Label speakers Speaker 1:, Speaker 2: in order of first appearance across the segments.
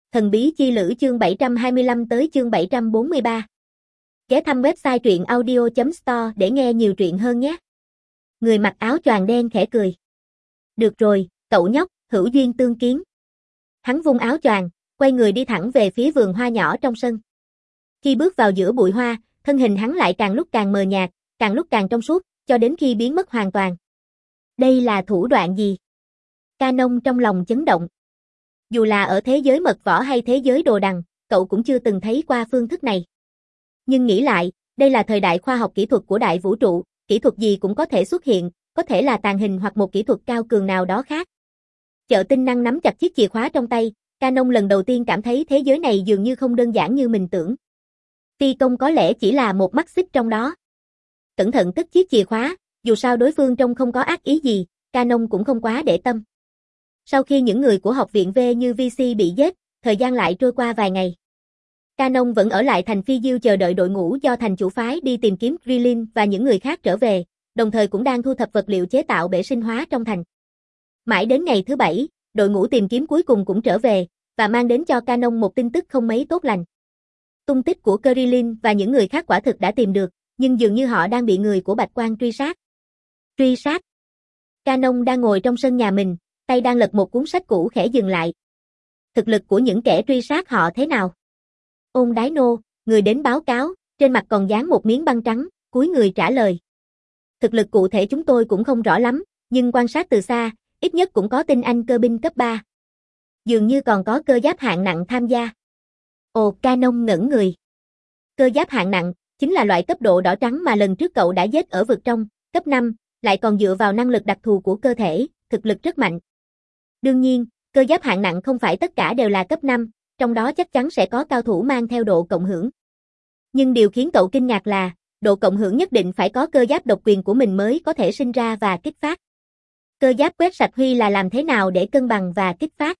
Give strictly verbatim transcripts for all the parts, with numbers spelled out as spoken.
Speaker 1: Thần bí chi lữ chương bảy trăm hai mươi lăm tới chương bảy trăm bốn mươi ba. Ghé thăm website truyện audio chấm store để nghe nhiều truyện hơn nhé. Người mặc áo choàng đen khẽ cười. Được rồi, cậu nhóc, hữu duyên tương kiến. Hắn vung áo choàng, quay người đi thẳng về phía vườn hoa nhỏ trong sân. Khi bước vào giữa bụi hoa, thân hình hắn lại càng lúc càng mờ nhạt, càng lúc càng trong suốt, cho đến khi biến mất hoàn toàn. Đây là thủ đoạn gì? Canon trong lòng chấn động. Dù là ở thế giới mật võ hay thế giới đồ đằng, cậu cũng chưa từng thấy qua phương thức này. Nhưng nghĩ lại, đây là thời đại khoa học kỹ thuật của đại vũ trụ, kỹ thuật gì cũng có thể xuất hiện, có thể là tàng hình hoặc một kỹ thuật cao cường nào đó khác. Chợ tinh năng nắm chặt chiếc chìa khóa trong tay, Canon lần đầu tiên cảm thấy thế giới này dường như không đơn giản như mình tưởng. Phi công có lẽ chỉ là một mắt xích trong đó. Cẩn thận cất chiếc chìa khóa, dù sao đối phương trông không có ác ý gì, Canon cũng không quá để tâm. Sau khi những người của học viện V như vê xê bị giết, thời gian lại trôi qua vài ngày. Canon vẫn ở lại thành Phi Diêu chờ đợi đội ngũ do thành chủ phái đi tìm kiếm Krillin và những người khác trở về, đồng thời cũng đang thu thập vật liệu chế tạo bể sinh hóa trong thành. Mãi đến ngày thứ bảy, đội ngũ tìm kiếm cuối cùng cũng trở về, và mang đến cho Canon một tin tức không mấy tốt lành. Tung tích của Krillin và những người khác quả thực đã tìm được, nhưng dường như họ đang bị người của Bạch Quang truy sát. Truy sát? Canon đang ngồi trong sân nhà mình, tay đang lật một cuốn sách cũ khẽ dừng lại. Thực lực của những kẻ truy sát họ thế nào? Ôn Đái Nô, người đến báo cáo, trên mặt còn dán một miếng băng trắng, cúi người trả lời. Thực lực cụ thể chúng tôi cũng không rõ lắm, nhưng quan sát từ xa, ít nhất cũng có tinh anh cơ binh cấp ba. Dường như còn có cơ giáp hạng nặng tham gia. Ồ, Canon ngẩn người. Cơ giáp hạng nặng, chính là loại cấp độ đỏ trắng mà lần trước cậu đã giết ở vực trong, cấp năm, lại còn dựa vào năng lực đặc thù của cơ thể, thực lực rất mạnh. Đương nhiên, cơ giáp hạng nặng không phải tất cả đều là cấp năm, trong đó chắc chắn sẽ có cao thủ mang theo độ cộng hưởng. Nhưng điều khiến cậu kinh ngạc là, độ cộng hưởng nhất định phải có cơ giáp độc quyền của mình mới có thể sinh ra và kích phát. Cơ giáp quét sạch huy là làm thế nào để cân bằng và kích phát?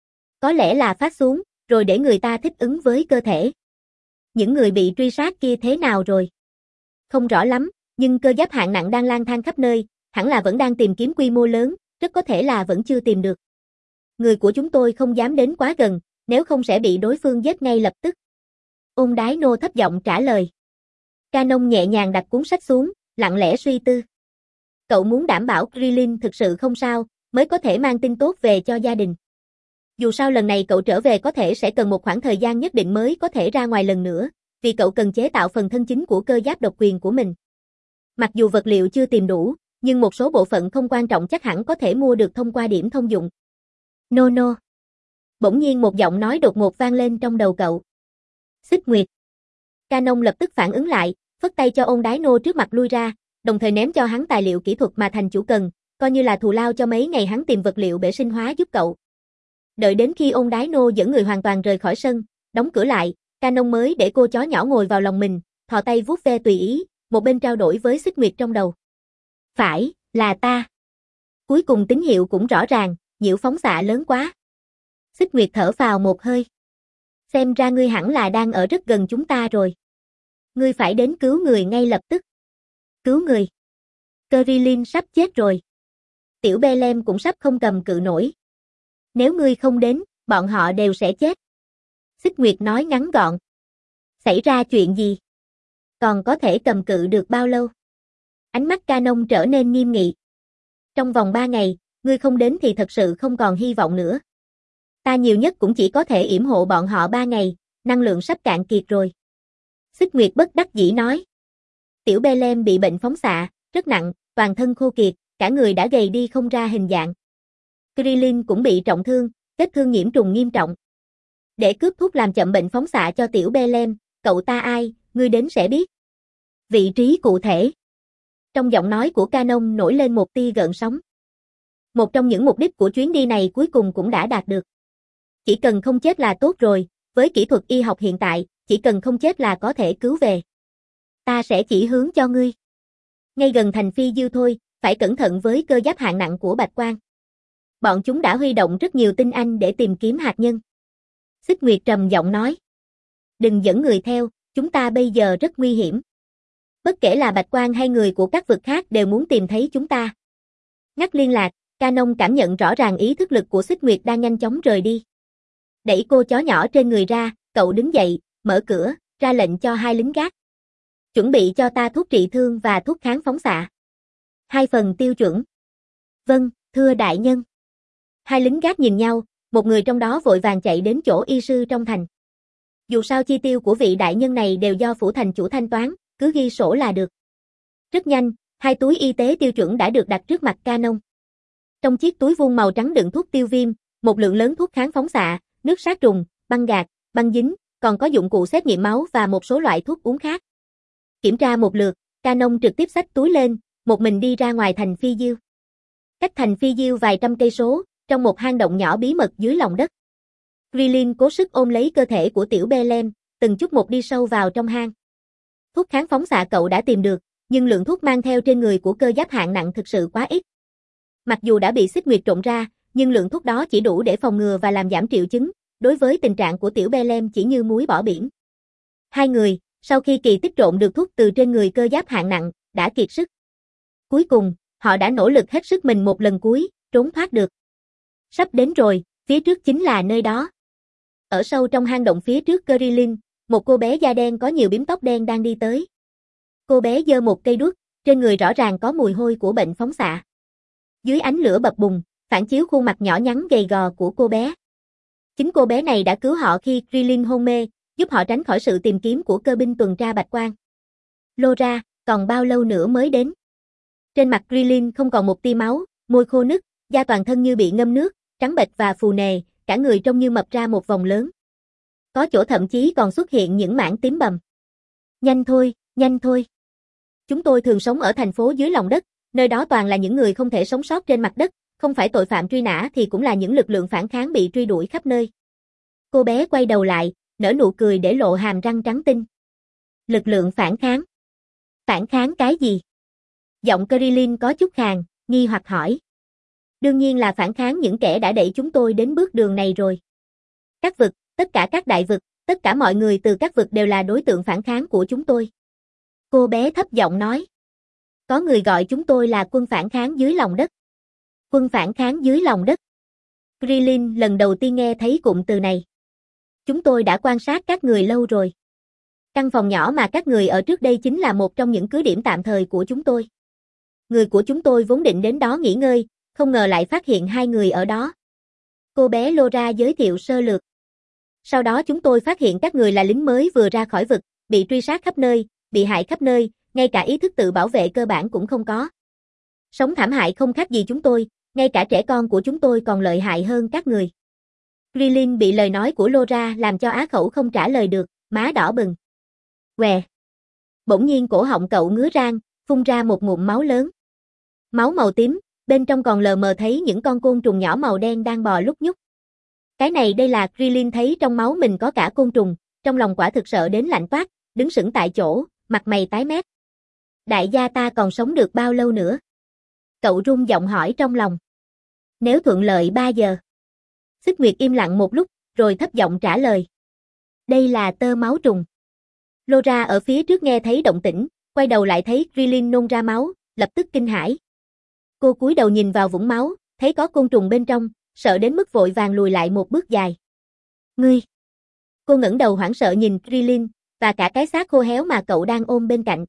Speaker 1: Có lẽ là phát xuống, rồi để người ta thích ứng với cơ thể. Những người bị truy sát kia thế nào rồi? Không rõ lắm, nhưng cơ giáp hạng nặng đang lang thang khắp nơi, hẳn là vẫn đang tìm kiếm quy mô lớn, rất có thể là vẫn chưa tìm được. Người của chúng tôi không dám đến quá gần, nếu không sẽ bị đối phương giết ngay lập tức. Ôn Đái Nô thấp giọng trả lời. Canon nhẹ nhàng đặt cuốn sách xuống, lặng lẽ suy tư. Cậu muốn đảm bảo Krillin thực sự không sao, mới có thể mang tin tốt về cho gia đình. Dù sao lần này cậu trở về có thể sẽ cần một khoảng thời gian nhất định mới có thể ra ngoài lần nữa, vì cậu cần chế tạo phần thân chính của cơ giáp độc quyền của mình. Mặc dù vật liệu chưa tìm đủ, nhưng một số bộ phận không quan trọng chắc hẳn có thể mua được thông qua điểm thông dụng. No no. Bỗng nhiên một giọng nói đột ngột vang lên trong đầu cậu. Xích Nguyệt. Canon lập tức phản ứng lại, phất tay cho Ôn Đái Nô trước mặt lui ra, đồng thời ném cho hắn tài liệu kỹ thuật mà thành chủ cần, coi như là thù lao cho mấy ngày hắn tìm vật liệu bể sinh hóa giúp cậu. Đợi đến khi Ôn Đái Nô dẫn người hoàn toàn rời khỏi sân, đóng cửa lại, Canon mới để cô chó nhỏ ngồi vào lòng mình, thò tay vuốt ve tùy ý, một bên trao đổi với Xích Nguyệt trong đầu. Phải, là ta. Cuối cùng tín hiệu cũng rõ ràng, nhiễu phóng xạ lớn quá. Xích Nguyệt thở phào một hơi. Xem ra ngươi hẳn là đang ở rất gần chúng ta rồi. Ngươi phải đến cứu người ngay lập tức. Cứu người? Krillin sắp chết rồi. Tiểu Belem cũng sắp không cầm cự nổi. Nếu ngươi không đến, bọn họ đều sẽ chết. Xích Nguyệt nói ngắn gọn. Xảy ra chuyện gì? Còn có thể cầm cự được bao lâu? Ánh mắt Canon trở nên nghiêm nghị. Trong vòng ba ngày, ngươi không đến thì thật sự không còn hy vọng nữa. Ta nhiều nhất cũng chỉ có thể yểm hộ bọn họ ba ngày, năng lượng sắp cạn kiệt rồi. Xích Nguyệt bất đắc dĩ nói. Tiểu Belem bị bệnh phóng xạ, rất nặng, toàn thân khô kiệt, cả người đã gầy đi không ra hình dạng. Krillin cũng bị trọng thương, vết thương nhiễm trùng nghiêm trọng. Để cướp thuốc làm chậm bệnh phóng xạ cho Tiểu Belem, cậu ta ai, ngươi đến sẽ biết. Vị trí cụ thể. Trong giọng nói của Canon nổi lên một tia gợn sóng. Một trong những mục đích của chuyến đi này cuối cùng cũng đã đạt được. Chỉ cần không chết là tốt rồi, với kỹ thuật y học hiện tại, chỉ cần không chết là có thể cứu về. Ta sẽ chỉ hướng cho ngươi. Ngay gần thành Phi Diêu thôi, phải cẩn thận với cơ giáp hạng nặng của Bạch Quang. Bọn chúng đã huy động rất nhiều tinh anh để tìm kiếm hạt nhân. Xích Nguyệt trầm giọng nói. Đừng dẫn người theo, chúng ta bây giờ rất nguy hiểm. Bất kể là Bạch Quang hay người của các vực khác đều muốn tìm thấy chúng ta. Ngắt liên lạc, Canon cảm nhận rõ ràng ý thức lực của Xích Nguyệt đang nhanh chóng rời đi. Đẩy cô chó nhỏ trên người ra, cậu đứng dậy, mở cửa, ra lệnh cho hai lính gác. Chuẩn bị cho ta thuốc trị thương và thuốc kháng phóng xạ. Hai phần tiêu chuẩn. Vâng, thưa đại nhân. Hai lính gác nhìn nhau, một người trong đó vội vàng chạy đến chỗ y sư trong thành. Dù sao chi tiêu của vị đại nhân này đều do phủ thành chủ thanh toán, cứ ghi sổ là được. Rất nhanh, hai túi y tế tiêu chuẩn đã được đặt trước mặt Canon. Trong chiếc túi vuông màu trắng đựng thuốc tiêu viêm, một lượng lớn thuốc kháng phóng xạ, nước sát trùng, băng gạc, băng dính, còn có dụng cụ xét nghiệm máu và một số loại thuốc uống khác. Kiểm tra một lượt, Canon trực tiếp xách túi lên, một mình đi ra ngoài thành Phi Diêu. Cách thành Phi Diêu vài trăm cây số, trong một hang động nhỏ bí mật dưới lòng đất. Krillin cố sức ôm lấy cơ thể của tiểu Belem, từng chút một đi sâu vào trong hang. Thuốc kháng phóng xạ cậu đã tìm được, nhưng lượng thuốc mang theo trên người của cơ giáp hạng nặng thực sự quá ít. Mặc dù đã bị Xích Nguyệt trộn ra, nhưng lượng thuốc đó chỉ đủ để phòng ngừa và làm giảm triệu chứng, đối với tình trạng của tiểu Belem chỉ như muối bỏ biển. Hai người, sau khi kỳ tích trộn được thuốc từ trên người cơ giáp hạng nặng, đã kiệt sức. Cuối cùng, họ đã nỗ lực hết sức mình một lần cuối, trốn thoát được. Sắp đến rồi, phía trước chính là nơi đó. Ở sâu trong hang động phía trước Krillin, một cô bé da đen có nhiều bím tóc đen đang đi tới. Cô bé giơ một cây đuốc, trên người rõ ràng có mùi hôi của bệnh phóng xạ. Dưới ánh lửa bập bùng, phản chiếu khuôn mặt nhỏ nhắn gầy gò của cô bé. Chính cô bé này đã cứu họ khi Krillin hôn mê, giúp họ tránh khỏi sự tìm kiếm của cơ binh tuần tra Bạch Quang. Laura, còn bao lâu nữa mới đến? Trên mặt Krillin không còn một tia máu, môi khô nứt, da toàn thân như bị ngâm nước, trắng bệch và phù nề, cả người trông như mập ra một vòng lớn. Có chỗ thậm chí còn xuất hiện những mảng tím bầm. Nhanh thôi, nhanh thôi. Chúng tôi thường sống ở thành phố dưới lòng đất, nơi đó toàn là những người không thể sống sót trên mặt đất, không phải tội phạm truy nã thì cũng là những lực lượng phản kháng bị truy đuổi khắp nơi. Cô bé quay đầu lại, nở nụ cười để lộ hàm răng trắng tinh. Lực lượng phản kháng? Phản kháng cái gì? Giọng Krillin có chút khàn, nghi hoặc hỏi. Đương nhiên là phản kháng những kẻ đã đẩy chúng tôi đến bước đường này rồi. Các vực, tất cả các đại vực, tất cả mọi người từ các vực đều là đối tượng phản kháng của chúng tôi. Cô bé thấp giọng nói. Có người gọi chúng tôi là quân phản kháng dưới lòng đất. Quân phản kháng dưới lòng đất. Krillin lần đầu tiên nghe thấy cụm từ này. Chúng tôi đã quan sát các người lâu rồi. Căn phòng nhỏ mà các người ở trước đây chính là một trong những cứ điểm tạm thời của chúng tôi. Người của chúng tôi vốn định đến đó nghỉ ngơi, không ngờ lại phát hiện hai người ở đó. Cô bé Laura giới thiệu sơ lược. Sau đó chúng tôi phát hiện các người là lính mới vừa ra khỏi vực, bị truy sát khắp nơi, bị hại khắp nơi, ngay cả ý thức tự bảo vệ cơ bản cũng không có. Sống thảm hại không khác gì chúng tôi, ngay cả trẻ con của chúng tôi còn lợi hại hơn các người. Krillin bị lời nói của Laura làm cho á khẩu không trả lời được, má đỏ bừng. Què. Bỗng nhiên cổ họng cậu ngứa rang, phun ra một ngụm máu lớn. Máu màu tím, bên trong còn lờ mờ thấy những con côn trùng nhỏ màu đen đang bò lúc nhúc. Cái này đây là Krillin thấy trong máu mình có cả côn trùng, trong lòng quả thực sợ đến lạnh toát, đứng sững tại chỗ, mặt mày tái mét. Đại gia ta còn sống được bao lâu nữa? Cậu run giọng hỏi trong lòng. Nếu thuận lợi ba giờ. Xích Nguyệt im lặng một lúc, rồi thấp giọng trả lời. Đây là tơ máu trùng. Laura ở phía trước nghe thấy động tĩnh, quay đầu lại thấy Krillin nôn ra máu, lập tức kinh hãi. Cô cúi đầu nhìn vào vũng máu, thấy có côn trùng bên trong, sợ đến mức vội vàng lùi lại một bước dài. Ngươi! Cô ngẩng đầu hoảng sợ nhìn Krillin, và cả cái xác khô héo mà cậu đang ôm bên cạnh.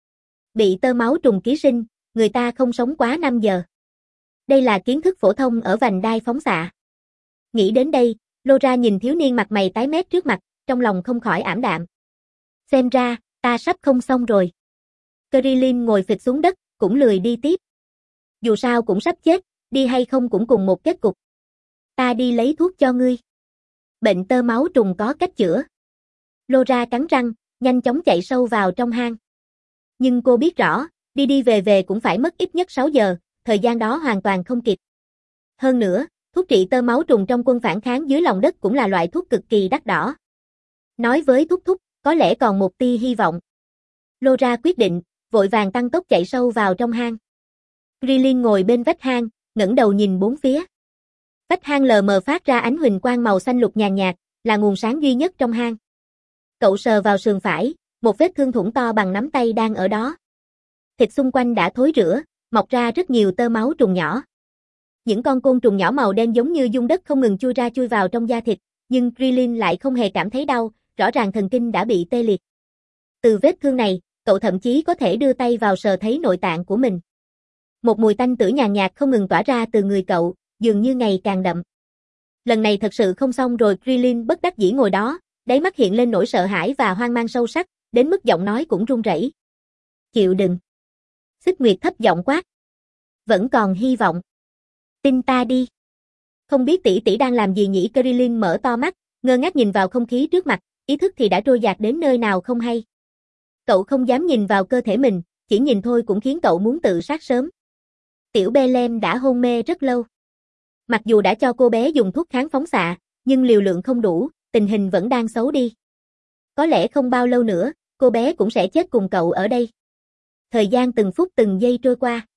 Speaker 1: Bị tơ máu trùng ký sinh, người ta không sống quá năm giờ. Đây là kiến thức phổ thông ở vành đai phóng xạ. Nghĩ đến đây, Laura nhìn thiếu niên mặt mày tái mét trước mặt, trong lòng không khỏi ảm đạm. Xem ra, ta sắp không xong rồi. Krillin ngồi phịch xuống đất, cũng lười đi tiếp. Dù sao cũng sắp chết, đi hay không cũng cùng một kết cục. Ta đi lấy thuốc cho ngươi. Bệnh tơ máu trùng có cách chữa. Laura cắn răng, nhanh chóng chạy sâu vào trong hang. Nhưng cô biết rõ, đi đi về về cũng phải mất ít nhất sáu giờ, thời gian đó hoàn toàn không kịp. Hơn nữa, thuốc trị tơ máu trùng trong quân phản kháng dưới lòng đất cũng là loại thuốc cực kỳ đắt đỏ. Nói với Thúc Thúc, có lẽ còn một tia hy vọng. Laura quyết định, vội vàng tăng tốc chạy sâu vào trong hang. Krillin ngồi bên vách hang, ngẩng đầu nhìn bốn phía. Vách hang lờ mờ phát ra ánh huỳnh quang màu xanh lục nhàn nhạt, là nguồn sáng duy nhất trong hang. Cậu sờ vào sườn phải, một vết thương thủng to bằng nắm tay đang ở đó. Thịt xung quanh đã thối rữa, mọc ra rất nhiều tơ máu trùng nhỏ. Những con côn trùng nhỏ màu đen giống như dung đất không ngừng chui ra chui vào trong da thịt, nhưng Krillin lại không hề cảm thấy đau, rõ ràng thần kinh đã bị tê liệt. Từ vết thương này, cậu thậm chí có thể đưa tay vào sờ thấy nội tạng của mình. Một mùi tanh tử nhàn nhạt không ngừng tỏa ra từ người cậu, dường như ngày càng đậm. Lần này thật sự không xong rồi, Krillin bất đắc dĩ ngồi đó, đáy mắt hiện lên nỗi sợ hãi và hoang mang sâu sắc, đến mức giọng nói cũng run rẩy. Chịu đựng. Xích Nguyệt thấp giọng quát. Vẫn còn hy vọng. Tin ta đi. Không biết tỷ tỷ đang làm gì nhỉ? Krillin mở to mắt, ngơ ngác nhìn vào không khí trước mặt, ý thức thì đã trôi dạt đến nơi nào không hay. Cậu không dám nhìn vào cơ thể mình, chỉ nhìn thôi cũng khiến cậu muốn tự sát sớm. Tiểu Belen đã hôn mê rất lâu. Mặc dù đã cho cô bé dùng thuốc kháng phóng xạ, nhưng liều lượng không đủ, tình hình vẫn đang xấu đi. Có lẽ không bao lâu nữa, cô bé cũng sẽ chết cùng cậu ở đây. Thời gian từng phút từng giây trôi qua.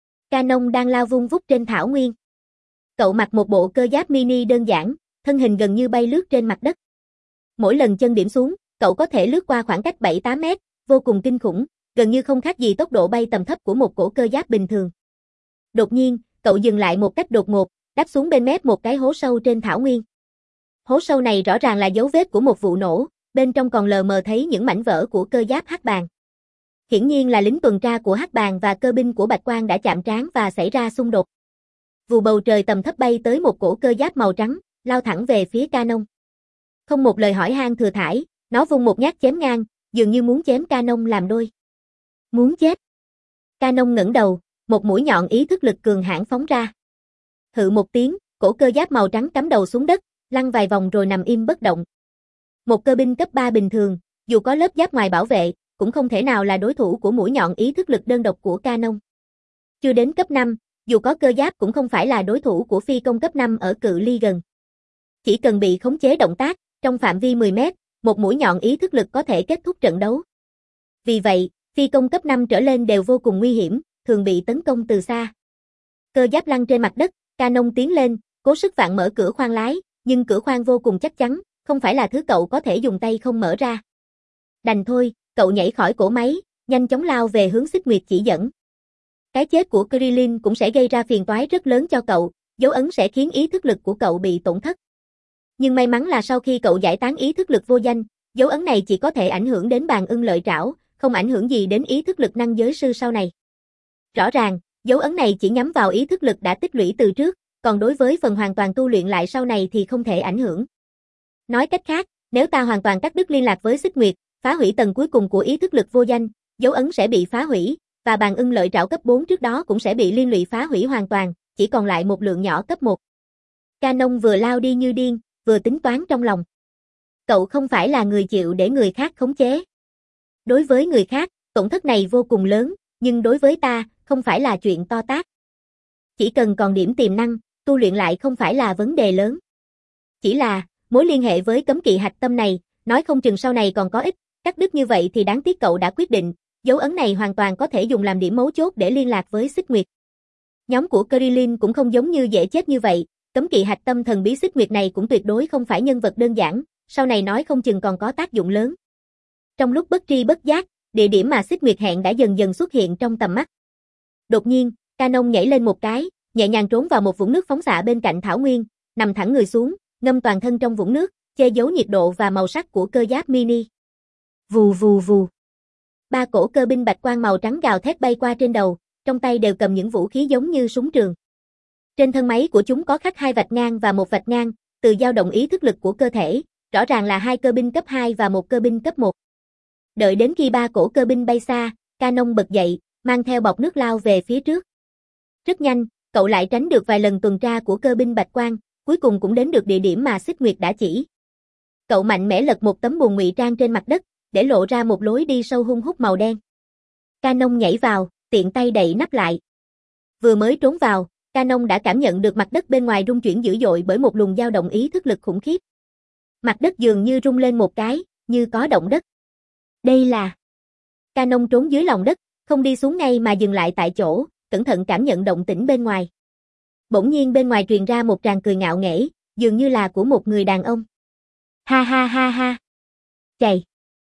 Speaker 1: Canon đang lao vung vút trên thảo nguyên. Cậu mặc một bộ cơ giáp mini đơn giản, thân hình gần như bay lướt trên mặt đất. Mỗi lần chân điểm xuống, cậu có thể lướt qua khoảng cách bảy tám mét, vô cùng kinh khủng, gần như không khác gì tốc độ bay tầm thấp của một cổ cơ giáp bình thường. Đột nhiên, cậu dừng lại một cách đột ngột, đáp xuống bên mép một cái hố sâu trên thảo nguyên. Hố sâu này rõ ràng là dấu vết của một vụ nổ, bên trong còn lờ mờ thấy những mảnh vỡ của cơ giáp hắc bàng. Hiển nhiên là lính tuần tra của hắc bàng và cơ binh của Bạch Quang đã chạm trán và xảy ra xung đột. Vù bầu trời tầm thấp bay tới một cổ cơ giáp màu trắng, lao thẳng về phía Canon. Không một lời hỏi han thừa thãi, nó vung một nhát chém ngang, dường như muốn chém Canon làm đôi. Muốn chết. Canon ngẩng đầu, một mũi nhọn ý thức lực cường hãn phóng ra. Hự một tiếng, cổ cơ giáp màu trắng cắm đầu xuống đất, lăn vài vòng rồi nằm im bất động. Một cơ binh cấp ba bình thường, dù có lớp giáp ngoài bảo vệ, cũng không thể nào là đối thủ của mũi nhọn ý thức lực đơn độc của Canon. Chưa đến cấp năm, dù có cơ giáp cũng không phải là đối thủ của phi công cấp năm ở cự ly gần. Chỉ cần bị khống chế động tác, trong phạm vi mười mét, một mũi nhọn ý thức lực có thể kết thúc trận đấu. Vì vậy, phi công cấp năm trở lên đều vô cùng nguy hiểm, thường bị tấn công từ xa. Cơ giáp lăn trên mặt đất, Canon tiến lên, cố sức vặn mở cửa khoang lái, nhưng cửa khoang vô cùng chắc chắn, không phải là thứ cậu có thể dùng tay không mở ra. Đành thôi, cậu nhảy khỏi cỗ máy, nhanh chóng lao về hướng Xích Nguyệt chỉ dẫn. Cái chết của Krillin cũng sẽ gây ra phiền toái rất lớn cho cậu, dấu ấn sẽ khiến ý thức lực của cậu bị tổn thất. Nhưng may mắn là sau khi cậu giải tán ý thức lực vô danh, dấu ấn này chỉ có thể ảnh hưởng đến bàn ưng lợi trảo, không ảnh hưởng gì đến ý thức lực năng giới sư sau này. Rõ ràng, dấu ấn này chỉ nhắm vào ý thức lực đã tích lũy từ trước, còn đối với phần hoàn toàn tu luyện lại sau này thì không thể ảnh hưởng. Nói cách khác, nếu ta hoàn toàn cắt đứt liên lạc với Xích Nguyệt, phá hủy tầng cuối cùng của ý thức lực vô danh, dấu ấn sẽ bị phá hủy, và bàn ưng lợi trảo cấp bốn trước đó cũng sẽ bị liên lụy phá hủy hoàn toàn, chỉ còn lại một lượng nhỏ cấp một. Canon vừa lao đi như điên, vừa tính toán trong lòng. Cậu không phải là người chịu để người khác khống chế. Đối với người khác, tổn thất này vô cùng lớn, nhưng đối với ta, không phải là chuyện to tát. Chỉ cần còn điểm tiềm năng, tu luyện lại không phải là vấn đề lớn. Chỉ là, mối liên hệ với cấm kỵ hạch tâm này, nói không chừng sau này còn có ích, cắt đứt như vậy thì đáng tiếc cậu đã quyết định, dấu ấn này hoàn toàn có thể dùng làm điểm mấu chốt để liên lạc với Xích Nguyệt. Nhóm của Krillin cũng không giống như dễ chết như vậy, cấm kỵ hạch tâm thần bí Xích Nguyệt này cũng tuyệt đối không phải nhân vật đơn giản, sau này nói không chừng còn có tác dụng lớn. Trong lúc bất tri bất giác, địa điểm mà Xích Nguyệt hẹn đã dần dần xuất hiện trong tầm mắt. Đột nhiên, Canon nhảy lên một cái, nhẹ nhàng trốn vào một vũng nước phóng xạ bên cạnh thảo nguyên, nằm thẳng người xuống, ngâm toàn thân trong vũng nước, che giấu nhiệt độ và màu sắc của cơ giáp mini. Vù vù vù. Ba cổ cơ binh bạch quang màu trắng gào thét bay qua trên đầu, trong tay đều cầm những vũ khí giống như súng trường. Trên thân máy của chúng có khắc hai vạch ngang và một vạch ngang, từ dao động ý thức lực của cơ thể, rõ ràng là hai cơ binh cấp hai và một cơ binh cấp một. Đợi đến khi ba cổ cơ binh bay xa, Canon bật dậy, mang theo bọt nước lao về phía trước. Rất nhanh, cậu lại tránh được vài lần tuần tra của cơ binh bạch quang, cuối cùng cũng đến được địa điểm mà Xích Nguyệt đã chỉ. Cậu mạnh mẽ lật một tấm bùn ngụy trang trên mặt đất, để lộ ra một lối đi sâu hun hút màu đen. Canon nhảy vào, tiện tay đậy nắp lại. Vừa mới trốn vào, Canon đã cảm nhận được mặt đất bên ngoài rung chuyển dữ dội bởi một luồng dao động ý thức lực khủng khiếp. Mặt đất dường như rung lên một cái, như có động đất. Đây là... Canon trốn dưới lòng đất, không đi xuống ngay mà dừng lại tại chỗ, cẩn thận cảm nhận động tĩnh bên ngoài. Bỗng nhiên bên ngoài truyền ra một tràng cười ngạo nghễ, dường như là của một người đàn ông. Ha ha ha ha. Chạy.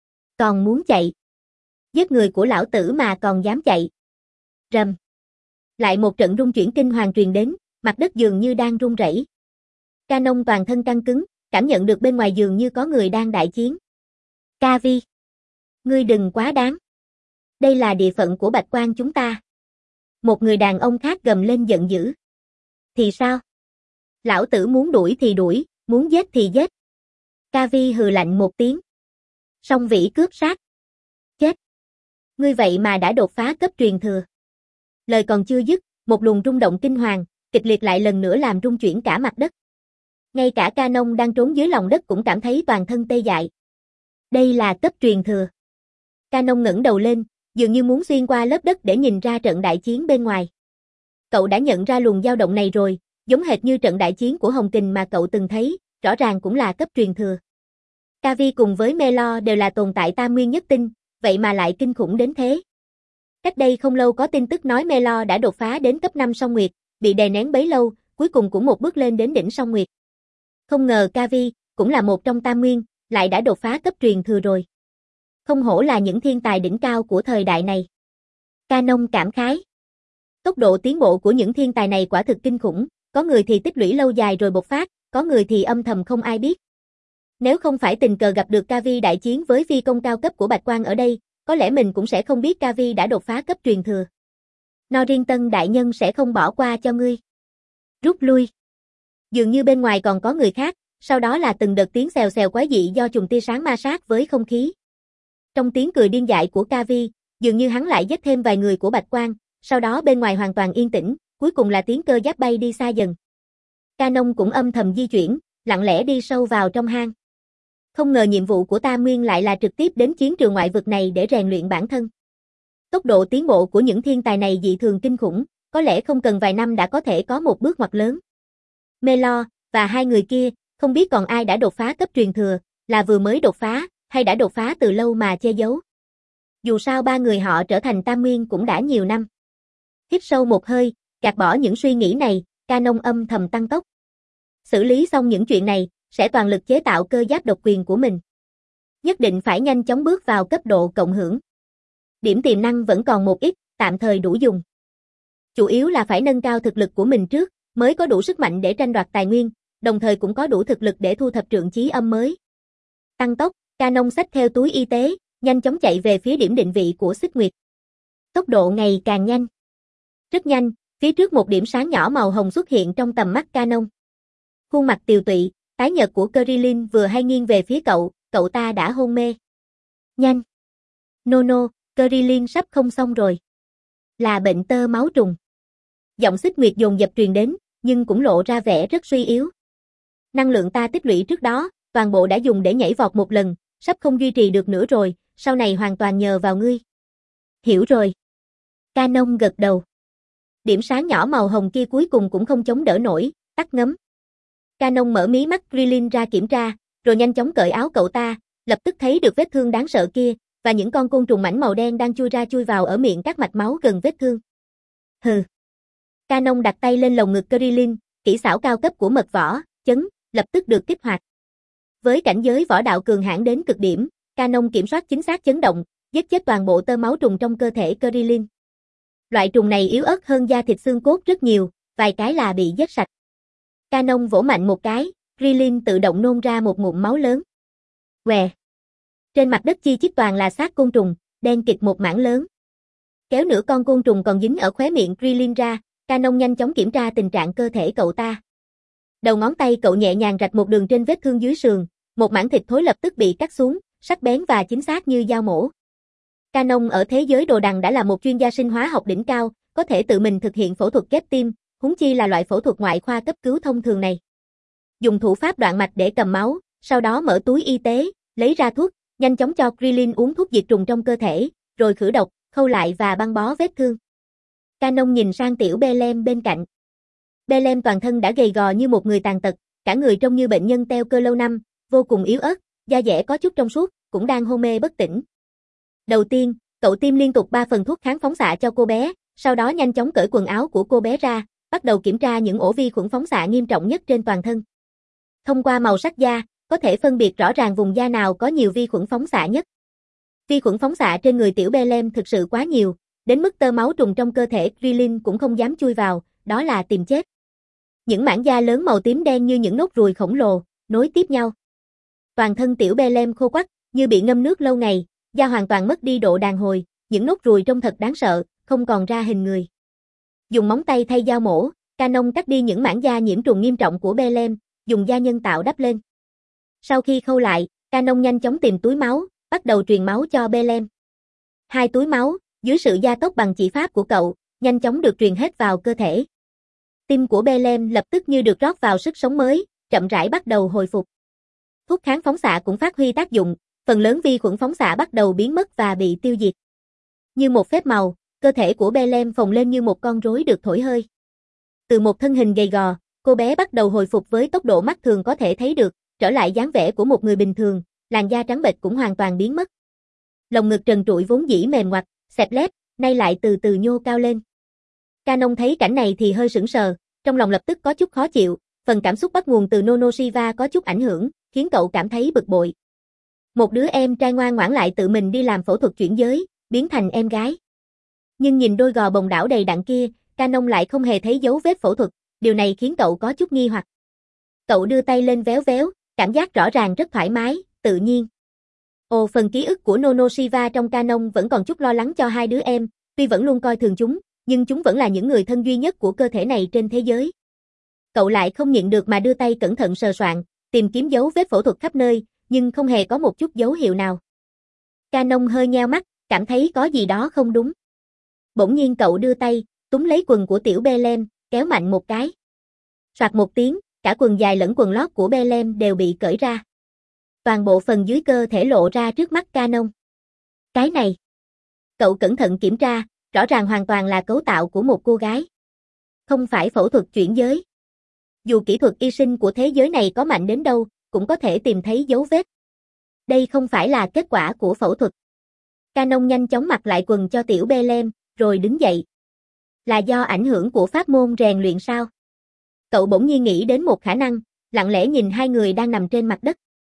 Speaker 1: Còn muốn chạy. Giết người của lão tử mà còn dám chạy. Rầm. Lại một trận rung chuyển kinh hoàng truyền đến, mặt đất dường như đang rung rẩy. Canon toàn thân căng cứng, cảm nhận được bên ngoài giường như có người đang đại chiến. Kavi, ngươi đừng quá đáng. Đây là địa phận của Bạch Quan chúng ta. Một người đàn ông khác gầm lên giận dữ. Thì sao? Lão tử muốn đuổi thì đuổi, muốn giết thì giết. Kavi hừ lạnh một tiếng. Song vĩ cướp sát. Chết. Ngươi vậy mà đã đột phá cấp truyền thừa. Lời còn chưa dứt, một luồng rung động kinh hoàng, kịch liệt lại lần nữa làm rung chuyển cả mặt đất. Ngay cả Canon đang trốn dưới lòng đất cũng cảm thấy toàn thân tê dại. Đây là cấp truyền thừa. Canon ngẩng đầu lên, dường như muốn xuyên qua lớp đất để nhìn ra trận đại chiến bên ngoài. Cậu đã nhận ra luồng dao động này rồi, giống hệt như trận đại chiến của Hồng Kình mà cậu từng thấy, rõ ràng cũng là cấp truyền thừa. Kavi cùng với Melo đều là tồn tại tam nguyên nhất tinh, vậy mà lại kinh khủng đến thế. Cách đây không lâu có tin tức nói Melo đã đột phá đến cấp năm song nguyệt, bị đè nén bấy lâu, cuối cùng cũng một bước lên đến đỉnh song nguyệt. Không ngờ Kavi, cũng là một trong tam nguyên, lại đã đột phá cấp truyền thừa rồi. Không hổ là những thiên tài đỉnh cao của thời đại này. Canon cảm khái. Tốc độ tiến bộ của những thiên tài này quả thực kinh khủng, có người thì tích lũy lâu dài rồi bộc phát, có người thì âm thầm không ai biết. Nếu không phải tình cờ gặp được Kavi đại chiến với phi công cao cấp của Bạch Quan ở đây, có lẽ mình cũng sẽ không biết Kavi đã đột phá cấp truyền thừa. Norrington đại nhân sẽ không bỏ qua cho ngươi. Rút lui. Dường như bên ngoài còn có người khác, sau đó là từng đợt tiếng xèo xèo quái dị do chùm tia sáng ma sát với không khí. Trong tiếng cười điên dại của Kavi, dường như hắn lại giết thêm vài người của Bạch Quan, sau đó bên ngoài hoàn toàn yên tĩnh, cuối cùng là tiếng cơ giáp bay đi xa dần. Canon cũng âm thầm di chuyển, lặng lẽ đi sâu vào trong hang. Không ngờ nhiệm vụ của Tam Nguyên lại là trực tiếp đến chiến trường ngoại vực này để rèn luyện bản thân. Tốc độ tiến bộ của những thiên tài này dị thường kinh khủng, có lẽ không cần vài năm đã có thể có một bước ngoặt lớn. Melo, và hai người kia, không biết còn ai đã đột phá cấp truyền thừa, là vừa mới đột phá, hay đã đột phá từ lâu mà che giấu. Dù sao ba người họ trở thành Tam Nguyên cũng đã nhiều năm. Hít sâu một hơi, gạt bỏ những suy nghĩ này, Canon âm thầm tăng tốc. Xử lý xong những chuyện này, sẽ toàn lực chế tạo cơ giáp độc quyền của mình. Nhất định phải nhanh chóng bước vào cấp độ cộng hưởng. Điểm tiềm năng vẫn còn một ít, tạm thời đủ dùng. Chủ yếu là phải nâng cao thực lực của mình trước, mới có đủ sức mạnh để tranh đoạt tài nguyên, đồng thời cũng có đủ thực lực để thu thập trượng chí âm mới. Tăng tốc, Canon xách theo túi y tế, nhanh chóng chạy về phía điểm định vị của Xích Nguyệt. Tốc độ ngày càng nhanh. Rất nhanh, phía trước một điểm sáng nhỏ màu hồng xuất hiện trong tầm mắt Canon. Khuôn mặt tiều tụy, tái nhợt của Krillin vừa hay nghiêng về phía cậu, cậu ta đã hôn mê. Nhanh! Nono, Krillin sắp không xong rồi. Là bệnh tơ máu trùng. Giọng Xích Nguyệt dồn dập truyền đến, nhưng cũng lộ ra vẻ rất suy yếu. Năng lượng ta tích lũy trước đó, toàn bộ đã dùng để nhảy vọt một lần, sắp không duy trì được nữa rồi, sau này hoàn toàn nhờ vào ngươi. Hiểu rồi. Canon gật đầu. Điểm sáng nhỏ màu hồng kia cuối cùng cũng không chống đỡ nổi, tắt ngấm. Canon mở mí mắt Krillin ra kiểm tra, rồi nhanh chóng cởi áo cậu ta, lập tức thấy được vết thương đáng sợ kia, và những con côn trùng mảnh màu đen đang chui ra chui vào ở miệng các mạch máu gần vết thương. Hừ. Canon đặt tay lên lồng ngực Krillin, kỹ xảo cao cấp của mật võ, chấn, lập tức được kích hoạt. Với cảnh giới võ đạo cường hãn đến cực điểm, Canon kiểm soát chính xác chấn động, giết chết toàn bộ tơ máu trùng trong cơ thể Krillin. Loại trùng này yếu ớt hơn da thịt xương cốt rất nhiều, vài cái là bị giết sạch. Canon vỗ mạnh một cái, Krillin tự động nôn ra một ngụm máu lớn. Què. Trên mặt đất chi chít toàn là xác côn trùng, đen kịt một mảng lớn. Kéo nửa con côn trùng còn dính ở khóe miệng Krillin ra, Canon nhanh chóng kiểm tra tình trạng cơ thể cậu ta. Đầu ngón tay cậu nhẹ nhàng rạch một đường trên vết thương dưới sườn, một mảng thịt thối lập tức bị cắt xuống, sắc bén và chính xác như dao mổ. Canon ở thế giới đồ đằng đã là một chuyên gia sinh hóa học đỉnh cao, có thể tự mình thực hiện phẫu thuật ghép tim, huống chi là loại phẫu thuật ngoại khoa cấp cứu thông thường này. Dùng thủ pháp đoạn mạch để cầm máu, sau đó mở túi y tế, lấy ra thuốc, nhanh chóng cho Krillin uống thuốc diệt trùng trong cơ thể, rồi khử độc, khâu lại và băng bó vết thương. Canon nhìn sang tiểu Belem bên cạnh. Belem toàn thân đã gầy gò như một người tàn tật, cả người trông như bệnh nhân teo cơ lâu năm, vô cùng yếu ớt, da dẻ có chút trong suốt, cũng đang hôn mê bất tỉnh. Đầu tiên, cậu tiêm liên tục ba phần thuốc kháng phóng xạ cho cô bé, sau đó nhanh chóng cởi quần áo của cô bé ra, bắt đầu kiểm tra những ổ vi khuẩn phóng xạ nghiêm trọng nhất trên toàn thân. Thông qua màu sắc da, có thể phân biệt rõ ràng vùng da nào có nhiều vi khuẩn phóng xạ nhất. Vi khuẩn phóng xạ trên người tiểu Belem thực sự quá nhiều, đến mức tơ máu trùng trong cơ thể Krillin cũng không dám chui vào, đó là tìm chết. Những mảng da lớn màu tím đen như những nốt ruồi khổng lồ, nối tiếp nhau. Toàn thân tiểu Belem khô quắt, như bị ngâm nước lâu ngày, da hoàn toàn mất đi độ đàn hồi, những nốt ruồi trông thật đáng sợ, không còn ra hình người. Dùng móng tay thay dao mổ, Canon cắt đi những mảng da nhiễm trùng nghiêm trọng của Belem, dùng da nhân tạo đắp lên. Sau khi khâu lại, Canon nhanh chóng tìm túi máu, bắt đầu truyền máu cho Belem. Hai túi máu, dưới sự gia tốc bằng chỉ pháp của cậu, nhanh chóng được truyền hết vào cơ thể. Tim của Belem lập tức như được rót vào sức sống mới, chậm rãi bắt đầu hồi phục. Thuốc kháng phóng xạ cũng phát huy tác dụng, phần lớn vi khuẩn phóng xạ bắt đầu biến mất và bị tiêu diệt. Như một phép màu, cơ thể của Belem phồng lên như một con rối được thổi hơi. Từ một thân hình gầy gò, cô bé bắt đầu hồi phục với tốc độ mắt thường có thể thấy được, trở lại dáng vẻ của một người bình thường, làn da trắng bệch cũng hoàn toàn biến mất. Lồng ngực trần trụi vốn dĩ mềm ngoặt, xẹp lép, nay lại từ từ nhô cao lên. Canon thấy cảnh này thì hơi sững sờ, trong lòng lập tức có chút khó chịu, phần cảm xúc bắt nguồn từ Nonoshiba có chút ảnh hưởng, khiến cậu cảm thấy bực bội. Một đứa em trai ngoan ngoãn lại tự mình đi làm phẫu thuật chuyển giới, biến thành em gái. Nhưng nhìn đôi gò bồng đảo đầy đặn kia, Canon lại không hề thấy dấu vết phẫu thuật, điều này khiến cậu có chút nghi hoặc. Cậu đưa tay lên véo véo, cảm giác rõ ràng rất thoải mái, tự nhiên. Ồ, phần ký ức của Nonoshiba trong Canon vẫn còn chút lo lắng cho hai đứa em, tuy vẫn luôn coi thường chúng, nhưng chúng vẫn là những người thân duy nhất của cơ thể này trên thế giới. Cậu lại không nhịn được mà đưa tay cẩn thận sờ soạn, tìm kiếm dấu vết phẫu thuật khắp nơi, nhưng không hề có một chút dấu hiệu nào. Canon hơi nheo mắt, cảm thấy có gì đó không đúng. Bỗng nhiên cậu đưa tay, túm lấy quần của tiểu Belem, kéo mạnh một cái. Soạt một tiếng, cả quần dài lẫn quần lót của Belem đều bị cởi ra. Toàn bộ phần dưới cơ thể lộ ra trước mắt Canon. Cái này. Cậu cẩn thận kiểm tra, rõ ràng hoàn toàn là cấu tạo của một cô gái. Không phải phẫu thuật chuyển giới. Dù kỹ thuật y sinh của thế giới này có mạnh đến đâu, cũng có thể tìm thấy dấu vết. Đây không phải là kết quả của phẫu thuật. Canon nhanh chóng mặc lại quần cho tiểu Belem, rồi đứng dậy. Là do ảnh hưởng của pháp môn rèn luyện sao? Cậu bỗng nhiên nghĩ đến một khả năng, lặng lẽ nhìn hai người đang nằm trên mặt đất.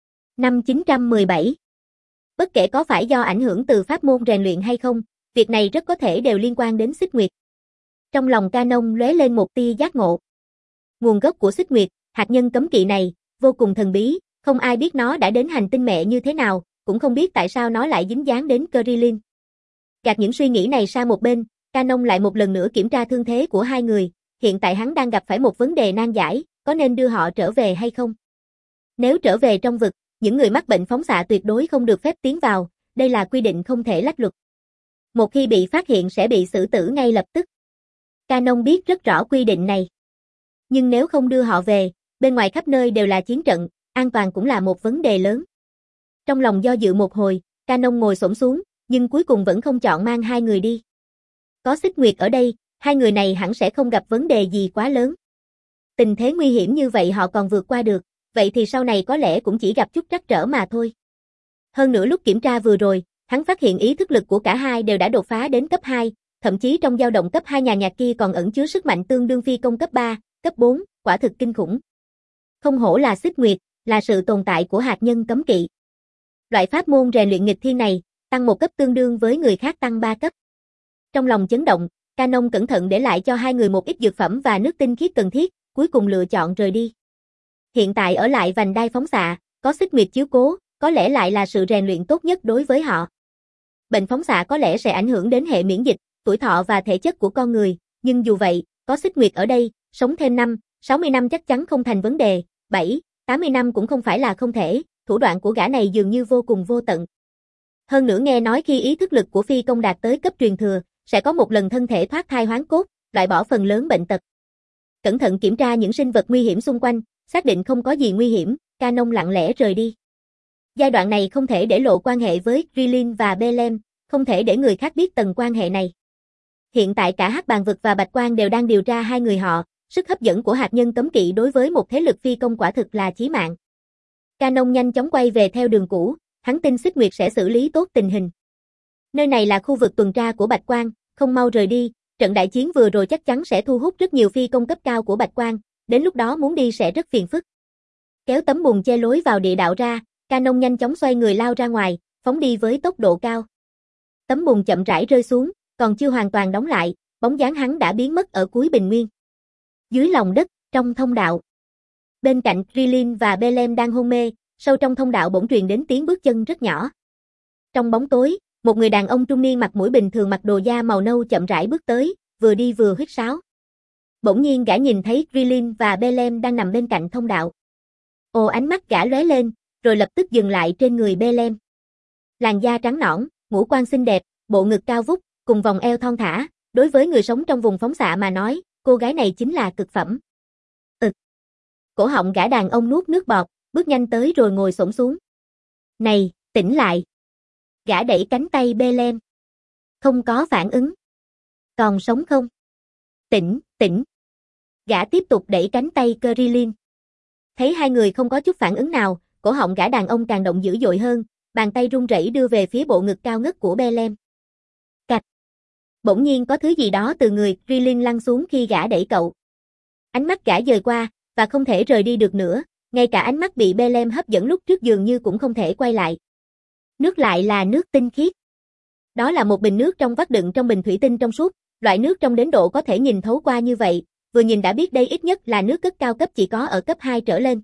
Speaker 1: Năm chín trăm mười bảy. Bất kể có phải do ảnh hưởng từ pháp môn rèn luyện hay không, việc này rất có thể đều liên quan đến Xích Nguyệt. Trong lòng Canon lóe lên một tia giác ngộ. Nguồn gốc của Xích Nguyệt, hạt nhân cấm kỵ này, vô cùng thần bí, không ai biết nó đã đến hành tinh mẹ như thế nào, cũng không biết tại sao nó lại dính dáng đến Krillin. Gạt những suy nghĩ này sang một bên, Canon lại một lần nữa kiểm tra thương thế của hai người, hiện tại hắn đang gặp phải một vấn đề nan giải, có nên đưa họ trở về hay không? Nếu trở về trong vực, những người mắc bệnh phóng xạ tuyệt đối không được phép tiến vào, đây là quy định không thể lách luật. Một khi bị phát hiện sẽ bị xử tử ngay lập tức. Canon biết rất rõ quy định này. Nhưng nếu không đưa họ về, bên ngoài khắp nơi đều là chiến trận, an toàn cũng là một vấn đề lớn. Trong lòng do dự một hồi, Canon ngồi xổm xuống, nhưng cuối cùng vẫn không chọn mang hai người đi. Có Xích Nguyệt ở đây, hai người này hẳn sẽ không gặp vấn đề gì quá lớn. Tình thế nguy hiểm như vậy họ còn vượt qua được, vậy thì sau này có lẽ cũng chỉ gặp chút trắc trở mà thôi. Hơn nữa lúc kiểm tra vừa rồi, hắn phát hiện ý thức lực của cả hai đều đã đột phá đến cấp hai, thậm chí trong dao động cấp hai nhà nhạc kia còn ẩn chứa sức mạnh tương đương phi công cấp ba, cấp bốn, quả thực kinh khủng. Không hổ là Xích Nguyệt, là sự tồn tại của hạt nhân cấm kỵ. Loại pháp môn rèn luyện nghịch thiên này, tăng một cấp tương đương với người khác tăng ba cấp. Trong lòng chấn động, Canon cẩn thận để lại cho hai người một ít dược phẩm và nước tinh khiết cần thiết, cuối cùng lựa chọn rời đi. Hiện tại ở lại vành đai phóng xạ, có Xích Nguyệt chiếu cố, có lẽ lại là sự rèn luyện tốt nhất đối với họ. Bệnh phóng xạ có lẽ sẽ ảnh hưởng đến hệ miễn dịch, tuổi thọ và thể chất của con người, nhưng dù vậy, có Xích Nguyệt ở đây, sống thêm năm, sáu mươi năm chắc chắn không thành vấn đề, bảy, tám mươi năm cũng không phải là không thể, thủ đoạn của gã này dường như vô cùng vô tận. Hơn nữa nghe nói khi ý thức lực của phi công đạt tới cấp truyền thừa, sẽ có một lần thân thể thoát thai hoán cốt, loại bỏ phần lớn bệnh tật. Cẩn thận kiểm tra những sinh vật nguy hiểm xung quanh, xác định không có gì nguy hiểm, Canon lặng lẽ rời đi. Giai đoạn này không thể để lộ quan hệ với Krillin và Belem, không thể để người khác biết tầng quan hệ này. Hiện tại cả Hắc Bàn Vực và Bạch Quang đều đang điều tra hai người họ, sức hấp dẫn của hạt nhân cấm kỵ đối với một thế lực phi công quả thực là chí mạng. Canon nhanh chóng quay về theo đường cũ, hắn tin Xích Nguyệt sẽ xử lý tốt tình hình. Nơi này là khu vực tuần tra của Bạch Quang, không mau rời đi, trận đại chiến vừa rồi chắc chắn sẽ thu hút rất nhiều phi công cấp cao của Bạch Quang, đến lúc đó muốn đi sẽ rất phiền phức. Kéo tấm bùn che lối vào địa đạo ra, Canon nhanh chóng xoay người lao ra ngoài, phóng đi với tốc độ cao. Tấm bùn chậm rãi rơi xuống, còn chưa hoàn toàn đóng lại, bóng dáng hắn đã biến mất ở cuối bình nguyên. Dưới lòng đất, trong thông đạo. Bên cạnh, Krillin và Belem đang hôn mê, sâu trong thông đạo bỗng truyền đến tiếng bước chân rất nhỏ. Trong bóng tối, một người đàn ông trung niên mặt mũi bình thường mặc đồ da màu nâu chậm rãi bước tới, vừa đi vừa huýt sáo. Bỗng nhiên gã nhìn thấy Krillin và Belem đang nằm bên cạnh thông đạo. Ồ, ánh mắt gã lóe lên, rồi lập tức dừng lại trên người Belem. Làn da trắng nõn, ngũ quan xinh đẹp, bộ ngực cao vút, cùng vòng eo thon thả, đối với người sống trong vùng phóng xạ mà nói, cô gái này chính là cực phẩm. Ực. Cổ họng gã đàn ông nuốt nước bọt, bước nhanh tới rồi ngồi xổm xuống. Này, tỉnh lại. Gã đẩy cánh tay Belem. Không có phản ứng. Còn sống không? Tỉnh, tỉnh. Gã tiếp tục đẩy cánh tay Krillin. Thấy hai người không có chút phản ứng nào, cổ họng gã đàn ông càng động dữ dội hơn, bàn tay run rẩy đưa về phía bộ ngực cao ngất của Belem. Cạch. Bỗng nhiên có thứ gì đó từ người Krillin lăn xuống khi gã đẩy cậu. Ánh mắt gã dời qua, và không thể rời đi được nữa, ngay cả ánh mắt bị Belem hấp dẫn lúc trước dường như cũng không thể quay lại. Nước lại là nước tinh khiết. Đó là một bình nước trong vắt đựng trong bình thủy tinh trong suốt, loại nước trong đến độ có thể nhìn thấu qua như vậy, vừa nhìn đã biết đây ít nhất là nước cất cao cấp chỉ có ở cấp hai trở lên.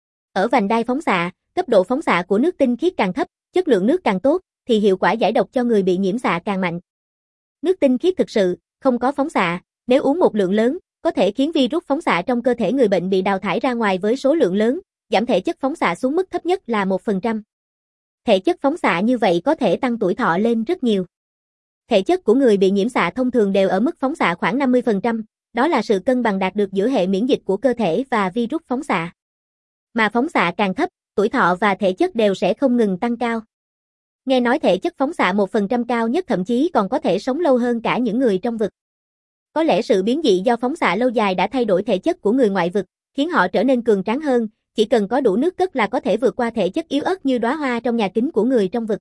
Speaker 1: Ở vành đai phóng xạ, cấp độ phóng xạ của nước tinh khiết càng thấp, chất lượng nước càng tốt, thì hiệu quả giải độc cho người bị nhiễm xạ càng mạnh. Nước tinh khiết thực sự, không có phóng xạ, nếu uống một lượng lớn, có thể khiến virus phóng xạ trong cơ thể người bệnh bị đào thải ra ngoài với số lượng lớn, giảm thể chất phóng xạ xuống mức thấp nhất là một phần trăm. Thể chất phóng xạ như vậy có thể tăng tuổi thọ lên rất nhiều. Thể chất của người bị nhiễm xạ thông thường đều ở mức phóng xạ khoảng năm mươi phần trăm, đó là sự cân bằng đạt được giữa hệ miễn dịch của cơ thể và virus phóng xạ. Mà phóng xạ càng thấp, tuổi thọ và thể chất đều sẽ không ngừng tăng cao. Nghe nói thể chất phóng xạ một phần trăm cao nhất thậm chí còn có thể sống lâu hơn cả những người trong vực. Có lẽ sự biến dị do phóng xạ lâu dài đã thay đổi thể chất của người ngoại vực, khiến họ trở nên cường tráng hơn, chỉ cần có đủ nước cất là có thể vượt qua thể chất yếu ớt như đóa hoa trong nhà kính của người trong vực.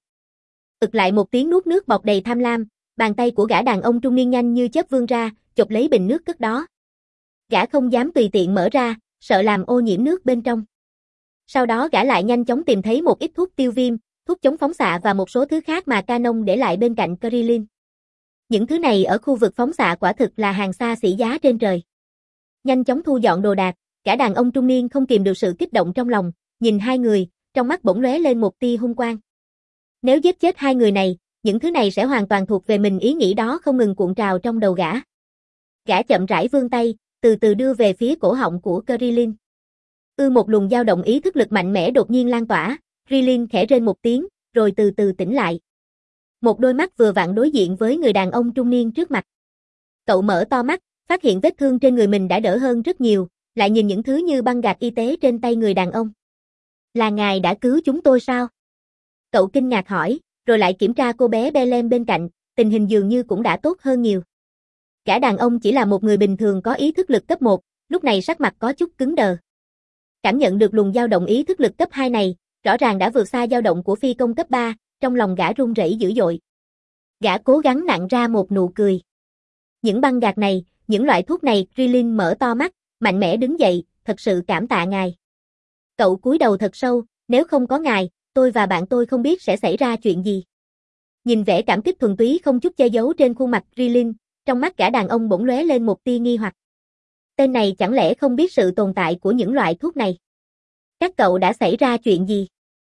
Speaker 1: Ực lại một tiếng nuốt nước bọt đầy tham lam, bàn tay của gã đàn ông trung niên nhanh như chớp vươn ra, chộp lấy bình nước cất đó. Gã không dám tùy tiện mở ra, sợ làm ô nhiễm nước bên trong. Sau đó gã lại nhanh chóng tìm thấy một ít thuốc tiêu viêm, thuốc chống phóng xạ và một số thứ khác mà Canon để lại bên cạnh Krillin. Những thứ này ở khu vực phóng xạ quả thực là hàng xa xỉ giá trên trời. Nhanh chóng thu dọn đồ đạc, gã đàn ông trung niên không kìm được sự kích động trong lòng, nhìn hai người, trong mắt bỗng lóe lên một tia hung quang. Nếu giết chết hai người này, những thứ này sẽ hoàn toàn thuộc về mình, ý nghĩ đó không ngừng cuộn trào trong đầu gã. Gã chậm rãi vươn tay, từ từ đưa về phía cổ họng của Krillin. Ư một luồng dao động ý thức lực mạnh mẽ đột nhiên lan tỏa, Krillin khẽ rên một tiếng, rồi từ từ tỉnh lại. Một đôi mắt vừa vặn đối diện với người đàn ông trung niên trước mặt. Cậu mở to mắt, phát hiện vết thương trên người mình đã đỡ hơn rất nhiều, lại nhìn những thứ như băng gạc y tế trên tay người đàn ông. Là ngài đã cứu chúng tôi sao? Cậu kinh ngạc hỏi, rồi lại kiểm tra cô bé Belem bên cạnh, tình hình dường như cũng đã tốt hơn nhiều. Gã đàn ông chỉ là một người bình thường có ý thức lực cấp một, lúc này sắc mặt có chút cứng đờ. Cảm nhận được luồng dao động ý thức lực cấp hai này, rõ ràng đã vượt xa dao động của phi công cấp ba, trong lòng gã run rẩy dữ dội. Gã cố gắng nặn ra một nụ cười. Những băng gạc này, những loại thuốc này, Krillin mở to mắt, mạnh mẽ đứng dậy, thật sự cảm tạ ngài. Cậu cúi đầu thật sâu, nếu không có ngài, tôi và bạn tôi không biết sẽ xảy ra chuyện gì. Nhìn vẻ cảm kích thuần túy không chút che giấu trên khuôn mặt Krillin, trong mắt gã đàn ông bỗng lóe lên một tia nghi hoặc. Tên này chẳng lẽ không biết sự tồn tại của những loại thuốc này? Các cậu đã xảy ra chuyện gì?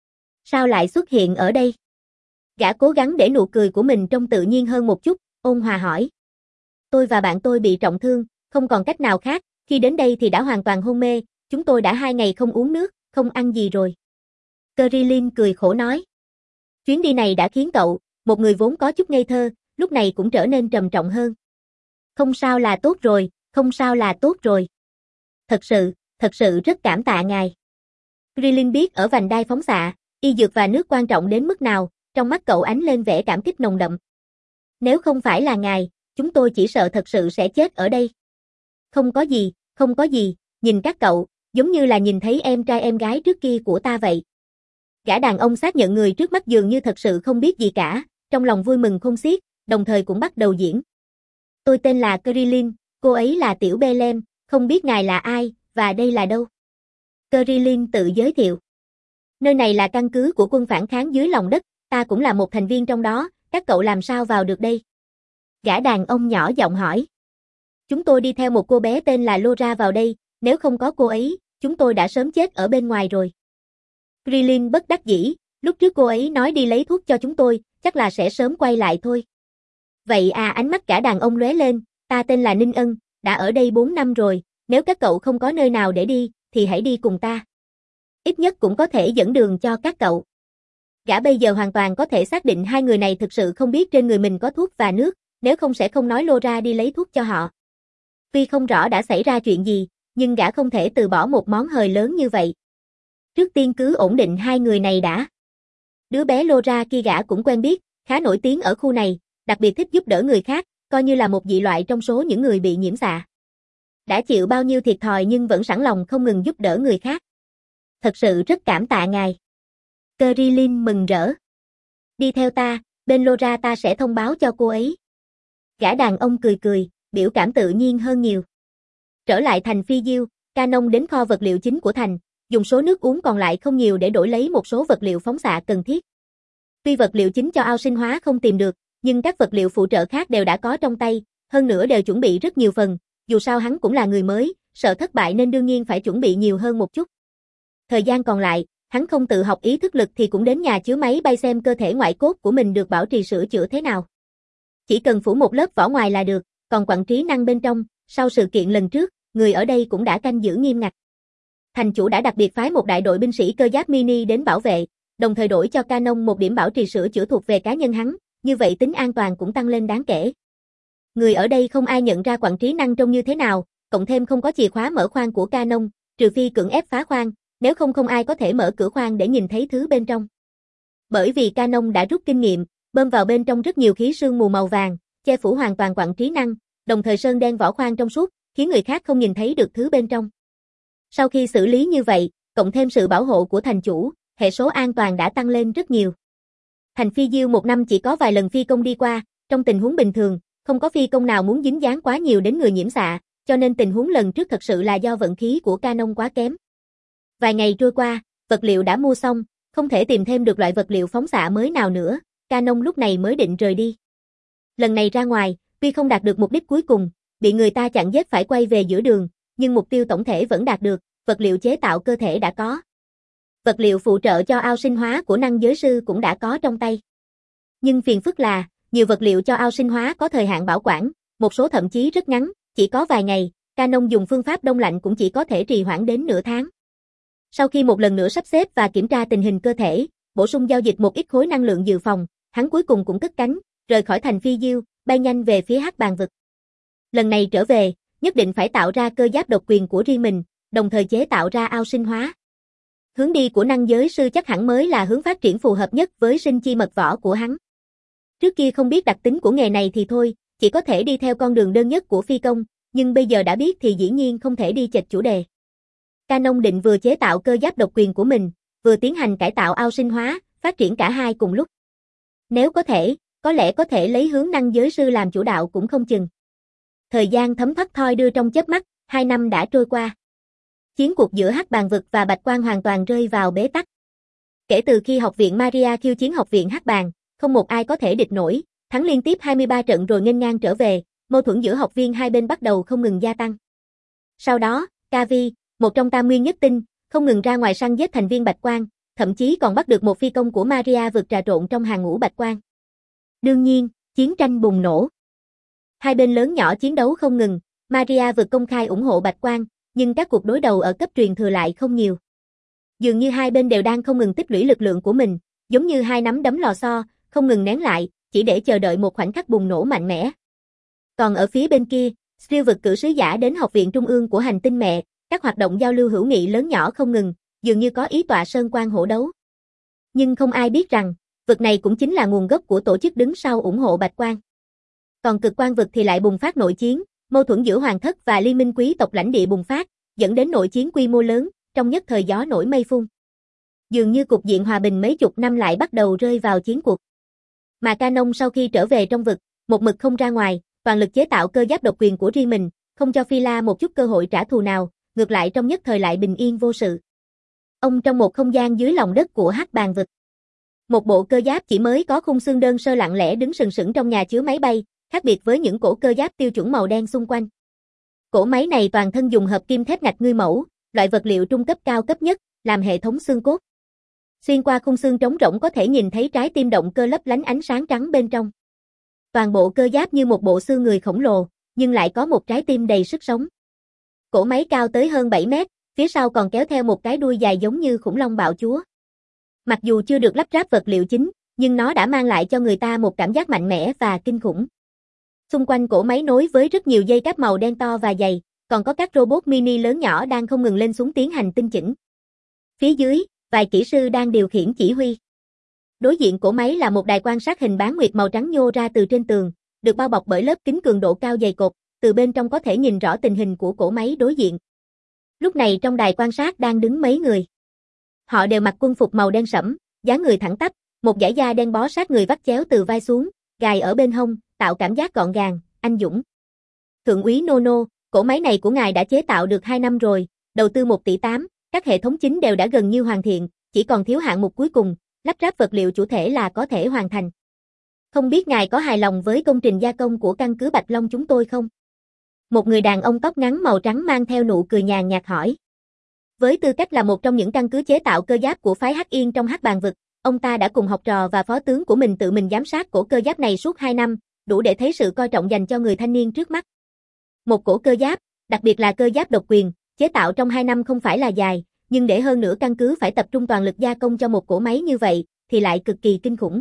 Speaker 1: Sao lại xuất hiện ở đây? Gã cố gắng để nụ cười của mình trông tự nhiên hơn một chút, ôn hòa hỏi. Tôi và bạn tôi bị trọng thương, không còn cách nào khác, khi đến đây thì đã hoàn toàn hôn mê, chúng tôi đã hai ngày không uống nước, không ăn gì rồi. Krillin cười khổ nói. Chuyến đi này đã khiến cậu, một người vốn có chút ngây thơ, lúc này cũng trở nên trầm trọng hơn. Không sao là tốt rồi, không sao là tốt rồi. Thật sự, thật sự rất cảm tạ ngài. Krillin biết ở vành đai phóng xạ, y dược và nước quan trọng đến mức nào, trong mắt cậu ánh lên vẻ cảm kích nồng đậm. Nếu không phải là ngài, chúng tôi chỉ sợ thật sự sẽ chết ở đây. Không có gì, không có gì, nhìn các cậu, giống như là nhìn thấy em trai em gái trước kia của ta vậy. Gã đàn ông xác nhận người trước mắt dường như thật sự không biết gì cả, trong lòng vui mừng khôn xiết, đồng thời cũng bắt đầu diễn. Tôi tên là Krillin, cô ấy là Tiểu Belem, không biết ngài là ai, và đây là đâu? Krillin tự giới thiệu. Nơi này là căn cứ của quân phản kháng dưới lòng đất, ta cũng là một thành viên trong đó, các cậu làm sao vào được đây? Gã đàn ông nhỏ giọng hỏi. Chúng tôi đi theo một cô bé tên là Laura vào đây, nếu không có cô ấy, chúng tôi đã sớm chết ở bên ngoài rồi. Krillin bất đắc dĩ, lúc trước cô ấy nói đi lấy thuốc cho chúng tôi, chắc là sẽ sớm quay lại thôi. Vậy à, ánh mắt cả đàn ông lóe lên, ta tên là Ninh Ân, đã ở đây bốn năm rồi, nếu các cậu không có nơi nào để đi, thì hãy đi cùng ta. Ít nhất cũng có thể dẫn đường cho các cậu. Gã bây giờ hoàn toàn có thể xác định hai người này thực sự không biết trên người mình có thuốc và nước, nếu không sẽ không nói lô ra đi lấy thuốc cho họ. Tuy không rõ đã xảy ra chuyện gì, nhưng gã không thể từ bỏ một món hời lớn như vậy. Trước tiên cứ ổn định hai người này đã. Đứa bé lô ra kia gã cũng quen biết, khá nổi tiếng ở khu này, đặc biệt thích giúp đỡ người khác, coi như là một dị loại trong số những người bị nhiễm xạ. Đã chịu bao nhiêu thiệt thòi nhưng vẫn sẵn lòng không ngừng giúp đỡ người khác. Thật sự rất cảm tạ ngài. Krillin mừng rỡ. Đi theo ta, bên Lora ta sẽ thông báo cho cô ấy. Gã đàn ông cười cười, biểu cảm tự nhiên hơn nhiều. Trở lại thành Phi Diêu, Canon đến kho vật liệu chính của thành, dùng số nước uống còn lại không nhiều để đổi lấy một số vật liệu phóng xạ cần thiết. Tuy vật liệu chính cho ao sinh hóa không tìm được, nhưng các vật liệu phụ trợ khác đều đã có trong tay, hơn nữa đều chuẩn bị rất nhiều phần, dù sao hắn cũng là người mới, sợ thất bại nên đương nhiên phải chuẩn bị nhiều hơn một chút. Thời gian còn lại, hắn không tự học ý thức lực thì cũng đến nhà chứa máy bay xem cơ thể ngoại cốt của mình được bảo trì sửa chữa thế nào. Chỉ cần phủ một lớp vỏ ngoài là được, còn quặng trí năng bên trong, sau sự kiện lần trước, người ở đây cũng đã canh giữ nghiêm ngặt. Thành chủ đã đặc biệt phái một đại đội binh sĩ cơ giáp mini đến bảo vệ, đồng thời đổi cho Canon một điểm bảo trì sửa chữa thuộc về cá nhân hắn, như vậy tính an toàn cũng tăng lên đáng kể. Người ở đây không ai nhận ra quặng trí năng trông như thế nào, cộng thêm không có chìa khóa mở khoang của Canon, trừ phi cưỡng ép phá khoang, nếu không không ai có thể mở cửa khoang để nhìn thấy thứ bên trong. Bởi vì Canon đã rút kinh nghiệm, bơm vào bên trong rất nhiều khí sương mù màu vàng, che phủ hoàn toàn quặng trí năng, đồng thời sơn đen vỏ khoang trong suốt, khiến người khác không nhìn thấy được thứ bên trong. Sau khi xử lý như vậy, cộng thêm sự bảo hộ của thành chủ, hệ số an toàn đã tăng lên rất nhiều. Thành Phi Diêu một năm chỉ có vài lần phi công đi qua, trong tình huống bình thường, không có phi công nào muốn dính dáng quá nhiều đến người nhiễm xạ, cho nên tình huống lần trước thật sự là do vận khí của Canon quá kém. Vài ngày trôi qua, vật liệu đã mua xong, không thể tìm thêm được loại vật liệu phóng xạ mới nào nữa, Canon lúc này mới định rời đi. Lần này ra ngoài, tuy không đạt được mục đích cuối cùng, bị người ta chặn giết phải quay về giữa đường, nhưng mục tiêu tổng thể vẫn đạt được, vật liệu chế tạo cơ thể đã có. Vật liệu phụ trợ cho ao sinh hóa của năng giới sư cũng đã có trong tay. Nhưng phiền phức là, nhiều vật liệu cho ao sinh hóa có thời hạn bảo quản, một số thậm chí rất ngắn, chỉ có vài ngày, Canon dùng phương pháp đông lạnh cũng chỉ có thể trì hoãn đến nửa tháng. Sau khi một lần nữa sắp xếp và kiểm tra tình hình cơ thể, bổ sung giao dịch một ít khối năng lượng dự phòng, hắn cuối cùng cũng cất cánh, rời khỏi thành Phi Diêu, bay nhanh về phía Hắc Bàn vực. Lần này trở về, nhất định phải tạo ra cơ giáp độc quyền của riêng mình, đồng thời chế tạo ra ao sinh hóa. Hướng đi của năng giới sư chắc hẳn mới là hướng phát triển phù hợp nhất với sinh chi mật võ của hắn. Trước kia không biết đặc tính của nghề này thì thôi, chỉ có thể đi theo con đường đơn nhất của phi công, nhưng bây giờ đã biết thì dĩ nhiên không thể đi chệch chủ đề. Canon định vừa chế tạo cơ giáp độc quyền của mình, vừa tiến hành cải tạo ao sinh hóa, phát triển cả hai cùng lúc. Nếu có thể, có lẽ có thể lấy hướng năng giới sư làm chủ đạo cũng không chừng. Thời gian thấm thoát thoi đưa trong chớp mắt, hai năm đã trôi qua. Chiến cuộc giữa Hắc Bàn vực và Bạch Quang hoàn toàn rơi vào bế tắc. Kể từ khi học viện Maria khiêu chiến học viện Hắc Bàn, không một ai có thể địch nổi, thắng liên tiếp hai mươi ba trận rồi nghênh ngang trở về, mâu thuẫn giữa học viên hai bên bắt đầu không ngừng gia tăng. Sau đó, Kavi, một trong tam nguyên nhất tinh, không ngừng ra ngoài săn giết thành viên Bạch Quang, thậm chí còn bắt được một phi công của Maria vực trà trộn trong hàng ngũ Bạch Quang. Đương nhiên, chiến tranh bùng nổ. Hai bên lớn nhỏ chiến đấu không ngừng, Maria vực công khai ủng hộ Bạch Quang, nhưng các cuộc đối đầu ở cấp truyền thừa lại không nhiều. Dường như hai bên đều đang không ngừng tích lũy lực lượng của mình, giống như hai nắm đấm lò xo, không ngừng nén lại, chỉ để chờ đợi một khoảnh khắc bùng nổ mạnh mẽ. Còn ở phía bên kia, siêu vực cử sứ giả đến học viện trung ương của hành tinh mẹ, các hoạt động giao lưu hữu nghị lớn nhỏ không ngừng, dường như có ý tọa sơn quan hổ đấu. Nhưng không ai biết rằng, vực này cũng chính là nguồn gốc của tổ chức đứng sau ủng hộ Bạch Quang. Còn cực quan vực thì lại bùng phát nội chiến, mâu thuẫn giữa hoàng thất và liên minh quý tộc lãnh địa bùng phát, dẫn đến nội chiến quy mô lớn, trong nhất thời gió nổi mây phun. Dường như cục diện hòa bình mấy chục năm lại bắt đầu rơi vào chiến cuộc. Mà Canon sau khi trở về trong vực, một mực không ra ngoài, toàn lực chế tạo cơ giáp độc quyền của riêng mình, không cho Phi La một chút cơ hội trả thù nào, ngược lại trong nhất thời lại bình yên vô sự. Ông trong một không gian dưới lòng đất của Hắc Bàn vực. Một bộ cơ giáp chỉ mới có khung xương đơn sơ lặng lẽ đứng sừng sững trong nhà chứa máy bay, khác biệt với những cổ cơ giáp tiêu chuẩn màu đen xung quanh. Cổ máy này toàn thân dùng hợp kim thép ngạch ngươi mẫu, loại vật liệu trung cấp cao cấp nhất, làm hệ thống xương cốt. Xuyên qua khung xương trống rỗng có thể nhìn thấy trái tim động cơ lấp lánh ánh sáng trắng bên trong. Toàn bộ cơ giáp như một bộ xương người khổng lồ, nhưng lại có một trái tim đầy sức sống. Cỗ máy cao tới hơn bảy mét, phía sau còn kéo theo một cái đuôi dài giống như khủng long bạo chúa. Mặc dù chưa được lắp ráp vật liệu chính, nhưng nó đã mang lại cho người ta một cảm giác mạnh mẽ và kinh khủng. Xung quanh cỗ máy nối với rất nhiều dây cáp màu đen to và dày, còn có các robot mini lớn nhỏ đang không ngừng lên xuống tiến hành tinh chỉnh. Phía dưới, vài kỹ sư đang điều khiển chỉ huy. Đối diện cỗ máy là một đài quan sát hình bán nguyệt màu trắng nhô ra từ trên tường, được bao bọc bởi lớp kính cường độ cao dày cộp, từ bên trong có thể nhìn rõ tình hình của cỗ máy đối diện. Lúc này trong đài quan sát đang đứng mấy người. Họ đều mặc quân phục màu đen sẫm, dáng người thẳng tắp, một dải da đen bó sát người vắt chéo từ vai xuống, gài ở bên hông, tạo cảm giác gọn gàng, anh dũng. Thượng úy Nono, cỗ máy này của ngài đã chế tạo được hai năm rồi, đầu tư một tỷ tám, các hệ thống chính đều đã gần như hoàn thiện, chỉ còn thiếu hạng mục cuối cùng, lắp ráp vật liệu chủ thể là có thể hoàn thành. Không biết ngài có hài lòng với công trình gia công của căn cứ Bạch Long chúng tôi không? Một người đàn ông tóc ngắn màu trắng mang theo nụ cười nhàn nhạt hỏi. Với tư cách là một trong những căn cứ chế tạo cơ giáp của phái Hắc Yên trong Hắc Bàn vực, ông ta đã cùng học trò và phó tướng của mình tự mình giám sát cổ cơ giáp này suốt hai năm, đủ để thấy sự coi trọng dành cho người thanh niên trước mắt. Một cổ cơ giáp, đặc biệt là cơ giáp độc quyền, chế tạo trong hai năm không phải là dài, nhưng để hơn nữa căn cứ phải tập trung toàn lực gia công cho một cỗ máy như vậy, thì lại cực kỳ kinh khủng.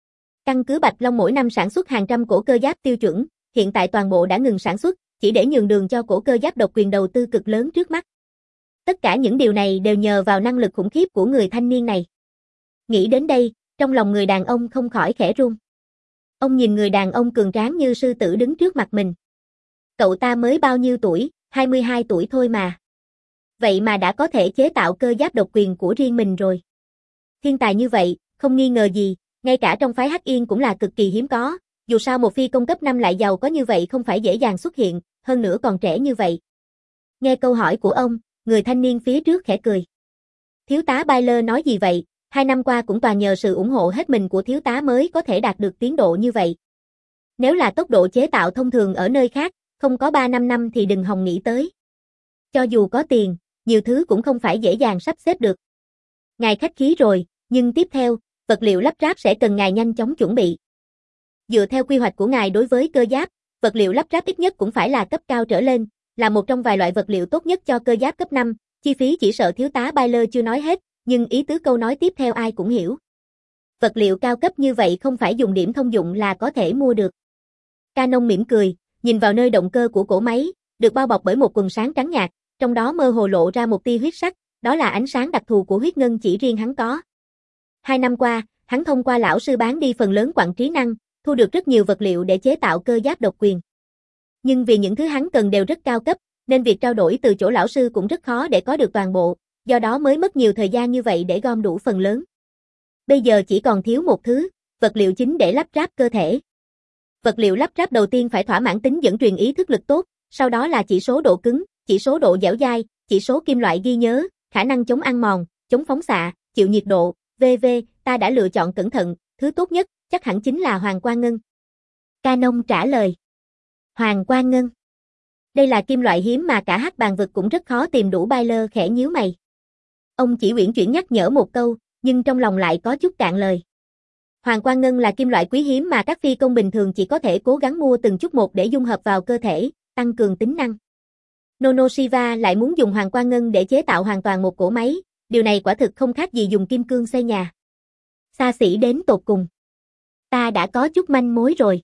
Speaker 1: Căn cứ Bạch Long mỗi năm sản xuất hàng trăm cổ cơ giáp tiêu chuẩn, hiện tại toàn bộ đã ngừng sản xuất, chỉ để nhường đường cho cổ cơ giáp độc quyền đầu tư cực lớn trước mắt. Tất cả những điều này đều nhờ vào năng lực khủng khiếp của người thanh niên này. Nghĩ đến đây, trong lòng người đàn ông không khỏi khẽ run. Ông nhìn người đàn ông cường tráng như sư tử đứng trước mặt mình. Cậu ta mới bao nhiêu tuổi, hai mươi hai tuổi thôi mà. Vậy mà đã có thể chế tạo cơ giáp độc quyền của riêng mình rồi. Thiên tài như vậy, không nghi ngờ gì, ngay cả trong phái Hắc Yên cũng là cực kỳ hiếm có, dù sao một phi công cấp năm lại giàu có như vậy không phải dễ dàng xuất hiện, hơn nữa còn trẻ như vậy. Nghe câu hỏi của ông, người thanh niên phía trước khẽ cười. Thiếu tá Baylor nói gì vậy, hai năm qua cũng toàn nhờ sự ủng hộ hết mình của thiếu tá mới có thể đạt được tiến độ như vậy. Nếu là tốc độ chế tạo thông thường ở nơi khác, không có ba năm năm thì đừng hòng nghĩ tới. Cho dù có tiền, nhiều thứ cũng không phải dễ dàng sắp xếp được. Ngài khách khí rồi, nhưng tiếp theo, vật liệu lắp ráp sẽ cần ngài nhanh chóng chuẩn bị. Dựa theo quy hoạch của ngài đối với cơ giáp, vật liệu lắp ráp ít nhất cũng phải là cấp cao trở lên, là một trong vài loại vật liệu tốt nhất cho cơ giáp cấp năm, chi phí chỉ sợ thiếu tá Baylor chưa nói hết, nhưng ý tứ câu nói tiếp theo ai cũng hiểu. Vật liệu cao cấp như vậy không phải dùng điểm thông dụng là có thể mua được. Canon mỉm cười, nhìn vào nơi động cơ của cỗ máy, được bao bọc bởi một quần sáng trắng nhạt, trong đó mơ hồ lộ ra một tia huyết sắc, đó là ánh sáng đặc thù của huyết ngân chỉ riêng hắn có. Hai năm qua, hắn thông qua lão sư bán đi phần lớn quặng trí năng, thu được rất nhiều vật liệu để chế tạo cơ giáp độc quyền. Nhưng vì những thứ hắn cần đều rất cao cấp, nên việc trao đổi từ chỗ lão sư cũng rất khó để có được toàn bộ, do đó mới mất nhiều thời gian như vậy để gom đủ phần lớn. Bây giờ chỉ còn thiếu một thứ, vật liệu chính để lắp ráp cơ thể. Vật liệu lắp ráp đầu tiên phải thỏa mãn tính dẫn truyền ý thức lực tốt, sau đó là chỉ số độ cứng, chỉ số độ dẻo dai, chỉ số kim loại ghi nhớ, khả năng chống ăn mòn, chống phóng xạ, chịu nhiệt độ, vân vân, ta đã lựa chọn cẩn thận, thứ tốt nhất chắc hẳn chính là Hoàng Quang Ngân. Canon trả lời. Hoàng Quang Ngân. Đây là kim loại hiếm mà cả Hắc Bàn vực cũng rất khó tìm đủ. Baylor khẽ nhíu mày. Ông chỉ uyển chuyển nhắc nhở một câu, nhưng trong lòng lại có chút cạn lời. Hoàng Quang Ngân là kim loại quý hiếm mà các phi công bình thường chỉ có thể cố gắng mua từng chút một để dung hợp vào cơ thể, tăng cường tính năng. Nono Shiva lại muốn dùng Hoàng Quang Ngân để chế tạo hoàn toàn một cỗ máy, điều này quả thực không khác gì dùng kim cương xây nhà. Xa xỉ đến tột cùng. Ta đã có chút manh mối rồi.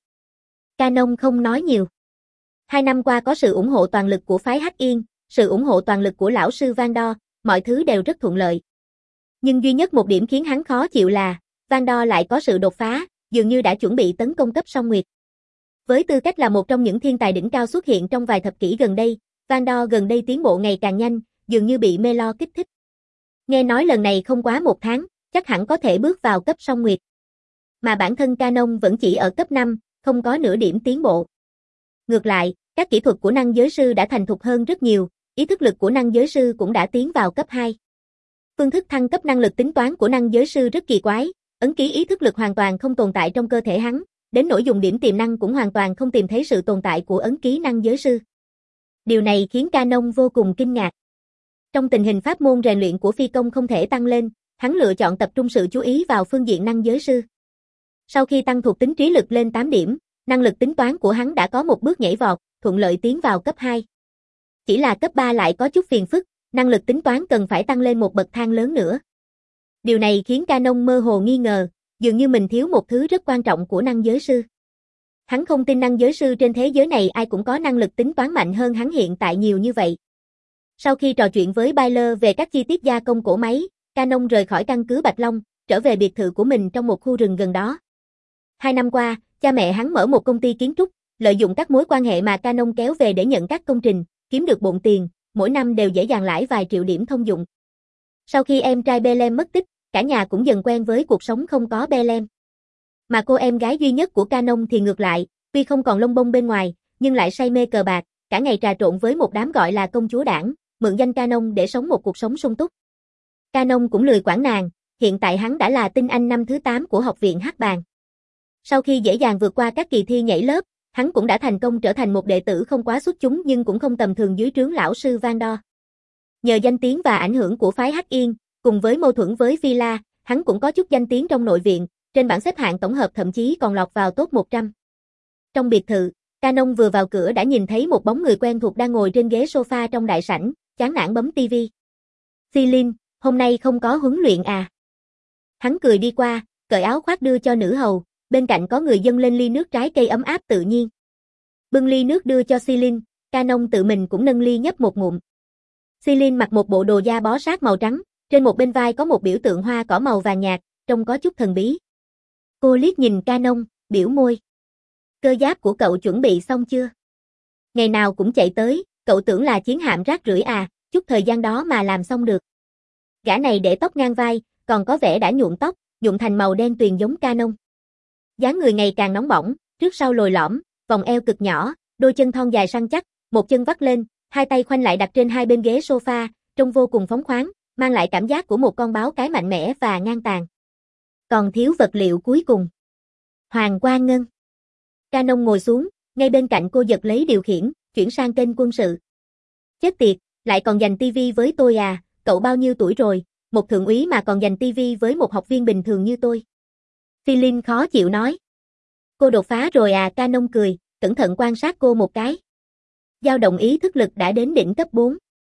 Speaker 1: Canon không nói nhiều. Hai năm qua có sự ủng hộ toàn lực của phái Hắc Yên, sự ủng hộ toàn lực của lão sư Vandor, mọi thứ đều rất thuận lợi. Nhưng duy nhất một điểm khiến hắn khó chịu là, Vandor lại có sự đột phá, dường như đã chuẩn bị tấn công cấp song nguyệt. Với tư cách là một trong những thiên tài đỉnh cao xuất hiện trong vài thập kỷ gần đây, Vandor gần đây tiến bộ ngày càng nhanh, dường như bị mê lo kích thích. Nghe nói lần này không quá một tháng, chắc hẳn có thể bước vào cấp song nguyệt. Mà bản thân Canon vẫn chỉ ở cấp năm, không có nửa điểm tiến bộ. Ngược lại, các kỹ thuật của năng giới sư đã thành thục hơn rất nhiều, ý thức lực của năng giới sư cũng đã tiến vào cấp hai. Phương thức thăng cấp năng lực tính toán của năng giới sư rất kỳ quái, ấn ký ý thức lực hoàn toàn không tồn tại trong cơ thể hắn, đến nỗi dùng điểm tiềm năng cũng hoàn toàn không tìm thấy sự tồn tại của ấn ký năng giới sư. Điều này khiến Canon vô cùng kinh ngạc. Trong tình hình pháp môn rèn luyện của phi công không thể tăng lên, hắn lựa chọn tập trung sự chú ý vào phương diện năng giới sư. Sau khi tăng thuộc tính trí lực lên tám điểm, năng lực tính toán của hắn đã có một bước nhảy vọt, thuận lợi tiến vào cấp hai. Chỉ là cấp ba lại có chút phiền phức, năng lực tính toán cần phải tăng lên một bậc thang lớn nữa. Điều này khiến Canon mơ hồ nghi ngờ, dường như mình thiếu một thứ rất quan trọng của năng giới sư. Hắn không tin năng giới sư trên thế giới này ai cũng có năng lực tính toán mạnh hơn hắn hiện tại nhiều như vậy. Sau khi trò chuyện với Baylor về các chi tiết gia công cỗ máy, Canon rời khỏi căn cứ Bạch Long, trở về biệt thự của mình trong một khu rừng gần đó. Hai năm qua, cha mẹ hắn mở một công ty kiến trúc, lợi dụng các mối quan hệ mà Canon kéo về để nhận các công trình, kiếm được bộn tiền, mỗi năm đều dễ dàng lãi vài triệu điểm thông dụng. Sau khi em trai Belem mất tích, cả nhà cũng dần quen với cuộc sống không có Belem. Mà cô em gái duy nhất của Canon thì ngược lại, tuy không còn lông bông bên ngoài, nhưng lại say mê cờ bạc, cả ngày trà trộn với một đám gọi là công chúa đảng, mượn danh Canon để sống một cuộc sống sung túc. Canon cũng lười quản nàng, hiện tại hắn đã là tinh anh năm thứ tám của học viện hát bàn. Sau khi dễ dàng vượt qua các kỳ thi nhảy lớp, hắn cũng đã thành công trở thành một đệ tử không quá xuất chúng nhưng cũng không tầm thường dưới trướng lão sư Van Đo. Nhờ danh tiếng và ảnh hưởng của phái Hắc Yên, cùng với mâu thuẫn với Phi La, hắn cũng có chút danh tiếng trong nội viện, trên bảng xếp hạng tổng hợp thậm chí còn lọt vào top một trăm. Trong biệt thự, Canon vừa vào cửa đã nhìn thấy một bóng người quen thuộc đang ngồi trên ghế sofa trong đại sảnh, chán nản bấm tivi. Celine, hôm nay không có huấn luyện à? Hắn cười đi qua, cởi áo khoác đưa cho nữ hầu, bên cạnh có người dâng lên ly nước trái cây ấm áp tự nhiên. Bưng ly nước đưa cho Celine, Canon tự mình cũng nâng ly nhấp một ngụm. Celine mặc một bộ đồ da bó sát màu trắng, trên một bên vai có một biểu tượng hoa cỏ màu vàng nhạt, trông có chút thần bí. Cô liếc nhìn Canon, biểu môi. Cơ giáp của cậu chuẩn bị xong chưa? Ngày nào cũng chạy tới, cậu tưởng là chiến hạm rác rưởi à, chút thời gian đó mà làm xong được. Gã này để tóc ngang vai, còn có vẻ đã nhuộm tóc, nhuộm thành màu đen tuyền giống Canon. Dáng người ngày càng nóng bỏng, trước sau lồi lõm, vòng eo cực nhỏ, đôi chân thon dài săn chắc, một chân vắt lên, hai tay khoanh lại đặt trên hai bên ghế sofa, trông vô cùng phóng khoáng, mang lại cảm giác của một con báo cái mạnh mẽ và ngang tàn. Còn thiếu vật liệu cuối cùng. Hoàng Qua Ngân. Canon ngồi xuống, ngay bên cạnh cô giật lấy điều khiển, chuyển sang kênh quân sự. Chết tiệt, lại còn giành tivi với tôi à, cậu bao nhiêu tuổi rồi, một thượng úy mà còn giành tivi với một học viên bình thường như tôi. Celine khó chịu nói. Cô đột phá rồi à, Canon cười, cẩn thận quan sát cô một cái. Dao động ý thức lực đã đến đỉnh cấp bốn.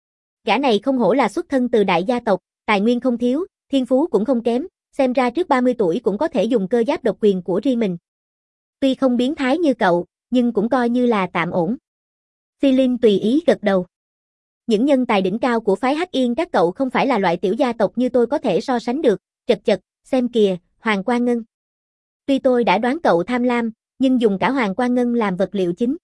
Speaker 1: Gã này không hổ là xuất thân từ đại gia tộc, tài nguyên không thiếu, thiên phú cũng không kém, xem ra trước ba mươi tuổi cũng có thể dùng cơ giáp độc quyền của riêng mình. Tuy không biến thái như cậu, nhưng cũng coi như là tạm ổn. Celine tùy ý gật đầu. Những nhân tài đỉnh cao của phái Hắc Yên các cậu không phải là loại tiểu gia tộc như tôi có thể so sánh được, chật chật, xem kìa, Hoàng Qua Ngân. Tuy tôi đã đoán cậu tham lam, nhưng dùng cả Hoàng Qua Ngân làm vật liệu chính.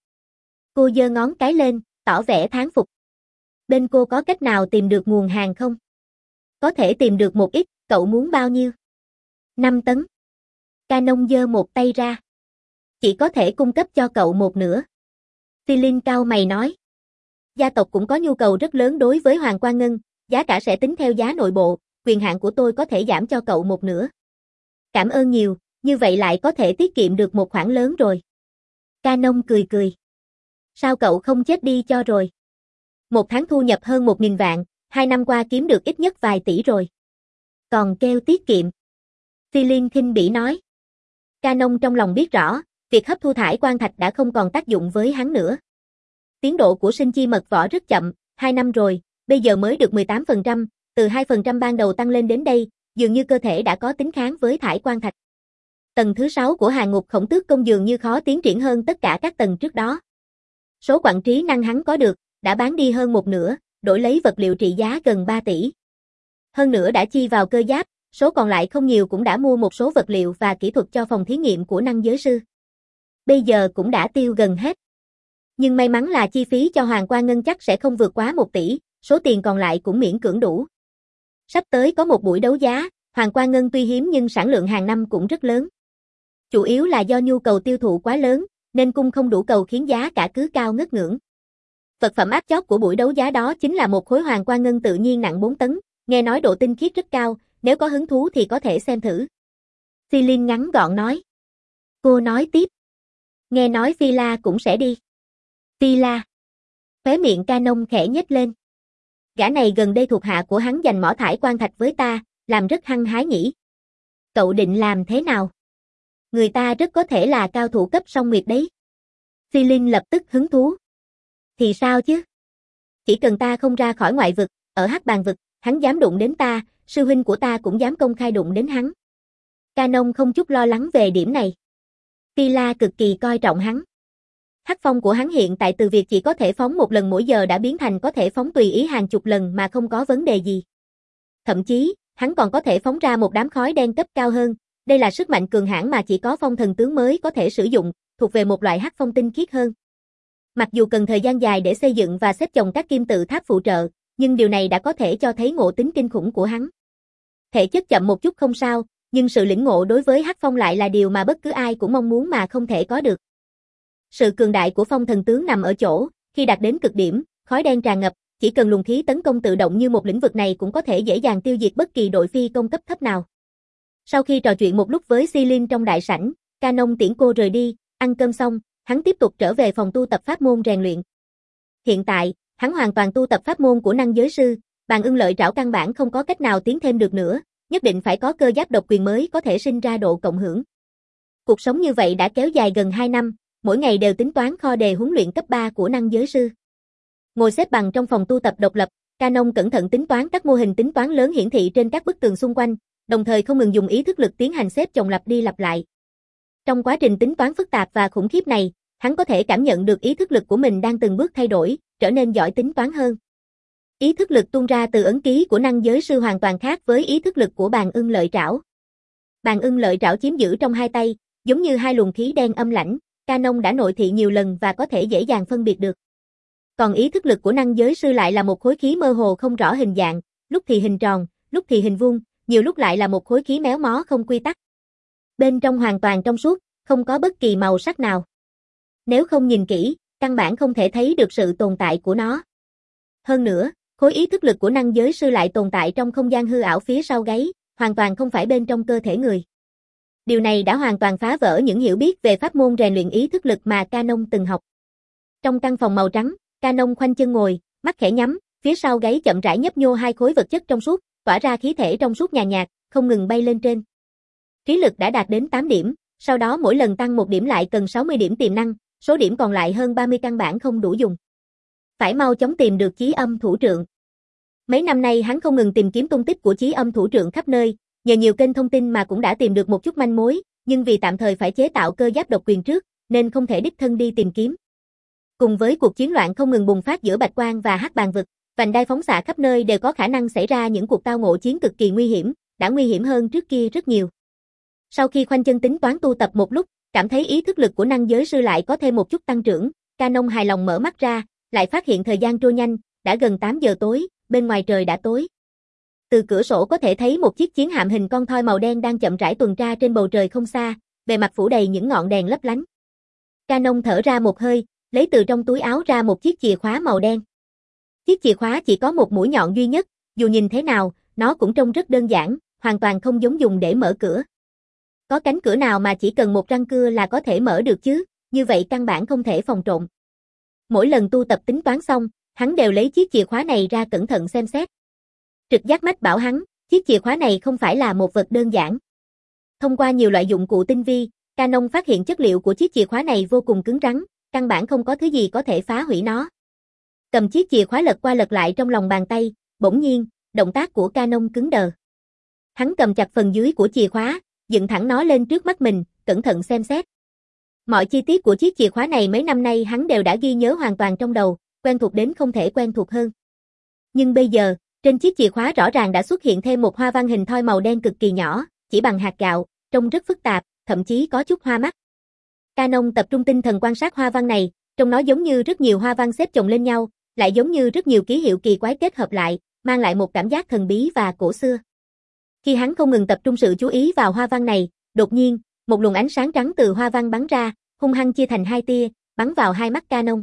Speaker 1: Cô giơ ngón cái lên, tỏ vẻ thán phục. Bên cô có cách nào tìm được nguồn hàng không? Có thể tìm được một ít, cậu muốn bao nhiêu? năm tấn. Canon giơ một tay ra. Chỉ có thể cung cấp cho cậu một nửa. Celine cau mày nói. Gia tộc cũng có nhu cầu rất lớn đối với Hoàng Qua Ngân, giá cả sẽ tính theo giá nội bộ, quyền hạn của tôi có thể giảm cho cậu một nửa. Cảm ơn nhiều, như vậy lại có thể tiết kiệm được một khoản lớn rồi. Canon cười cười. Sao cậu không chết đi cho rồi? Một tháng thu nhập hơn một nghìn vạn, hai năm qua kiếm được ít nhất vài tỷ rồi. Còn kêu tiết kiệm. Celine khinh bỉ nói. Canon trong lòng biết rõ, việc hấp thu thải quan thạch đã không còn tác dụng với hắn nữa. Tiến độ của sinh chi mật võ rất chậm, hai năm rồi, bây giờ mới được mười tám phần trăm, từ hai phần trăm ban đầu tăng lên đến đây, dường như cơ thể đã có tính kháng với thải quan thạch. Tầng thứ sáu của Hàng Ngục Khổng Tước Công dường như khó tiến triển hơn tất cả các tầng trước đó. Số quản trí năng hắn có được, đã bán đi hơn một nửa, đổi lấy vật liệu trị giá gần ba tỷ. Hơn nữa đã chi vào cơ giáp, số còn lại không nhiều cũng đã mua một số vật liệu và kỹ thuật cho phòng thí nghiệm của năng giới sư. Bây giờ cũng đã tiêu gần hết. Nhưng may mắn là chi phí cho Hoàng Qua Ngân chắc sẽ không vượt quá một tỷ, số tiền còn lại cũng miễn cưỡng đủ. Sắp tới có một buổi đấu giá, Hoàng Qua Ngân tuy hiếm nhưng sản lượng hàng năm cũng rất lớn. Chủ yếu là do nhu cầu tiêu thụ quá lớn, nên cung không đủ cầu khiến giá cả cứ cao ngất ngưỡng. Vật phẩm áp chót của buổi đấu giá đó chính là một khối Hoàng Qua Ngân tự nhiên nặng bốn tấn, nghe nói độ tinh khiết rất cao, nếu có hứng thú thì có thể xem thử. Celine ngắn gọn nói. Cô nói tiếp. Nghe nói Phi La cũng sẽ đi. Phi La. Khóe miệng Canon khẽ nhếch lên. Gã này gần đây thuộc hạ của hắn giành mỏ thải quan thạch với ta, làm rất hăng hái nhỉ. Cậu định làm thế nào? Người ta rất có thể là cao thủ cấp song nguyệt đấy. Phi Linh lập tức hứng thú. Thì sao chứ? Chỉ cần ta không ra khỏi ngoại vực, ở Hắc Bàn vực, hắn dám đụng đến ta, sư huynh của ta cũng dám công khai đụng đến hắn. Canon không chút lo lắng về điểm này. Phi La cực kỳ coi trọng hắn. Hắc phong của hắn hiện tại từ việc chỉ có thể phóng một lần mỗi giờ đã biến thành có thể phóng tùy ý hàng chục lần mà không có vấn đề gì. Thậm chí, hắn còn có thể phóng ra một đám khói đen cấp cao hơn. Đây là sức mạnh cường hãn mà chỉ có phong thần tướng mới có thể sử dụng, thuộc về một loại hắc phong tinh khiết hơn. Mặc dù cần thời gian dài để xây dựng và xếp chồng các kim tự tháp phụ trợ, nhưng điều này đã có thể cho thấy ngộ tính kinh khủng của hắn. Thể chất chậm một chút không sao, nhưng sự lĩnh ngộ đối với hắc phong lại là điều mà bất cứ ai cũng mong muốn mà không thể có được. Sự cường đại của phong thần tướng nằm ở chỗ, khi đạt đến cực điểm, khói đen tràn ngập, chỉ cần luồng khí tấn công tự động như một lĩnh vực này cũng có thể dễ dàng tiêu diệt bất kỳ đội phi công cấp thấp nào. Sau khi trò chuyện một lúc với Si Linh trong đại sảnh, Canon tiễn cô rời đi, ăn cơm xong, hắn tiếp tục trở về phòng tu tập pháp môn rèn luyện. Hiện tại, hắn hoàn toàn tu tập pháp môn của năng giới sư, Bàn Ưng Lợi Trảo căn bản không có cách nào tiến thêm được nữa, nhất định phải có cơ giáp độc quyền mới có thể sinh ra độ cộng hưởng. Cuộc sống như vậy đã kéo dài gần hai năm, mỗi ngày đều tính toán kho đề huấn luyện cấp ba của năng giới sư. Ngồi xếp bằng trong phòng tu tập độc lập, Canon cẩn thận tính toán các mô hình tính toán lớn hiển thị trên các bức tường xung quanh, đồng thời không ngừng dùng ý thức lực tiến hành xếp chồng lặp đi lặp lại. Trong quá trình tính toán phức tạp và khủng khiếp này, hắn có thể cảm nhận được ý thức lực của mình đang từng bước thay đổi, trở nên giỏi tính toán hơn. Ý thức lực tuôn ra từ ấn ký của năng giới sư hoàn toàn khác với ý thức lực của Bàn Ưng Lợi Trảo. Bàn Ưng Lợi Trảo chiếm giữ trong hai tay, giống như hai luồng khí đen âm lãnh, Canon đã nội thị nhiều lần và có thể dễ dàng phân biệt được. Còn ý thức lực của năng giới sư lại là một khối khí mơ hồ không rõ hình dạng, lúc thì hình tròn, lúc thì hình vuông, nhiều lúc lại là một khối khí méo mó không quy tắc. Bên trong hoàn toàn trong suốt, không có bất kỳ màu sắc nào. Nếu không nhìn kỹ, căn bản không thể thấy được sự tồn tại của nó. Hơn nữa, khối ý thức lực của năng giới sư lại tồn tại trong không gian hư ảo phía sau gáy, hoàn toàn không phải bên trong cơ thể người. Điều này đã hoàn toàn phá vỡ những hiểu biết về pháp môn rèn luyện ý thức lực mà Canon từng học. Trong căn phòng màu trắng, Canon khoanh chân ngồi, mắt khẽ nhắm, phía sau gáy chậm rãi nhấp nhô hai khối vật chất trong suốt, tỏa ra khí thể trong suốt nhàn nhạt, không ngừng bay lên trên. Trí lực đã đạt đến tám điểm, sau đó mỗi lần tăng một điểm lại cần sáu mươi điểm tiềm năng, số điểm còn lại hơn ba mươi căn bản không đủ dùng. Phải mau chóng tìm được Chí Âm Thủ Trượng. Mấy năm nay hắn không ngừng tìm kiếm tung tích của Chí Âm Thủ Trượng khắp nơi, nhờ nhiều kênh thông tin mà cũng đã tìm được một chút manh mối, nhưng vì tạm thời phải chế tạo cơ giáp độc quyền trước, nên không thể đích thân đi tìm kiếm. Cùng với cuộc chiến loạn không ngừng bùng phát giữa Bạch Quang và Hắc Bàn vực, vành đai phóng xạ khắp nơi đều có khả năng xảy ra những cuộc tao ngộ chiến cực kỳ nguy hiểm, đã nguy hiểm hơn trước kia rất nhiều. Sau khi khoanh chân tính toán tu tập một lúc, cảm thấy ý thức lực của năng giới sư lại có thêm một chút tăng trưởng, Canon hài lòng mở mắt ra, lại phát hiện thời gian trôi nhanh, đã gần tám giờ tối, bên ngoài trời đã tối. Từ cửa sổ có thể thấy một chiếc chiến hạm hình con thoi màu đen đang chậm rãi tuần tra trên bầu trời không xa, bề mặt phủ đầy những ngọn đèn lấp lánh. Canon thở ra một hơi, lấy từ trong túi áo ra một chiếc chìa khóa màu đen. Chiếc chìa khóa chỉ có một mũi nhọn duy nhất, dù nhìn thế nào, nó cũng trông rất đơn giản, hoàn toàn không giống dùng để mở cửa. Có cánh cửa nào mà chỉ cần một răng cưa là có thể mở được chứ, như vậy căn bản không thể phòng trộm. Mỗi lần tu tập tính toán xong, hắn đều lấy chiếc chìa khóa này ra cẩn thận xem xét. Trực giác mách bảo hắn, chiếc chìa khóa này không phải là một vật đơn giản. Thông qua nhiều loại dụng cụ tinh vi, Canon phát hiện chất liệu của chiếc chìa khóa này vô cùng cứng rắn, căn bản không có thứ gì có thể phá hủy nó. Cầm chiếc chìa khóa lật qua lật lại trong lòng bàn tay, bỗng nhiên, động tác của Canon cứng đờ. Hắn cầm chặt phần dưới của chìa khóa, dựng thẳng nó lên trước mắt mình, cẩn thận xem xét. Mọi chi tiết của chiếc chìa khóa này mấy năm nay hắn đều đã ghi nhớ hoàn toàn trong đầu, quen thuộc đến không thể quen thuộc hơn. Nhưng bây giờ, trên chiếc chìa khóa rõ ràng đã xuất hiện thêm một hoa văn hình thoi màu đen cực kỳ nhỏ, chỉ bằng hạt gạo, trông rất phức tạp, thậm chí có chút hoa mắt. Canon tập trung tinh thần quan sát hoa văn này, trông nó giống như rất nhiều hoa văn xếp chồng lên nhau, lại giống như rất nhiều ký hiệu kỳ quái kết hợp lại, mang lại một cảm giác thần bí và cổ xưa. Khi hắn không ngừng tập trung sự chú ý vào hoa văn này, đột nhiên, một luồng ánh sáng trắng từ hoa văn bắn ra, hung hăng chia thành hai tia, bắn vào hai mắt Canon.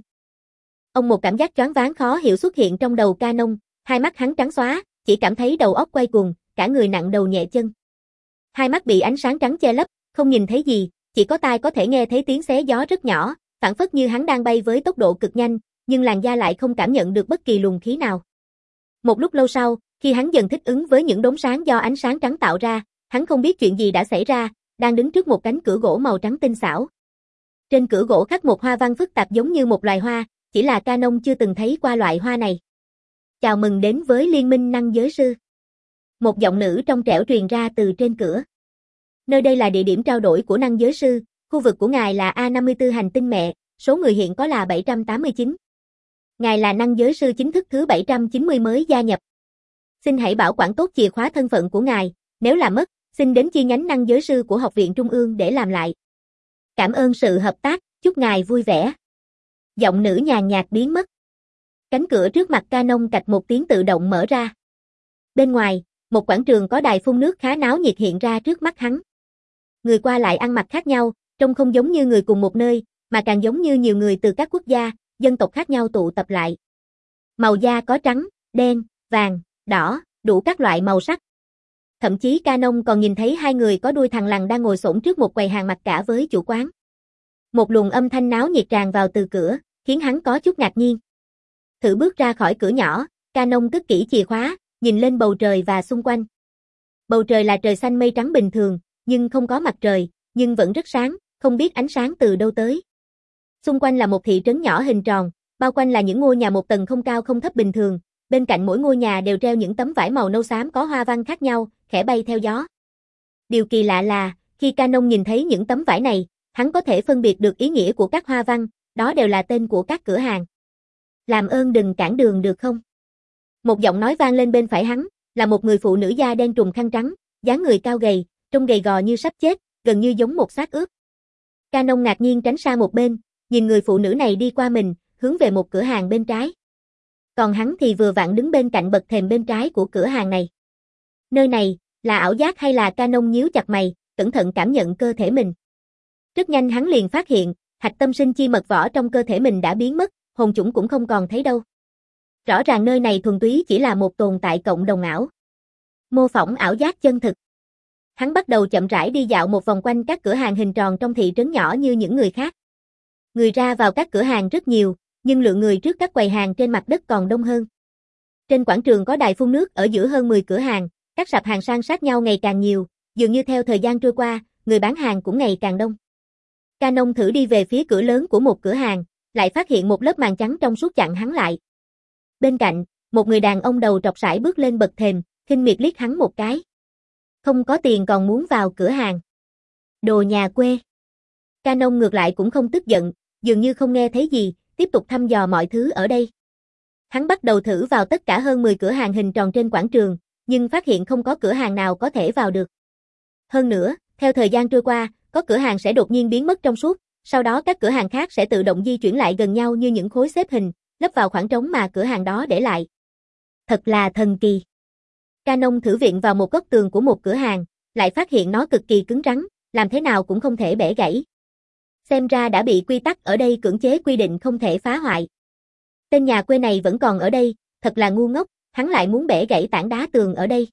Speaker 1: Ông một cảm giác choáng váng khó hiểu xuất hiện trong đầu Canon, hai mắt hắn trắng xóa, chỉ cảm thấy đầu óc quay cuồng, cả người nặng đầu nhẹ chân. Hai mắt bị ánh sáng trắng che lấp, không nhìn thấy gì, chỉ có tai có thể nghe thấy tiếng xé gió rất nhỏ, phảng phất như hắn đang bay với tốc độ cực nhanh, nhưng làn da lại không cảm nhận được bất kỳ luồng khí nào. Một lúc lâu sau, khi hắn dần thích ứng với những đốm sáng do ánh sáng trắng tạo ra, hắn không biết chuyện gì đã xảy ra, đang đứng trước một cánh cửa gỗ màu trắng tinh xảo. Trên cửa gỗ khắc một hoa văn phức tạp giống như một loài hoa, chỉ là Canon chưa từng thấy qua loại hoa này. Chào mừng đến với Liên minh năng giới sư. Một giọng nữ trong trẻo truyền ra từ trên cửa. Nơi đây là địa điểm trao đổi của năng giới sư, khu vực của ngài là A năm mươi tư hành tinh mẹ, số người hiện có là bảy trăm tám mươi chín. Ngài là năng giới sư chính thức thứ bảy trăm chín mươi mới gia nhập. Xin hãy bảo quản tốt chìa khóa thân phận của ngài, nếu làm mất, xin đến chi nhánh năng giới sư của Học viện Trung ương để làm lại. Cảm ơn sự hợp tác, chúc ngài vui vẻ. Giọng nữ nhàn nhạt biến mất. Cánh cửa trước mặt Canon cạch một tiếng tự động mở ra. Bên ngoài, một quảng trường có đài phun nước khá náo nhiệt hiện ra trước mắt hắn. Người qua lại ăn mặc khác nhau, trông không giống như người cùng một nơi, mà càng giống như nhiều người từ các quốc gia, dân tộc khác nhau tụ tập lại. Màu da có trắng, đen, vàng, đỏ, đủ các loại màu sắc. Thậm chí Canon còn nhìn thấy hai người có đuôi thằn lằn đang ngồi xổm trước một quầy hàng mặc cả với chủ quán. Một luồng âm thanh náo nhiệt tràn vào từ cửa, khiến hắn có chút ngạc nhiên. Thử bước ra khỏi cửa nhỏ, Canon cất kỹ chìa khóa, nhìn lên bầu trời và xung quanh. Bầu trời là trời xanh mây trắng bình thường, nhưng không có mặt trời, nhưng vẫn rất sáng, không biết ánh sáng từ đâu tới. Xung quanh là một thị trấn nhỏ hình tròn, bao quanh là những ngôi nhà một tầng không cao không thấp bình thường, bên cạnh mỗi ngôi nhà đều treo những tấm vải màu nâu xám có hoa văn khác nhau, khẽ bay theo gió. Điều kỳ lạ là, khi Canon nhìn thấy những tấm vải này, hắn có thể phân biệt được ý nghĩa của các hoa văn, đó đều là tên của các cửa hàng. Làm ơn đừng cản đường được không? Một giọng nói vang lên bên phải hắn, là một người phụ nữ da đen trùm khăn trắng, dáng người cao gầy, trông gầy gò như sắp chết, gần như giống một xác ướp. Canon ngạc nhiên tránh sang một bên, nhìn người phụ nữ này đi qua mình, hướng về một cửa hàng bên trái. Còn hắn thì vừa vặn đứng bên cạnh bậc thềm bên trái của cửa hàng này. Nơi này, là ảo giác hay là Canon nhíu chặt mày, cẩn thận cảm nhận cơ thể mình. Rất nhanh hắn liền phát hiện, hạch tâm sinh chi mật vỏ trong cơ thể mình đã biến mất, hồn chủng cũng không còn thấy đâu. Rõ ràng nơi này thuần túy chỉ là một tồn tại cộng đồng ảo. Mô phỏng ảo giác chân thực. Hắn bắt đầu chậm rãi đi dạo một vòng quanh các cửa hàng hình tròn trong thị trấn nhỏ như những người khác. Người ra vào các cửa hàng rất nhiều, nhưng lượng người trước các quầy hàng trên mặt đất còn đông hơn. Trên quảng trường có đài phun nước ở giữa hơn mười cửa hàng, các sạp hàng san sát nhau ngày càng nhiều, dường như theo thời gian trôi qua, người bán hàng cũng ngày càng đông. Canon thử đi về phía cửa lớn của một cửa hàng, lại phát hiện một lớp màn trắng trong suốt chặn hắn lại. Bên cạnh, một người đàn ông đầu trọc sải bước lên bậc thềm, khinh miệt liếc hắn một cái. Không có tiền còn muốn vào cửa hàng. Đồ nhà quê. Canon ngược lại cũng không tức giận, dường như không nghe thấy gì, tiếp tục thăm dò mọi thứ ở đây. Hắn bắt đầu thử vào tất cả hơn mười cửa hàng hình tròn trên quảng trường, nhưng phát hiện không có cửa hàng nào có thể vào được. Hơn nữa, theo thời gian trôi qua, có cửa hàng sẽ đột nhiên biến mất trong suốt, sau đó các cửa hàng khác sẽ tự động di chuyển lại gần nhau như những khối xếp hình, lấp vào khoảng trống mà cửa hàng đó để lại. Thật là thần kỳ. Canon thử viện vào một góc tường của một cửa hàng, lại phát hiện nó cực kỳ cứng rắn, làm thế nào cũng không thể bẻ gãy. Xem ra đã bị quy tắc ở đây cưỡng chế quy định không thể phá hoại. Tên nhà quê này vẫn còn ở đây, thật là ngu ngốc, hắn lại muốn bẻ gãy tảng đá tường ở đây.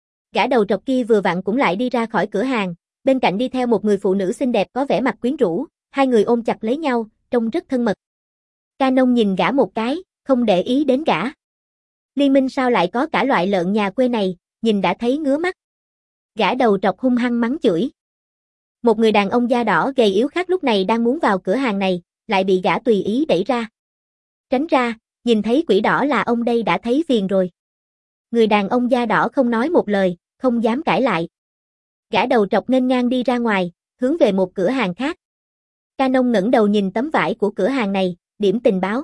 Speaker 1: Gã đầu trọc kia vừa vặn cũng lại đi ra khỏi cửa hàng, bên cạnh đi theo một người phụ nữ xinh đẹp có vẻ mặt quyến rũ, hai người ôm chặt lấy nhau, trông rất thân mật. Canon nhìn gã một cái, không để ý đến gã. Liên minh sao lại có cả loại lợn nhà quê này, nhìn đã thấy ngứa mắt. Gã đầu trọc hung hăng mắng chửi. Một người đàn ông da đỏ gầy yếu khác lúc này đang muốn vào cửa hàng này, lại bị gã tùy ý đẩy ra. Tránh ra, nhìn thấy quỷ đỏ là ông đây đã thấy phiền rồi. Người đàn ông da đỏ không nói một lời, không dám cãi lại. Gã đầu trọc nghênh ngang đi ra ngoài, hướng về một cửa hàng khác. Canon ngẩng đầu nhìn tấm vải của cửa hàng này, điểm tình báo.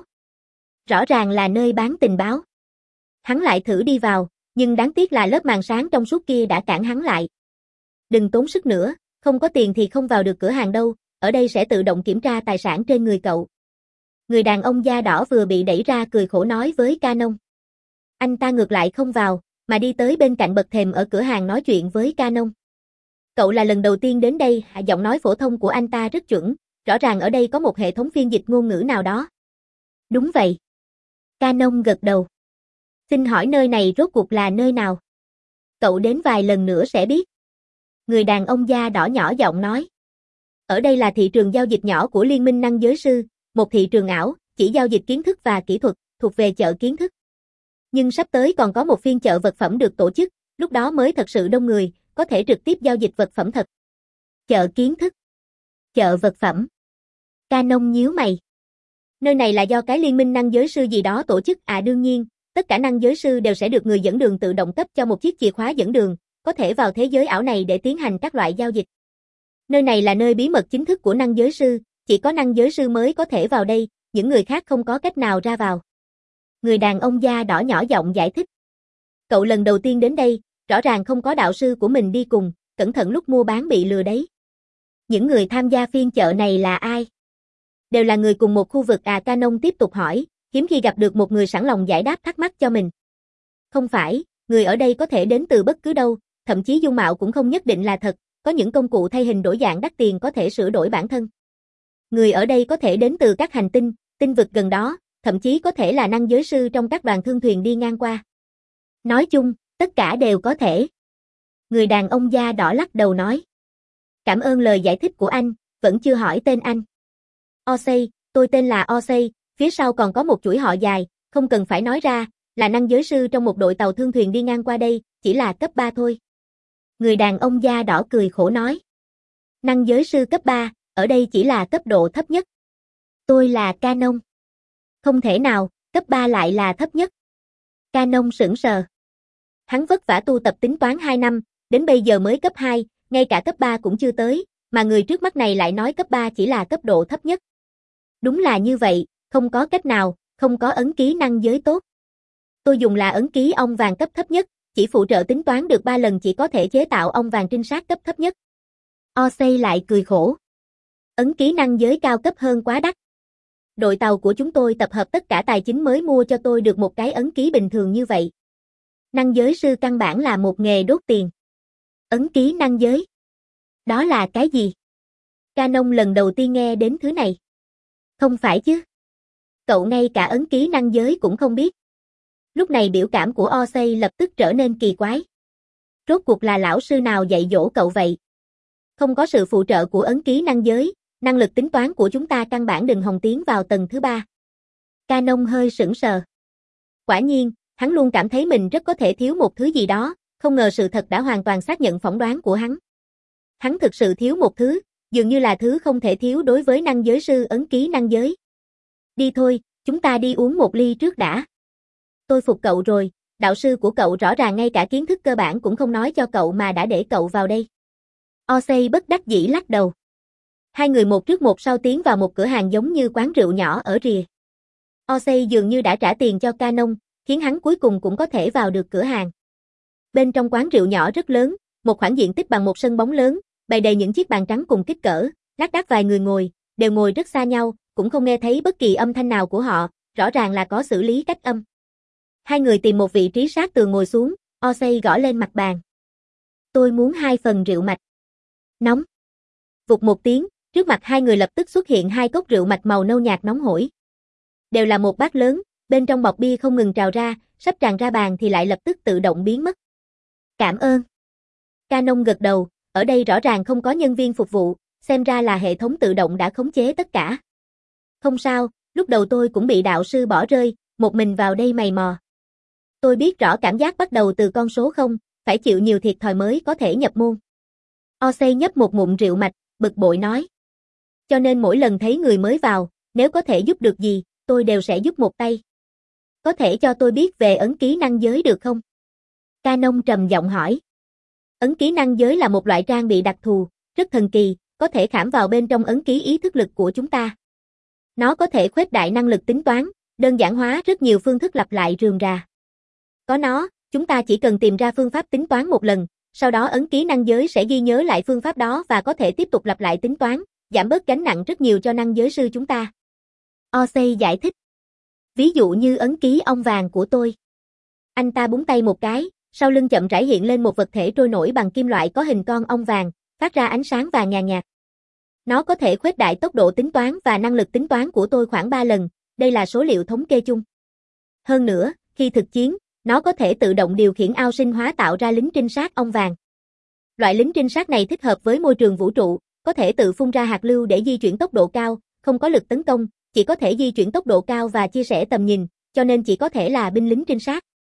Speaker 1: Rõ ràng là nơi bán tình báo. Hắn lại thử đi vào, nhưng đáng tiếc là lớp màn sáng trong suốt kia đã cản hắn lại. Đừng tốn sức nữa, không có tiền thì không vào được cửa hàng đâu, ở đây sẽ tự động kiểm tra tài sản trên người cậu. Người đàn ông da đỏ vừa bị đẩy ra cười khổ nói với Canon. Anh ta ngược lại không vào, mà đi tới bên cạnh bậc thềm ở cửa hàng nói chuyện với Canon. Cậu là lần đầu tiên đến đây, giọng nói phổ thông của anh ta rất chuẩn, rõ ràng ở đây có một hệ thống phiên dịch ngôn ngữ nào đó. Đúng vậy. Canon gật đầu. Xin hỏi nơi này rốt cuộc là nơi nào? Cậu đến vài lần nữa sẽ biết. Người đàn ông da đỏ nhỏ giọng nói. Ở đây là thị trường giao dịch nhỏ của Liên minh năng giới sư, một thị trường ảo, chỉ giao dịch kiến thức và kỹ thuật, thuộc về chợ kiến thức. Nhưng sắp tới còn có một phiên chợ vật phẩm được tổ chức, lúc đó mới thật sự đông người, có thể trực tiếp giao dịch vật phẩm thật. Chợ kiến thức. Chợ vật phẩm. Canon nhíu mày. Nơi này là do cái liên minh năng giới sư gì đó tổ chức à đương nhiên, tất cả năng giới sư đều sẽ được người dẫn đường tự động cấp cho một chiếc chìa khóa dẫn đường, có thể vào thế giới ảo này để tiến hành các loại giao dịch. Nơi này là nơi bí mật chính thức của năng giới sư, chỉ có năng giới sư mới có thể vào đây, những người khác không có cách nào ra vào. Người đàn ông da đỏ nhỏ giọng giải thích. Cậu lần đầu tiên đến đây, rõ ràng không có đạo sư của mình đi cùng, cẩn thận lúc mua bán bị lừa đấy. Những người tham gia phiên chợ này là ai? Đều là người cùng một khu vực à Canon tiếp tục hỏi, hiếm khi gặp được một người sẵn lòng giải đáp thắc mắc cho mình. Không phải, người ở đây có thể đến từ bất cứ đâu, thậm chí dung mạo cũng không nhất định là thật, có những công cụ thay hình đổi dạng đắt tiền có thể sửa đổi bản thân. Người ở đây có thể đến từ các hành tinh, tinh vực gần đó, thậm chí có thể là năng giới sư trong các đoàn thương thuyền đi ngang qua. Nói chung, tất cả đều có thể. Người đàn ông da đỏ lắc đầu nói. Cảm ơn lời giải thích của anh, vẫn chưa hỏi tên anh. Osei, tôi tên là Osei, phía sau còn có một chuỗi họ dài, không cần phải nói ra, là năng giới sư trong một đội tàu thương thuyền đi ngang qua đây, chỉ là cấp ba thôi. Người đàn ông da đỏ cười khổ nói. Năng giới sư cấp ba, ở đây chỉ là cấp độ thấp nhất. Tôi là Canon. Không thể nào, cấp ba lại là thấp nhất. Canon sững sờ. Hắn vất vả tu tập tính toán hai năm, đến bây giờ mới cấp hai, ngay cả cấp ba cũng chưa tới, mà người trước mắt này lại nói cấp ba chỉ là cấp độ thấp nhất. Đúng là như vậy, không có cách nào, không có ấn ký năng giới tốt. Tôi dùng là ấn ký ong vàng cấp thấp nhất, chỉ phụ trợ tính toán được ba lần chỉ có thể chế tạo ong vàng trinh sát cấp thấp nhất. Osei lại cười khổ. Ấn ký năng giới cao cấp hơn quá đắt. Đội tàu của chúng tôi tập hợp tất cả tài chính mới mua cho tôi được một cái ấn ký bình thường như vậy. Năng giới sư căn bản là một nghề đốt tiền. Ấn ký năng giới. Đó là cái gì? Canon lần đầu tiên nghe đến thứ này. Không phải chứ. Cậu ngay cả ấn ký năng giới cũng không biết. Lúc này biểu cảm của Osei lập tức trở nên kỳ quái. Rốt cuộc là lão sư nào dạy dỗ cậu vậy? Không có sự phụ trợ của ấn ký năng giới, năng lực tính toán của chúng ta căn bản đừng hòng tiến vào tầng thứ ba. Canon hơi sững sờ. Quả nhiên, hắn luôn cảm thấy mình rất có thể thiếu một thứ gì đó, không ngờ sự thật đã hoàn toàn xác nhận phỏng đoán của hắn. Hắn thực sự thiếu một thứ, dường như là thứ không thể thiếu đối với năng giới sư ấn ký năng giới. Đi thôi, chúng ta đi uống một ly trước đã. Tôi phục cậu rồi, đạo sư của cậu rõ ràng ngay cả kiến thức cơ bản cũng không nói cho cậu mà đã để cậu vào đây. Osei bất đắc dĩ lắc đầu. Hai người một trước một sau tiến vào một cửa hàng giống như quán rượu nhỏ ở rìa. Osei dường như đã trả tiền cho Canon, khiến hắn cuối cùng cũng có thể vào được cửa hàng. Bên trong quán rượu nhỏ rất lớn, một khoảng diện tích bằng một sân bóng lớn, bày đầy những chiếc bàn trắng cùng kích cỡ, lác đác vài người ngồi, đều ngồi rất xa nhau, cũng không nghe thấy bất kỳ âm thanh nào của họ, rõ ràng là có xử lý cách âm. Hai người tìm một vị trí sát tường ngồi xuống, Osei gõ lên mặt bàn. Tôi muốn hai phần rượu mạch. Nóng. Vụt một tiếng, trước mặt hai người lập tức xuất hiện hai cốc rượu mạch màu nâu nhạt nóng hổi. Đều là một bát lớn, bên trong bọt bia không ngừng trào ra, sắp tràn ra bàn thì lại lập tức tự động biến mất. Cảm ơn. Canon gật đầu, ở đây rõ ràng không có nhân viên phục vụ, xem ra là hệ thống tự động đã khống chế tất cả. Không sao, lúc đầu tôi cũng bị đạo sư bỏ rơi, một mình vào đây mày mò. Tôi biết rõ cảm giác bắt đầu từ con số không, phải chịu nhiều thiệt thòi mới có thể nhập môn. Osei nhấp một ngụm rượu mạch, bực bội nói. Cho nên mỗi lần thấy người mới vào, nếu có thể giúp được gì, tôi đều sẽ giúp một tay. Có thể cho tôi biết về ấn ký năng giới được không? Canon trầm giọng hỏi. Ấn ký năng giới là một loại trang bị đặc thù, rất thần kỳ, có thể khảm vào bên trong ấn ký ý thức lực của chúng ta. Nó có thể khuếch đại năng lực tính toán, đơn giản hóa rất nhiều phương thức lặp lại rườm rà. Có nó, chúng ta chỉ cần tìm ra phương pháp tính toán một lần, sau đó ấn ký năng giới sẽ ghi nhớ lại phương pháp đó và có thể tiếp tục lặp lại tính toán, giảm bớt gánh nặng rất nhiều cho năng giới sư chúng ta. Osei giải thích. Ví dụ như ấn ký ong vàng của tôi. Anh ta búng tay một cái, sau lưng chậm rãi hiện lên một vật thể trôi nổi bằng kim loại có hình con ong vàng, phát ra ánh sáng vàng nhàn nhạt. Nó có thể khuếch đại tốc độ tính toán và năng lực tính toán của tôi khoảng ba lần, đây là số liệu thống kê chung. Hơn nữa, khi thực chiến, nó có thể tự động điều khiển ao sinh hóa tạo ra lính trinh sát ong vàng. Loại lính trinh sát này thích hợp với môi trường vũ trụ, có thể tự phun ra hạt lưu để di chuyển tốc độ cao, không có lực tấn công, chỉ có thể di chuyển tốc độ cao và chia sẻ tầm nhìn, cho nên chỉ có thể là binh lính trinh sát.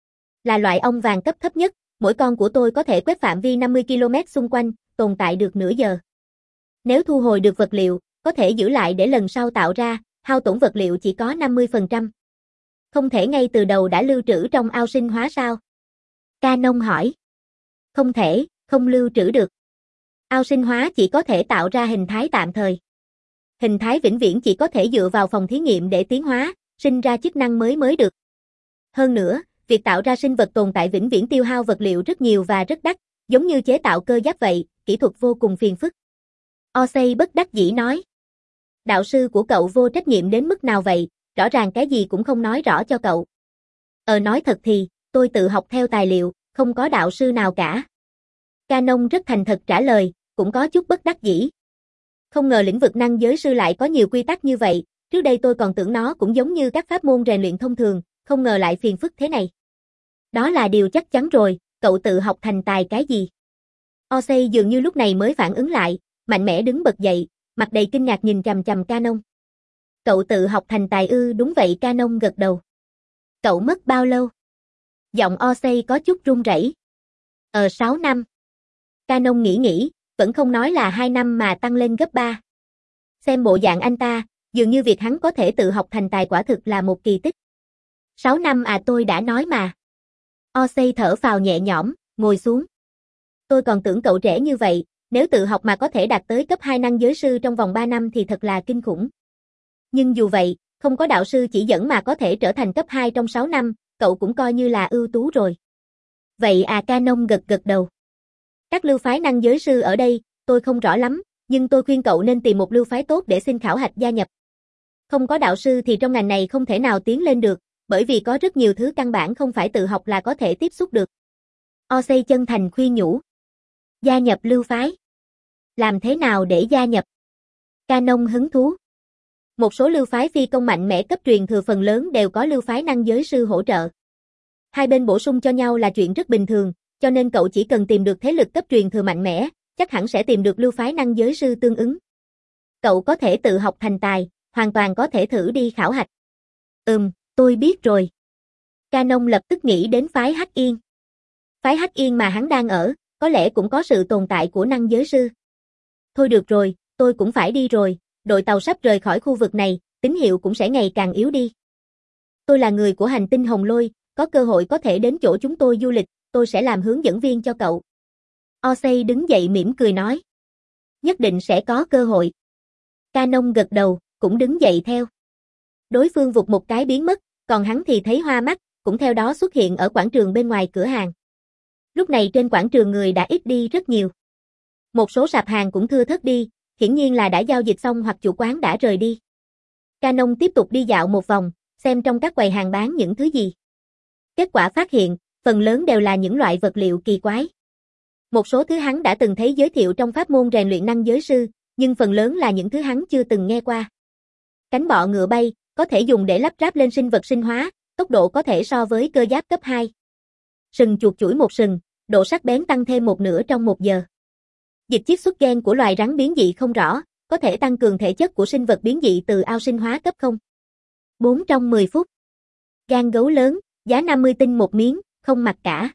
Speaker 1: Là loại ong vàng cấp thấp nhất, mỗi con của tôi có thể quét phạm vi năm mươi ki lô mét xung quanh, tồn tại được nửa giờ. Nếu thu hồi được vật liệu, có thể giữ lại để lần sau tạo ra, hao tổn vật liệu chỉ có năm mươi phần trăm. Không thể ngay từ đầu đã lưu trữ trong ao sinh hóa sao? Canon hỏi. Không thể, không lưu trữ được. Ao sinh hóa chỉ có thể tạo ra hình thái tạm thời. Hình thái vĩnh viễn chỉ có thể dựa vào phòng thí nghiệm để tiến hóa, sinh ra chức năng mới mới được. Hơn nữa, việc tạo ra sinh vật tồn tại vĩnh viễn tiêu hao vật liệu rất nhiều và rất đắt, giống như chế tạo cơ giáp vậy, kỹ thuật vô cùng phiền phức. Osei bất đắc dĩ nói. Đạo sư của cậu vô trách nhiệm đến mức nào vậy, rõ ràng cái gì cũng không nói rõ cho cậu. Ờ nói thật thì, tôi tự học theo tài liệu, không có đạo sư nào cả. Canon rất thành thật trả lời, cũng có chút bất đắc dĩ. Không ngờ lĩnh vực năng giới sư lại có nhiều quy tắc như vậy, trước đây tôi còn tưởng nó cũng giống như các pháp môn rèn luyện thông thường, không ngờ lại phiền phức thế này. Đó là điều chắc chắn rồi, cậu tự học thành tài cái gì? Osei dường như lúc này mới phản ứng lại, mạnh mẽ đứng bật dậy, mặt đầy kinh ngạc nhìn chằm chằm Canon. Cậu tự học thành tài ư? Đúng vậy, Canon gật đầu. Cậu mất bao lâu? Giọng Osei có chút run rẩy. Ờ sáu năm. Canon nghĩ nghĩ, vẫn không nói là hai năm mà tăng lên gấp ba. Xem bộ dạng anh ta, dường như việc hắn có thể tự học thành tài quả thực là một kỳ tích. sáu năm à, tôi đã nói mà. Osei thở phào nhẹ nhõm, ngồi xuống. Tôi còn tưởng cậu trẻ như vậy, nếu tự học mà có thể đạt tới cấp hai năng giới sư trong vòng ba năm thì thật là kinh khủng. Nhưng dù vậy, không có đạo sư chỉ dẫn mà có thể trở thành cấp hai trong sáu năm, cậu cũng coi như là ưu tú rồi. Vậy à, Canon gật gật đầu. Các lưu phái năng giới sư ở đây, tôi không rõ lắm, nhưng tôi khuyên cậu nên tìm một lưu phái tốt để xin khảo hạch gia nhập. Không có đạo sư thì trong ngành này không thể nào tiến lên được, bởi vì có rất nhiều thứ căn bản không phải tự học là có thể tiếp xúc được. Osei chân thành khuyên nhủ. Gia nhập lưu phái. Làm thế nào để gia nhập? Canon hứng thú. Một số lưu phái phi công mạnh mẽ cấp truyền thừa phần lớn đều có lưu phái năng giới sư hỗ trợ. Hai bên bổ sung cho nhau là chuyện rất bình thường, cho nên cậu chỉ cần tìm được thế lực cấp truyền thừa mạnh mẽ, chắc hẳn sẽ tìm được lưu phái năng giới sư tương ứng. Cậu có thể tự học thành tài, hoàn toàn có thể thử đi khảo hạch. Ừm, tôi biết rồi. Canon lập tức nghĩ đến phái Hắc Yên. Phái Hắc Yên mà hắn đang ở, có lẽ cũng có sự tồn tại của năng giới sư. Thôi được rồi, tôi cũng phải đi rồi, đội tàu sắp rời khỏi khu vực này, tín hiệu cũng sẽ ngày càng yếu đi. Tôi là người của hành tinh Hồng Lôi, có cơ hội có thể đến chỗ chúng tôi du lịch, tôi sẽ làm hướng dẫn viên cho cậu. Osei đứng dậy mỉm cười nói. Nhất định sẽ có cơ hội. Canon gật đầu, cũng đứng dậy theo. Đối phương vụt một cái biến mất, còn hắn thì thấy hoa mắt, cũng theo đó xuất hiện ở quảng trường bên ngoài cửa hàng. Lúc này trên quảng trường người đã ít đi rất nhiều. Một số sạp hàng cũng thưa thớt đi, hiển nhiên là đã giao dịch xong hoặc chủ quán đã rời đi. Canon tiếp tục đi dạo một vòng, xem trong các quầy hàng bán những thứ gì. Kết quả phát hiện, phần lớn đều là những loại vật liệu kỳ quái. Một số thứ hắn đã từng thấy giới thiệu trong pháp môn rèn luyện năng giới sư, nhưng phần lớn là những thứ hắn chưa từng nghe qua. Cánh bọ ngựa bay, có thể dùng để lắp ráp lên sinh vật sinh hóa, tốc độ có thể so với cơ giáp cấp hai. Sừng chuột chuỗi một sừng, độ sắc bén tăng thêm một nửa trong một giờ. Dịch chiết xuất gen của loài rắn biến dị không rõ, có thể tăng cường thể chất của sinh vật biến dị từ ao sinh hóa cấp không. bốn trong mười phút. Gan gấu lớn, giá năm mươi tinh một miếng, không mặc cả.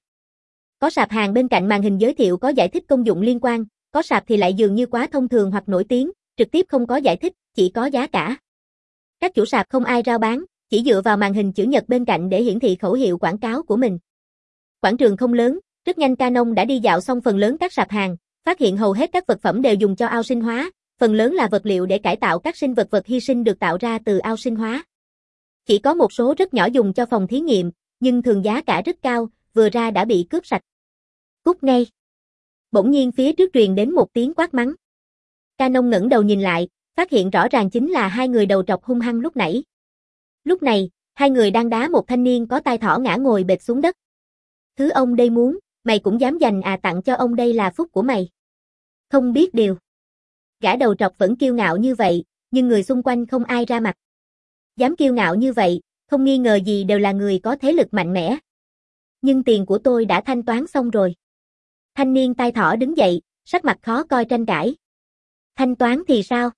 Speaker 1: Có sạp hàng bên cạnh màn hình giới thiệu có giải thích công dụng liên quan, có sạp thì lại dường như quá thông thường hoặc nổi tiếng, trực tiếp không có giải thích, chỉ có giá cả. Các chủ sạp không ai rao bán, chỉ dựa vào màn hình chữ nhật bên cạnh để hiển thị khẩu hiệu quảng cáo của mình. Quảng trường không lớn, rất nhanh Canon đã đi dạo xong phần lớn các sạp hàng, phát hiện hầu hết các vật phẩm đều dùng cho ao sinh hóa, phần lớn là vật liệu để cải tạo các sinh vật vật hy sinh được tạo ra từ ao sinh hóa. Chỉ có một số rất nhỏ dùng cho phòng thí nghiệm, nhưng thường giá cả rất cao, vừa ra đã bị cướp sạch. Cút ngay. Bỗng nhiên phía trước truyền đến một tiếng quát mắng. Canon ngẩng đầu nhìn lại, phát hiện rõ ràng chính là hai người đầu trọc hung hăng lúc nãy. Lúc này, hai người đang đá một thanh niên có tai thỏ ngã ngồi bệt xuống đất. Thứ ông đây muốn, mày cũng dám dành à, tặng cho ông đây là phúc của mày. Không biết điều. Gã đầu trọc vẫn kiêu ngạo như vậy, nhưng người xung quanh không ai ra mặt. Dám kiêu ngạo như vậy, không nghi ngờ gì đều là người có thế lực mạnh mẽ. Nhưng tiền của tôi đã thanh toán xong rồi. Thanh niên tai thỏ đứng dậy, sắc mặt khó coi tranh cãi. Thanh toán thì sao?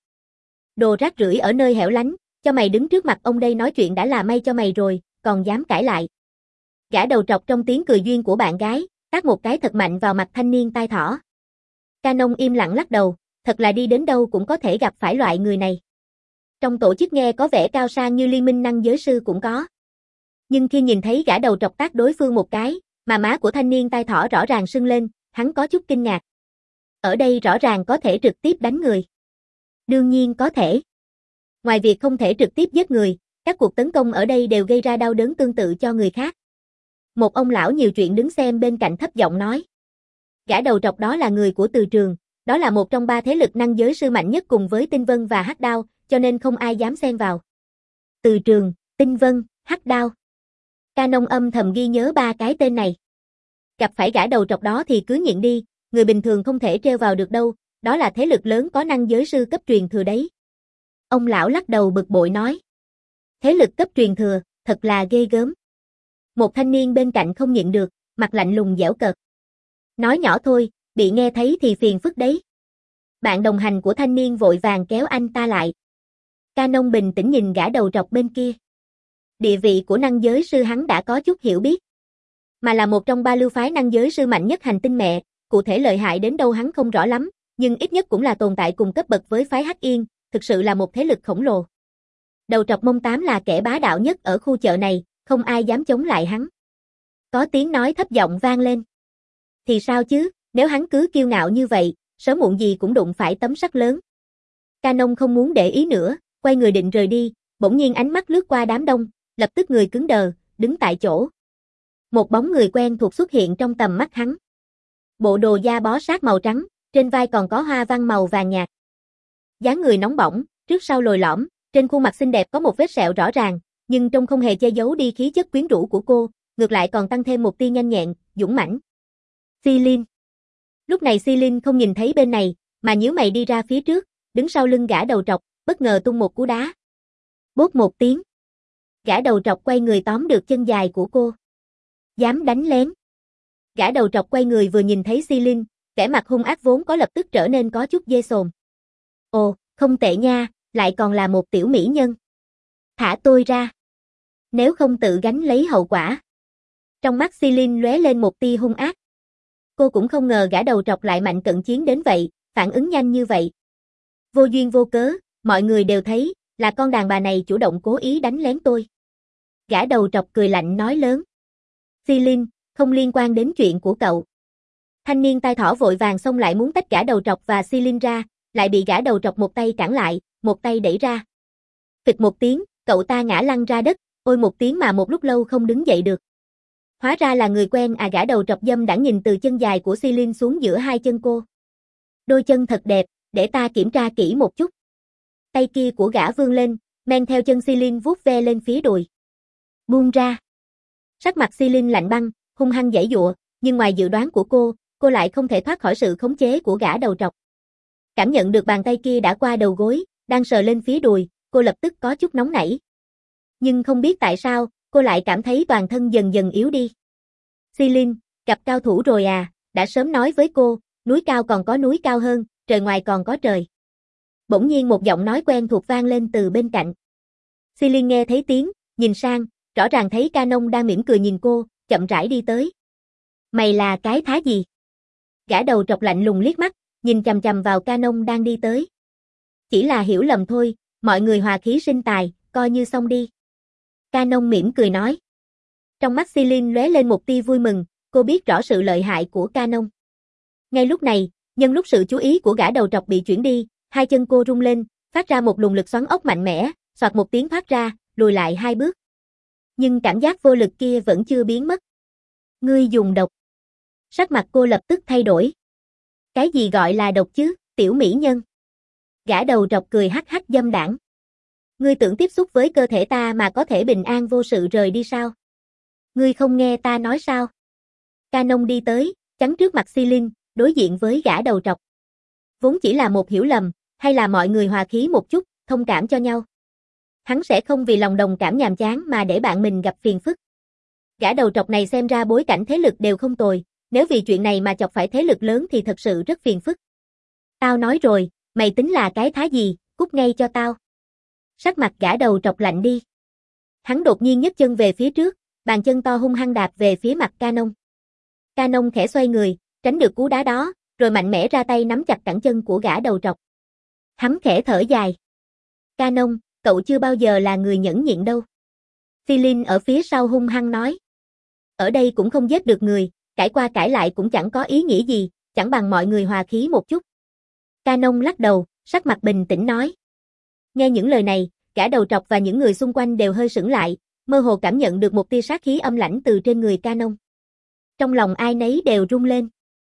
Speaker 1: Đồ rác rưởi ở nơi hẻo lánh, cho mày đứng trước mặt ông đây nói chuyện đã là may cho mày rồi, còn dám cãi lại. Gã đầu trọc trong tiếng cười duyên của bạn gái, tát một cái thật mạnh vào mặt thanh niên tai thỏ. Canon im lặng lắc đầu, thật là đi đến đâu cũng có thể gặp phải loại người này. Trong tổ chức nghe có vẻ cao sang như liên minh năng giới sư cũng có. Nhưng khi nhìn thấy gã đầu trọc tát đối phương một cái, mà má của thanh niên tai thỏ rõ ràng sưng lên, hắn có chút kinh ngạc. Ở đây rõ ràng có thể trực tiếp đánh người. Đương nhiên có thể. Ngoài việc không thể trực tiếp giết người, các cuộc tấn công ở đây đều gây ra đau đớn tương tự cho người khác. Một ông lão nhiều chuyện đứng xem bên cạnh thấp giọng nói. Gã đầu trọc đó là người của Từ Trường, đó là một trong ba thế lực năng giới sư mạnh nhất cùng với Tinh Vân và Hắc Đao, cho nên không ai dám xen vào. Từ Trường, Tinh Vân, Hắc Đao. Canon âm thầm ghi nhớ ba cái tên này. Gặp phải gã đầu trọc đó thì cứ nhịn đi, người bình thường không thể trêu vào được đâu, đó là thế lực lớn có năng giới sư cấp truyền thừa đấy. Ông lão lắc đầu bực bội nói. Thế lực cấp truyền thừa, thật là ghê gớm. Một thanh niên bên cạnh không nhịn được, mặt lạnh lùng giễu cợt. Nói nhỏ thôi, bị nghe thấy thì phiền phức đấy. Bạn đồng hành của thanh niên vội vàng kéo anh ta lại. Canon bình tĩnh nhìn gã đầu trọc bên kia. Địa vị của năng giới sư hắn đã có chút hiểu biết. Mà là một trong ba lưu phái năng giới sư mạnh nhất hành tinh mẹ, cụ thể lợi hại đến đâu hắn không rõ lắm, nhưng ít nhất cũng là tồn tại cùng cấp bậc với phái Hắc Yên, thực sự là một thế lực khổng lồ. Đầu trọc Mông Tám là kẻ bá đạo nhất ở khu chợ này, không ai dám chống lại hắn. Có tiếng nói thấp giọng vang lên. Thì sao chứ, nếu hắn cứ kiêu ngạo như vậy, sớm muộn gì cũng đụng phải tấm sắt lớn. Canon không muốn để ý nữa, quay người định rời đi, bỗng nhiên ánh mắt lướt qua đám đông, lập tức người cứng đờ, đứng tại chỗ. Một bóng người quen thuộc xuất hiện trong tầm mắt hắn. Bộ đồ da bó sát màu trắng, trên vai còn có hoa văn màu vàng nhạt. Dáng người nóng bỏng, trước sau lồi lõm, trên khuôn mặt xinh đẹp có một vết sẹo rõ ràng, nhưng trông không hề che giấu đi khí chất quyến rũ của cô, ngược lại còn tăng thêm một tia nhanh nhẹn, dũng mãnh. Silin. Lúc này Silin không nhìn thấy bên này, mà nhíu mày đi ra phía trước, đứng sau lưng gã đầu trọc, bất ngờ tung một cú đá. Bốp một tiếng. Gã đầu trọc quay người tóm được chân dài của cô. Dám đánh lén. Gã đầu trọc quay người vừa nhìn thấy Silin, vẻ mặt hung ác vốn có lập tức trở nên có chút ghê sồn. Ồ, không tệ nha, lại còn là một tiểu mỹ nhân. Thả tôi ra. Nếu không tự gánh lấy hậu quả. Trong mắt Silin lóe lên một tia hung ác. Cô cũng không ngờ gã đầu trọc lại mạnh cận chiến đến vậy, phản ứng nhanh như vậy. Vô duyên vô cớ, mọi người đều thấy, là con đàn bà này chủ động cố ý đánh lén tôi. Gã đầu trọc cười lạnh nói lớn. Silin, không liên quan đến chuyện của cậu. Thanh niên tai thỏ vội vàng xông lại muốn tách gã đầu trọc và Silin ra, lại bị gã đầu trọc một tay cản lại, một tay đẩy ra. Phịch một tiếng, cậu ta ngã lăn ra đất, ôi một tiếng mà một lúc lâu không đứng dậy được. Hóa ra là người quen à, gã đầu trọc dâm đãng nhìn từ chân dài của Silin xuống giữa hai chân cô. Đôi chân thật đẹp, để ta kiểm tra kỹ một chút. Tay kia của gã vươn lên, men theo chân Silin vuốt ve lên phía đùi. Buông ra. Sắc mặt Silin lạnh băng, hung hăng giãy giụa, nhưng ngoài dự đoán của cô, cô lại không thể thoát khỏi sự khống chế của gã đầu trọc. Cảm nhận được bàn tay kia đã qua đầu gối, đang sờ lên phía đùi, cô lập tức có chút nóng nảy. Nhưng không biết tại sao, cô lại cảm thấy toàn thân dần dần yếu đi. Silin, gặp cao thủ rồi à, đã sớm nói với cô, núi cao còn có núi cao hơn, trời ngoài còn có trời. Bỗng nhiên một giọng nói quen thuộc vang lên từ bên cạnh. Silin nghe thấy tiếng, nhìn sang, rõ ràng thấy Canon đang mỉm cười nhìn cô, chậm rãi đi tới. Mày là cái thá gì? Gã đầu trọc lạnh lùng liếc mắt, nhìn chằm chằm vào Canon đang đi tới. Chỉ là hiểu lầm thôi, mọi người hòa khí sinh tài, coi như xong đi. Canon mỉm cười nói. Trong mắt Silin lóe lên một tia vui mừng, cô biết rõ sự lợi hại của Canon. Ngay lúc này, nhân lúc sự chú ý của gã đầu trọc bị chuyển đi, hai chân cô rung lên, phát ra một luồng lực xoắn ốc mạnh mẽ, soạt một tiếng thoát ra, lùi lại hai bước. Nhưng cảm giác vô lực kia vẫn chưa biến mất. Ngươi dùng độc. Sắc mặt cô lập tức thay đổi. Cái gì gọi là độc chứ, tiểu mỹ nhân? Gã đầu trọc cười hắc hắc dâm đảng. Ngươi tưởng tiếp xúc với cơ thể ta mà có thể bình an vô sự rời đi sao? Ngươi không nghe ta nói sao? Canon đi tới, chắn trước mặt Silin, đối diện với gã đầu trọc. Vốn chỉ là một hiểu lầm, hay là mọi người hòa khí một chút, thông cảm cho nhau. Hắn sẽ không vì lòng đồng cảm nhàm chán mà để bạn mình gặp phiền phức. Gã đầu trọc này xem ra bối cảnh thế lực đều không tồi, nếu vì chuyện này mà chọc phải thế lực lớn thì thật sự rất phiền phức. Tao nói rồi, mày tính là cái thá gì, cút ngay cho tao. Sắc mặt gã đầu trọc lạnh đi. Hắn đột nhiên nhấc chân về phía trước, bàn chân to hung hăng đạp về phía mặt Canon. Canon khẽ xoay người, tránh được cú đá đó, rồi mạnh mẽ ra tay nắm chặt cẳng chân của gã đầu trọc. Hắn khẽ thở dài. Canon, cậu chưa bao giờ là người nhẫn nhịn đâu. Celine ở phía sau hung hăng nói. Ở đây cũng không giết được người, cãi qua cãi lại cũng chẳng có ý nghĩa gì, chẳng bằng mọi người hòa khí một chút. Canon lắc đầu, sắc mặt bình tĩnh nói. Nghe những lời này, gã đầu trọc và những người xung quanh đều hơi sững lại, mơ hồ cảm nhận được một tia sát khí âm lãnh từ trên người Canon. Trong lòng ai nấy đều rung lên.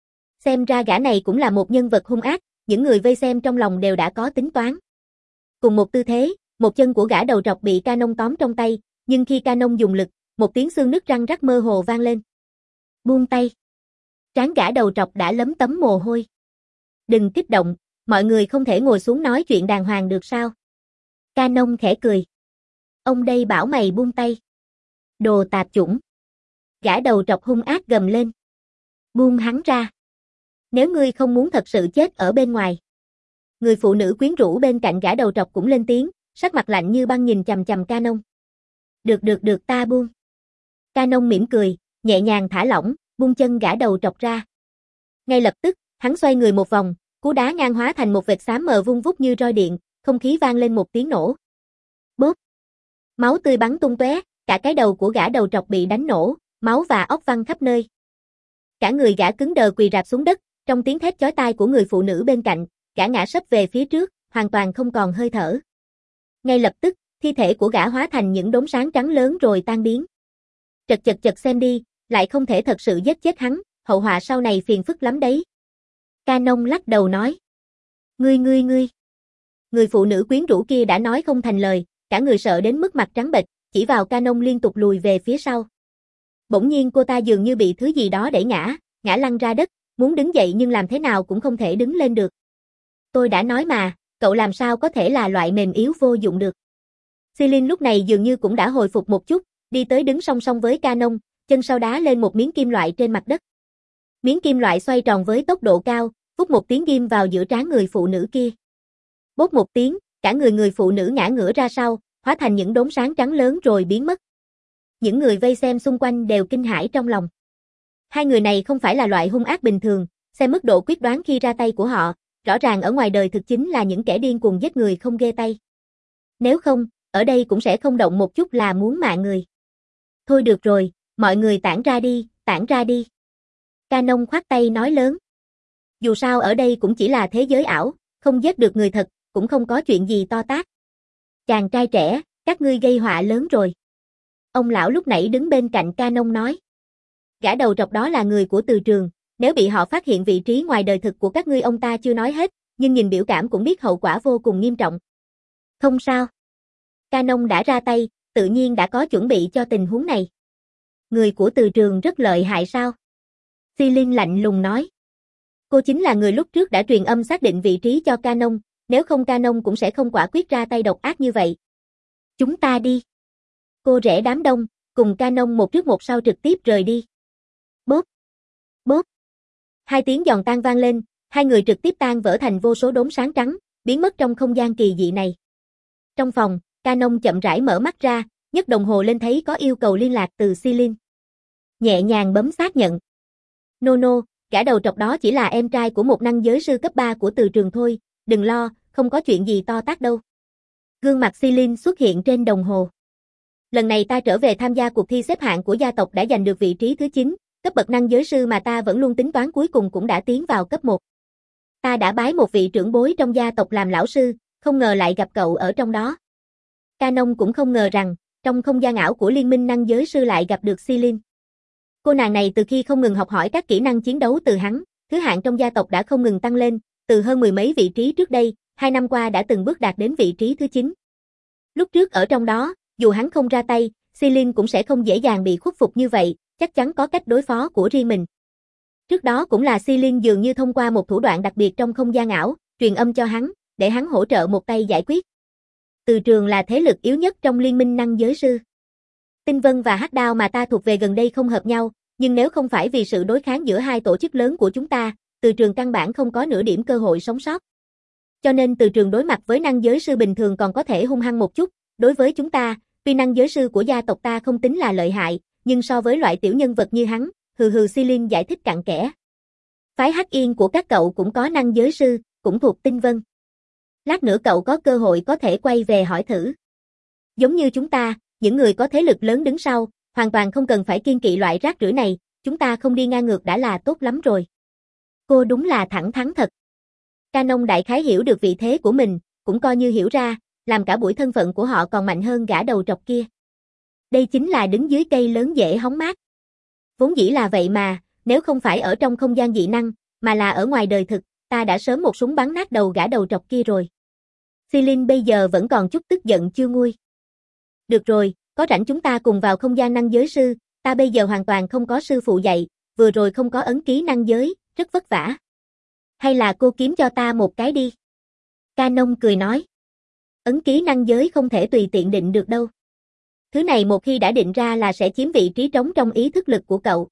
Speaker 1: Xem ra gã này cũng là một nhân vật hung ác, những người vây xem trong lòng đều đã có tính toán. Cùng một tư thế, một chân của gã đầu trọc bị Canon tóm trong tay, nhưng khi Canon dùng lực, một tiếng xương nứt răng rắc mơ hồ vang lên. Buông tay. Trán gã đầu trọc đã lấm tấm mồ hôi. Đừng kích động, mọi người không thể ngồi xuống nói chuyện đàng hoàng được sao? Canon khẽ cười. Ông đây bảo mày buông tay. Đồ tạp chủng. Gã đầu trọc hung ác gầm lên. Buông hắn ra. Nếu ngươi không muốn thật sự chết ở bên ngoài. Người phụ nữ quyến rũ bên cạnh gã đầu trọc cũng lên tiếng, sắc mặt lạnh như băng nhìn chằm chằm Canon. Được được được ta buông. Canon mỉm cười, nhẹ nhàng thả lỏng, buông chân gã đầu trọc ra. Ngay lập tức, hắn xoay người một vòng, cú đá ngang hóa thành một vệt xám mờ vung vút như roi điện, không khí vang lên một tiếng nổ. Bốp. Máu tươi bắn tung tóe, cả cái đầu của gã đầu trọc bị đánh nổ, máu và óc văng khắp nơi. Cả người gã cứng đờ quỳ rạp xuống đất, trong tiếng thét chói tai của người phụ nữ bên cạnh, gã ngã sấp về phía trước, hoàn toàn không còn hơi thở. Ngay lập tức, thi thể của gã hóa thành những đốm sáng trắng lớn rồi tan biến. Chật chật chật xem đi, lại không thể thật sự giết chết hắn, hậu họa sau này phiền phức lắm đấy. Canon lắc đầu nói. Ngươi ngươi ngươi. Người phụ nữ quyến rũ kia đã nói không thành lời, cả người sợ đến mức mặt trắng bệch, chỉ vào Canon liên tục lùi về phía sau. Bỗng nhiên cô ta dường như bị thứ gì đó đẩy ngã, ngã lăn ra đất, muốn đứng dậy nhưng làm thế nào cũng không thể đứng lên được. Tôi đã nói mà, cậu làm sao có thể là loại mềm yếu vô dụng được. Celine lúc này dường như cũng đã hồi phục một chút, đi tới đứng song song với Canon, chân sau đá lên một miếng kim loại trên mặt đất. Miếng kim loại xoay tròn với tốc độ cao, vút một tiếng ghim vào giữa trán người phụ nữ kia. Bốp một tiếng, cả người người phụ nữ ngã ngửa ra sau, hóa thành những đốm sáng trắng lớn rồi biến mất. Những người vây xem xung quanh đều kinh hãi trong lòng. Hai người này không phải là loại hung ác bình thường, xem mức độ quyết đoán khi ra tay của họ, rõ ràng ở ngoài đời thực chính là những kẻ điên cuồng giết người không ghê tay. Nếu không, ở đây cũng sẽ không động một chút là muốn mạng người. Thôi được rồi, mọi người tản ra đi, tản ra đi. Canon khoát tay nói lớn. Dù sao ở đây cũng chỉ là thế giới ảo, không giết được người thật, cũng không có chuyện gì to tát. Chàng trai trẻ, các ngươi gây họa lớn rồi. Ông lão lúc nãy đứng bên cạnh Canon nói. Gã đầu trọc đó là người của Từ Trường, nếu bị họ phát hiện vị trí ngoài đời thực của các ngươi ông ta chưa nói hết, nhưng nhìn biểu cảm cũng biết hậu quả vô cùng nghiêm trọng. Không sao. Canon đã ra tay, tự nhiên đã có chuẩn bị cho tình huống này. Người của Từ Trường rất lợi hại sao? Celine lạnh lùng nói. Cô chính là người lúc trước đã truyền âm xác định vị trí cho Canon, nếu không Canon cũng sẽ không quả quyết ra tay độc ác như vậy. Chúng ta đi. Cô rẽ đám đông, cùng Canon một trước một sau trực tiếp rời đi. Bốp. Bốp. Hai tiếng giòn tan vang lên, hai người trực tiếp tan vỡ thành vô số đốm sáng trắng, biến mất trong không gian kỳ dị này. Trong phòng, Canon chậm rãi mở mắt ra, nhấc đồng hồ lên thấy có yêu cầu liên lạc từ Celine. Nhẹ nhàng bấm xác nhận. No no, gã đầu trọc đó chỉ là em trai của một năng giới sư cấp ba của Từ Trường thôi, đừng lo, không có chuyện gì to tát đâu. Gương mặt Celine xuất hiện trên đồng hồ. Lần này ta trở về tham gia cuộc thi xếp hạng của gia tộc đã giành được vị trí thứ chín, cấp bậc năng giới sư mà ta vẫn luôn tính toán cuối cùng cũng đã tiến vào cấp một. Ta đã bái một vị trưởng bối trong gia tộc làm lão sư, không ngờ lại gặp cậu ở trong đó. Canon cũng không ngờ rằng, trong không gian ảo của Liên minh năng giới sư lại gặp được Celine. Cô nàng này từ khi không ngừng học hỏi các kỹ năng chiến đấu từ hắn, thứ hạng trong gia tộc đã không ngừng tăng lên, từ hơn mười mấy vị trí trước đây, hai năm qua đã từng bước đạt đến vị trí thứ chín. Lúc trước ở trong đó, dù hắn không ra tay, Celine cũng sẽ không dễ dàng bị khuất phục như vậy, chắc chắn có cách đối phó của riêng mình. Trước đó cũng là Celine dường như thông qua một thủ đoạn đặc biệt trong không gian ảo, truyền âm cho hắn, để hắn hỗ trợ một tay giải quyết. Từ Trường là thế lực yếu nhất trong liên minh năng giới sư. Tinh Vân và Hắc Đao mà ta thuộc về gần đây không hợp nhau, nhưng nếu không phải vì sự đối kháng giữa hai tổ chức lớn của chúng ta, Từ Trường căn bản không có nửa điểm cơ hội sống sót. Cho nên Từ Trường đối mặt với năng giới sư bình thường còn có thể hung hăng một chút, đối với chúng ta, tuy năng giới sư của gia tộc ta không tính là lợi hại, nhưng nhưng so với loại tiểu nhân vật như hắn, hừ hừ Celine giải thích cặn kẽ. Phái Hắc Yên của các cậu cũng có năng giới sư, cũng thuộc tinh vân. Lát nữa cậu có cơ hội có thể quay về hỏi thử. Giống như chúng ta, những người có thế lực lớn đứng sau, hoàn toàn không cần phải kiêng kỵ loại rác rưởi này, chúng ta không đi ngang ngược đã là tốt lắm rồi. Cô đúng là thẳng thắn thật. Canon đại khái hiểu được vị thế của mình, cũng coi như hiểu ra, làm cả buổi thân phận của họ còn mạnh hơn gã đầu trọc kia. Đây chính là đứng dưới cây lớn dễ hóng mát. Vốn dĩ là vậy mà, nếu không phải ở trong không gian dị năng, mà là ở ngoài đời thực, ta đã sớm một súng bắn nát đầu gã đầu trọc kia rồi. Celine bây giờ vẫn còn chút tức giận chưa nguôi. Được rồi, có rảnh chúng ta cùng vào không gian năng giới sư, ta bây giờ hoàn toàn không có sư phụ dạy, vừa rồi không có ấn ký năng giới, rất vất vả. Hay là cô kiếm cho ta một cái đi. Canon cười nói. Ấn ký năng giới không thể tùy tiện định được đâu. Thứ này một khi đã định ra là sẽ chiếm vị trí trống trong ý thức lực của cậu.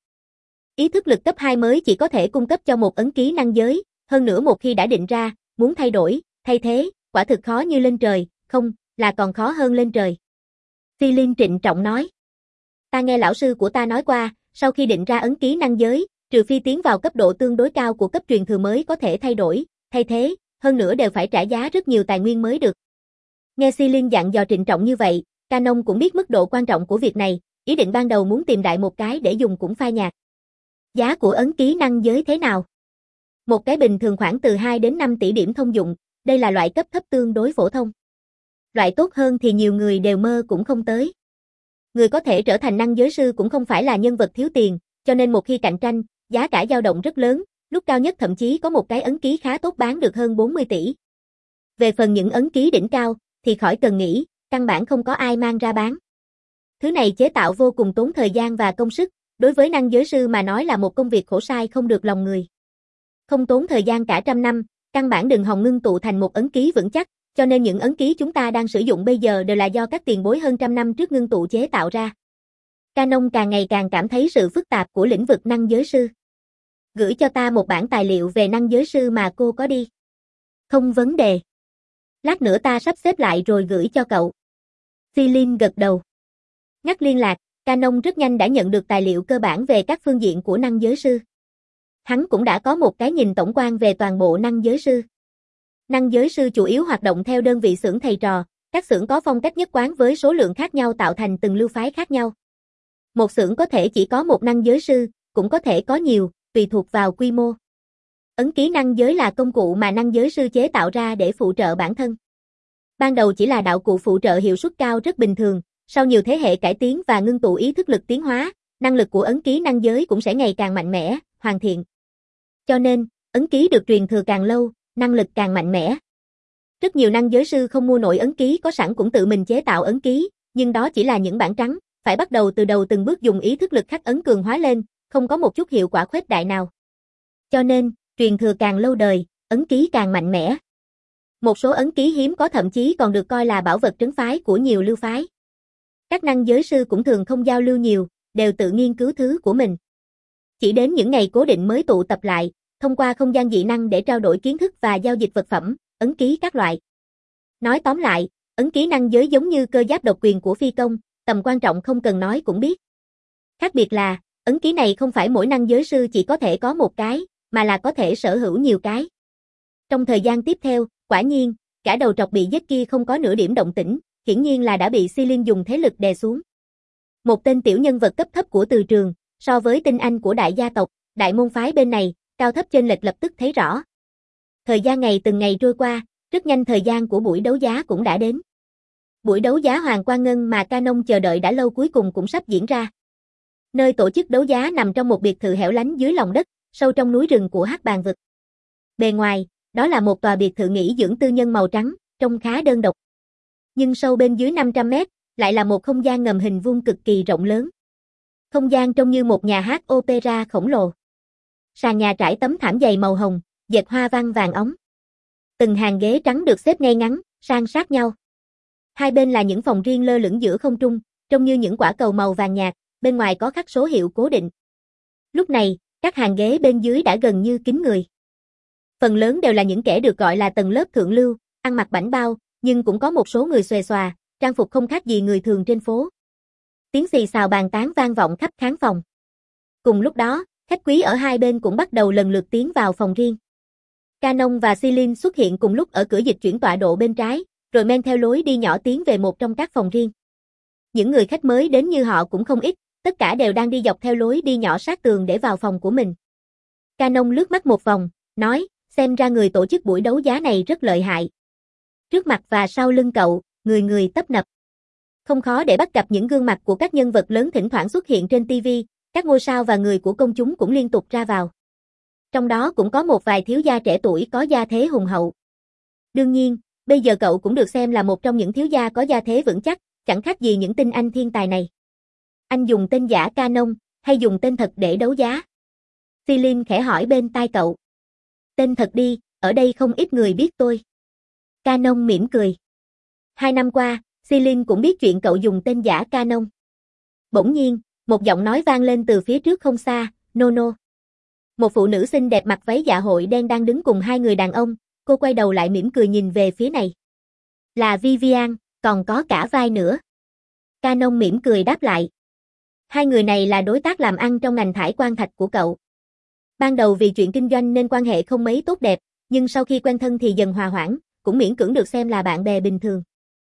Speaker 1: Ý thức lực cấp hai mới chỉ có thể cung cấp cho một ấn ký năng giới, hơn nữa một khi đã định ra, muốn thay đổi, thay thế, quả thực khó như lên trời, không, là còn khó hơn lên trời. Celine trịnh trọng nói. Ta nghe lão sư của ta nói qua, sau khi định ra ấn ký năng giới, trừ phi tiến vào cấp độ tương đối cao của cấp truyền thừa mới có thể thay đổi, thay thế, hơn nữa đều phải trả giá rất nhiều tài nguyên mới được. Nghe Celine dặn dò trịnh trọng như vậy, Canon cũng biết mức độ quan trọng của việc này, ý định ban đầu muốn tìm đại một cái để dùng cũng phai nhạt. Giá của ấn ký năng giới thế nào? Một cái bình thường khoảng từ hai đến năm tỷ điểm thông dụng, đây là loại cấp thấp tương đối phổ thông. Loại tốt hơn thì nhiều người đều mơ cũng không tới. Người có thể trở thành năng giới sư cũng không phải là nhân vật thiếu tiền, cho nên một khi cạnh tranh, giá cả dao động rất lớn, lúc cao nhất thậm chí có một cái ấn ký khá tốt bán được hơn bốn mươi tỷ. Về phần những ấn ký đỉnh cao, thì khỏi cần nghĩ, căn bản không có ai mang ra bán. Thứ này chế tạo vô cùng tốn thời gian và công sức, đối với năng giới sư mà nói là một công việc khổ sai không được lòng người. Không tốn thời gian cả trăm năm, căn bản đừng hòng ngưng tụ thành một ấn ký vững chắc, cho nên những ấn ký chúng ta đang sử dụng bây giờ đều là do các tiền bối hơn trăm năm trước ngưng tụ chế tạo ra. Canon càng ngày càng cảm thấy sự phức tạp của lĩnh vực năng giới sư. Gửi cho ta một bản tài liệu về năng giới sư mà cô có đi. Không vấn đề. Lát nữa ta sắp xếp lại rồi gửi cho cậu. Celine gật đầu. Ngắt liên lạc, Canon rất nhanh đã nhận được tài liệu cơ bản về các phương diện của năng giới sư. Hắn cũng đã có một cái nhìn tổng quan về toàn bộ năng giới sư. Năng giới sư chủ yếu hoạt động theo đơn vị xưởng thầy trò, các xưởng có phong cách nhất quán với số lượng khác nhau tạo thành từng lưu phái khác nhau. Một xưởng có thể chỉ có một năng giới sư, cũng có thể có nhiều, tùy thuộc vào quy mô. Ấn ký năng giới là công cụ mà năng giới sư chế tạo ra để phụ trợ bản thân. Ban đầu chỉ là đạo cụ phụ trợ hiệu suất cao rất bình thường, sau nhiều thế hệ cải tiến và ngưng tụ ý thức lực tiến hóa, năng lực của ấn ký năng giới cũng sẽ ngày càng mạnh mẽ, hoàn thiện. Cho nên, ấn ký được truyền thừa càng lâu, năng lực càng mạnh mẽ. Rất nhiều năng giới sư không mua nổi ấn ký có sẵn cũng tự mình chế tạo ấn ký, nhưng đó chỉ là những bản trắng, phải bắt đầu từ đầu từng bước dùng ý thức lực khắc ấn cường hóa lên, không có một chút hiệu quả khuếch đại nào. Cho nên, truyền thừa càng lâu đời, ấn ký càng mạnh mẽ. Một số ấn ký hiếm có thậm chí còn được coi là bảo vật trấn phái của nhiều lưu phái. Các năng giới sư cũng thường không giao lưu nhiều, đều tự nghiên cứu thứ của mình. Chỉ đến những ngày cố định mới tụ tập lại, thông qua không gian dị năng để trao đổi kiến thức và giao dịch vật phẩm, ấn ký các loại. Nói tóm lại, ấn ký năng giới giống như cơ giáp độc quyền của phi công, tầm quan trọng không cần nói cũng biết. Khác biệt là, ấn ký này không phải mỗi năng giới sư chỉ có thể có một cái, mà là có thể sở hữu nhiều cái. Trong thời gian tiếp theo, quả nhiên, cả đầu trọc bị giết kia không có nửa điểm động tĩnh, hiển nhiên là đã bị Celine dùng thế lực đè xuống. Một tên tiểu nhân vật cấp thấp của từ trường, so với tinh anh của đại gia tộc, đại môn phái bên này, cao thấp chênh lệch lập tức thấy rõ. Thời gian ngày từng ngày trôi qua, rất nhanh thời gian của buổi đấu giá cũng đã đến. Buổi đấu giá Hoàng Quan Ngân mà Canon chờ đợi đã lâu cuối cùng cũng sắp diễn ra. Nơi tổ chức đấu giá nằm trong một biệt thự hẻo lánh dưới lòng đất, sâu trong núi rừng của Hắc Bàn vực. Bề ngoài, đó là một tòa biệt thự nghỉ dưỡng tư nhân màu trắng, trông khá đơn độc. Nhưng sâu bên dưới năm trăm mét, lại là một không gian ngầm hình vuông cực kỳ rộng lớn. Không gian trông như một nhà hát opera khổng lồ. Sàn nhà trải tấm thảm dày màu hồng, dệt hoa văn vàng óng. Từng hàng ghế trắng được xếp ngay ngắn, san sát nhau. Hai bên là những phòng riêng lơ lửng giữa không trung, trông như những quả cầu màu vàng nhạt, bên ngoài có khắc số hiệu cố định. Lúc này, các hàng ghế bên dưới đã gần như kín người. Phần lớn đều là những kẻ được gọi là tầng lớp thượng lưu, ăn mặc bảnh bao, nhưng cũng có một số người xòe xòa, trang phục không khác gì người thường trên phố. Tiếng xì xào bàn tán vang vọng khắp khán phòng. Cùng lúc đó, khách quý ở hai bên cũng bắt đầu lần lượt tiến vào phòng riêng. Canon và Celine xuất hiện cùng lúc ở cửa dịch chuyển tọa độ bên trái, rồi men theo lối đi nhỏ tiến về một trong các phòng riêng. Những người khách mới đến như họ cũng không ít, tất cả đều đang đi dọc theo lối đi nhỏ sát tường để vào phòng của mình. Canon lướt mắt một vòng, nói, xem ra người tổ chức buổi đấu giá này rất lợi hại. Trước mặt và sau lưng cậu, người người tấp nập. Không khó để bắt gặp những gương mặt của các nhân vật lớn thỉnh thoảng xuất hiện trên ti vi, các ngôi sao và người của công chúng cũng liên tục ra vào. Trong đó cũng có một vài thiếu gia trẻ tuổi có gia thế hùng hậu. Đương nhiên, bây giờ cậu cũng được xem là một trong những thiếu gia có gia thế vững chắc, chẳng khác gì những tinh anh thiên tài này. Anh dùng tên giả Canon, hay dùng tên thật để đấu giá? Celine khẽ hỏi bên tai cậu. Tên thật đi, ở đây không ít người biết tôi. Canon mỉm cười. Hai năm qua, Celine cũng biết chuyện cậu dùng tên giả Canon. Bỗng nhiên, một giọng nói vang lên từ phía trước không xa, Nono. Một phụ nữ xinh đẹp mặc váy dạ hội đen đang đứng cùng hai người đàn ông, cô quay đầu lại mỉm cười nhìn về phía này. Là Vivian, còn có cả vai nữa. Canon mỉm cười đáp lại. Hai người này là đối tác làm ăn trong ngành thải quan thạch của cậu. Ban đầu vì chuyện kinh doanh nên quan hệ không mấy tốt đẹp, nhưng sau khi quen thân thì dần hòa hoãn, cũng miễn cưỡng được xem là bạn bè bình thường.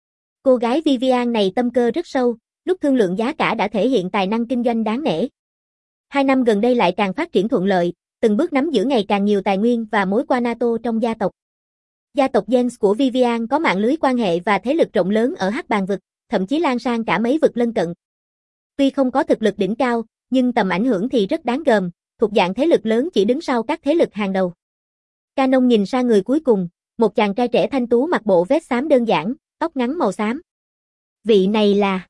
Speaker 1: Cô gái Vivian này tâm cơ rất sâu, lúc thương lượng giá cả đã thể hiện tài năng kinh doanh đáng nể. Hai năm gần đây lại càng phát triển thuận lợi, từng bước nắm giữ ngày càng nhiều tài nguyên và mối quan NATO trong gia tộc. Gia tộc Jens của Vivian có mạng lưới quan hệ và thế lực rộng lớn ở Hắc Bàng vực, thậm chí lan sang cả mấy vực lân cận. Tuy không có thực lực đỉnh cao, nhưng tầm ảnh hưởng thì rất đáng gờm, thuộc dạng thế lực lớn chỉ đứng sau các thế lực hàng đầu. Canon nhìn sang người cuối cùng, một chàng trai trẻ thanh tú mặc bộ vest xám đơn giản, tóc ngắn màu xám. Vị này là...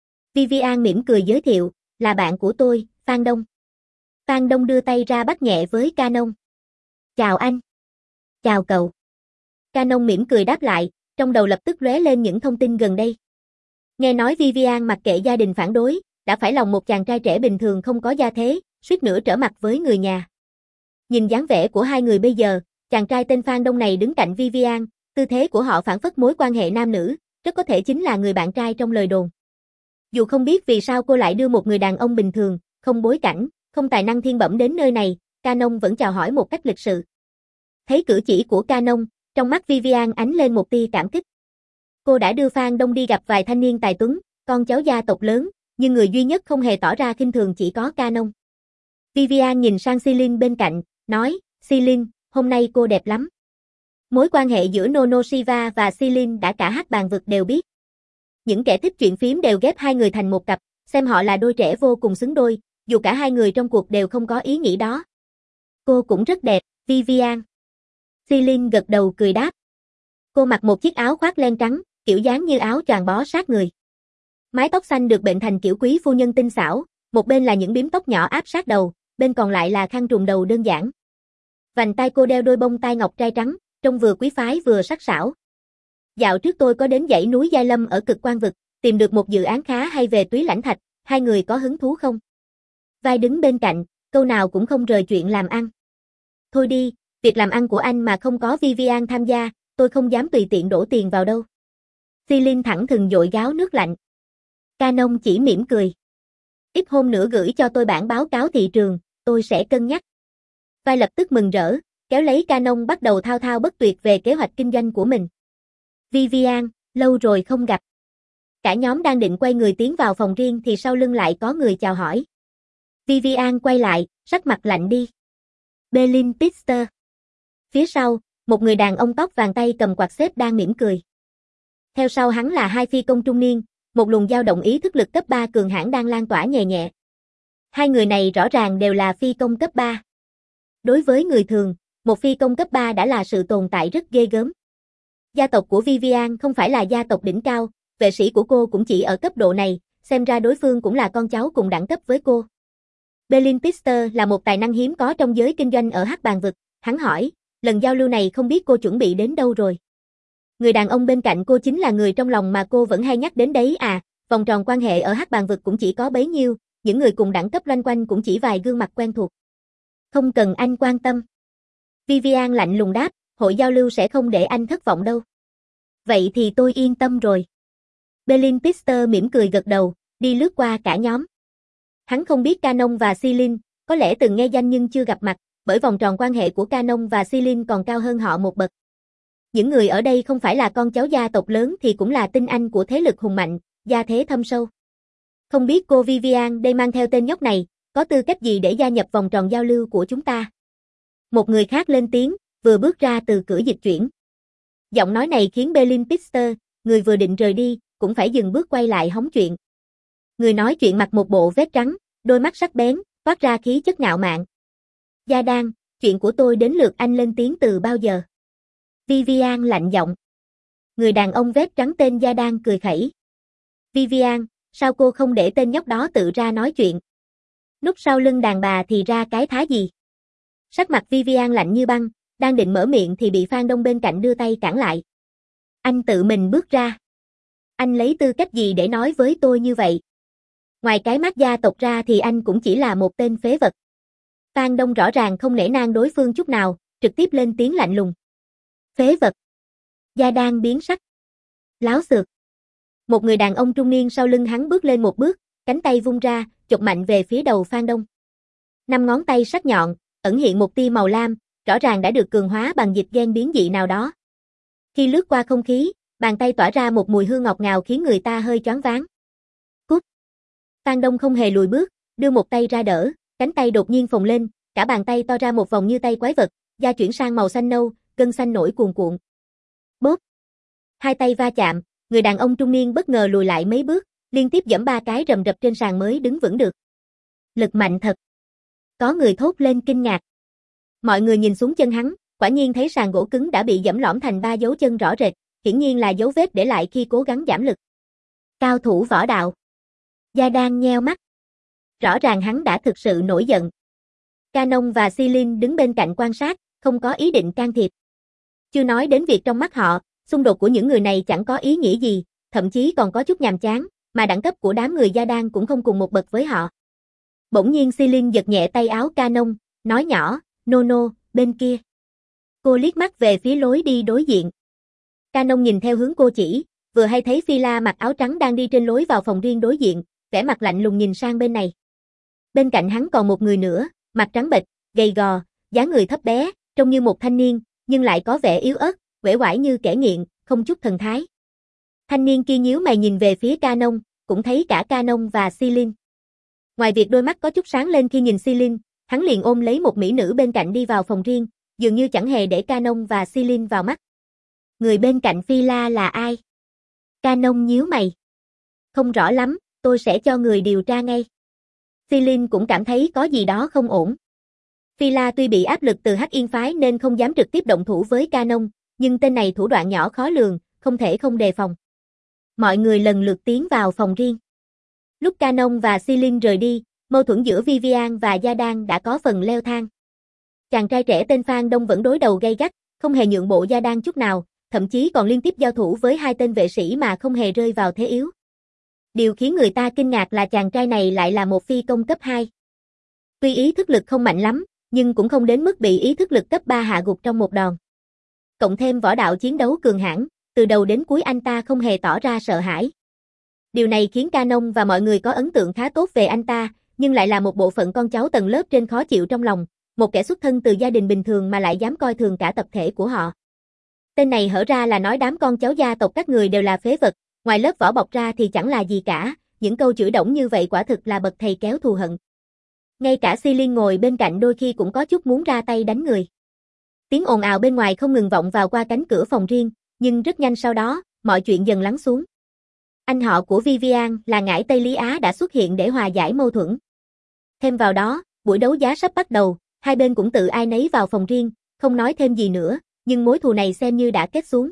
Speaker 1: Vivian mỉm cười giới thiệu, là bạn của tôi, Phan Đông. Phan Đông đưa tay ra bắt nhẹ với Canon. Chào anh. Chào cậu. Canon mỉm cười đáp lại, trong đầu lập tức lóe lên những thông tin gần đây. Nghe nói Vivian mặc kệ gia đình phản đối, đã phải lòng một chàng trai trẻ bình thường không có gia thế, suýt nữa trở mặt với người nhà. Nhìn dáng vẻ của hai người bây giờ, chàng trai tên Phan Đông này đứng cạnh Vivian, tư thế của họ phản phất mối quan hệ nam nữ, rất có thể chính là người bạn trai trong lời đồn. Dù không biết vì sao cô lại đưa một người đàn ông bình thường, không bối cảnh, không tài năng thiên bẩm đến nơi này, Canon vẫn chào hỏi một cách lịch sự. Thấy cử chỉ của Canon, trong mắt Vivian ánh lên một tia cảm kích. Cô đã đưa Phan Đông đi gặp vài thanh niên tài tuấn, con cháu gia tộc lớn, nhưng người duy nhất không hề tỏ ra khinh thường chỉ có Canon. Vivian nhìn sang Celine bên cạnh, nói, Celine, hôm nay cô đẹp lắm. Mối quan hệ giữa Nono Shiva và Celine đã cả Hắc Bàng vực đều biết. Những kẻ thích chuyện phím đều ghép hai người thành một cặp, xem họ là đôi trẻ vô cùng xứng đôi, dù cả hai người trong cuộc đều không có ý nghĩ đó. Cô cũng rất đẹp, Vivian. Celine gật đầu cười đáp. Cô mặc một chiếc áo khoác len trắng, kiểu dáng như áo choàng bó sát người. Mái tóc xanh được bệnh thành kiểu quý phu nhân tinh xảo, một bên là những bím tóc nhỏ áp sát đầu, bên còn lại là khăn trùm đầu đơn giản. Vành tai cô đeo đôi bông tai ngọc trai trắng, trông vừa quý phái vừa sắc sảo. Dạo trước tôi có đến dãy núi Giai Lâm ở Cực Quan vực, tìm được một dự án khá hay về túy lãnh thạch, hai người có hứng thú không? Vai đứng bên cạnh, câu nào cũng không rời chuyện làm ăn. Thôi đi, việc làm ăn của anh mà không có Vivian tham gia, tôi không dám tùy tiện đổ tiền vào đâu. Celine thẳng thừng dội gáo nước lạnh. Canon chỉ mỉm cười. Ít hôm nữa gửi cho tôi bản báo cáo thị trường, tôi sẽ cân nhắc. Vai lập tức mừng rỡ, kéo lấy Canon bắt đầu thao thao bất tuyệt về kế hoạch kinh doanh của mình. Vivian, lâu rồi không gặp. Cả nhóm đang định quay người tiến vào phòng riêng thì sau lưng lại có người chào hỏi. Vivian quay lại, sắc mặt lạnh đi. Berlin Pister. Phía sau, một người đàn ông tóc vàng tay cầm quạt xếp đang mỉm cười. Theo sau hắn là hai phi công trung niên, một luồng dao động ý thức lực cấp ba cường hãn đang lan tỏa nhẹ nhẹ. Hai người này rõ ràng đều là phi công cấp ba. Đối với người thường, một phi công cấp ba đã là sự tồn tại rất ghê gớm. Gia tộc của Vivian không phải là gia tộc đỉnh cao, vệ sĩ của cô cũng chỉ ở cấp độ này, xem ra đối phương cũng là con cháu cùng đẳng cấp với cô. Berlin Pister là một tài năng hiếm có trong giới kinh doanh ở Hắc Bàng vực, hắn hỏi, lần giao lưu này không biết cô chuẩn bị đến đâu rồi. Người đàn ông bên cạnh cô chính là người trong lòng mà cô vẫn hay nhắc đến đấy à, vòng tròn quan hệ ở Hắc Bàng vực cũng chỉ có bấy nhiêu, những người cùng đẳng cấp loanh quanh cũng chỉ vài gương mặt quen thuộc. Không cần anh quan tâm. Vivian lạnh lùng đáp, hội giao lưu sẽ không để anh thất vọng đâu. Vậy thì tôi yên tâm rồi. Berlin Pister mỉm cười gật đầu, đi lướt qua cả nhóm. Hắn không biết Canon và Celine, có lẽ từng nghe danh nhưng chưa gặp mặt, bởi vòng tròn quan hệ của Canon và Celine còn cao hơn họ một bậc. Những người ở đây không phải là con cháu gia tộc lớn thì cũng là tinh anh của thế lực hùng mạnh, gia thế thâm sâu. Không biết cô Vivian đây mang theo tên nhóc này, có tư cách gì để gia nhập vòng tròn giao lưu của chúng ta? Một người khác lên tiếng, vừa bước ra từ cửa dịch chuyển. Giọng nói này khiến Berlin Pfister, người vừa định rời đi, cũng phải dừng bước quay lại hóng chuyện. Người nói chuyện mặc một bộ vest trắng, đôi mắt sắc bén, toát ra khí chất ngạo mạn. Gia Đan, chuyện của tôi đến lượt anh lên tiếng từ bao giờ? Vivian lạnh giọng. Người đàn ông vest trắng tên Gia Đan cười khẩy. Vivian, sao cô không để tên nhóc đó tự ra nói chuyện? Núp sau lưng đàn bà thì ra cái thá gì? Sắc mặt Vivian lạnh như băng, đang định mở miệng thì bị Phan Đông bên cạnh đưa tay cản lại. Anh tự mình bước ra. Anh lấy tư cách gì để nói với tôi như vậy? Ngoài cái mắt gia tộc ra thì anh cũng chỉ là một tên phế vật. Phan Đông rõ ràng không nể nang đối phương chút nào, trực tiếp lên tiếng lạnh lùng. Phế vật. Gia Đan biến sắc. Láo xược. Một người đàn ông trung niên sau lưng hắn bước lên một bước, cánh tay vung ra, chộp mạnh về phía đầu Phan Đông. Năm ngón tay sắc nhọn, ẩn hiện một tia màu lam, rõ ràng đã được cường hóa bằng dịch gen biến dị nào đó. Khi lướt qua không khí, bàn tay tỏa ra một mùi hương ngọt ngào khiến người ta hơi choáng váng. Cút. Phan Đông không hề lùi bước, đưa một tay ra đỡ, cánh tay đột nhiên phồng lên, cả bàn tay to ra một vòng như tay quái vật, da chuyển sang màu xanh nâu, gân xanh nổi cuồn cuộn. Bốp. Hai tay va chạm, người đàn ông trung niên bất ngờ lùi lại mấy bước, liên tiếp giẫm ba cái rầm rập trên sàn mới đứng vững được. Lực mạnh thật. Có người thốt lên kinh ngạc. Mọi người nhìn xuống chân hắn, quả nhiên thấy sàn gỗ cứng đã bị giẫm lõm thành ba dấu chân rõ rệt, hiển nhiên là dấu vết để lại khi cố gắng giảm lực. Cao thủ võ đạo. Gia Đan nheo mắt. Rõ ràng hắn đã thực sự nổi giận. Canon và Celine đứng bên cạnh quan sát, không có ý định can thiệp. Chưa nói đến việc trong mắt họ, xung đột của những người này chẳng có ý nghĩa gì, thậm chí còn có chút nhàm chán, mà đẳng cấp của đám người Gia Đan cũng không cùng một bậc với họ. Bỗng nhiên Celine giật nhẹ tay áo Canon, nói nhỏ, no no, bên kia. Cô liếc mắt về phía lối đi đối diện. Canon nhìn theo hướng cô chỉ, vừa hay thấy Phi La mặc áo trắng đang đi trên lối vào phòng riêng đối diện, vẻ mặt lạnh lùng nhìn sang bên này. Bên cạnh hắn còn một người nữa, mặt trắng bệch, gầy gò, dáng người thấp bé, trông như một thanh niên, nhưng lại có vẻ yếu ớt, uể oải như kẻ nghiện, không chút thần thái. Thanh niên kia nhíu mày nhìn về phía Canon, cũng thấy cả Canon và Celine. Ngoài việc đôi mắt có chút sáng lên khi nhìn Celine, hắn liền ôm lấy một mỹ nữ bên cạnh đi vào phòng riêng, dường như chẳng hề để Canon và Celine vào mắt. Người bên cạnh Phi La là ai? Canon nhíu mày. Không rõ lắm, tôi sẽ cho người điều tra ngay. Celine cũng cảm thấy có gì đó không ổn. Phi La tuy bị áp lực từ Hắc Yên phái nên không dám trực tiếp động thủ với Canon, nhưng tên này thủ đoạn nhỏ khó lường, không thể không đề phòng. Mọi người lần lượt tiến vào phòng riêng. Lúc Canon và Celine rời đi, mâu thuẫn giữa Vivian và Gia Đan đã có phần leo thang. Chàng trai trẻ tên Phan Đông vẫn đối đầu gay gắt, không hề nhượng bộ Gia Đan chút nào, thậm chí còn liên tiếp giao thủ với hai tên vệ sĩ mà không hề rơi vào thế yếu. Điều khiến người ta kinh ngạc là chàng trai này lại là một phi công cấp hai. Tuy ý thức lực không mạnh lắm, nhưng cũng không đến mức bị ý thức lực cấp ba hạ gục trong một đòn. Cộng thêm võ đạo chiến đấu cường hãn, từ đầu đến cuối anh ta không hề tỏ ra sợ hãi. Điều này khiến Canon và mọi người có ấn tượng khá tốt về anh ta, nhưng lại là một bộ phận con cháu tầng lớp trên khó chịu trong lòng, một kẻ xuất thân từ gia đình bình thường mà lại dám coi thường cả tập thể của họ. Tên này hở ra là nói đám con cháu gia tộc các người đều là phế vật, ngoài lớp vỏ bọc ra thì chẳng là gì cả, những câu chửi đổng như vậy quả thực là bậc thầy kéo thù hận. Ngay cả Celine ngồi bên cạnh đôi khi cũng có chút muốn ra tay đánh người. Tiếng ồn ào bên ngoài không ngừng vọng vào qua cánh cửa phòng riêng, nhưng rất nhanh sau đó, mọi chuyện dần lắng xuống. Anh họ của Vivian là Ngải Tây Lý Á đã xuất hiện để hòa giải mâu thuẫn. Thêm vào đó, buổi đấu giá sắp bắt đầu, hai bên cũng tự ai nấy vào phòng riêng, không nói thêm gì nữa, nhưng mối thù này xem như đã kết xuống.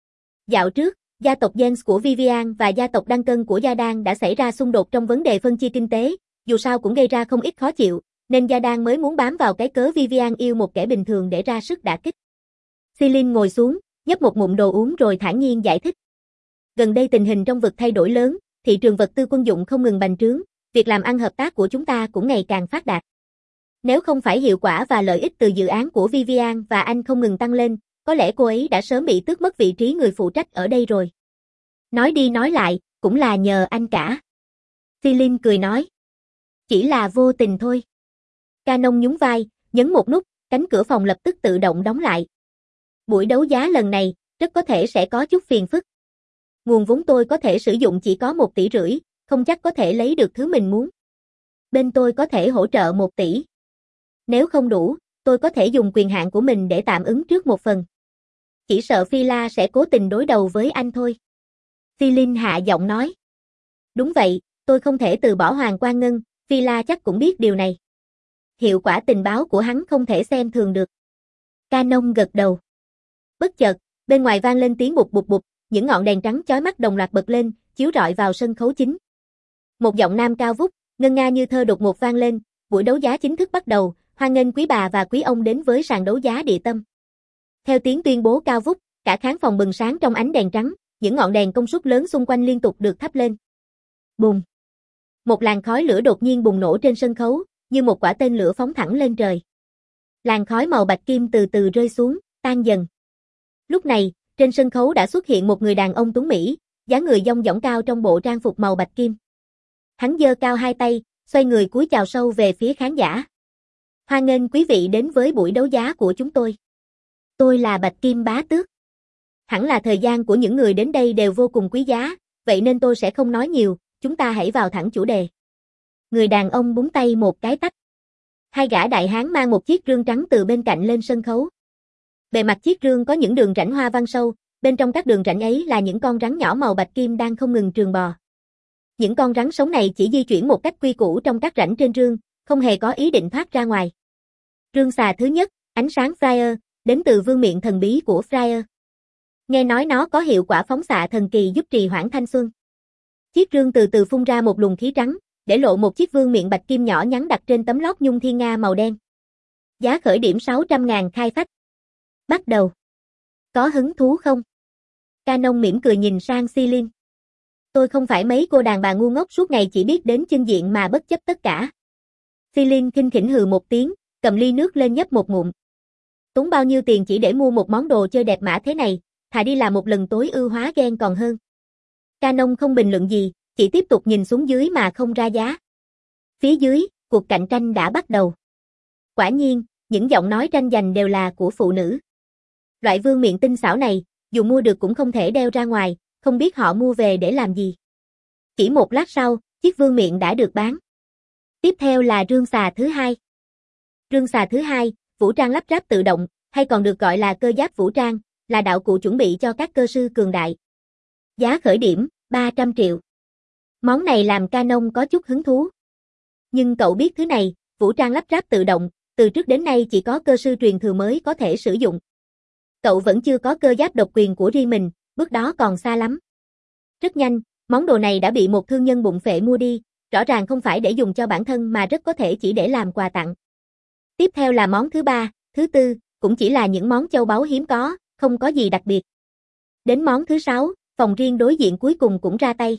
Speaker 1: Dạo trước, gia tộc Jens của Vivian và gia tộc Đăng Cân của Gia Đan đã xảy ra xung đột trong vấn đề phân chia kinh tế, dù sao cũng gây ra không ít khó chịu, nên Gia Đan mới muốn bám vào cái cớ Vivian yêu một kẻ bình thường để ra sức đả kích. Celine ngồi xuống, nhấp một ngụm đồ uống rồi thản nhiên giải thích. Gần đây tình hình trong vực thay đổi lớn, thị trường vật tư quân dụng không ngừng bành trướng, việc làm ăn hợp tác của chúng ta cũng ngày càng phát đạt. Nếu không phải hiệu quả và lợi ích từ dự án của Vivian và anh không ngừng tăng lên, có lẽ cô ấy đã sớm bị tước mất vị trí người phụ trách ở đây rồi. Nói đi nói lại, cũng là nhờ anh cả. Celine cười nói. Chỉ là vô tình thôi. Canon nhún vai, nhấn một nút, cánh cửa phòng lập tức tự động đóng lại. Buổi đấu giá lần này, rất có thể sẽ có chút phiền phức. Nguồn vốn tôi có thể sử dụng chỉ có một tỷ rưỡi, không chắc có thể lấy được thứ mình muốn. Bên tôi có thể hỗ trợ một tỷ. Nếu không đủ, tôi có thể dùng quyền hạn của mình để tạm ứng trước một phần. Chỉ sợ Phi La sẽ cố tình đối đầu với anh thôi. Celine hạ giọng nói. Đúng vậy, tôi không thể từ bỏ Hoàng Quan Ngân, Phi La chắc cũng biết điều này. Hiệu quả tình báo của hắn không thể xem thường được. Canon gật đầu. Bất chợt, bên ngoài vang lên tiếng bụp bụp bụp, những ngọn đèn trắng chói mắt đồng loạt bật lên, chiếu rọi vào sân khấu chính. Một giọng nam cao vút, ngân nga như thơ đột ngột vang lên, buổi đấu giá chính thức bắt đầu, hoan nghênh quý bà và quý ông đến với sàn đấu giá Địa Tâm. Theo tiếng tuyên bố cao vút, cả khán phòng bừng sáng trong ánh đèn trắng, những ngọn đèn công suất lớn xung quanh liên tục được thắp lên. Bùng! Một làn khói lửa đột nhiên bùng nổ trên sân khấu, như một quả tên lửa phóng thẳng lên trời. Làn khói màu bạch kim từ từ rơi xuống, tan dần. Lúc này, trên sân khấu đã xuất hiện một người đàn ông tuấn mỹ, dáng người dong dỏng cao trong bộ trang phục màu bạch kim. Hắn giơ cao hai tay, xoay người cúi chào sâu về phía khán giả. Hoan nghênh quý vị đến với buổi đấu giá của chúng tôi. Tôi là Bạch Kim Bá Tước. Hẳn là thời gian của những người đến đây đều vô cùng quý giá, vậy nên tôi sẽ không nói nhiều, chúng ta hãy vào thẳng chủ đề. Người đàn ông búng tay một cái tách. Hai gã đại hán mang một chiếc rương trắng từ bên cạnh lên sân khấu. Bề mặt chiếc rương có những đường rãnh hoa văn sâu, bên trong các đường rãnh ấy là những con rắn nhỏ màu bạch kim đang không ngừng trườn bò. Những con rắn sống này chỉ di chuyển một cách quy củ trong các rãnh trên rương, không hề có ý định thoát ra ngoài. Rương xà thứ nhất, ánh sáng Fryer, đến từ vương miện thần bí của Fryer. Nghe nói nó có hiệu quả phóng xạ thần kỳ giúp trì hoãn thanh xuân. Chiếc rương từ từ phun ra một luồng khí trắng, để lộ một chiếc vương miện bạch kim nhỏ nhắn đặt trên tấm lót nhung thiên nga màu đen. Giá khởi điểm sáu trăm ngàn khai phách. Bắt đầu. Có hứng thú không? Canon mỉm cười nhìn sang Celine. Tôi không phải mấy cô đàn bà ngu ngốc suốt ngày chỉ biết đến chưng diện mà bất chấp tất cả. Celine khinh khỉnh hừ một tiếng, cầm ly nước lên nhấp một ngụm. Tốn bao nhiêu tiền chỉ để mua một món đồ chơi đẹp mã thế này, thà đi làm một lần tối ưu hóa ghen còn hơn. Canon không bình luận gì, chỉ tiếp tục nhìn xuống dưới mà không ra giá. Phía dưới, cuộc cạnh tranh đã bắt đầu. Quả nhiên, những giọng nói tranh giành đều là của phụ nữ. Loại vương miện tinh xảo này, dù mua được cũng không thể đeo ra ngoài, không biết họ mua về để làm gì. Chỉ một lát sau, chiếc vương miện đã được bán. Tiếp theo là rương xà thứ hai. Rương xà thứ hai, vũ trang lắp ráp tự động, hay còn được gọi là cơ giáp vũ trang, là đạo cụ chuẩn bị cho các cơ sư cường đại. Giá khởi điểm, ba trăm triệu. Món này làm Canon có chút hứng thú. Nhưng cậu biết thứ này, vũ trang lắp ráp tự động, từ trước đến nay chỉ có cơ sư truyền thừa mới có thể sử dụng. Cậu vẫn chưa có cơ giáp độc quyền của riêng mình, bước đó còn xa lắm. Rất nhanh, món đồ này đã bị một thương nhân bụng phệ mua đi, rõ ràng không phải để dùng cho bản thân mà rất có thể chỉ để làm quà tặng. Tiếp theo là món thứ ba, thứ tư, cũng chỉ là những món châu báu hiếm có, không có gì đặc biệt. Đến món thứ sáu, phòng riêng đối diện cuối cùng cũng ra tay.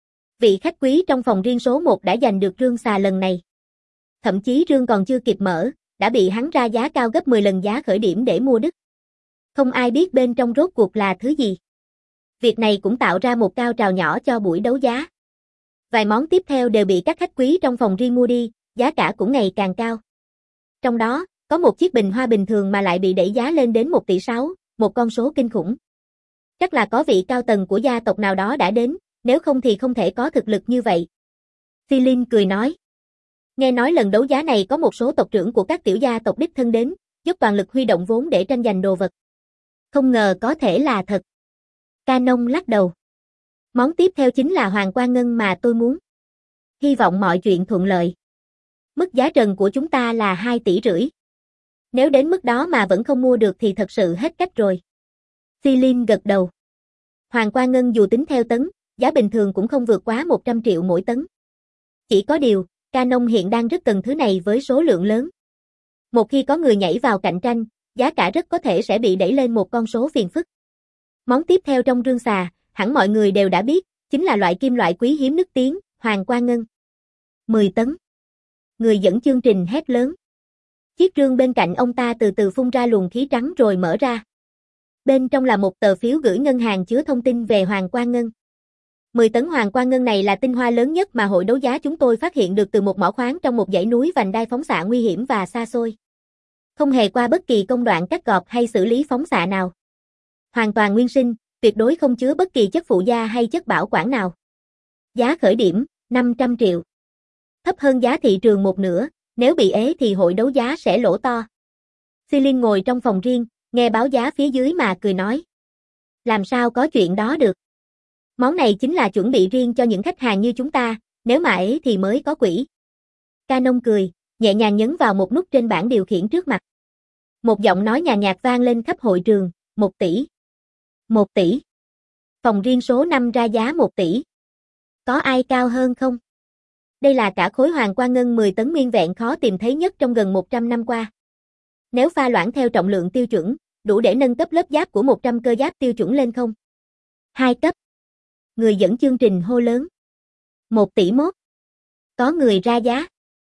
Speaker 1: Vị khách quý trong phòng riêng số một đã giành được rương xà lần này. Thậm chí rương còn chưa kịp mở, đã bị hắn ra giá cao gấp mười lần giá khởi điểm để mua đứt. Không ai biết bên trong rốt cuộc là thứ gì. Việc này cũng tạo ra một cao trào nhỏ cho buổi đấu giá. Vài món tiếp theo đều bị các khách quý trong phòng riêng mua đi, giá cả cũng ngày càng cao. Trong đó, có một chiếc bình hoa bình thường mà lại bị đẩy giá lên đến một tỷ sáu, một con số kinh khủng. Chắc là có vị cao tầng của gia tộc nào đó đã đến, nếu không thì không thể có thực lực như vậy. Celine cười nói. Nghe nói lần đấu giá này có một số tộc trưởng của các tiểu gia tộc đích thân đến, dốc toàn lực huy động vốn để tranh giành đồ vật. Không ngờ có thể là thật. Canon lắc đầu. Món tiếp theo chính là Hoàng Quan Ngân mà tôi muốn. Hy vọng mọi chuyện thuận lợi. Mức giá trần của chúng ta là hai tỷ rưỡi. Nếu đến mức đó mà vẫn không mua được thì thật sự hết cách rồi. Celine gật đầu. Hoàng Quan Ngân dù tính theo tấn, giá bình thường cũng không vượt quá một trăm triệu mỗi tấn. Chỉ có điều, Canon hiện đang rất cần thứ này với số lượng lớn. Một khi có người nhảy vào cạnh tranh, giá cả rất có thể sẽ bị đẩy lên một con số phiền phức. Món tiếp theo trong rương xà, hẳn mọi người đều đã biết, chính là loại kim loại quý hiếm nức tiếng, Hoàng Quan Ngân. mười tấn. Người dẫn chương trình hét lớn. Chiếc rương bên cạnh ông ta từ từ phun ra luồng khí trắng rồi mở ra. Bên trong là một tờ phiếu gửi ngân hàng chứa thông tin về Hoàng Quan Ngân. mười tấn hoàng quang ngân này là tinh hoa lớn nhất mà hội đấu giá chúng tôi phát hiện được từ một mỏ khoáng trong một dãy núi vành đai phóng xạ nguy hiểm và xa xôi. Không hề qua bất kỳ công đoạn cắt gọt hay xử lý phóng xạ nào. Hoàn toàn nguyên sinh, tuyệt đối không chứa bất kỳ chất phụ gia hay chất bảo quản nào. Giá khởi điểm, năm trăm triệu. Thấp hơn giá thị trường một nửa, nếu bị ế thì hội đấu giá sẽ lỗ to. Celine ngồi trong phòng riêng, nghe báo giá phía dưới mà cười nói. Làm sao có chuyện đó được? Món này chính là chuẩn bị riêng cho những khách hàng như chúng ta, nếu mà ế thì mới có quỷ. Canon cười, nhẹ nhàng nhấn vào một nút trên bảng điều khiển trước mặt. Một giọng nói nhàn nhạt vang lên khắp hội trường, một tỷ. Một tỷ. Phòng riêng số năm ra giá một tỷ. Có ai cao hơn không? Đây là cả khối hoàng quang ngân mười tấn nguyên vẹn khó tìm thấy nhất trong gần một trăm năm qua. Nếu pha loãng theo trọng lượng tiêu chuẩn, đủ để nâng cấp lớp giáp của một trăm cơ giáp tiêu chuẩn lên không? Hai cấp. Người dẫn chương trình hô lớn. Một tỷ mốt. Có người ra giá.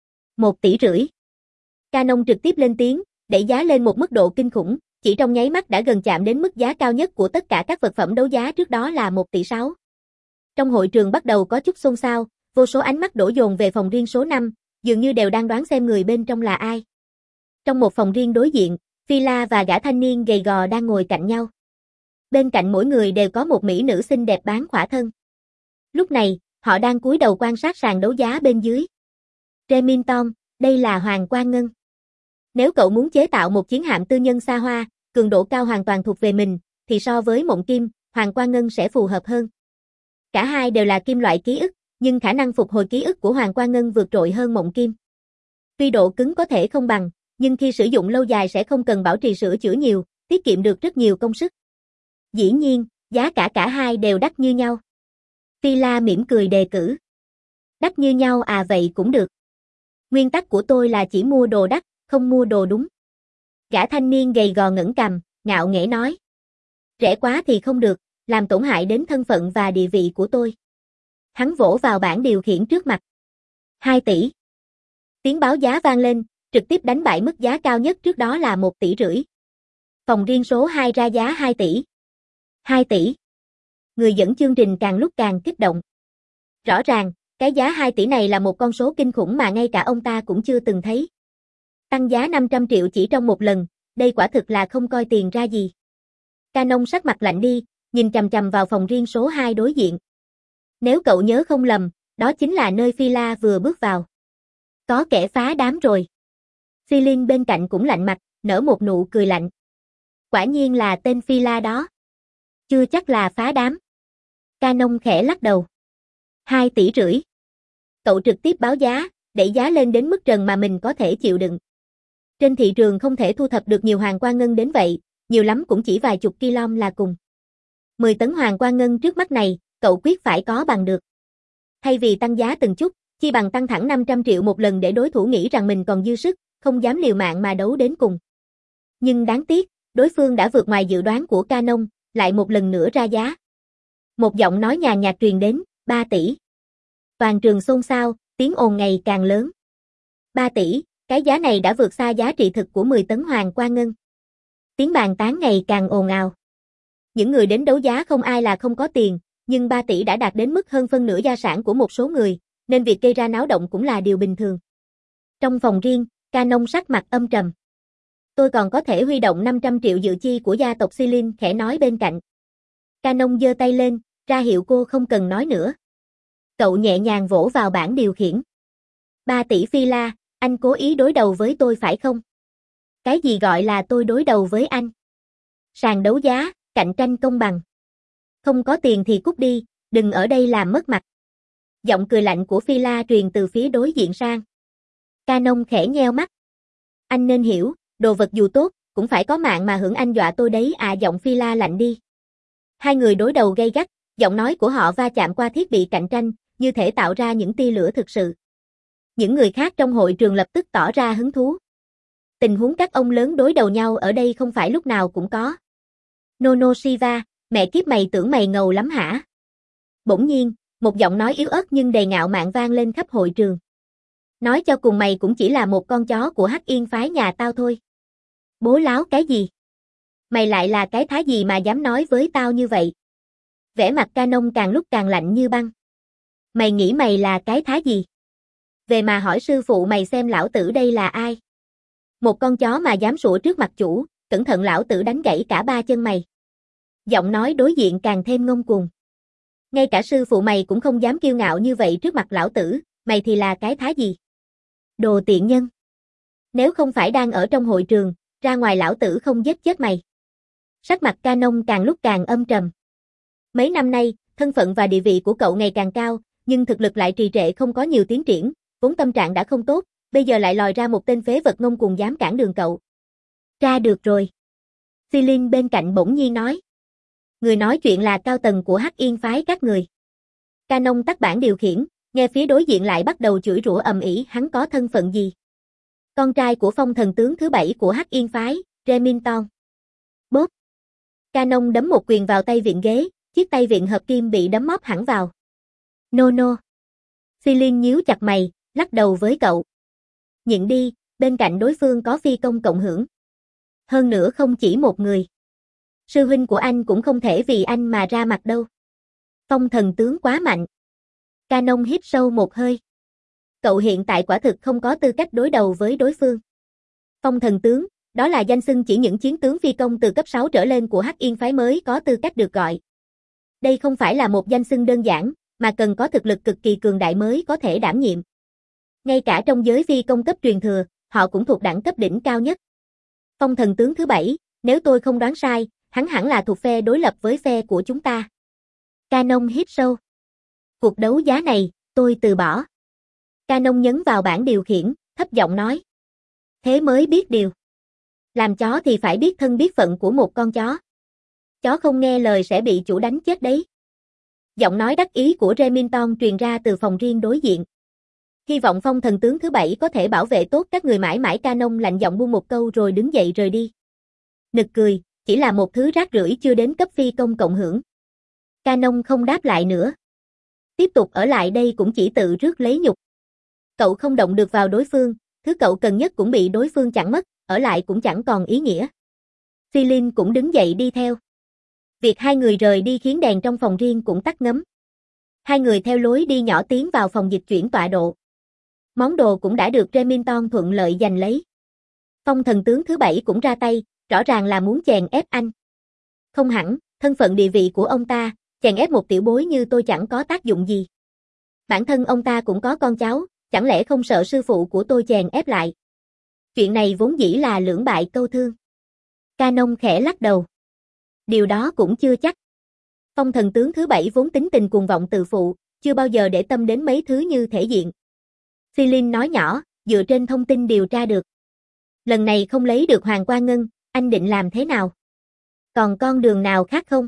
Speaker 1: Một tỷ rưỡi. Canon trực tiếp lên tiếng, đẩy giá lên một mức độ kinh khủng, chỉ trong nháy mắt đã gần chạm đến mức giá cao nhất của tất cả các vật phẩm đấu giá trước đó là một tỷ sáu. Trong hội trường bắt đầu có chút xôn xao, vô số ánh mắt đổ dồn về phòng riêng số năm, dường như đều đang đoán xem người bên trong là ai. Trong một phòng riêng đối diện, Phi-la và gã thanh niên gầy gò đang ngồi cạnh nhau. Bên cạnh mỗi người đều có một mỹ nữ xinh đẹp bán khỏa thân. Lúc này, họ đang cúi đầu quan sát sàn đấu giá bên dưới. Remington, đây là hoàng quang ngân. Nếu cậu muốn chế tạo một chiến hạm tư nhân xa hoa, cường độ cao hoàn toàn thuộc về mình, thì so với mộng kim, hoàng quang ngân sẽ phù hợp hơn. Cả hai đều là kim loại ký ức, nhưng khả năng phục hồi ký ức của hoàng quang ngân vượt trội hơn mộng kim. Tuy độ cứng có thể không bằng, nhưng khi sử dụng lâu dài sẽ không cần bảo trì sửa chữa nhiều, tiết kiệm được rất nhiều công sức. Dĩ nhiên, giá cả cả hai đều đắt như nhau. Phi-la mỉm cười đề cử. Đắt như nhau à, vậy cũng được. Nguyên tắc của tôi là chỉ mua đồ đắt, không mua đồ đúng. Gã thanh niên gầy gò ngẩng cằm, ngạo nghễ nói. Rẻ quá thì không được, làm tổn hại đến thân phận và địa vị của tôi. Hắn vỗ vào bảng điều khiển trước mặt. Hai tỷ. Tiếng báo giá vang lên, trực tiếp đánh bại mức giá cao nhất trước đó là một tỷ rưỡi. Phòng riêng số hai ra giá hai tỷ. Hai tỷ. Người dẫn chương trình càng lúc càng kích động. Rõ ràng, cái giá hai tỷ này là một con số kinh khủng mà ngay cả ông ta cũng chưa từng thấy. Tăng giá năm trăm triệu chỉ trong một lần, đây quả thực là không coi tiền ra gì. Canon sắc mặt lạnh đi, nhìn chằm chằm vào phòng riêng số hai đối diện. Nếu cậu nhớ không lầm, đó chính là nơi Phi-la vừa bước vào. Có kẻ phá đám rồi. Celine bên cạnh cũng lạnh mặt, nở một nụ cười lạnh. Quả nhiên là tên Phi-la đó. Chưa chắc là phá đám. Canon khẽ lắc đầu. Hai tỷ rưỡi. Cậu trực tiếp báo giá, đẩy giá lên đến mức trần mà mình có thể chịu đựng. Trên thị trường không thể thu thập được nhiều hoàng quang ngân đến vậy, nhiều lắm cũng chỉ vài chục kg là cùng. mười tấn hoàng quang ngân trước mắt này, cậu quyết phải có bằng được. Thay vì tăng giá từng chút, chi bằng tăng thẳng năm trăm triệu một lần để đối thủ nghĩ rằng mình còn dư sức, không dám liều mạng mà đấu đến cùng. Nhưng đáng tiếc, đối phương đã vượt ngoài dự đoán của Canon, lại một lần nữa ra giá. Một giọng nói nhàn nhạt truyền đến, ba tỷ. Toàn trường xôn xao, tiếng ồn ngày càng lớn. ba tỷ, cái giá này đã vượt xa giá trị thực của mười tấn hoàng quang ngân. Tiếng bàn tán ngày càng ồn ào. Những người đến đấu giá không ai là không có tiền, nhưng ba tỷ đã đạt đến mức hơn phân nửa gia sản của một số người, nên việc gây ra náo động cũng là điều bình thường. Trong phòng riêng, Canon sắc mặt âm trầm. Tôi còn có thể huy động năm trăm triệu dự chi của gia tộc Celine, khẽ nói bên cạnh. Canon giơ tay lên, ra hiệu cô không cần nói nữa. Cậu nhẹ nhàng vỗ vào bảng điều khiển. ba tỷ Phi-la, anh cố ý đối đầu với tôi phải không? Cái gì gọi là tôi đối đầu với anh? Sàn đấu giá, cạnh tranh công bằng. Không có tiền thì cút đi, đừng ở đây làm mất mặt. Giọng cười lạnh của Phi-la truyền từ phía đối diện sang. Canon khẽ nheo mắt. Anh nên hiểu, đồ vật dù tốt, cũng phải có mạng mà hưởng, anh dọa tôi đấy à, giọng Phi-la lạnh đi. Hai người đối đầu gay gắt, giọng nói của họ va chạm qua thiết bị cạnh tranh, như thể tạo ra những tia lửa thực sự. Những người khác trong hội trường lập tức tỏ ra hứng thú. Tình huống các ông lớn đối đầu nhau ở đây không phải lúc nào cũng có. Nono Shiva, mẹ kiếp mày tưởng mày ngầu lắm hả? Bỗng nhiên, một giọng nói yếu ớt nhưng đầy ngạo mạn vang lên khắp hội trường. Nói cho cùng mày cũng chỉ là một con chó của Hắc Yên phái nhà tao thôi. Bố láo cái gì? Mày lại là cái thá gì mà dám nói với tao như vậy? Vẻ mặt Canon càng lúc càng lạnh như băng. Mày nghĩ mày là cái thá gì? Về mà hỏi sư phụ mày xem lão tử đây là ai? Một con chó mà dám sủa trước mặt chủ, cẩn thận lão tử đánh gãy cả ba chân mày. Giọng nói đối diện càng thêm ngông cuồng. Ngay cả sư phụ mày cũng không dám kiêu ngạo như vậy trước mặt lão tử, mày thì là cái thá gì? Đồ tiện nhân. Nếu không phải đang ở trong hội trường, ra ngoài lão tử không giết chết mày. Sắc mặt Canon càng lúc càng âm trầm. Mấy năm nay, thân phận và địa vị của cậu ngày càng cao, nhưng thực lực lại trì trệ không có nhiều tiến triển, vốn tâm trạng đã không tốt, bây giờ lại lòi ra một tên phế vật ngông cuồng dám cản đường cậu. Ra được rồi. Celine bên cạnh bỗng nhiên nói. Người nói chuyện là cao tầng của Hắc Yên phái các người. Canon tắt bảng điều khiển, nghe phía đối diện lại bắt đầu chửi rủa ầm ĩ, hắn có thân phận gì? Con trai của phong thần tướng thứ bảy của Hắc Yên phái, Remington. Bốp. Canon đấm một quyền vào tay vịn ghế, chiếc tay vịn hợp kim bị đấm móp hẳn vào. No no. Celine nhíu chặt mày, lắc đầu với cậu. Nhịn đi, bên cạnh đối phương có phi công cộng hưởng. Hơn nữa không chỉ một người. Sư huynh của anh cũng không thể vì anh mà ra mặt đâu. Phong thần tướng quá mạnh. Canon hít sâu một hơi. Cậu hiện tại quả thực không có tư cách đối đầu với đối phương. Phong thần tướng, đó là danh xưng chỉ những chiến tướng phi công từ cấp sáu trở lên của Hắc Yên phái mới có tư cách được gọi. Đây không phải là một danh xưng đơn giản, mà cần có thực lực cực kỳ cường đại mới có thể đảm nhiệm. Ngay cả trong giới phi công cấp truyền thừa, họ cũng thuộc đẳng cấp đỉnh cao nhất. Phong thần tướng thứ bảy, nếu tôi không đoán sai, hắn hẳn là thuộc phe đối lập với phe của chúng ta. Canon hít sâu. Cuộc đấu giá này, tôi từ bỏ. Canon nhấn vào bảng điều khiển, thấp giọng nói. Thế mới biết điều. Làm chó thì phải biết thân biết phận của một con chó. Chó không nghe lời sẽ bị chủ đánh chết đấy. Giọng nói đắc ý của Remington truyền ra từ phòng riêng đối diện. Hy vọng phong thần tướng thứ bảy có thể bảo vệ tốt các người mãi mãi. Canon lạnh giọng buông một câu rồi đứng dậy rời đi. Nực cười, chỉ là một thứ rác rưởi chưa đến cấp phi công cộng hưởng. Canon không đáp lại nữa. Tiếp tục ở lại đây cũng chỉ tự rước lấy nhục. Cậu không động được vào đối phương, thứ cậu cần nhất cũng bị đối phương chặn mất, ở lại cũng chẳng còn ý nghĩa. Celine cũng đứng dậy đi theo. Việc hai người rời đi khiến đèn trong phòng riêng cũng tắt ngấm. Hai người theo lối đi nhỏ tiến vào phòng dịch chuyển tọa độ. Món đồ cũng đã được Remington thuận lợi giành lấy. Phong thần tướng thứ bảy cũng ra tay, rõ ràng là muốn chèn ép anh. Không hẳn, thân phận địa vị của ông ta, chèn ép một tiểu bối như tôi chẳng có tác dụng gì. Bản thân ông ta cũng có con cháu, chẳng lẽ không sợ sư phụ của tôi chèn ép lại. Chuyện này vốn dĩ là lưỡng bại câu thương. Canon khẽ lắc đầu. Điều đó cũng chưa chắc. Phong thần tướng thứ bảy vốn tính tình cuồng vọng tự phụ, chưa bao giờ để tâm đến mấy thứ như thể diện. Celine nói nhỏ, dựa trên thông tin điều tra được. Lần này không lấy được Hoàng Qua Ngân, anh định làm thế nào? Còn con đường nào khác không?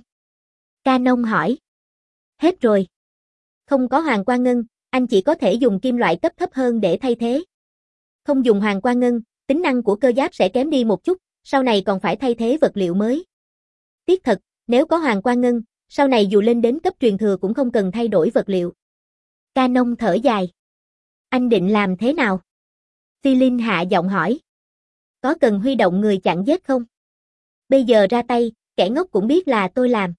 Speaker 1: Canon hỏi. Hết rồi. Không có Hoàng Qua Ngân, anh chỉ có thể dùng kim loại cấp thấp hơn để thay thế. Không dùng Hoàng Qua Ngân, tính năng của cơ giáp sẽ kém đi một chút, sau này còn phải thay thế vật liệu mới. Tiếc thật, nếu có Hoàng Qua Ngân, sau này dù lên đến cấp truyền thừa cũng không cần thay đổi vật liệu. Canon thở dài. Anh định làm thế nào? Celine hạ giọng hỏi. Có cần huy động người chặn giết không? Bây giờ ra tay, kẻ ngốc cũng biết là tôi làm.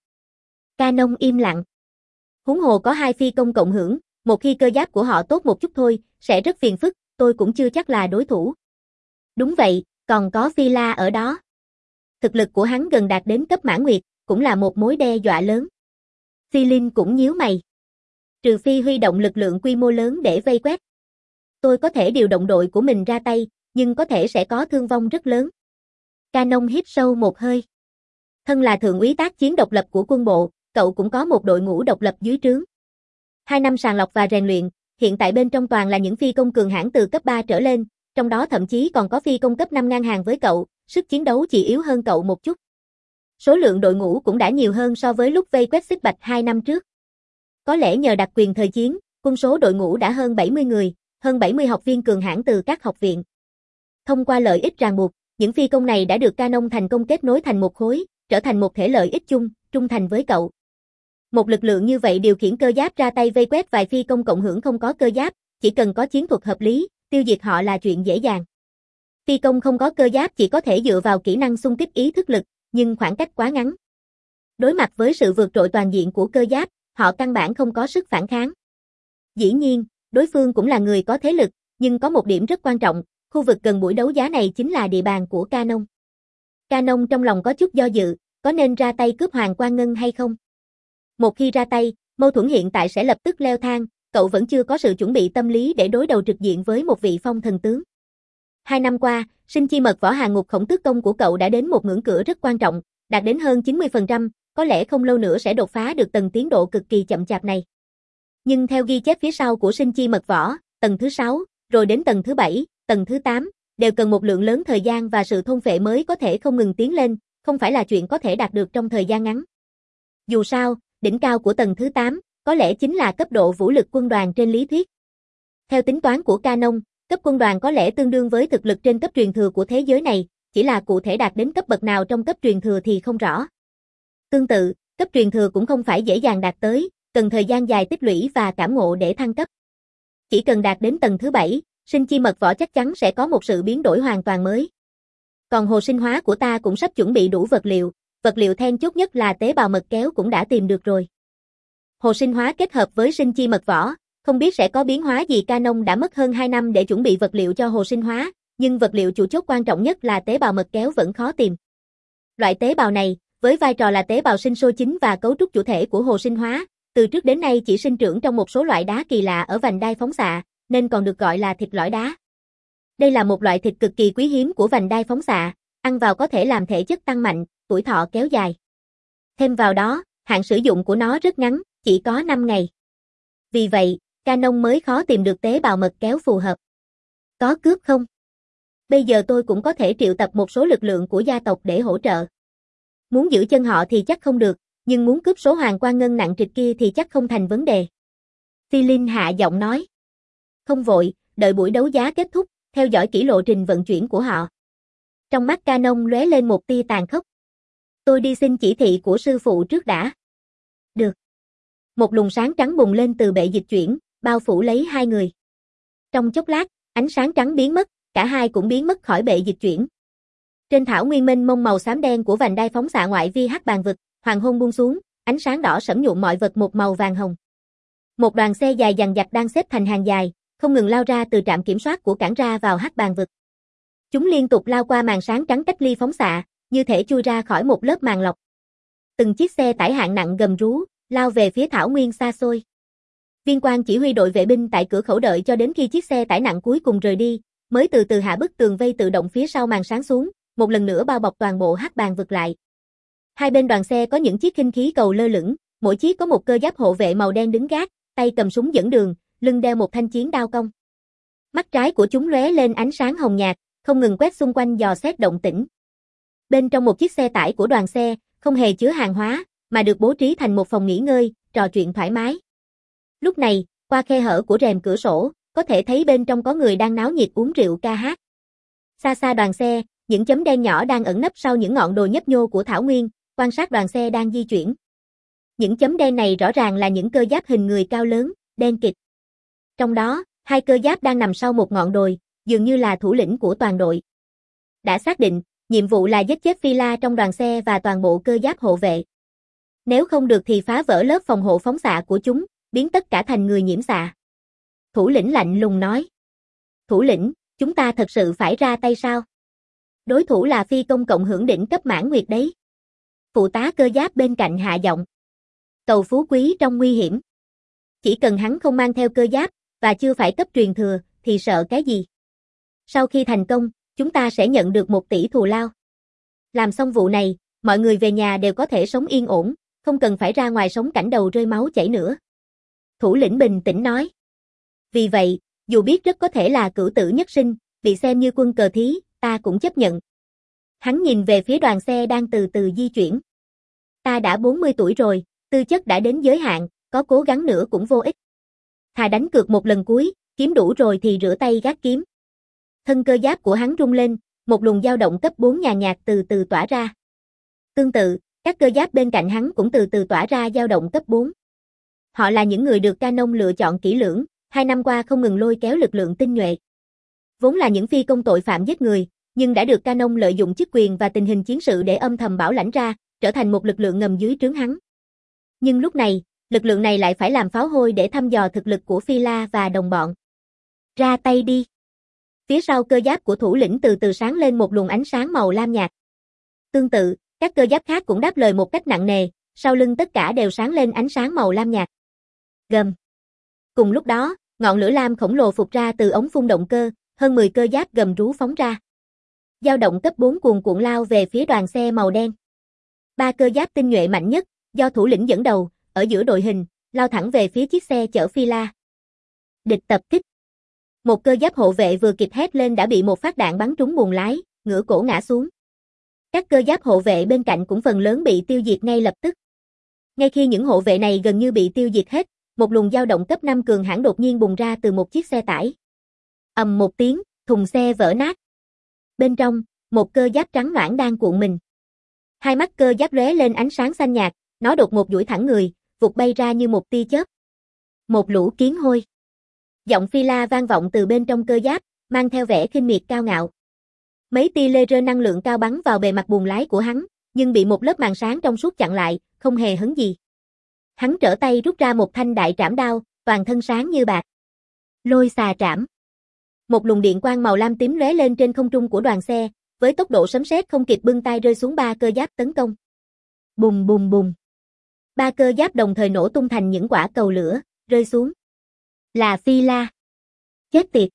Speaker 1: Canon im lặng. Huống hồ có hai phi công cộng hưởng, một khi cơ giáp của họ tốt một chút thôi, sẽ rất phiền phức, tôi cũng chưa chắc là đối thủ. Đúng vậy, còn có Phi La ở đó. Thực lực của hắn gần đạt đến cấp mãn nguyệt, cũng là một mối đe dọa lớn. Celine cũng nhíu mày. Trừ phi huy động lực lượng quy mô lớn để vây quét. Tôi có thể điều động đội của mình ra tay, nhưng có thể sẽ có thương vong rất lớn. Canon hít sâu một hơi. Thân là thượng úy tác chiến độc lập của quân bộ, cậu cũng có một đội ngũ độc lập dưới trướng. Hai năm sàng lọc và rèn luyện, hiện tại bên trong toàn là những phi công cường hãn từ cấp ba trở lên, trong đó thậm chí còn có phi công cấp năm ngang hàng với cậu, sức chiến đấu chỉ yếu hơn cậu một chút. Số lượng đội ngũ cũng đã nhiều hơn so với lúc vây quét Xích Bạch hai năm trước. Có lẽ nhờ đặc quyền thời chiến, quân số đội ngũ đã hơn bảy mươi người, hơn bảy mươi học viên cường hãn từ các học viện. Thông qua lợi ích ràng buộc, những phi công này đã được Canon thành công kết nối thành một khối, trở thành một thể lợi ích chung, trung thành với cậu. Một lực lượng như vậy điều khiển cơ giáp ra tay vây quét vài phi công cộng hưởng không có cơ giáp, chỉ cần có chiến thuật hợp lý, tiêu diệt họ là chuyện dễ dàng. Phi công không có cơ giáp chỉ có thể dựa vào kỹ năng xung kích ý thức lực, nhưng khoảng cách quá ngắn. Đối mặt với sự vượt trội toàn diện của cơ giáp, họ căn bản không có sức phản kháng. Dĩ nhiên, đối phương cũng là người có thế lực, nhưng có một điểm rất quan trọng, khu vực gần buổi đấu giá này chính là địa bàn của Canon. Canon trong lòng có chút do dự, có nên ra tay cướp Hoàng Quan Ngân hay không? Một khi ra tay, mâu thuẫn hiện tại sẽ lập tức leo thang, cậu vẫn chưa có sự chuẩn bị tâm lý để đối đầu trực diện với một vị phong thần tướng. Hai năm qua, sinh chi mật võ hàng ngục khổng tước công của cậu đã đến một ngưỡng cửa rất quan trọng, đạt đến hơn chín mươi phần trăm, có lẽ không lâu nữa sẽ đột phá được tầng tiến độ cực kỳ chậm chạp này. Nhưng theo ghi chép phía sau của sinh chi mật võ, tầng thứ sáu, rồi đến tầng thứ bảy, tầng thứ tám, đều cần một lượng lớn thời gian và sự thôn phệ mới có thể không ngừng tiến lên, không phải là chuyện có thể đạt được trong thời gian ngắn. Dù sao, đỉnh cao của tầng thứ tám, có lẽ chính là cấp độ vũ lực quân đoàn trên lý thuyết. Theo tính toán của Canon, cấp quân đoàn có lẽ tương đương với thực lực trên cấp truyền thừa của thế giới này, chỉ là cụ thể đạt đến cấp bậc nào trong cấp truyền thừa thì không rõ. Tương tự, cấp truyền thừa cũng không phải dễ dàng đạt tới, cần thời gian dài tích lũy và cảm ngộ để thăng cấp. Chỉ cần đạt đến tầng thứ bảy, sinh chi mật võ chắc chắn sẽ có một sự biến đổi hoàn toàn mới. Còn hồ sinh hóa của ta cũng sắp chuẩn bị đủ vật liệu, vật liệu then chốt nhất là tế bào mật kéo cũng đã tìm được rồi. Hồ sinh hóa kết hợp với sinh chi mật võ, không biết sẽ có biến hóa gì. Canon đã mất hơn hai năm để chuẩn bị vật liệu cho hồ sinh hóa, nhưng vật liệu chủ chốt quan trọng nhất là tế bào mật kéo vẫn khó tìm. Loại tế bào này, với vai trò là tế bào sinh sôi chính và cấu trúc chủ thể của hồ sinh hóa, từ trước đến nay chỉ sinh trưởng trong một số loại đá kỳ lạ ở vành đai phóng xạ, nên còn được gọi là thịt lõi đá. Đây là một loại thịt cực kỳ quý hiếm của vành đai phóng xạ, ăn vào có thể làm thể chất tăng mạnh, tuổi thọ kéo dài. Thêm vào đó, hạn sử dụng của nó rất ngắn, chỉ có năm ngày. Vì vậy, Canon mới khó tìm được tế bào mật kéo phù hợp. Có cướp không? Bây giờ tôi cũng có thể triệu tập một số lực lượng của gia tộc để hỗ trợ. Muốn giữ chân họ thì chắc không được, nhưng muốn cướp số Hoàng Quan Ngân nặng trịch kia thì chắc không thành vấn đề. Phi Linh hạ giọng nói. Không vội, đợi buổi đấu giá kết thúc, theo dõi kỹ lộ trình vận chuyển của họ. Trong mắt Canon lóe lên một tia tàn khốc. Tôi đi xin chỉ thị của sư phụ trước đã. Được. Một luồng sáng trắng bùng lên từ bệ dịch chuyển, bao phủ lấy hai người. Trong chốc lát, ánh sáng trắng biến mất, cả hai cũng biến mất khỏi bệ dịch chuyển. Trên thảo nguyên mênh mông màu xám đen của vành đai phóng xạ ngoại vi hắc bàn vực, hoàng hôn buông xuống, ánh sáng đỏ sẫm nhuộm mọi vật một màu vàng hồng. Một đoàn xe dài dằng dặc đang xếp thành hàng dài, không ngừng lao ra từ trạm kiểm soát của cảng ra vào hắc bàn vực. Chúng liên tục lao qua màn sáng trắng cách ly phóng xạ, như thể chui ra khỏi một lớp màng lọc. Từng chiếc xe tải hạng nặng gầm rú, lao về phía thảo nguyên xa xôi. Viên quan chỉ huy đội vệ binh tại cửa khẩu đợi cho đến khi chiếc xe tải nặng cuối cùng rời đi, mới từ từ hạ bức tường vây tự động phía sau màn sáng xuống, một lần nữa bao bọc toàn bộ hắc bàn vực lại. Hai bên đoàn xe có những chiếc khinh khí cầu lơ lửng, mỗi chiếc có một cơ giáp hộ vệ màu đen đứng gác, tay cầm súng dẫn đường, lưng đeo một thanh chiến đao cong. Mắt trái của chúng lóe lên ánh sáng hồng nhạt, không ngừng quét xung quanh dò xét động tĩnh. Bên trong một chiếc xe tải của đoàn xe, không hề chứa hàng hóa, mà được bố trí thành một phòng nghỉ ngơi, trò chuyện thoải mái. Lúc này, qua khe hở của rèm cửa sổ, có thể thấy bên trong có người đang náo nhiệt uống rượu ca hát. Xa xa đoàn xe, những chấm đen nhỏ đang ẩn nấp sau những ngọn đồi nhấp nhô của thảo nguyên, quan sát đoàn xe đang di chuyển. Những chấm đen này rõ ràng là những cơ giáp hình người cao lớn, đen kịt. Trong đó, hai cơ giáp đang nằm sau một ngọn đồi, dường như là thủ lĩnh của toàn đội. Đã xác định, nhiệm vụ là giết chết Phi La trong đoàn xe và toàn bộ cơ giáp hộ vệ. Nếu không được thì phá vỡ lớp phòng hộ phóng xạ của chúng, biến tất cả thành người nhiễm xạ. Thủ lĩnh lạnh lùng nói. Thủ lĩnh, chúng ta thật sự phải ra tay sao? Đối thủ là phi công cộng hưởng đỉnh cấp mãn nguyệt đấy. Phụ tá cơ giáp bên cạnh hạ giọng. Cầu phú quý trong nguy hiểm. Chỉ cần hắn không mang theo cơ giáp, và chưa phải cấp truyền thừa, thì sợ cái gì? Sau khi thành công, chúng ta sẽ nhận được một tỷ thù lao. Làm xong vụ này, mọi người về nhà đều có thể sống yên ổn, không cần phải ra ngoài sống cảnh đầu rơi máu chảy nữa. Thủ lĩnh bình tĩnh nói. Vì vậy, dù biết rất có thể là cửu tử nhất sinh, bị xem như quân cờ thí, ta cũng chấp nhận. Hắn nhìn về phía đoàn xe đang từ từ di chuyển. Ta đã bốn mươi tuổi rồi, tư chất đã đến giới hạn, có cố gắng nữa cũng vô ích. Thà đánh cược một lần cuối, kiếm đủ rồi thì rửa tay gác kiếm. Thân cơ giáp của hắn rung lên, một luồng dao động cấp bốn nhàn nhạt từ từ tỏa ra. Tương tự, các cơ giáp bên cạnh hắn cũng từ từ tỏa ra dao động cấp bốn. Họ là những người được Canon lựa chọn kỹ lưỡng, hai năm qua không ngừng lôi kéo lực lượng tinh nhuệ. Vốn là những phi công tội phạm giết người, nhưng đã được Canon lợi dụng chức quyền và tình hình chiến sự để âm thầm bảo lãnh ra, trở thành một lực lượng ngầm dưới trướng hắn. Nhưng lúc này, lực lượng này lại phải làm pháo hôi để thăm dò thực lực của Phi La và đồng bọn. Ra tay đi. Phía sau cơ giáp của thủ lĩnh từ từ sáng lên một luồng ánh sáng màu lam nhạt. Tương tự, các cơ giáp khác cũng đáp lời một cách nặng nề, sau lưng tất cả đều sáng lên ánh sáng màu lam nhạt. Gầm. Cùng lúc đó, ngọn lửa lam khổng lồ phụt ra từ ống phun động cơ, hơn mười cơ giáp gầm rú phóng ra. Dao động cấp bốn cuồn cuộn lao về phía đoàn xe màu đen. Ba cơ giáp tinh nhuệ mạnh nhất, do thủ lĩnh dẫn đầu, ở giữa đội hình, lao thẳng về phía chiếc xe chở Phi La. Địch tập kích. Một cơ giáp hộ vệ vừa kịp hét lên đã bị một phát đạn bắn trúng buồng lái, ngửa cổ ngã xuống. Các cơ giáp hộ vệ bên cạnh cũng phần lớn bị tiêu diệt ngay lập tức. Ngay khi những hộ vệ này gần như bị tiêu diệt hết, một luồng dao động cấp năm cường hãn đột nhiên bùng ra từ một chiếc xe tải. Ầm một tiếng, thùng xe vỡ nát. Bên trong, một cơ giáp trắng noãn đang cuộn mình. Hai mắt cơ giáp lóe lên ánh sáng xanh nhạt, nó đột ngột duỗi thẳng người, vụt bay ra như một tia chớp. Một lũ kiến hôi. Giọng Phi La vang vọng từ bên trong cơ giáp, mang theo vẻ khinh miệt cao ngạo. Mấy tia laser năng lượng cao bắn vào bề mặt buồng lái của hắn, nhưng bị một lớp màn sáng trong suốt chặn lại, không hề hấn gì. Hắn trở tay rút ra một thanh đại trảm đao, toàn thân sáng như bạc. Lôi xà trảm. Một luồng điện quang màu lam tím lóe lên trên không trung của đoàn xe, với tốc độ sấm sét không kịp bưng tay rơi xuống ba cơ giáp tấn công. Bùng bùng bùng. Ba cơ giáp đồng thời nổ tung thành những quả cầu lửa, rơi xuống. Là Phi La. Chết tiệt.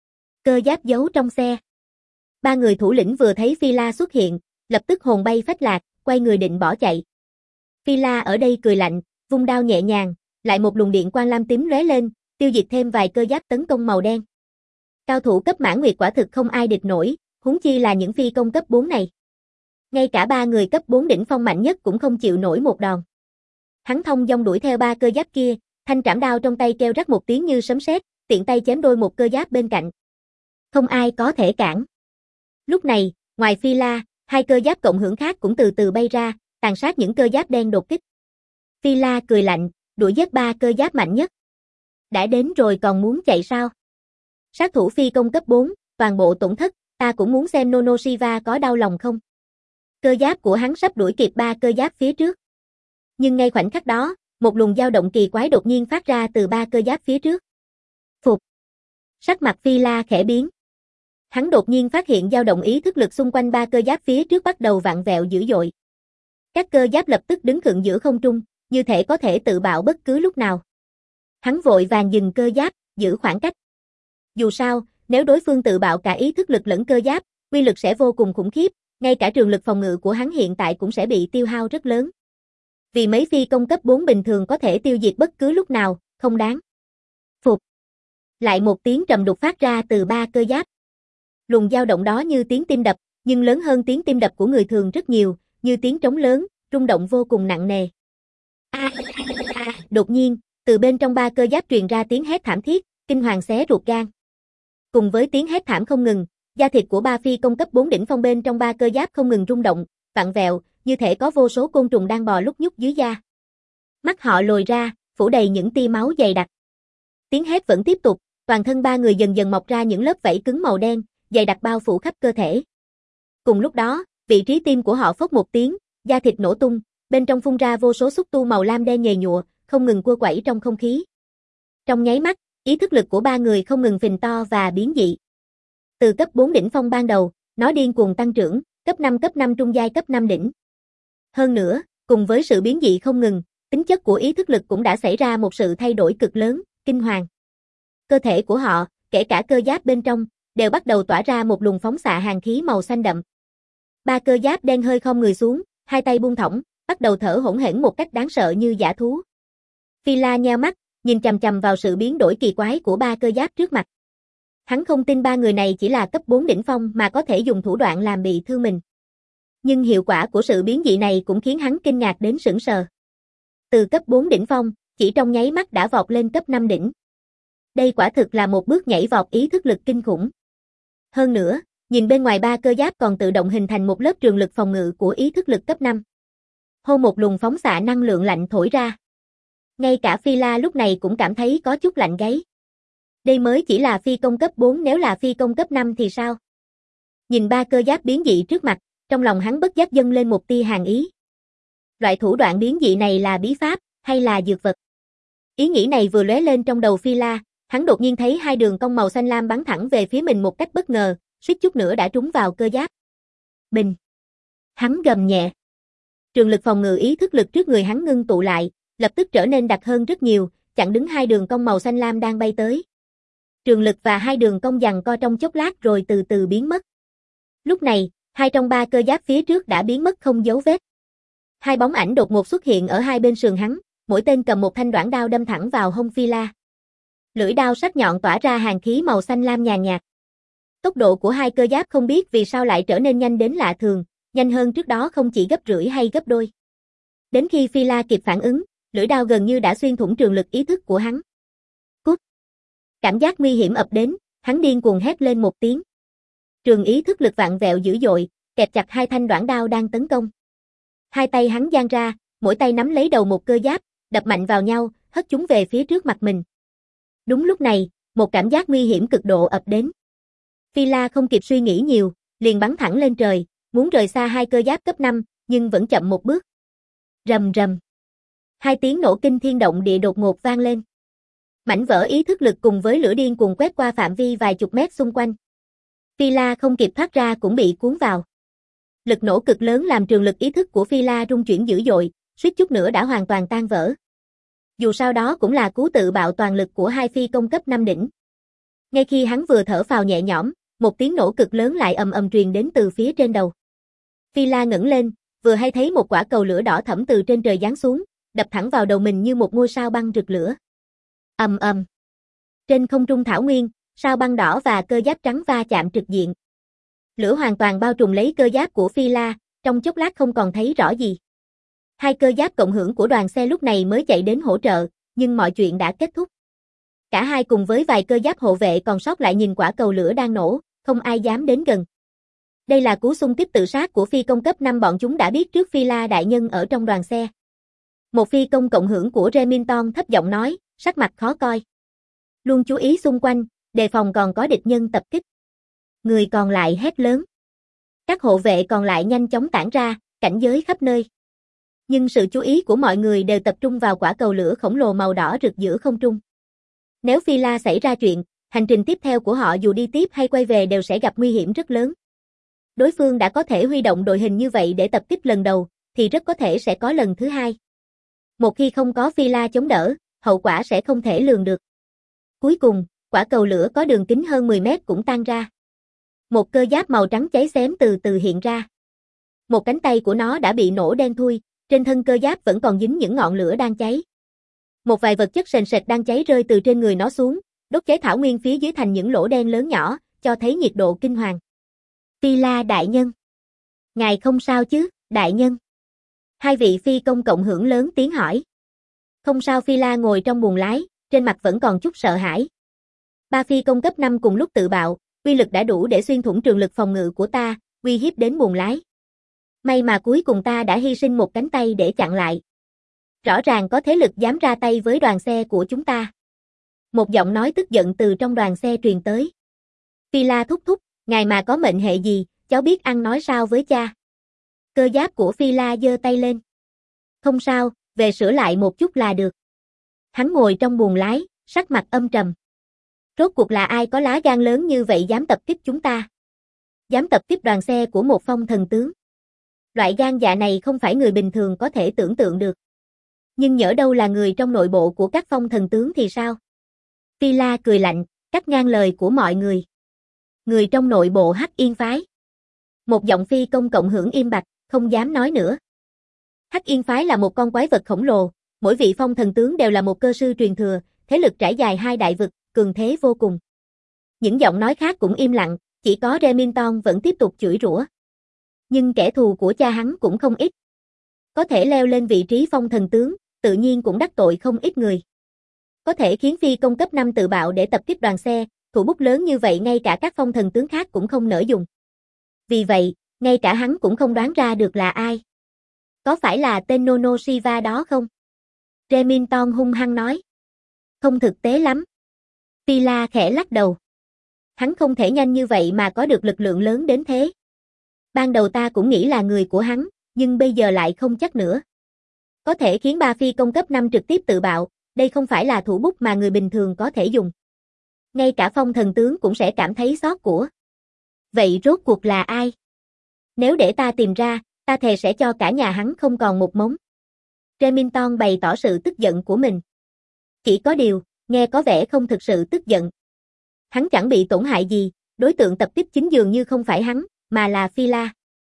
Speaker 1: Cơ giáp giấu trong xe. Ba người thủ lĩnh vừa thấy Phi La xuất hiện, lập tức hồn bay phách lạc, quay người định bỏ chạy. Phi La ở đây cười lạnh, vung đao nhẹ nhàng, lại một luồng điện quang lam tím lóe lên, tiêu diệt thêm vài cơ giáp tấn công màu đen. Cao thủ cấp Mãn Nguyệt quả thực không ai địch nổi, huống chi là những phi công cấp bốn này. Ngay cả ba người cấp bốn đỉnh phong mạnh nhất cũng không chịu nổi một đòn. Hắn thông dong đuổi theo ba cơ giáp kia, thanh trảm đao trong tay kêu rắc một tiếng như sấm sét, tiện tay chém đôi một cơ giáp bên cạnh. Không ai có thể cản. Lúc này, ngoài Phi La, hai cơ giáp cộng hưởng khác cũng từ từ bay ra, tàn sát những cơ giáp đen đột kích. Phi La cười lạnh, đuổi giết ba cơ giáp mạnh nhất. Đã đến rồi còn muốn chạy sao? Sát thủ phi công cấp bốn, toàn bộ tổn thất, ta cũng muốn xem Nonoshiva có đau lòng không. Cơ giáp của hắn sắp đuổi kịp ba cơ giáp phía trước. Nhưng ngay khoảnh khắc đó, một luồng dao động kỳ quái đột nhiên phát ra từ ba cơ giáp phía trước. Phục. Sắc mặt Phi La khẽ biến. Hắn đột nhiên phát hiện dao động ý thức lực xung quanh ba cơ giáp phía trước bắt đầu vặn vẹo dữ dội. Các cơ giáp lập tức đứng khựng giữa không trung, như thể có thể tự bạo bất cứ lúc nào. Hắn vội vàng dừng cơ giáp, giữ khoảng cách. Dù sao, nếu đối phương tự bạo cả ý thức lực lẫn cơ giáp, uy lực sẽ vô cùng khủng khiếp, ngay cả trường lực phòng ngự của hắn hiện tại cũng sẽ bị tiêu hao rất lớn. Vì mấy phi công cấp bốn bình thường có thể tiêu diệt bất cứ lúc nào, không đáng. Phục. Lại một tiếng trầm đục phát ra từ ba cơ giáp. Luồng dao động đó như tiếng tim đập, nhưng lớn hơn tiếng tim đập của người thường rất nhiều, như tiếng trống lớn, rung động vô cùng nặng nề. A, a, a. Đột nhiên, từ bên trong ba cơ giáp truyền ra tiếng hét thảm thiết, kinh hoàng xé ruột gan. Cùng với tiếng hét thảm không ngừng, da thịt của ba phi công cấp bốn đỉnh phong bên trong ba cơ giáp không ngừng rung động, vặn vẹo, như thể có vô số côn trùng đang bò lúc nhúc dưới da. Mắt họ lồi ra, phủ đầy những tia máu dày đặc. Tiếng hét vẫn tiếp tục, toàn thân ba người dần dần mọc ra những lớp vảy cứng màu đen, dày đặc bao phủ khắp cơ thể. Cùng lúc đó, vị trí tim của họ phốc một tiếng, da thịt nổ tung, bên trong phun ra vô số xúc tu màu lam đen nhầy nhụa, không ngừng cua quẩy trong không khí. Trong nháy mắt, ý thức lực của ba người không ngừng phình to và biến dị. Từ cấp bốn đỉnh phong ban đầu, nó điên cuồng tăng trưởng, cấp năm cấp năm trung giai cấp năm đỉnh. Hơn nữa, cùng với sự biến dị không ngừng, tính chất của ý thức lực cũng đã xảy ra một sự thay đổi cực lớn, kinh hoàng. Cơ thể của họ, kể cả cơ giáp bên trong, đều bắt đầu tỏa ra một luồng phóng xạ hàn khí màu xanh đậm. Ba cơ giáp đen hơi khom người xuống, hai tay buông thõng, bắt đầu thở hổn hển một cách đáng sợ như dã thú. Phi La nheo mắt, nhìn chằm chằm vào sự biến đổi kỳ quái của ba cơ giáp trước mặt. Hắn không tin ba người này chỉ là cấp bốn đỉnh phong mà có thể dùng thủ đoạn làm bị thương mình. Nhưng hiệu quả của sự biến dị này cũng khiến hắn kinh ngạc đến sững sờ. Từ cấp bốn đỉnh phong, chỉ trong nháy mắt đã vọt lên cấp năm đỉnh. Đây quả thực là một bước nhảy vọt ý thức lực kinh khủng. Hơn nữa, nhìn bên ngoài ba cơ giáp còn tự động hình thành một lớp trường lực phòng ngự của ý thức lực cấp năm. Hô một luồng phóng xạ năng lượng lạnh thổi ra. Ngay cả Phi La lúc này cũng cảm thấy có chút lạnh gáy. Đây mới chỉ là phi công cấp bốn, nếu là phi công cấp năm thì sao? Nhìn ba cơ giáp biến dị trước mặt, trong lòng hắn bất giác dâng lên một tia hàn ý. Loại thủ đoạn biến dị này là bí pháp, hay là dược vật? Ý nghĩ này vừa lóe lên trong đầu Phi La, hắn đột nhiên thấy hai đường cong màu xanh lam bắn thẳng về phía mình một cách bất ngờ, suýt chút nữa đã trúng vào cơ giáp. Bình. Hắn gầm nhẹ. Trường lực phòng ngự ý thức lực trước người hắn ngưng tụ lại, lập tức trở nên đặc hơn rất nhiều, chặn đứng hai đường cong màu xanh lam đang bay tới. Trường lực và hai đường cong giằng co trong chốc lát rồi từ từ biến mất. Lúc này, hai trong ba cơ giáp phía trước đã biến mất không dấu vết. Hai bóng ảnh đột ngột xuất hiện ở hai bên sườn hắn, mỗi tên cầm một thanh đoản đao đâm thẳng vào hông Phi La. Lưỡi đao sắc nhọn tỏa ra hàn khí màu xanh lam nhàn nhạt. Tốc độ của hai cơ giáp không biết vì sao lại trở nên nhanh đến lạ thường, nhanh hơn trước đó không chỉ gấp rưỡi hay gấp đôi. Đến khi Phi La kịp phản ứng, lưỡi đao gần như đã xuyên thủng trường lực ý thức của hắn. Cút! Cảm giác nguy hiểm ập đến, hắn điên cuồng hét lên một tiếng. Trường ý thức lực vạn vẹo dữ dội, kẹp chặt hai thanh đoản đao đang tấn công. Hai tay hắn giang ra, mỗi tay nắm lấy đầu một cơ giáp, đập mạnh vào nhau, hất chúng về phía trước mặt mình. Đúng lúc này, một cảm giác nguy hiểm cực độ ập đến. Phi La không kịp suy nghĩ nhiều, liền bắn thẳng lên trời, muốn rời xa hai cơ giáp cấp năm, nhưng vẫn chậm một bước. Rầm rầm. Hai tiếng nổ kinh thiên động địa đột ngột vang lên. Mảnh vỡ ý thức lực cùng với lửa điên cuồng quét qua phạm vi vài chục mét xung quanh. Phi La không kịp thoát ra cũng bị cuốn vào. Lực nổ cực lớn làm trường lực ý thức của Phi La rung chuyển dữ dội, suýt chút nữa đã hoàn toàn tan vỡ. Dù sao đó cũng là cú tự bạo toàn lực của hai phi công cấp năm đỉnh. Ngay khi hắn vừa thở phào nhẹ nhõm, một tiếng nổ cực lớn lại ầm ầm truyền đến từ phía trên đầu. Phi La ngẩng lên, vừa hay thấy một quả cầu lửa đỏ thẫm từ trên trời giáng xuống, đập thẳng vào đầu mình như một ngôi sao băng rực lửa. Ầm ầm. Trên không trung thảo nguyên, sao băng đỏ và cơ giáp trắng va chạm trực diện. Lửa hoàn toàn bao trùm lấy cơ giáp của Phi La, trong chốc lát không còn thấy rõ gì. Hai cơ giáp cộng hưởng của đoàn xe lúc này mới chạy đến hỗ trợ, nhưng mọi chuyện đã kết thúc. Cả hai cùng với vài cơ giáp hộ vệ còn sót lại nhìn quả cầu lửa đang nổ, không ai dám đến gần. Đây là cú xung kích tự sát của phi công cấp năm bọn chúng đã biết trước Phi La đại nhân ở trong đoàn xe. Một phi công cộng hưởng của Remington thấp giọng nói, sắc mặt khó coi. Luôn chú ý xung quanh, đề phòng còn có địch nhân tập kích. Người còn lại hét lớn. Các hộ vệ còn lại nhanh chóng tản ra, cảnh giới khắp nơi. Nhưng sự chú ý của mọi người đều tập trung vào quả cầu lửa khổng lồ màu đỏ rực giữa không trung. Nếu Phi La xảy ra chuyện, hành trình tiếp theo của họ dù đi tiếp hay quay về đều sẽ gặp nguy hiểm rất lớn. Đối phương đã có thể huy động đội hình như vậy để tập kích lần đầu, thì rất có thể sẽ có lần thứ hai. Một khi không có Phi La chống đỡ, hậu quả sẽ không thể lường được. Cuối cùng, quả cầu lửa có đường kính hơn mười mét cũng tan ra. Một cơ giáp màu trắng cháy xém từ từ hiện ra. Một cánh tay của nó đã bị nổ đen thui, trên thân cơ giáp vẫn còn dính những ngọn lửa đang cháy. Một vài vật chất sền sệt đang cháy rơi từ trên người nó xuống, đốt cháy thảo nguyên phía dưới thành những lỗ đen lớn nhỏ, cho thấy nhiệt độ kinh hoàng. Phi La đại nhân. Ngài không sao chứ, đại nhân? Hai vị phi công cộng hưởng lớn tiếng hỏi. Không sao. Phi La ngồi trong buồng lái, trên mặt vẫn còn chút sợ hãi. Ba phi công cấp năm cùng lúc tự bạo, uy lực đã đủ để xuyên thủng trường lực phòng ngự của ta, uy hiếp đến buồng lái. May mà cuối cùng ta đã hy sinh một cánh tay để chặn lại. Rõ ràng có thế lực dám ra tay với đoàn xe của chúng ta. Một giọng nói tức giận từ trong đoàn xe truyền tới. Phi La thúc thúc, ngài mà có mệnh hệ gì, cháu biết ăn nói sao với cha. Cơ giáp của Phi La giơ tay lên. Không sao, về sửa lại một chút là được. Hắn ngồi trong buồng lái, sắc mặt âm trầm. Rốt cuộc là ai có lá gan lớn như vậy dám tập kích chúng ta? Dám tập kích đoàn xe của một phong thần tướng. Loại gan dạ này không phải người bình thường có thể tưởng tượng được. Nhưng nhỡ đâu là người trong nội bộ của các phong thần tướng thì sao? Phi La cười lạnh, cắt ngang lời của mọi người. Người trong nội bộ Hắc Yên phái. Một giọng phi công cộng hưởng im bặt, không dám nói nữa. Hắc Yên phái là một con quái vật khổng lồ, mỗi vị phong thần tướng đều là một cơ sư truyền thừa, thế lực trải dài hai đại vực, cường thế vô cùng. Những giọng nói khác cũng im lặng, chỉ có Remington vẫn tiếp tục chửi rủa. Nhưng kẻ thù của cha hắn cũng không ít. Có thể leo lên vị trí phong thần tướng, tự nhiên cũng đắc tội không ít người. Có thể khiến phi công cấp năm tự bạo để tập kích đoàn xe, thủ bút lớn như vậy ngay cả các phong thần tướng khác cũng không nỡ dùng. Vì vậy, ngay cả hắn cũng không đoán ra được là ai. Có phải là tên Nono Shiva đó không? Remington hung hăng nói. Không thực tế lắm. Phi La khẽ lắc đầu. Hắn không thể nhanh như vậy mà có được lực lượng lớn đến thế. Ban đầu ta cũng nghĩ là người của hắn, nhưng bây giờ lại không chắc nữa. có thể khiến ba phi công cấp năm trực tiếp tự bạo, đây không phải là thủ bút mà người bình thường có thể dùng. Ngay cả Phong thần tướng cũng sẽ cảm thấy xót của. Vậy rốt cuộc là ai? Nếu để ta tìm ra, ta thề sẽ cho cả nhà hắn không còn một mống. Remington bày tỏ sự tức giận của mình. Chỉ có điều, nghe có vẻ không thực sự tức giận. Hắn chẳng bị tổn hại gì, đối tượng tập kích chính dường như không phải hắn, mà là Phi-la.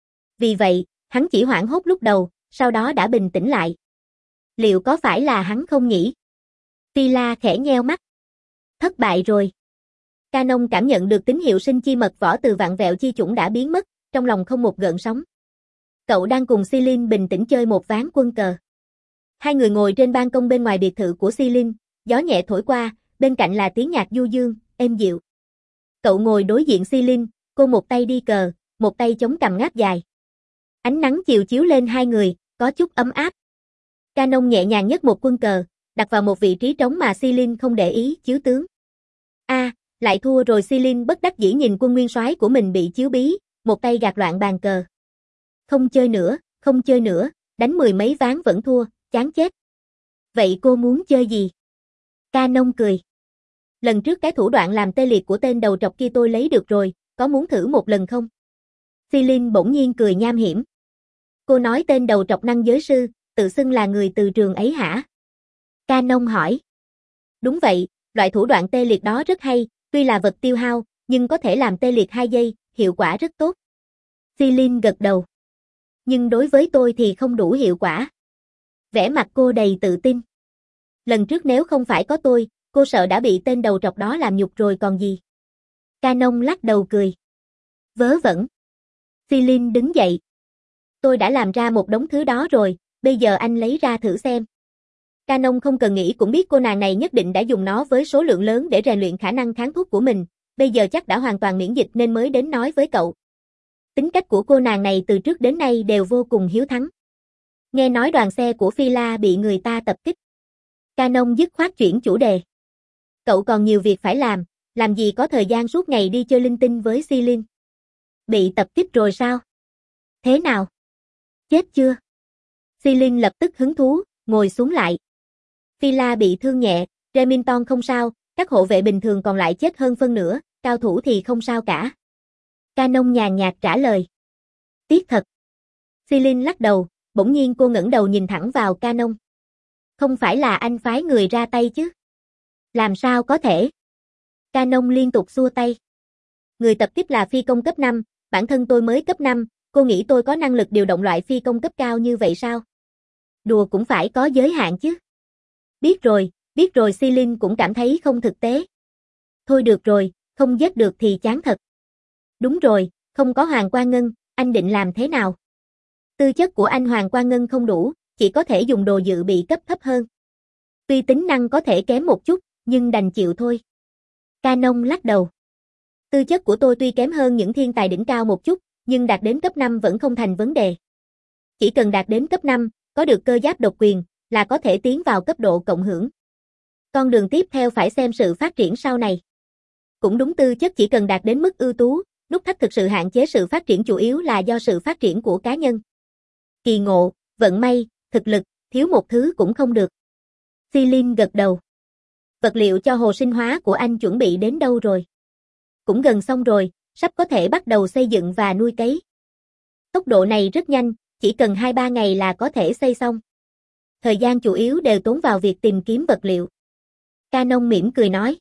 Speaker 1: Vì vậy, hắn chỉ hoảng hốt lúc đầu, sau đó đã bình tĩnh lại. Liệu có phải là hắn không nhỉ? Phi-la khẽ nheo mắt. Thất bại rồi. Canon cảm nhận được tín hiệu sinh chi mật võ từ vạn vẹo chi chủng đã biến mất, trong lòng không một gợn sóng. Cậu đang cùng Celine bình tĩnh chơi một ván quân cờ. Hai người ngồi trên ban công bên ngoài biệt thự của Celine, gió nhẹ thổi qua, bên cạnh là tiếng nhạc du dương, êm dịu. Cậu ngồi đối diện Celine, cô một tay đi cờ, một tay chống cằm ngáp dài. Ánh nắng chiều chiếu lên hai người, có chút ấm áp. Canon nhẹ nhàng nhấc một quân cờ, đặt vào một vị trí trống mà Celine không để ý, chiếu tướng. A, à, lại thua rồi. Celine bất đắc dĩ nhìn quân nguyên soái của mình bị chiếu bí, một tay gạt loạn bàn cờ. Không chơi nữa, không chơi nữa, đánh mười mấy ván vẫn thua, chán chết. Vậy cô muốn chơi gì? Canon cười. Lần trước cái thủ đoạn làm tê liệt của tên đầu trọc kia tôi lấy được rồi, có muốn thử một lần không? Celine bỗng nhiên cười nham hiểm. Cô nói tên đầu trọc năng giới sư, tự xưng là người từ trường ấy hả? Canon hỏi. Đúng vậy, loại thủ đoạn tê liệt đó rất hay, tuy là vật tiêu hao, nhưng có thể làm tê liệt hai giây, hiệu quả rất tốt. Celine gật đầu. Nhưng đối với tôi thì không đủ hiệu quả. Vẻ mặt cô đầy tự tin. Lần trước nếu không phải có tôi, cô sợ đã bị tên đầu trọc đó làm nhục rồi còn gì. Canon lắc đầu cười. Vớ vẩn. Celine đứng dậy. Tôi đã làm ra một đống thứ đó rồi, bây giờ anh lấy ra thử xem. Canon không cần nghĩ cũng biết cô nàng này nhất định đã dùng nó với số lượng lớn để rèn luyện khả năng kháng thuốc của mình, bây giờ chắc đã hoàn toàn miễn dịch nên mới đến nói với cậu. Tính cách của cô nàng này từ trước đến nay đều vô cùng hiếu thắng. Nghe nói đoàn xe của Phi-la bị người ta tập kích. Canon dứt khoát chuyển chủ đề. Cậu còn nhiều việc phải làm, làm gì có thời gian suốt ngày đi chơi linh tinh với Celine. Bị tập kích rồi sao? Thế nào? Chết chưa? Celine lập tức hứng thú, ngồi xuống lại. Phi-la bị thương nhẹ, Remington không sao, các hộ vệ bình thường còn lại chết hơn phân nửa, cao thủ thì không sao cả. Canon nhàn nhạt trả lời. Tiếc thật. Celine lắc đầu, bỗng nhiên cô ngẩng đầu nhìn thẳng vào Canon. Không phải là anh phái người ra tay chứ? Làm sao có thể? Canon liên tục xua tay. Người tập kích là phi công cấp năm, bản thân tôi mới cấp năm, cô nghĩ tôi có năng lực điều động loại phi công cấp cao như vậy sao? Đùa cũng phải có giới hạn chứ. Biết rồi, biết rồi. Celine cũng cảm thấy không thực tế. Thôi được rồi, không giết được thì chán thật. Đúng rồi, không có Hoàng Quan Ngân, anh định làm thế nào? Tư chất của anh Hoàng Quan Ngân không đủ, chỉ có thể dùng đồ dự bị cấp thấp hơn. Tuy tính năng có thể kém một chút, nhưng đành chịu thôi. Canon lắc đầu. Tư chất của tôi tuy kém hơn những thiên tài đỉnh cao một chút, nhưng đạt đến cấp năm vẫn không thành vấn đề. Chỉ cần đạt đến cấp năm, có được cơ giáp độc quyền, là có thể tiến vào cấp độ cộng hưởng. Con đường tiếp theo phải xem sự phát triển sau này. Cũng đúng, tư chất chỉ cần đạt đến mức ưu tú, nút thắt thực sự hạn chế sự phát triển chủ yếu là do sự phát triển của cá nhân. Kỳ ngộ, vận may, thực lực, thiếu một thứ cũng không được. Celine gật đầu. Vật liệu cho hồ sinh hóa của anh chuẩn bị đến đâu rồi? Cũng gần xong rồi, sắp có thể bắt đầu xây dựng và nuôi cấy. Tốc độ này rất nhanh, chỉ cần hai ba ngày là có thể xây xong. Thời gian chủ yếu đều tốn vào việc tìm kiếm vật liệu. Canon mỉm cười nói.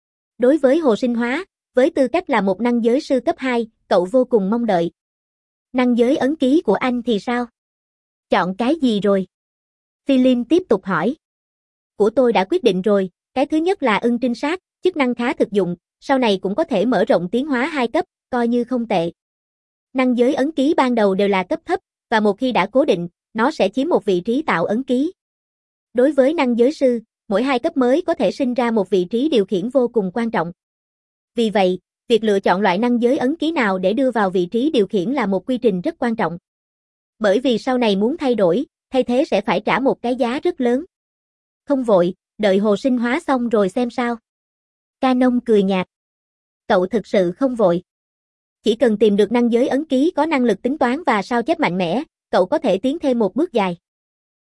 Speaker 1: Đối với hồ sinh hóa, với tư cách là một năng giới sư cấp hai, cậu vô cùng mong đợi. Năng giới ấn ký của anh thì sao? Chọn cái gì rồi? Celine tiếp tục hỏi. Của tôi đã quyết định rồi, cái thứ nhất là ưng trinh sát, chức năng khá thực dụng, sau này cũng có thể mở rộng tiến hóa hai cấp, coi như không tệ. Năng giới ấn ký ban đầu đều là cấp thấp, và một khi đã cố định, nó sẽ chiếm một vị trí tạo ấn ký. Đối với năng giới sư, mỗi hai cấp mới có thể sinh ra một vị trí điều khiển vô cùng quan trọng. Vì vậy, việc lựa chọn loại năng giới ấn ký nào để đưa vào vị trí điều khiển là một quy trình rất quan trọng. Bởi vì sau này muốn thay đổi, thay thế sẽ phải trả một cái giá rất lớn. Không vội, đợi hồ sinh hóa xong rồi xem sao. Canon cười nhạt. Cậu thực sự không vội. Chỉ cần tìm được năng giới ấn ký có năng lực tính toán và sao chép mạnh mẽ, cậu có thể tiến thêm một bước dài.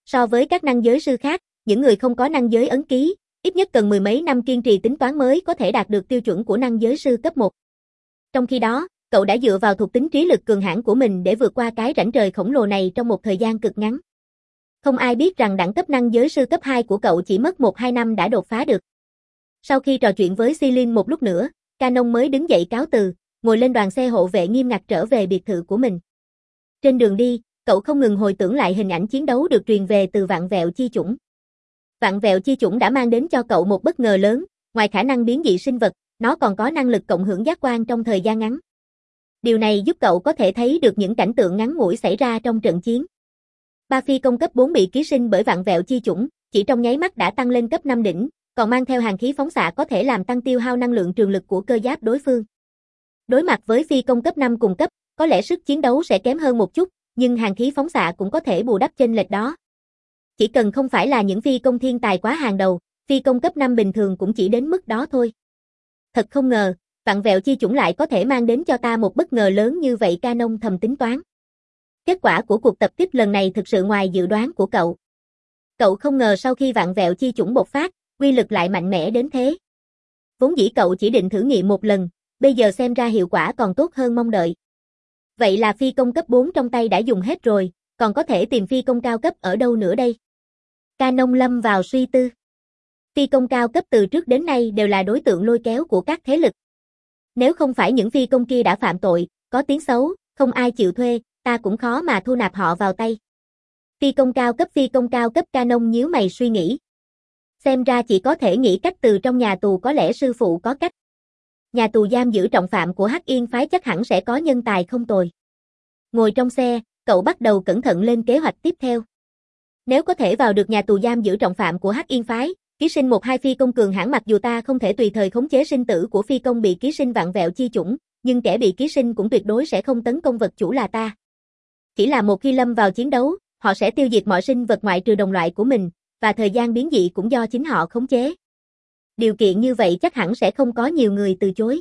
Speaker 1: So với các năng giới sư khác, những người không có năng giới ấn ký, ít nhất cần mười mấy năm kiên trì tính toán mới có thể đạt được tiêu chuẩn của năng giới sư cấp một. Trong khi đó, cậu đã dựa vào thuộc tính trí lực cường hãn của mình để vượt qua cái rãnh trời khổng lồ này trong một thời gian cực ngắn. Không ai biết rằng đẳng cấp năng giới sư cấp hai của cậu chỉ mất một hai năm đã đột phá được. Sau khi trò chuyện với Celine một lúc nữa, Canon mới đứng dậy cáo từ, ngồi lên đoàn xe hộ vệ nghiêm ngặt trở về biệt thự của mình. Trên đường đi, cậu không ngừng hồi tưởng lại hình ảnh chiến đấu được truyền về từ vạn vẹo chi chủng. Vạn vẹo chi chủng đã mang đến cho cậu một bất ngờ lớn, ngoài khả năng biến dị sinh vật, nó còn có năng lực cộng hưởng giác quan trong thời gian ngắn. Điều này giúp cậu có thể thấy được những cảnh tượng ngắn ngủi xảy ra trong trận chiến. Ba phi công cấp bốn bị ký sinh bởi vạn vẹo chi chủng, chỉ trong nháy mắt đã tăng lên cấp năm đỉnh, còn mang theo hàn khí phóng xạ có thể làm tăng tiêu hao năng lượng trường lực của cơ giáp đối phương. Đối mặt với phi công cấp năm cùng cấp, có lẽ sức chiến đấu sẽ kém hơn một chút, nhưng hàn khí phóng xạ cũng có thể bù đắp chênh lệch đó. Chỉ cần không phải là những phi công thiên tài quá hàng đầu, phi công cấp năm bình thường cũng chỉ đến mức đó thôi. Thật không ngờ, vạn vẹo chi chủng lại có thể mang đến cho ta một bất ngờ lớn như vậy, Canon thầm tính toán. Kết quả của cuộc tập kích lần này thực sự ngoài dự đoán của cậu. Cậu không ngờ sau khi vạn vẹo chi chủng bộc phát, uy lực lại mạnh mẽ đến thế. Vốn dĩ cậu chỉ định thử nghiệm một lần, bây giờ xem ra hiệu quả còn tốt hơn mong đợi. Vậy là phi công cấp bốn trong tay đã dùng hết rồi, còn có thể tìm phi công cao cấp ở đâu nữa đây? Canon lâm vào suy tư. Phi công cao cấp từ trước đến nay đều là đối tượng lôi kéo của các thế lực. Nếu không phải những phi công kia đã phạm tội, có tiếng xấu, không ai chịu thuê, ta cũng khó mà thu nạp họ vào tay. Phi công cao cấp phi công cao cấp Canon nhíu mày suy nghĩ. Xem ra chỉ có thể nghĩ cách từ trong nhà tù, có lẽ sư phụ có cách. Nhà tù giam giữ trọng phạm của Hắc Yên phái chắc hẳn sẽ có nhân tài không tồi. Ngồi trong xe, cậu bắt đầu cẩn thận lên kế hoạch tiếp theo. Nếu có thể vào được nhà tù giam giữ trọng phạm của Hắc Yên phái, ký sinh một hai phi công cường hãn, mặc dù ta không thể tùy thời khống chế sinh tử của phi công bị ký sinh vạn vẹo chi chủng, nhưng kẻ bị ký sinh cũng tuyệt đối sẽ không tấn công vật chủ là ta. Chỉ là một khi lâm vào chiến đấu, họ sẽ tiêu diệt mọi sinh vật ngoại trừ đồng loại của mình, và thời gian biến dị cũng do chính họ khống chế. Điều kiện như vậy chắc hẳn sẽ không có nhiều người từ chối.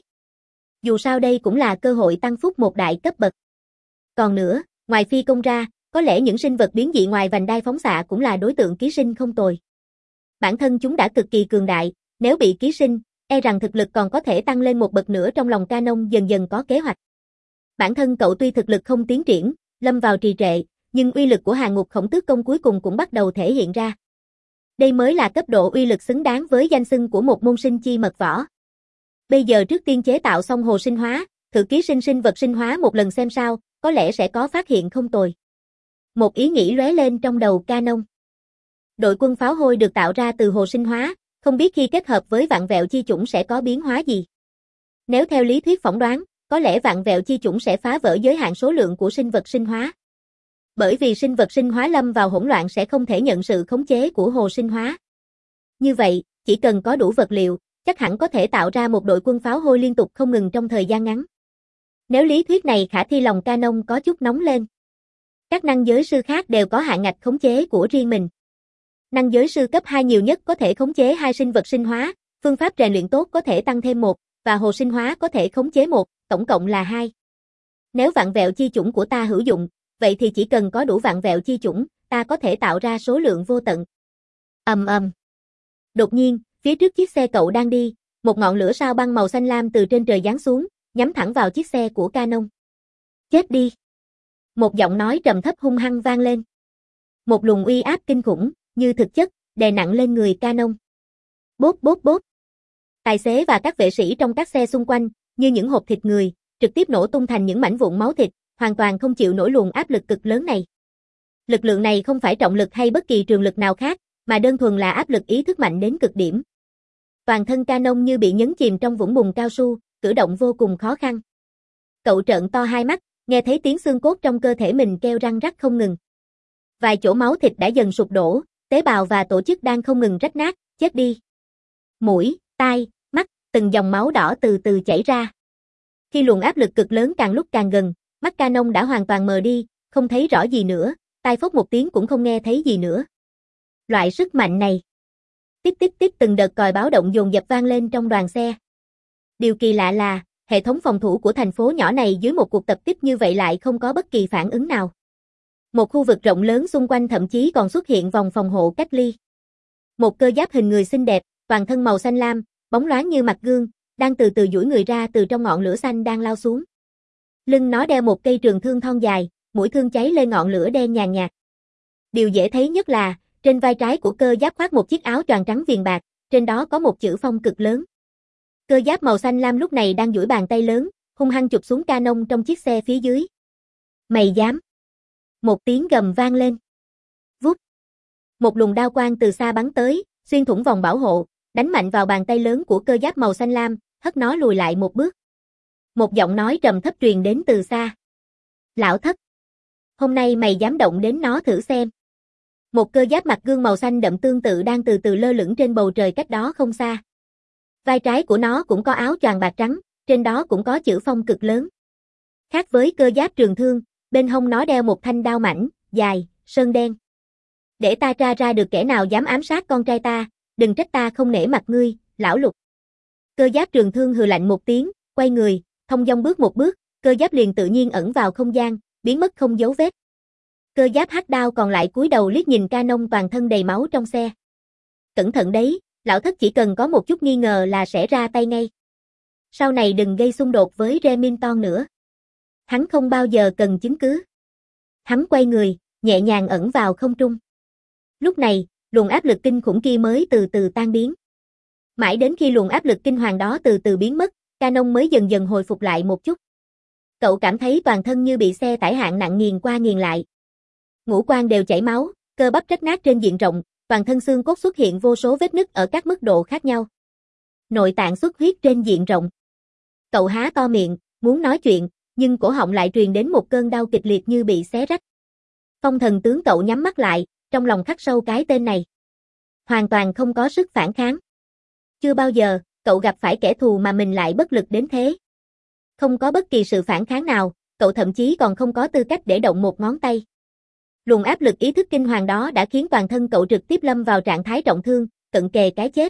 Speaker 1: Dù sao đây cũng là cơ hội tăng phúc một đại cấp bậc. Còn nữa, ngoài phi công ra, có lẽ những sinh vật biến dị ngoài vành đai phóng xạ cũng là đối tượng ký sinh không tồi. Bản thân chúng đã cực kỳ cường đại, nếu bị ký sinh, e rằng thực lực còn có thể tăng lên một bậc nữa. Trong lòng Canon dần dần có kế hoạch. Bản thân cậu tuy thực lực không tiến triển, lâm vào trì trệ, nhưng uy lực của Hàng Ngục Khổng Tước Công cuối cùng cũng bắt đầu thể hiện ra. Đây mới là cấp độ uy lực xứng đáng với danh xưng của một môn sinh chi mật võ. Bây giờ trước tiên chế tạo xong hồ sinh hóa, thử ký sinh sinh vật sinh hóa một lần xem sao, có lẽ sẽ có phát hiện không tồi. Một ý nghĩ lóe lên trong đầu Canon. Đội quân pháo hôi được tạo ra từ hồ sinh hóa, không biết khi kết hợp với vạn vẹo chi chủng sẽ có biến hóa gì. Nếu theo lý thuyết phỏng đoán, có lẽ vạn vẹo chi chủng sẽ phá vỡ giới hạn số lượng của sinh vật sinh hóa. Bởi vì sinh vật sinh hóa lâm vào hỗn loạn sẽ không thể nhận sự khống chế của hồ sinh hóa. Như vậy, chỉ cần có đủ vật liệu, chắc hẳn có thể tạo ra một đội quân pháo hôi liên tục không ngừng trong thời gian ngắn. Nếu lý thuyết này khả thi, lòng Canon có chút nóng lên. Các năng giới sư khác đều có hạn ngạch khống chế của riêng mình. Năng giới sư cấp hai nhiều nhất có thể khống chế hai sinh vật sinh hóa, phương pháp rèn luyện tốt có thể tăng thêm một, và hồ sinh hóa có thể khống chế một, tổng cộng là hai. Nếu vạn vẹo chi chủng của ta hữu dụng, vậy thì chỉ cần có đủ vạn vẹo chi chủng, ta có thể tạo ra số lượng vô tận. Ầm ầm. Đột nhiên, phía trước chiếc xe cậu đang đi, một ngọn lửa sao băng màu xanh lam từ trên trời giáng xuống, nhắm thẳng vào chiếc xe của Canon. Chết đi. Một giọng nói trầm thấp hung hăng vang lên. Một luồng uy áp kinh khủng, như thực chất, đè nặng lên người Canon. Bốp bốp bốp. Tài xế và các vệ sĩ trong các xe xung quanh, như những hộp thịt người, trực tiếp nổ tung thành những mảnh vụn máu thịt, hoàn toàn không chịu nổi luồng áp lực cực lớn này. Lực lượng này không phải trọng lực hay bất kỳ trường lực nào khác, mà đơn thuần là áp lực ý thức mạnh đến cực điểm. Toàn thân Canon như bị nhấn chìm trong vũng bùn cao su, cử động vô cùng khó khăn. Cậu trợn to hai mắt, nghe thấy tiếng xương cốt trong cơ thể mình kêu răng rắc không ngừng. Vài chỗ máu thịt đã dần sụp đổ, tế bào và tổ chức đang không ngừng rách nát, chết đi. Mũi, tai, mắt, từng dòng máu đỏ từ từ chảy ra. Khi luồng áp lực cực lớn càng lúc càng gần, mắt Canon đã hoàn toàn mờ đi, không thấy rõ gì nữa, tai phốc một tiếng cũng không nghe thấy gì nữa. Loại sức mạnh này. Tiếp tiếp tiếp từng đợt còi báo động dồn dập vang lên trong đoàn xe. Điều kỳ lạ là, hệ thống phòng thủ của thành phố nhỏ này dưới một cuộc tập kích như vậy lại không có bất kỳ phản ứng nào. Một khu vực rộng lớn xung quanh thậm chí còn xuất hiện vòng phòng hộ cách ly. Một cơ giáp hình người xinh đẹp, toàn thân màu xanh lam, bóng loáng như mặt gương, đang từ từ duỗi người ra từ trong ngọn lửa xanh đang lao xuống. Lưng nó đeo một cây trường thương thon dài, mũi thương cháy lên ngọn lửa đen nhàn nhạt. Điều dễ thấy nhất là, trên vai trái của cơ giáp khoác một chiếc áo choàng trắng viền bạc, trên đó có một chữ phong cực lớn. Cơ giáp màu xanh lam lúc này đang duỗi bàn tay lớn, hung hăng chụp xuống Canon trong chiếc xe phía dưới. Mày dám? Một tiếng gầm vang lên. Vút. Một luồng đao quang từ xa bắn tới, xuyên thủng vòng bảo hộ, đánh mạnh vào bàn tay lớn của cơ giáp màu xanh lam, hất nó lùi lại một bước. Một giọng nói trầm thấp truyền đến từ xa. Lão Thất, hôm nay mày dám động đến nó thử xem. Một cơ giáp mặt gương màu xanh đậm tương tự đang từ từ lơ lửng trên bầu trời cách đó không xa. Vai trái của nó cũng có áo choàng bạc trắng, trên đó cũng có chữ phong cực lớn. Khác với cơ giáp trường thương, bên hông nó đeo một thanh đao mảnh, dài, sơn đen. Để ta tra ra được kẻ nào dám ám sát con trai ta, đừng trách ta không nể mặt ngươi, lão Lục. Cơ giáp trường thương hừ lạnh một tiếng, quay người, thông dong bước một bước, cơ giáp liền tự nhiên ẩn vào không gian, biến mất không dấu vết. Cơ giáp hắc đao còn lại cúi đầu liếc nhìn Canon toàn thân đầy máu trong xe. Cẩn thận đấy, lão Thất chỉ cần có một chút nghi ngờ là sẽ ra tay ngay. Sau này đừng gây xung đột với Remington nữa. Hắn không bao giờ cần chứng cứ. Hắn quay người, nhẹ nhàng ẩn vào không trung. Lúc này, luồng áp lực kinh khủng kia mới từ từ tan biến. Mãi đến khi luồng áp lực kinh hoàng đó từ từ biến mất, Canon mới dần dần hồi phục lại một chút. Cậu cảm thấy toàn thân như bị xe tải hạng nặng nghiền qua nghiền lại. Ngũ quan đều chảy máu, cơ bắp rách nát trên diện rộng, toàn thân xương cốt xuất hiện vô số vết nứt ở các mức độ khác nhau. Nội tạng xuất huyết trên diện rộng. Cậu há to miệng, muốn nói chuyện, nhưng cổ họng lại truyền đến một cơn đau kịch liệt như bị xé rách. Phong Thần Tướng cậu nhắm mắt lại, trong lòng khắc sâu cái tên này. Hoàn toàn không có sức phản kháng. Chưa bao giờ, cậu gặp phải kẻ thù mà mình lại bất lực đến thế. Không có bất kỳ sự phản kháng nào, cậu thậm chí còn không có tư cách để động một ngón tay. Luồng áp lực ý thức kinh hoàng đó đã khiến toàn thân cậu trực tiếp lâm vào trạng thái trọng thương, cận kề cái chết.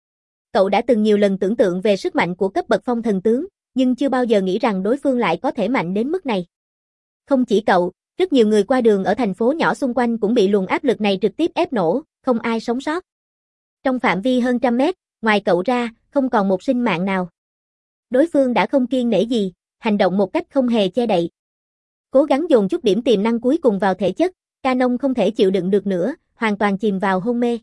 Speaker 1: Cậu đã từng nhiều lần tưởng tượng về sức mạnh của cấp bậc Phong Thần Tướng, nhưng chưa bao giờ nghĩ rằng đối phương lại có thể mạnh đến mức này. Không chỉ cậu, rất nhiều người qua đường ở thành phố nhỏ xung quanh cũng bị luồng áp lực này trực tiếp ép nổ, không ai sống sót. Trong phạm vi hơn trăm mét, ngoài cậu ra, không còn một sinh mạng nào. Đối phương đã không kiêng nể gì, hành động một cách không hề che đậy. Cố gắng dồn chút điểm tiềm năng cuối cùng vào thể chất, Canon không thể chịu đựng được nữa, hoàn toàn chìm vào hôn mê.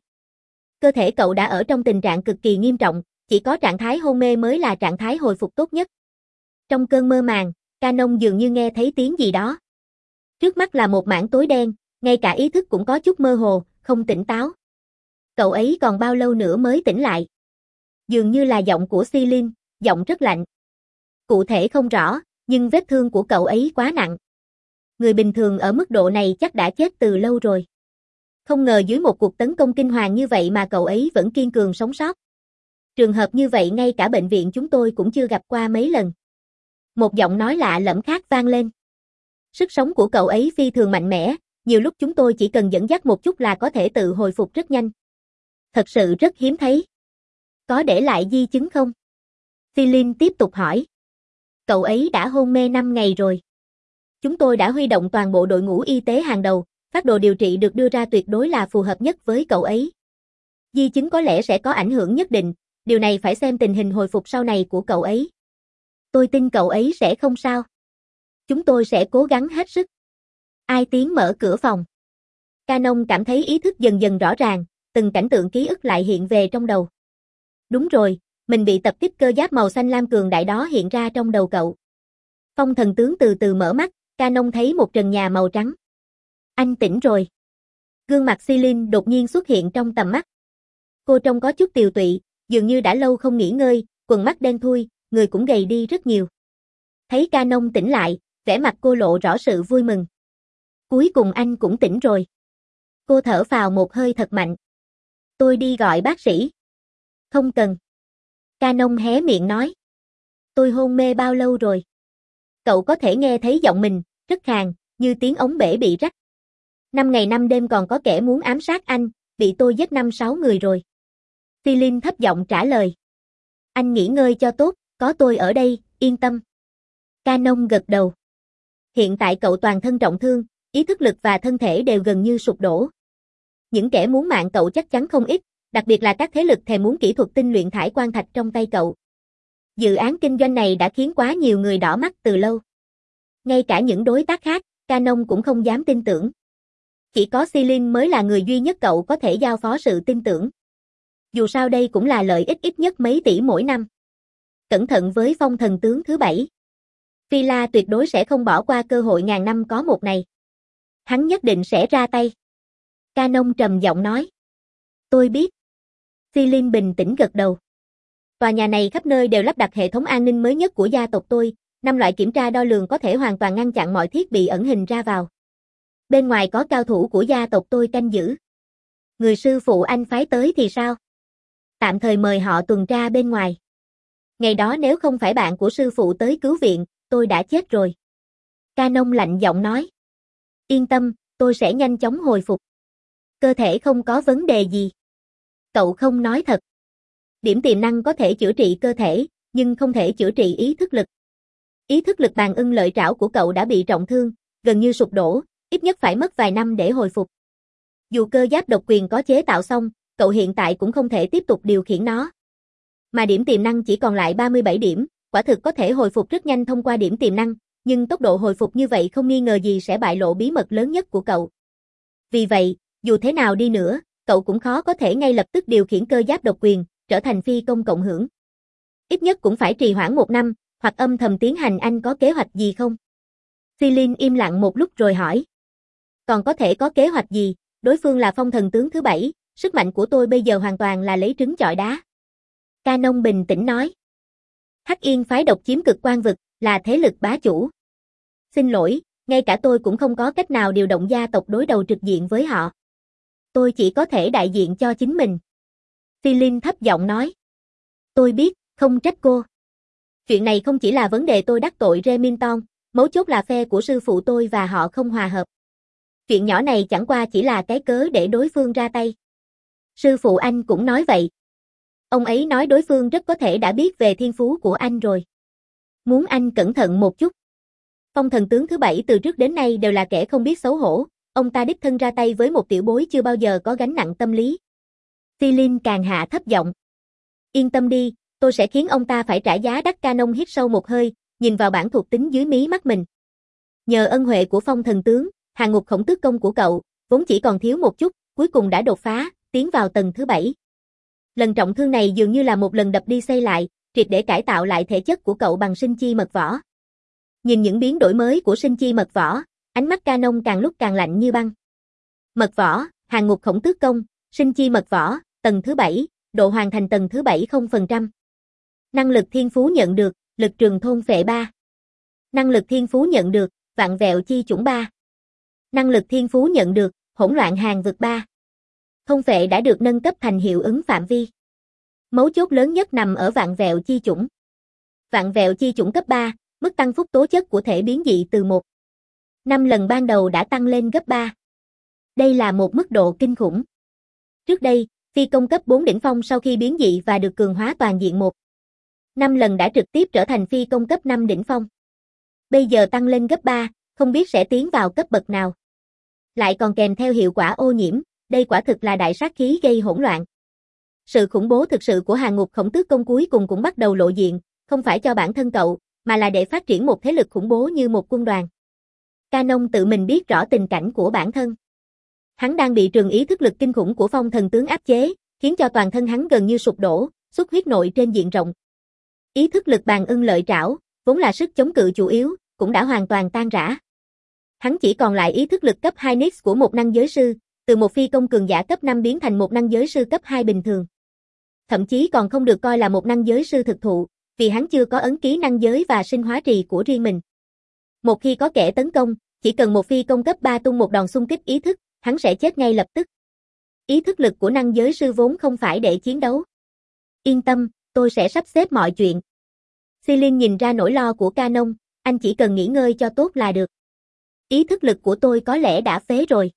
Speaker 1: Cơ thể cậu đã ở trong tình trạng cực kỳ nghiêm trọng, chỉ có trạng thái hôn mê mới là trạng thái hồi phục tốt nhất. Trong cơn mơ màng, Canon dường như nghe thấy tiếng gì đó. Trước mắt là một mảng tối đen, ngay cả ý thức cũng có chút mơ hồ, không tỉnh táo. Cậu ấy còn bao lâu nữa mới tỉnh lại? Dường như là giọng của Celine, giọng rất lạnh. Cụ thể không rõ, nhưng vết thương của cậu ấy quá nặng. Người bình thường ở mức độ này chắc đã chết từ lâu rồi. Không ngờ dưới một cuộc tấn công kinh hoàng như vậy mà cậu ấy vẫn kiên cường sống sót. Trường hợp như vậy ngay cả bệnh viện chúng tôi cũng chưa gặp qua mấy lần. Một giọng nói lạ lẫm khác vang lên. Sức sống của cậu ấy phi thường mạnh mẽ, nhiều lúc chúng tôi chỉ cần dẫn dắt một chút là có thể tự hồi phục rất nhanh. Thật sự rất hiếm thấy. Có để lại di chứng không? Celine tiếp tục hỏi. Cậu ấy đã hôn mê năm ngày rồi. Chúng tôi đã huy động toàn bộ đội ngũ y tế hàng đầu, phác đồ điều trị được đưa ra tuyệt đối là phù hợp nhất với cậu ấy. Di chứng có lẽ sẽ có ảnh hưởng nhất định, điều này phải xem tình hình hồi phục sau này của cậu ấy. Tôi tin cậu ấy sẽ không sao. Chúng tôi sẽ cố gắng hết sức. Ai tiến mở cửa phòng? Canon cảm thấy ý thức dần dần rõ ràng, từng cảnh tượng ký ức lại hiện về trong đầu. Đúng rồi, mình bị tập kích cơ giáp màu xanh lam cường đại đó hiện ra trong đầu cậu. Phong Thần Tướng từ từ mở mắt, Canon thấy một trần nhà màu trắng. Anh tỉnh rồi. Gương mặt Celine đột nhiên xuất hiện trong tầm mắt. Cô trông có chút tiều tụy, dường như đã lâu không nghỉ ngơi, quần mắt đen thui, người cũng gầy đi rất nhiều. Thấy Canon tỉnh lại, vẻ mặt cô lộ rõ sự vui mừng. Cuối cùng anh cũng tỉnh rồi. Cô thở phào một hơi thật mạnh. Tôi đi gọi bác sĩ. Không cần. Canon hé miệng nói. Tôi hôn mê bao lâu rồi? Cậu có thể nghe thấy giọng mình, rất khàn, như tiếng ống bể bị rách. Năm ngày năm đêm còn có kẻ muốn ám sát anh, bị tôi giết năm sáu người rồi. Celine thấp giọng trả lời. Anh nghỉ ngơi cho tốt, có tôi ở đây, yên tâm. Canon gật đầu. Hiện tại cậu toàn thân trọng thương, Ý thức lực và thân thể đều gần như sụp đổ. Những kẻ muốn mạng cậu chắc chắn không ít, đặc biệt là các thế lực thèm muốn kỹ thuật tinh luyện thải quan thạch trong tay cậu. Dự án kinh doanh này đã khiến quá nhiều người đỏ mắt từ lâu. Ngay cả những đối tác khác, Canon cũng không dám tin tưởng. Chỉ có Celine mới là người duy nhất cậu có thể giao phó sự tin tưởng. Dù sao đây cũng là lợi ích ít nhất mấy tỷ mỗi năm. Cẩn thận với phong thần tướng thứ bảy. Phi La tuyệt đối sẽ không bỏ qua cơ hội ngàn năm có một này. Hắn nhất định sẽ ra tay. Canon trầm giọng nói. Tôi biết. Celine bình tĩnh gật đầu. Tòa nhà này khắp nơi đều lắp đặt hệ thống an ninh mới nhất của gia tộc tôi, năm loại kiểm tra đo lường có thể hoàn toàn ngăn chặn mọi thiết bị ẩn hình ra vào. Bên ngoài có cao thủ của gia tộc tôi canh giữ. Người sư phụ anh phái tới thì sao? Tạm thời mời họ tuần tra bên ngoài. Ngày đó nếu không phải bạn của sư phụ tới cứu viện, tôi đã chết rồi. Canon lạnh giọng nói. Yên tâm, tôi sẽ nhanh chóng hồi phục. Cơ thể không có vấn đề gì. Cậu không nói thật. Điểm tiềm năng có thể chữa trị cơ thể, nhưng không thể chữa trị ý thức lực. Ý thức lực bàn ưng lợi trảo của cậu đã bị trọng thương, gần như sụp đổ, ít nhất phải mất vài năm để hồi phục. Dù cơ giáp độc quyền có chế tạo xong, cậu hiện tại cũng không thể tiếp tục điều khiển nó. Mà điểm tiềm năng chỉ còn lại ba mươi bảy điểm, quả thực có thể hồi phục rất nhanh thông qua điểm tiềm năng, nhưng tốc độ hồi phục như vậy không nghi ngờ gì sẽ bại lộ bí mật lớn nhất của cậu. Vì vậy, dù thế nào đi nữa, cậu cũng khó có thể ngay lập tức điều khiển cơ giáp độc quyền, trở thành phi công cộng hưởng. Ít nhất cũng phải trì hoãn một năm, hoặc âm thầm tiến hành. Anh có kế hoạch gì không? Celine im lặng một lúc rồi hỏi. Còn có thể có kế hoạch gì, đối phương là phong thần tướng thứ bảy, sức mạnh của tôi bây giờ hoàn toàn là lấy trứng chọi đá. Canon bình tĩnh nói. Hắc Yên phái độc chiếm cực quan vực, là thế lực bá chủ. Xin lỗi, ngay cả tôi cũng không có cách nào điều động gia tộc đối đầu trực diện với họ. Tôi chỉ có thể đại diện cho chính mình. Celine thấp giọng nói. Tôi biết, không trách cô. Chuyện này không chỉ là vấn đề tôi đắc tội Remington, mấu chốt là phe của sư phụ tôi và họ không hòa hợp. Chuyện nhỏ này chẳng qua chỉ là cái cớ để đối phương ra tay. Sư phụ anh cũng nói vậy. Ông ấy nói đối phương rất có thể đã biết về thiên phú của anh rồi. Muốn anh cẩn thận một chút. Phong thần tướng thứ bảy từ trước đến nay đều là kẻ không biết xấu hổ, ông ta đích thân ra tay với một tiểu bối chưa bao giờ có gánh nặng tâm lý. Celine càng hạ thấp giọng. Yên tâm đi, tôi sẽ khiến ông ta phải trả giá đắt. Canon hít sâu một hơi, nhìn vào bảng thuộc tính dưới mí mắt mình. Nhờ ân huệ của phong thần tướng, hàng ngục khổng tước công của cậu, vốn chỉ còn thiếu một chút, cuối cùng đã đột phá, tiến vào tầng thứ bảy. Lần trọng thương này dường như là một lần đập đi xây lại, triệt để cải tạo lại thể chất của cậu bằng sinh chi mật võ. Nhìn những biến đổi mới của sinh chi mật võ, ánh mắt Canon càng lúc càng lạnh như băng. Mật võ, hàng ngục khổng tước công, sinh chi mật võ, tầng thứ bảy, độ hoàn thành tầng thứ bảy không phần trăm. Năng lực thiên phú nhận được, lực trường thôn phệ ba. Năng lực thiên phú nhận được, vạn vẹo chi chủng ba. Năng lực thiên phú nhận được, hỗn loạn hàng vực ba. Thôn phệ đã được nâng cấp thành hiệu ứng phạm vi. Mấu chốt lớn nhất nằm ở vạn vẹo chi chủng. Vạn vẹo chi chủng cấp ba, mức tăng phúc tố chất của thể biến dị từ một năm lần ban đầu đã tăng lên gấp ba. Đây là một mức độ kinh khủng. Trước đây, phi công cấp bốn đỉnh phong sau khi biến dị và được cường hóa toàn diện một năm lần đã trực tiếp trở thành phi công cấp năm đỉnh phong. Bây giờ tăng lên gấp ba, không biết sẽ tiến vào cấp bậc nào. Lại còn kèm theo hiệu quả ô nhiễm, đây quả thực là đại sát khí gây hỗn loạn. Sự khủng bố thực sự của hàng ngục khổng tước công cuối cùng cũng bắt đầu lộ diện, không phải cho bản thân cậu, mà là để phát triển một thế lực khủng bố như một quân đoàn. Canon tự mình biết rõ tình cảnh của bản thân. Hắn đang bị trường ý thức lực kinh khủng của phong thần tướng áp chế, khiến cho toàn thân hắn gần như sụp đổ, xuất huyết nội trên diện rộng. Ý thức lực bàn ưng lợi trảo, vốn là sức chống cự chủ yếu, cũng đã hoàn toàn tan rã. Hắn chỉ còn lại ý thức lực cấp hai Nix của một năng giới sư, từ một phi công cường giả cấp năm biến thành một năng giới sư cấp hai bình thường. Thậm chí còn không được coi là một năng giới sư thực thụ, vì hắn chưa có ấn ký năng giới và sinh hóa trì của riêng mình. Một khi có kẻ tấn công, chỉ cần một phi công cấp ba tung một đòn xung kích ý thức, hắn sẽ chết ngay lập tức. Ý thức lực của năng giới sư vốn không phải để chiến đấu. Yên tâm, tôi sẽ sắp xếp mọi chuyện. Celine nhìn ra nỗi lo của Canon, anh chỉ cần nghỉ ngơi cho tốt là được. Ý thức lực của tôi có lẽ đã phế rồi.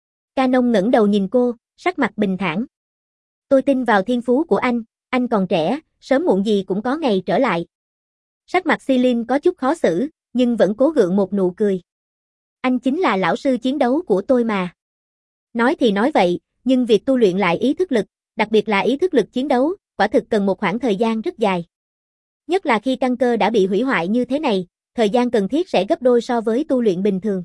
Speaker 1: Canon ngẩng đầu nhìn cô, sắc mặt bình thản. Tôi tin vào thiên phú của anh, anh còn trẻ, sớm muộn gì cũng có ngày trở lại. Sắc mặt Celine có chút khó xử, nhưng vẫn cố gượng một nụ cười. Anh chính là lão sư chiến đấu của tôi mà. Nói thì nói vậy, nhưng việc tu luyện lại ý thức lực, đặc biệt là ý thức lực chiến đấu, quả thực cần một khoảng thời gian rất dài. Nhất là khi căn cơ đã bị hủy hoại như thế này, thời gian cần thiết sẽ gấp đôi so với tu luyện bình thường.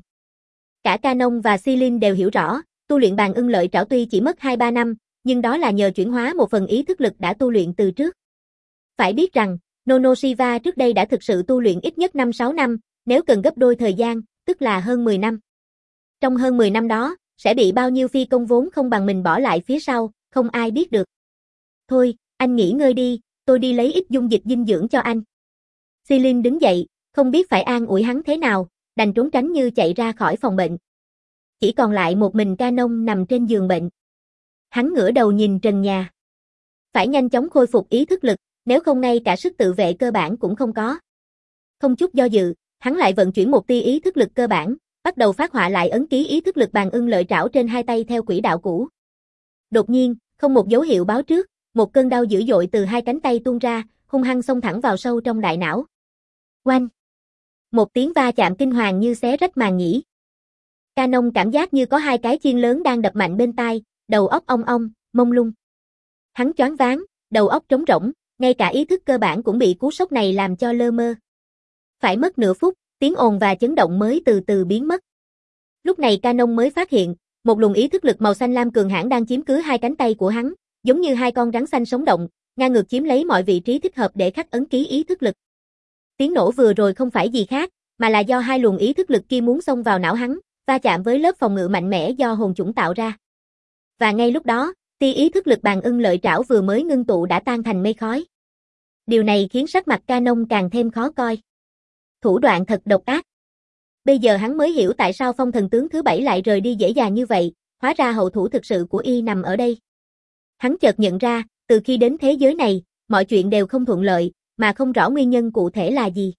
Speaker 1: Cả Canon và Silin đều hiểu rõ, tu luyện bàn ưng lợi trảo tuy chỉ mất hai ba năm, nhưng đó là nhờ chuyển hóa một phần ý thức lực đã tu luyện từ trước. Phải biết rằng, Nonoshiva trước đây đã thực sự tu luyện ít nhất năm sáu năm, nếu cần gấp đôi thời gian, tức là hơn mười năm. Trong hơn mười năm đó, sẽ bị bao nhiêu phi công vốn không bằng mình bỏ lại phía sau, không ai biết được. Thôi, anh nghỉ ngơi đi, tôi đi lấy ít dung dịch dinh dưỡng cho anh. Silin đứng dậy, không biết phải an ủi hắn thế nào, đành trốn tránh như chạy ra khỏi phòng bệnh. Chỉ còn lại một mình Canon nằm trên giường bệnh. Hắn ngửa đầu nhìn trần nhà. Phải nhanh chóng khôi phục ý thức lực, nếu không ngay cả sức tự vệ cơ bản cũng không có. Không chút do dự, hắn lại vận chuyển một tia ý thức lực cơ bản, bắt đầu phát họa lại ấn ký ý thức lực bàn ưng lợi trảo trên hai tay theo quỹ đạo cũ. Đột nhiên, không một dấu hiệu báo trước, một cơn đau dữ dội từ hai cánh tay tuôn ra, hung hăng xông thẳng vào sâu trong đại não. Oanh! Một tiếng va chạm kinh hoàng như xé rách màng nhĩ. Canon cảm giác như có hai cái chiên lớn đang đập mạnh bên tai, đầu óc ong ong, mông lung. Hắn choáng váng, đầu óc trống rỗng, ngay cả ý thức cơ bản cũng bị cú sốc này làm cho lơ mơ. Phải mất nửa phút, tiếng ồn và chấn động mới từ từ biến mất. Lúc này Canon mới phát hiện, một luồng ý thức lực màu xanh lam cường hãn đang chiếm cứ hai cánh tay của hắn, giống như hai con rắn xanh sống động, ngang ngược chiếm lấy mọi vị trí thích hợp để khắc ấn ký ý thức lực. Tiếng nổ vừa rồi không phải gì khác, mà là do hai luồng ý thức lực kia muốn xông vào não hắn, va chạm với lớp phòng ngự mạnh mẽ do hồn chủng tạo ra. Và ngay lúc đó, tia ý thức lực bàn ưng lợi trảo vừa mới ngưng tụ đã tan thành mây khói. Điều này khiến sắc mặt Canon càng thêm khó coi. Thủ đoạn thật độc ác. Bây giờ hắn mới hiểu tại sao phong thần tướng thứ bảy lại rời đi dễ dàng như vậy, hóa ra hậu thủ thực sự của y nằm ở đây. Hắn chợt nhận ra, từ khi đến thế giới này, mọi chuyện đều không thuận lợi, mà không rõ nguyên nhân cụ thể là gì.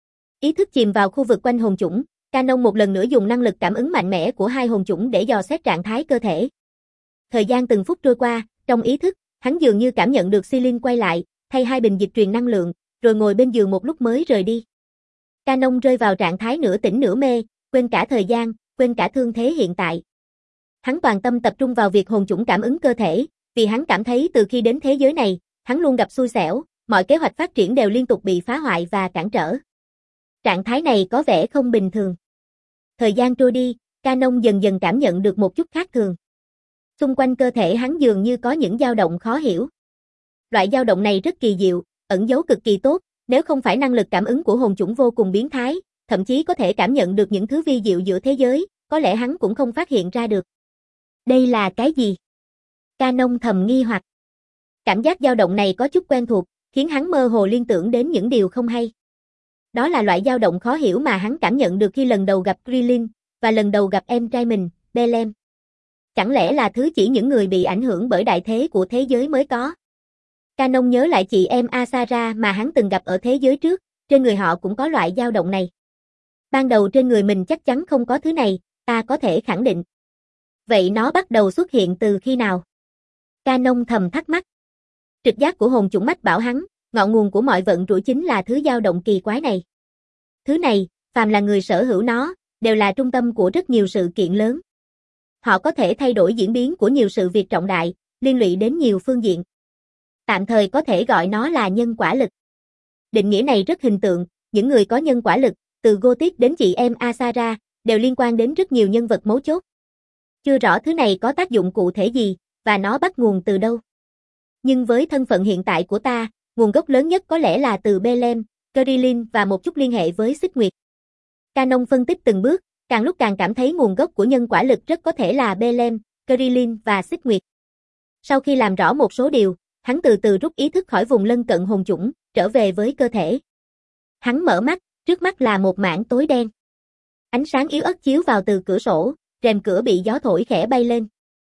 Speaker 1: Ý thức chìm vào khu vực quanh hồn chủng, Canon một lần nữa dùng năng lực cảm ứng mạnh mẽ của hai hồn chủng để dò xét trạng thái cơ thể. Thời gian từng phút trôi qua, trong ý thức, hắn dường như cảm nhận được Silin quay lại, thay hai bình dịch truyền năng lượng, rồi ngồi bên giường một lúc mới rời đi. Canon rơi vào trạng thái nửa tỉnh nửa mê, quên cả thời gian, quên cả thương thế hiện tại. Hắn toàn tâm tập trung vào việc hồn chủng cảm ứng cơ thể, vì hắn cảm thấy từ khi đến thế giới này, hắn luôn gặp xui xẻo, mọi kế hoạch phát triển đều liên tục bị phá hoại và cản trở. Trạng thái này có vẻ không bình thường. Thời gian trôi đi, Canon dần dần cảm nhận được một chút khác thường. Xung quanh cơ thể hắn dường như có những dao động khó hiểu. Loại dao động này rất kỳ diệu, ẩn dấu cực kỳ tốt, nếu không phải năng lực cảm ứng của hồn chủng vô cùng biến thái, thậm chí có thể cảm nhận được những thứ vi diệu giữa thế giới, có lẽ hắn cũng không phát hiện ra được. Đây là cái gì? Canon thầm nghi hoặc. Cảm giác dao động này có chút quen thuộc, khiến hắn mơ hồ liên tưởng đến những điều không hay. Đó là loại dao động khó hiểu mà hắn cảm nhận được khi lần đầu gặp Krillin, và lần đầu gặp em trai mình, Belem. Chẳng lẽ là thứ chỉ những người bị ảnh hưởng bởi đại thế của thế giới mới có? Canon nhớ lại chị em Asara mà hắn từng gặp ở thế giới trước, trên người họ cũng có loại dao động này. Ban đầu trên người mình chắc chắn không có thứ này, ta có thể khẳng định. Vậy nó bắt đầu xuất hiện từ khi nào? Canon thầm thắc mắc. Trực giác của hồn chủng mách bảo hắn, ngọn nguồn của mọi vận rủi chính là thứ dao động kỳ quái này. Thứ này, phàm là người sở hữu nó, đều là trung tâm của rất nhiều sự kiện lớn. Họ có thể thay đổi diễn biến của nhiều sự việc trọng đại, liên lụy đến nhiều phương diện. Tạm thời có thể gọi nó là nhân quả lực. Định nghĩa này rất hình tượng, những người có nhân quả lực, từ Gothic đến chị em Asara, đều liên quan đến rất nhiều nhân vật mấu chốt. Chưa rõ thứ này có tác dụng cụ thể gì, và nó bắt nguồn từ đâu. Nhưng với thân phận hiện tại của ta, nguồn gốc lớn nhất có lẽ là từ Belem, Krillin và một chút liên hệ với Xích Nguyệt. Canon phân tích từng bước, càng lúc càng cảm thấy nguồn gốc của nhân quả lực rất có thể là Belem, Krillin và Xích Nguyệt. Sau khi làm rõ một số điều, hắn từ từ rút ý thức khỏi vùng lân cận hồn chủng, trở về với cơ thể. Hắn mở mắt, trước mắt là một mảng tối đen. Ánh sáng yếu ớt chiếu vào từ cửa sổ, rèm cửa bị gió thổi khẽ bay lên.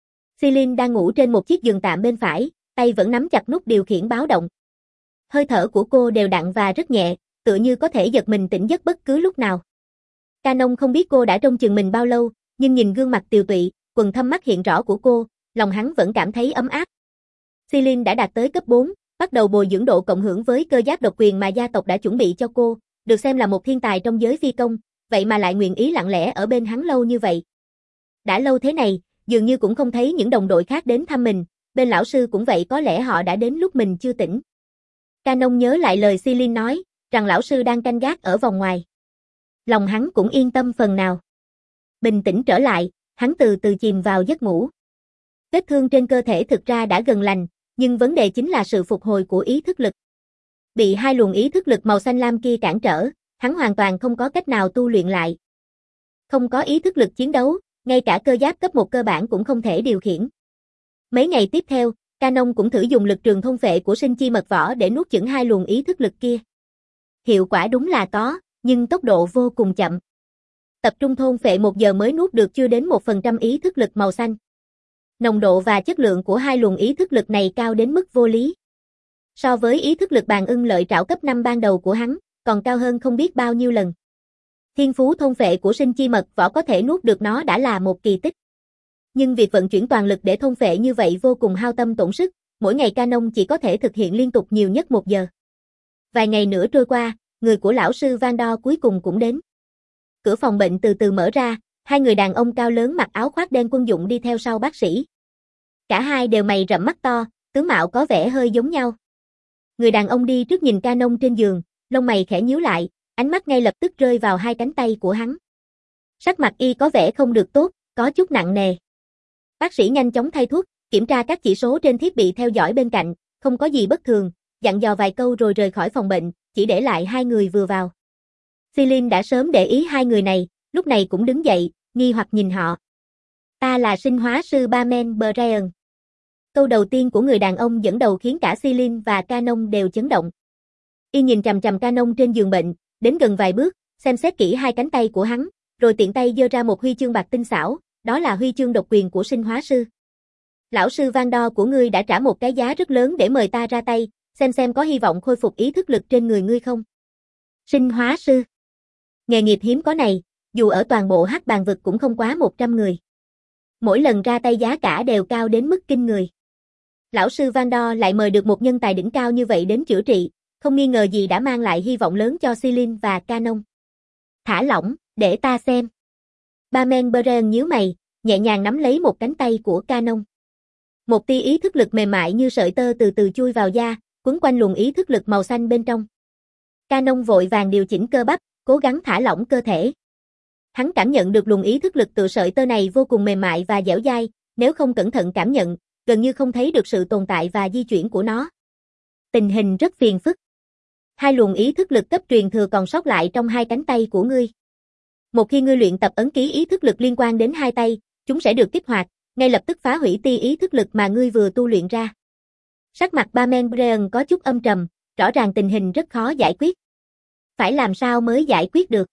Speaker 1: Silin đang ngủ trên một chiếc giường tạm bên phải, tay vẫn nắm chặt nút điều khiển báo động. Hơi thở của cô đều đặn và rất nhẹ, tựa như có thể giật mình tỉnh giấc bất cứ lúc nào. Canon không biết cô đã trông chừng mình bao lâu, nhưng nhìn gương mặt tiều tụy, quầng thâm mắt hiện rõ của cô, lòng hắn vẫn cảm thấy ấm áp. Silin đã đạt tới cấp bốn, bắt đầu bồi dưỡng độ cộng hưởng với cơ giáp độc quyền mà gia tộc đã chuẩn bị cho cô, được xem là một thiên tài trong giới phi công, vậy mà lại nguyện ý lặng lẽ ở bên hắn lâu như vậy. Đã lâu thế này, dường như cũng không thấy những đồng đội khác đến thăm mình, bên lão sư cũng vậy, có lẽ họ đã đến lúc mình chưa tỉnh. Canon nhớ lại lời Celine nói, rằng lão sư đang canh gác ở vòng ngoài. Lòng hắn cũng yên tâm phần nào. Bình tĩnh trở lại, hắn từ từ chìm vào giấc ngủ. Vết thương trên cơ thể thực ra đã gần lành, nhưng vấn đề chính là sự phục hồi của ý thức lực. Bị hai luồng ý thức lực màu xanh lam kia cản trở, hắn hoàn toàn không có cách nào tu luyện lại. Không có ý thức lực chiến đấu, ngay cả cơ giáp cấp một cơ bản cũng không thể điều khiển. Mấy ngày tiếp theo, Canon cũng thử dùng lực trường thôn phệ của sinh chi mật võ để nuốt chửng hai luồng ý thức lực kia. Hiệu quả đúng là có, nhưng tốc độ vô cùng chậm. Tập trung thôn phệ một giờ mới nuốt được chưa đến một phần trăm ý thức lực màu xanh. Nồng độ và chất lượng của hai luồng ý thức lực này cao đến mức vô lý. So với ý thức lực bàn ưng lợi trảo cấp năm ban đầu của hắn, còn cao hơn không biết bao nhiêu lần. Thiên phú thôn phệ của sinh chi mật võ có thể nuốt được nó đã là một kỳ tích. Nhưng việc vận chuyển toàn lực để thôn phệ như vậy vô cùng hao tâm tổn sức, mỗi ngày Canon chỉ có thể thực hiện liên tục nhiều nhất một giờ. Vài ngày nữa trôi qua, người của lão sư Van Dor cuối cùng cũng đến. Cửa phòng bệnh từ từ mở ra, hai người đàn ông cao lớn mặc áo khoác đen quân dụng đi theo sau bác sĩ. Cả hai đều mày rậm mắt to, tướng mạo có vẻ hơi giống nhau. Người đàn ông đi trước nhìn Canon trên giường, lông mày khẽ nhíu lại, ánh mắt ngay lập tức rơi vào hai cánh tay của hắn. Sắc mặt y có vẻ không được tốt, có chút nặng nề. Bác sĩ nhanh chóng thay thuốc, kiểm tra các chỉ số trên thiết bị theo dõi bên cạnh, không có gì bất thường, dặn dò vài câu rồi rời khỏi phòng bệnh, chỉ để lại hai người vừa vào. Celine đã sớm để ý hai người này, lúc này cũng đứng dậy, nghi hoặc nhìn họ. Ta là sinh hóa sư Barman Brian. Câu đầu tiên của người đàn ông dẫn đầu khiến cả Celine và Canon đều chấn động. Y nhìn chằm chằm Canon trên giường bệnh, đến gần vài bước, xem xét kỹ hai cánh tay của hắn, rồi tiện tay giơ ra một huy chương bạc tinh xảo, đó là huy chương độc quyền của sinh hóa sư. Lão sư Van Dor của ngươi đã trả một cái giá rất lớn để mời ta ra tay, xem xem có hy vọng khôi phục ý thức lực trên người ngươi không. Sinh hóa sư. Nghề nghiệp hiếm có này, dù ở toàn bộ hắc bàn vực cũng không quá một trăm người. Mỗi lần ra tay giá cả đều cao đến mức kinh người. Lão sư Van Dor lại mời được một nhân tài đỉnh cao như vậy đến chữa trị, không nghi ngờ gì đã mang lại hy vọng lớn cho Celine và Canon. Thả lỏng, để ta xem. Barman Brian nhíu mày, nhẹ nhàng nắm lấy một cánh tay của Canon. Một tia ý thức lực mềm mại như sợi tơ từ từ chui vào da, quấn quanh luồng ý thức lực màu xanh bên trong. Canon vội vàng điều chỉnh cơ bắp, cố gắng thả lỏng cơ thể. Hắn cảm nhận được luồng ý thức lực từ sợi tơ này vô cùng mềm mại và dẻo dai, nếu không cẩn thận cảm nhận, gần như không thấy được sự tồn tại và di chuyển của nó. Tình hình rất phiền phức. Hai luồng ý thức lực cấp truyền thừa còn sót lại trong hai cánh tay của ngươi. Một khi ngươi luyện tập ấn ký ý thức lực liên quan đến hai tay, chúng sẽ được kích hoạt, ngay lập tức phá hủy tia ý thức lực mà ngươi vừa tu luyện ra. Sắc mặt Barman Brian có chút âm trầm, rõ ràng tình hình rất khó giải quyết. Phải làm sao mới giải quyết được?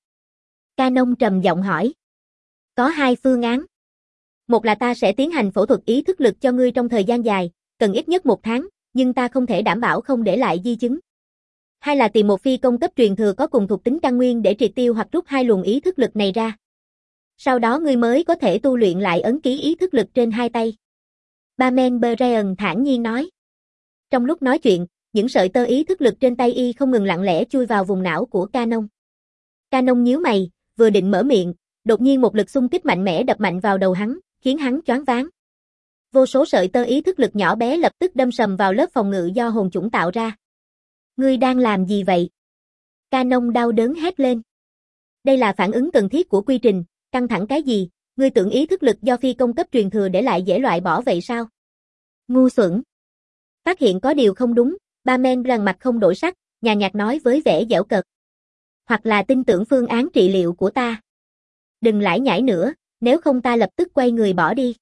Speaker 1: Canon trầm giọng hỏi. Có hai phương án. Một là ta sẽ tiến hành phẫu thuật ý thức lực cho ngươi trong thời gian dài, cần ít nhất một tháng, nhưng ta không thể đảm bảo không để lại di chứng. Hai là tìm một phi công cấp truyền thừa có cùng thuộc tính căn nguyên để triệt tiêu hoặc rút hai luồng ý thức lực này ra. Sau đó ngươi mới có thể tu luyện lại ấn ký ý thức lực trên hai tay. Barman Brian thản nhiên nói. Trong lúc nói chuyện, những sợi tơ ý thức lực trên tay y không ngừng lặng lẽ chui vào vùng não của Canon. Canon nhíu mày, vừa định mở miệng, đột nhiên một lực xung kích mạnh mẽ đập mạnh vào đầu hắn, khiến hắn choáng váng. Vô số sợi tơ ý thức lực nhỏ bé lập tức đâm sầm vào lớp phòng ngự do hồn chủng tạo ra. Ngươi đang làm gì vậy? Canon đau đớn hét lên. Đây là phản ứng cần thiết của quy trình, căng thẳng cái gì, ngươi tưởng ý thức lực do phi công cấp truyền thừa để lại dễ loại bỏ vậy sao? Ngu xuẩn. Phát hiện có điều không đúng, Barman Brian mặt không đổi sắc, nhàn nhạt nói với vẻ giễu cợt. Hoặc là tin tưởng phương án trị liệu của ta. Đừng lải nhải nữa, nếu không ta lập tức quay người bỏ đi.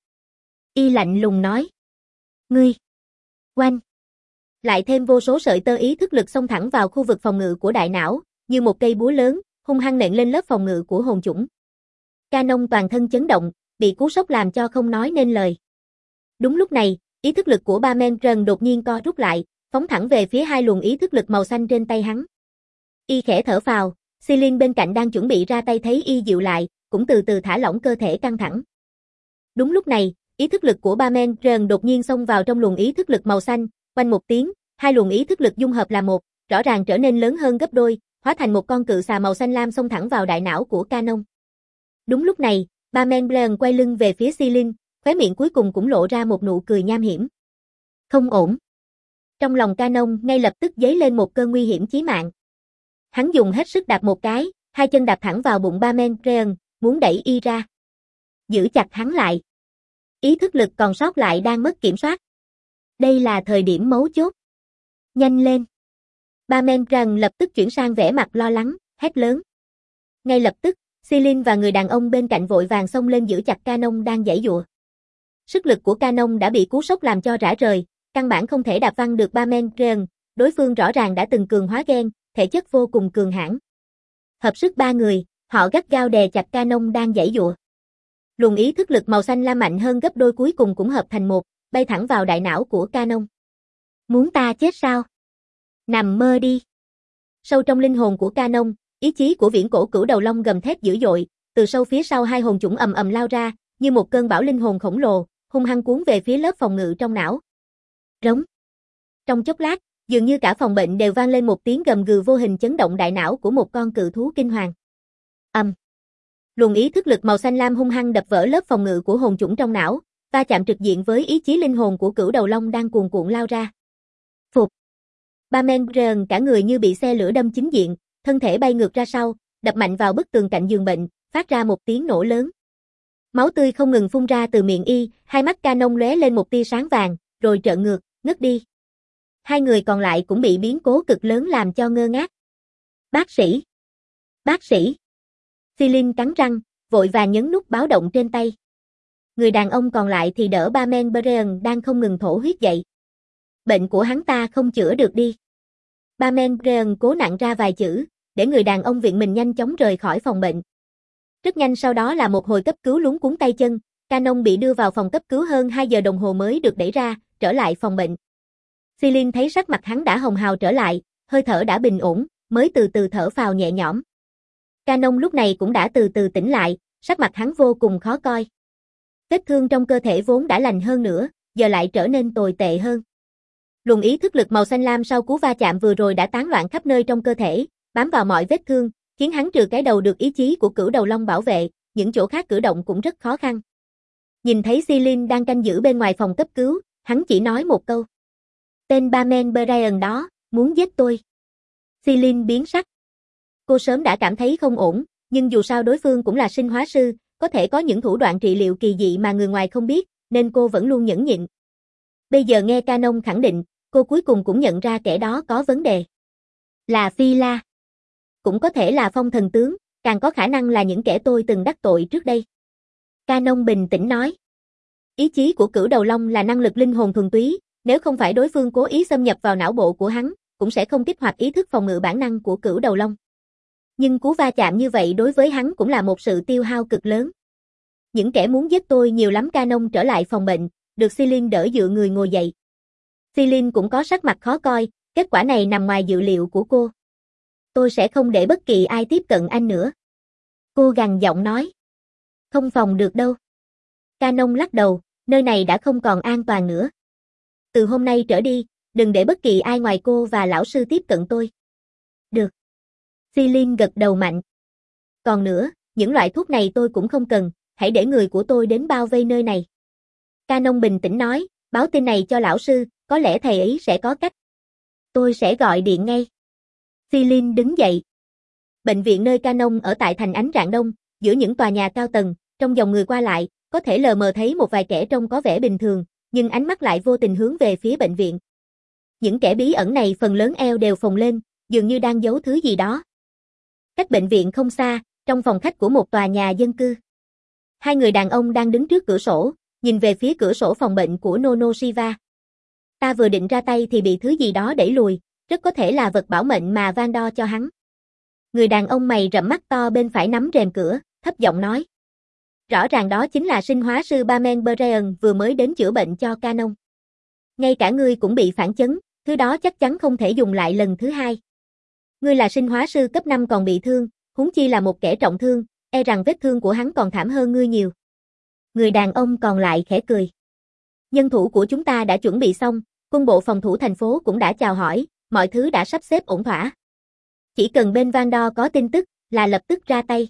Speaker 1: Y lạnh lùng nói. Ngươi. Oanh. Lại thêm vô số sợi tơ ý thức lực xông thẳng vào khu vực phòng ngự của đại não, như một cây búa lớn, hung hăng nện lên lớp phòng ngự của hồn chủng. Canon toàn thân chấn động, bị cú sốc làm cho không nói nên lời. Đúng lúc này, ý thức lực của Barman Brian đột nhiên co rút lại, phóng thẳng về phía hai luồng ý thức lực màu xanh trên tay hắn. Y khẽ thở phào, Celine bên cạnh đang chuẩn bị ra tay thấy y dịu lại, cũng từ từ thả lỏng cơ thể căng thẳng. Đúng lúc này, ý thức lực của Barman Brian đột nhiên xông vào trong luồng ý thức lực màu xanh, quanh một tiếng, hai luồng ý thức lực dung hợp là một, rõ ràng trở nên lớn hơn gấp đôi, hóa thành một con cự xà màu xanh lam xông thẳng vào đại não của Canon. Đúng lúc này, Barman Brian quay lưng về phía Céline, khóe miệng cuối cùng cũng lộ ra một nụ cười nham hiểm. Không ổn. Trong lòng Canon ngay lập tức dấy lên một cơn nguy hiểm chí mạng. Hắn dùng hết sức đạp một cái, hai chân đạp thẳng vào bụng Barman Brian, muốn đẩy y ra. Giữ chặt hắn lại. Ý thức lực còn sót lại đang mất kiểm soát. Đây là thời điểm mấu chốt. Nhanh lên. Barman Brian lập tức chuyển sang vẻ mặt lo lắng, hét lớn. Ngay lập tức, Céline và người đàn ông bên cạnh vội vàng xông lên giữ chặt Canon đang giãy giụa. Sức lực của Canon đã bị cú sốc làm cho rã rời, căn bản không thể đạp văng được Barman Brian, đối phương rõ ràng đã từng cường hóa gen, thể chất vô cùng cường hãn. Hợp sức ba người, họ gắt gao đè chặt Canon đang giãy giụa. Luồng ý thức lực màu xanh lam mạnh hơn gấp đôi cuối cùng cũng hợp thành một, bay thẳng vào đại não của Canon. Muốn ta chết sao? Nằm mơ đi. Sâu trong linh hồn của Canon, ý chí của viễn cổ cửu đầu long gầm thét dữ dội, từ sâu phía sau hai hồn chủng ầm ầm lao ra, như một cơn bão linh hồn khổng lồ, hung hăng cuốn về phía lớp phòng ngự trong não. Rống. Trong chốc lát, dường như cả phòng bệnh đều vang lên một tiếng gầm gừ vô hình chấn động đại não của một con cự thú kinh hoàng. Ầm. Um. Luồng ý thức lực màu xanh lam hung hăng đập vỡ lớp phòng ngự của hồn chủng trong não, va chạm trực diện với ý chí linh hồn của cửu đầu long đang cuồn cuộn lao ra. Phục. Barman Brian cả người như bị xe lửa đâm chính diện, thân thể bay ngược ra sau, đập mạnh vào bức tường cạnh giường bệnh, phát ra một tiếng nổ lớn. Máu tươi không ngừng phun ra từ miệng y, hai mắt Canon lóe lên một tia sáng vàng, rồi trợn ngược, ngất đi. Hai người còn lại cũng bị biến cố cực lớn làm cho ngơ ngác. Bác sĩ! Bác sĩ! Céline cắn răng, vội vàng nhấn nút báo động trên tay. Người đàn ông còn lại thì đỡ Barman Brian đang không ngừng thổ huyết dậy. Bệnh của hắn ta không chữa được đi. Barman Brian cố nặng ra vài chữ, để người đàn ông viện mình nhanh chóng rời khỏi phòng bệnh. Rất nhanh sau đó là một hồi cấp cứu luống cuống tay chân, Canon bị đưa vào phòng cấp cứu hơn hai giờ đồng hồ mới được đẩy ra, trở lại phòng bệnh. Céline thấy sắc mặt hắn đã hồng hào trở lại, hơi thở đã bình ổn, mới từ từ thở phào nhẹ nhõm. Canon lúc này cũng đã từ từ tỉnh lại, sắc mặt hắn vô cùng khó coi. Vết thương trong cơ thể vốn đã lành hơn nữa, giờ lại trở nên tồi tệ hơn. Luồng ý thức lực màu xanh lam sau cú va chạm vừa rồi đã tán loạn khắp nơi trong cơ thể, bám vào mọi vết thương, khiến hắn trừ cái đầu được ý chí của cửu đầu long bảo vệ, những chỗ khác cử động cũng rất khó khăn. Nhìn thấy Céline đang canh giữ bên ngoài phòng cấp cứu, hắn chỉ nói một câu. Tên Barman Brian đó, muốn giết tôi. Céline biến sắc. Cô sớm đã cảm thấy không ổn, nhưng dù sao đối phương cũng là sinh hóa sư, có thể có những thủ đoạn trị liệu kỳ dị mà người ngoài không biết, nên cô vẫn luôn nhẫn nhịn. Bây giờ nghe Canon khẳng định, cô cuối cùng cũng nhận ra kẻ đó có vấn đề. Là Phi La. Cũng có thể là Phong thần tướng, càng có khả năng là những kẻ tôi từng đắc tội trước đây. Canon bình tĩnh nói. Ý chí của cửu đầu long là năng lực linh hồn thuần túy, nếu không phải đối phương cố ý xâm nhập vào não bộ của hắn, cũng sẽ không kích hoạt ý thức phòng ngự bản năng của cửu đầu long. Nhưng cú va chạm như vậy đối với hắn cũng là một sự tiêu hao cực lớn. Những kẻ muốn giết tôi nhiều lắm. Canon trở lại phòng bệnh, được Céline đỡ dựa người ngồi dậy. Céline cũng có sắc mặt khó coi, kết quả này nằm ngoài dự liệu của cô. Tôi sẽ không để bất kỳ ai tiếp cận anh nữa. Cô gằn giọng nói. Không phòng được đâu. Canon lắc đầu, nơi này đã không còn an toàn nữa. Từ hôm nay trở đi, đừng để bất kỳ ai ngoài cô và lão sư tiếp cận tôi. Được. Céline gật đầu mạnh. Còn nữa, những loại thuốc này tôi cũng không cần, hãy để người của tôi đến bao vây nơi này. Canon bình tĩnh nói, báo tin này cho lão sư, có lẽ thầy ấy sẽ có cách. Tôi sẽ gọi điện ngay. Céline đứng dậy. Bệnh viện nơi Canon ở tại thành ánh rạng đông, giữa những tòa nhà cao tầng, trong dòng người qua lại, có thể lờ mờ thấy một vài kẻ trông có vẻ bình thường, nhưng ánh mắt lại vô tình hướng về phía bệnh viện. Những kẻ bí ẩn này phần lớn eo đều phồng lên, dường như đang giấu thứ gì đó. Cách bệnh viện không xa, trong phòng khách của một tòa nhà dân cư. Hai người đàn ông đang đứng trước cửa sổ, nhìn về phía cửa sổ phòng bệnh của Nono Shiva. Ta vừa định ra tay thì bị thứ gì đó đẩy lùi, rất có thể là vật bảo mệnh mà Van đo cho hắn. Người đàn ông mày rậm mắt to bên phải nắm rèm cửa, thấp giọng nói. Rõ ràng đó chính là sinh hóa sư Barman Brian vừa mới đến chữa bệnh cho Canon. Ngay cả ngươi cũng bị phản chấn, thứ đó chắc chắn không thể dùng lại lần thứ hai. Ngươi là sinh hóa sư cấp năm còn bị thương, huống chi là một kẻ trọng thương, e rằng vết thương của hắn còn thảm hơn ngươi nhiều. Người đàn ông còn lại khẽ cười. Nhân thủ của chúng ta đã chuẩn bị xong, quân bộ phòng thủ thành phố cũng đã chào hỏi, mọi thứ đã sắp xếp ổn thỏa. Chỉ cần bên Vandor có tin tức, là lập tức ra tay.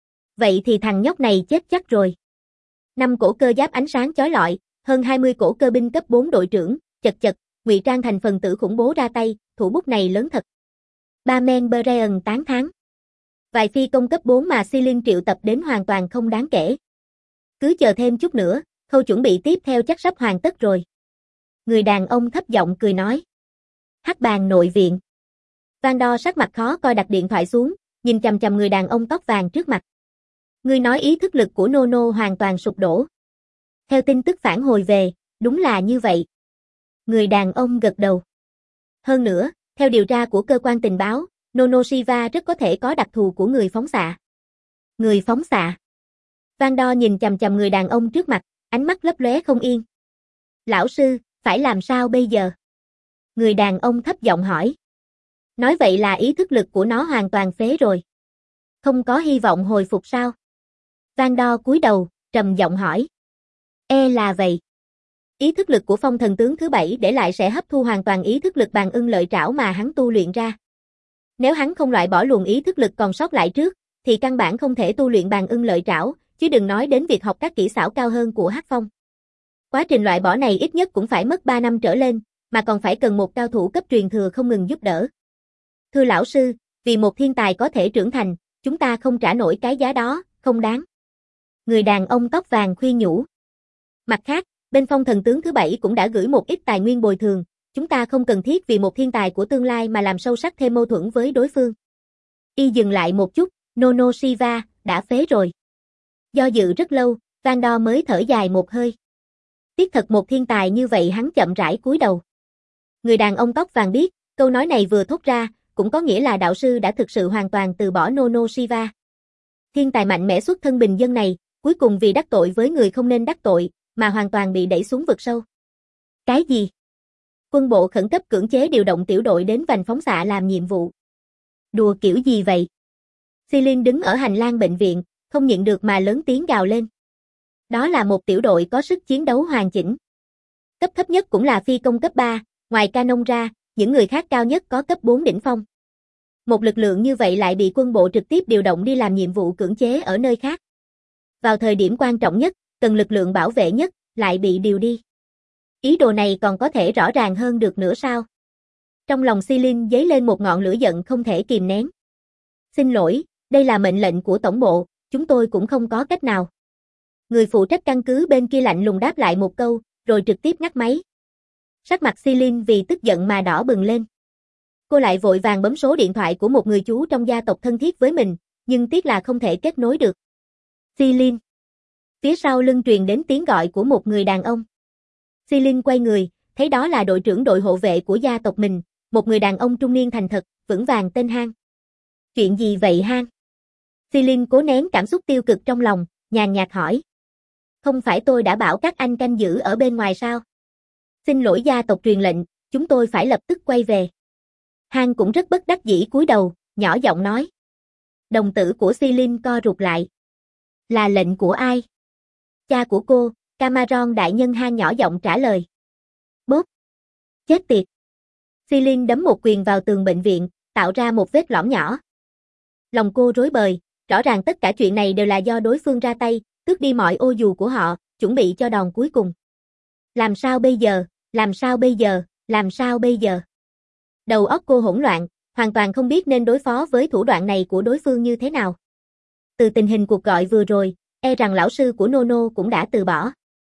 Speaker 1: Vậy thì thằng nhóc này chết chắc rồi. Năm cổ cơ giáp ánh sáng chói lọi, hơn hai mươi cổ cơ binh cấp bốn đội trưởng, chật chật, ngụy trang thành phần tử khủng bố ra tay, thủ bút này lớn thật. Bamen Brian tán thán. Vài phi công cấp bốn mà Cylin triệu tập đến hoàn toàn không đáng kể. Cứ chờ thêm chút nữa, khâu chuẩn bị tiếp theo chắc sắp hoàn tất rồi. Người đàn ông thấp giọng cười nói. Hắc bàn nội viện. Vandor sắc mặt khó coi đặt điện thoại xuống, nhìn chằm chằm người đàn ông tóc vàng trước mặt. Ngươi nói ý thức lực của Nono hoàn toàn sụp đổ. Theo tin tức phản hồi về, đúng là như vậy. Người đàn ông gật đầu. Hơn nữa, theo điều tra của cơ quan tình báo, Nono Siva rất có thể có đặc thù của người phóng xạ. Người phóng xạ. Vandor nhìn chằm chằm người đàn ông trước mặt, ánh mắt lấp lóe không yên. Lão sư, phải làm sao bây giờ? Người đàn ông thấp giọng hỏi. Nói vậy là ý thức lực của nó hoàn toàn phế rồi. Không có hy vọng hồi phục sao? Vandor cúi đầu, trầm giọng hỏi. E là vậy. Ý thức lực của phong thần tướng thứ bảy để lại sẽ hấp thu hoàn toàn ý thức lực bàn ưng lợi trảo mà hắn tu luyện ra. Nếu hắn không loại bỏ luồng ý thức lực còn sót lại trước, thì căn bản không thể tu luyện bàn ưng lợi trảo, chứ đừng nói đến việc học các kỹ xảo cao hơn của Hắc Phong. Quá trình loại bỏ này ít nhất cũng phải mất ba năm trở lên, mà còn phải cần một cao thủ cấp truyền thừa không ngừng giúp đỡ. Thưa lão sư, vì một thiên tài có thể trưởng thành, chúng ta không trả nổi cái giá đó, không đáng. Người đàn ông tóc vàng khuyên nhủ. Mặt khác, bên phong thần tướng thứ bảy cũng đã gửi một ít tài nguyên bồi thường, chúng ta không cần thiết vì một thiên tài của tương lai mà làm sâu sắc thêm mâu thuẫn với đối phương. Y dừng lại một chút, Nono Siva, đã phế rồi. Do dự rất lâu, Vandor mới thở dài một hơi. Tiếc thật một thiên tài như vậy hắn chậm rãi cúi đầu. Người đàn ông tóc vàng biết, câu nói này vừa thốt ra, cũng có nghĩa là đạo sư đã thực sự hoàn toàn từ bỏ Nono Siva. Thiên tài mạnh mẽ xuất thân bình dân này, cuối cùng vì đắc tội với người không nên đắc tội, mà hoàn toàn bị đẩy xuống vực sâu. Cái gì? Quân bộ khẩn cấp cưỡng chế điều động tiểu đội đến vành phóng xạ làm nhiệm vụ. Đùa kiểu gì vậy? Cylin đứng ở hành lang bệnh viện, không nhịn được mà lớn tiếng gào lên. Đó là một tiểu đội có sức chiến đấu hoàn chỉnh. Cấp thấp nhất cũng là phi công cấp ba, ngoài Canon ra, những người khác cao nhất có cấp bốn đỉnh phong. Một lực lượng như vậy lại bị quân bộ trực tiếp điều động đi làm nhiệm vụ cưỡng chế ở nơi khác. Vào thời điểm quan trọng nhất, cần lực lượng bảo vệ nhất, lại bị điều đi. Ý đồ này còn có thể rõ ràng hơn được nữa sao? Trong lòng Cylin dấy lên một ngọn lửa giận không thể kìm nén. Xin lỗi, đây là mệnh lệnh của tổng bộ, chúng tôi cũng không có cách nào. Người phụ trách căn cứ bên kia lạnh lùng đáp lại một câu, rồi trực tiếp ngắt máy. Sắc mặt Cylin vì tức giận mà đỏ bừng lên. Cô lại vội vàng bấm số điện thoại của một người chú trong gia tộc thân thiết với mình, nhưng tiếc là không thể kết nối được. Cylin. Phía sau lưng truyền đến tiếng gọi của một người đàn ông. Cylin quay người, thấy đó là đội trưởng đội hộ vệ của gia tộc mình, một người đàn ông trung niên thành thật, vững vàng tên Han. Chuyện gì vậy Han? Cylin cố nén cảm xúc tiêu cực trong lòng, nhàn nhạt hỏi. Không phải tôi đã bảo các anh canh giữ ở bên ngoài sao? Xin lỗi gia tộc truyền lệnh, chúng tôi phải lập tức quay về. Han cũng rất bất đắc dĩ cúi đầu, nhỏ giọng nói. Đồng tử của Cylin co rụt lại. Là lệnh của ai? Cha của cô, Cameron đại nhân Han nhỏ giọng trả lời. Bốp. Chết tiệt. Cylin đấm một quyền vào tường bệnh viện, tạo ra một vết lõm nhỏ. Lòng cô rối bời, rõ ràng tất cả chuyện này đều là do đối phương ra tay, tước đi mọi ô dù của họ, chuẩn bị cho đòn cuối cùng. Làm sao bây giờ, làm sao bây giờ, làm sao bây giờ? Đầu óc cô hỗn loạn, hoàn toàn không biết nên đối phó với thủ đoạn này của đối phương như thế nào. Từ tình hình cuộc gọi vừa rồi, e rằng lão sư của Nono cũng đã từ bỏ.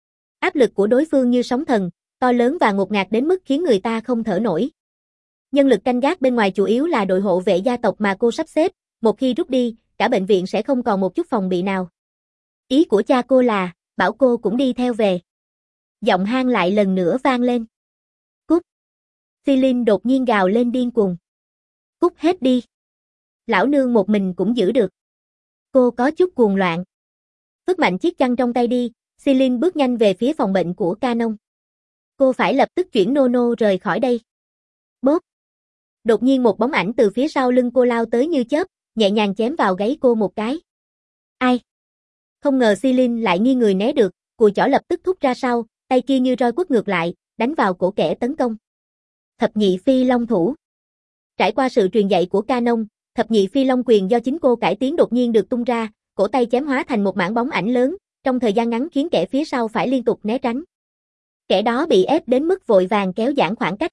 Speaker 1: Áp lực của đối phương như sóng thần, to lớn và ngột ngạt đến mức khiến người ta không thở nổi. Nhân lực canh gác bên ngoài chủ yếu là đội hộ vệ gia tộc mà cô sắp xếp, một khi rút đi, cả bệnh viện sẽ không còn một chút phòng bị nào. Ý của cha cô là, bảo cô cũng đi theo về. Giọng Han lại lần nữa vang lên. Cút. Cylin đột nhiên gào lên điên cuồng. Cút hết đi. Lão nương một mình cũng giữ được. Cô có chút cuồng loạn. Vứt mạnh chiếc chăn trong tay đi, Cylin bước nhanh về phía phòng bệnh của Canon. Cô phải lập tức chuyển Nono rời khỏi đây. Bốp. Đột nhiên một bóng ảnh từ phía sau lưng cô lao tới như chớp, nhẹ nhàng chém vào gáy cô một cái. Ai? Không ngờ Cylin lại nghiêng người né được, cùi chỏ lập tức thúc ra sau, tay kia như roi quất ngược lại, đánh vào cổ kẻ tấn công. Thập nhị phi long thủ. Trải qua sự truyền dạy của Canon, thập nhị phi long quyền do chính cô cải tiến đột nhiên được tung ra, cổ tay chém hóa thành một mảng bóng ảnh lớn, trong thời gian ngắn khiến kẻ phía sau phải liên tục né tránh. Kẻ đó bị ép đến mức vội vàng kéo giãn khoảng cách.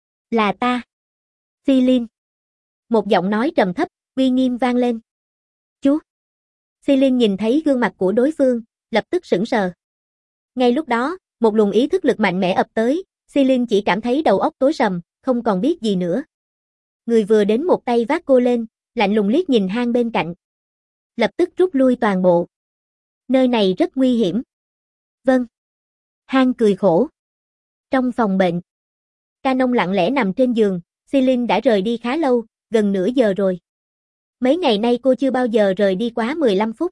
Speaker 1: Là ta. Phi Linh. Một giọng nói trầm thấp, uy nghiêm vang lên. Chú. Phi Linh nhìn thấy gương mặt của đối phương, lập tức sững sờ. Ngay lúc đó, một luồng ý thức lực mạnh mẽ ập tới, Phi Linh chỉ cảm thấy đầu óc tối sầm, không còn biết gì nữa. Người vừa đến một tay vác cô lên, lạnh lùng liếc nhìn hang bên cạnh. Lập tức rút lui toàn bộ. Nơi này rất nguy hiểm. Vâng. Hang cười khổ. Trong phòng bệnh, Canon lặng lẽ nằm trên giường, Phi Linh đã rời đi khá lâu, gần nửa giờ rồi. Mấy ngày nay cô chưa bao giờ rời đi quá mười lăm phút.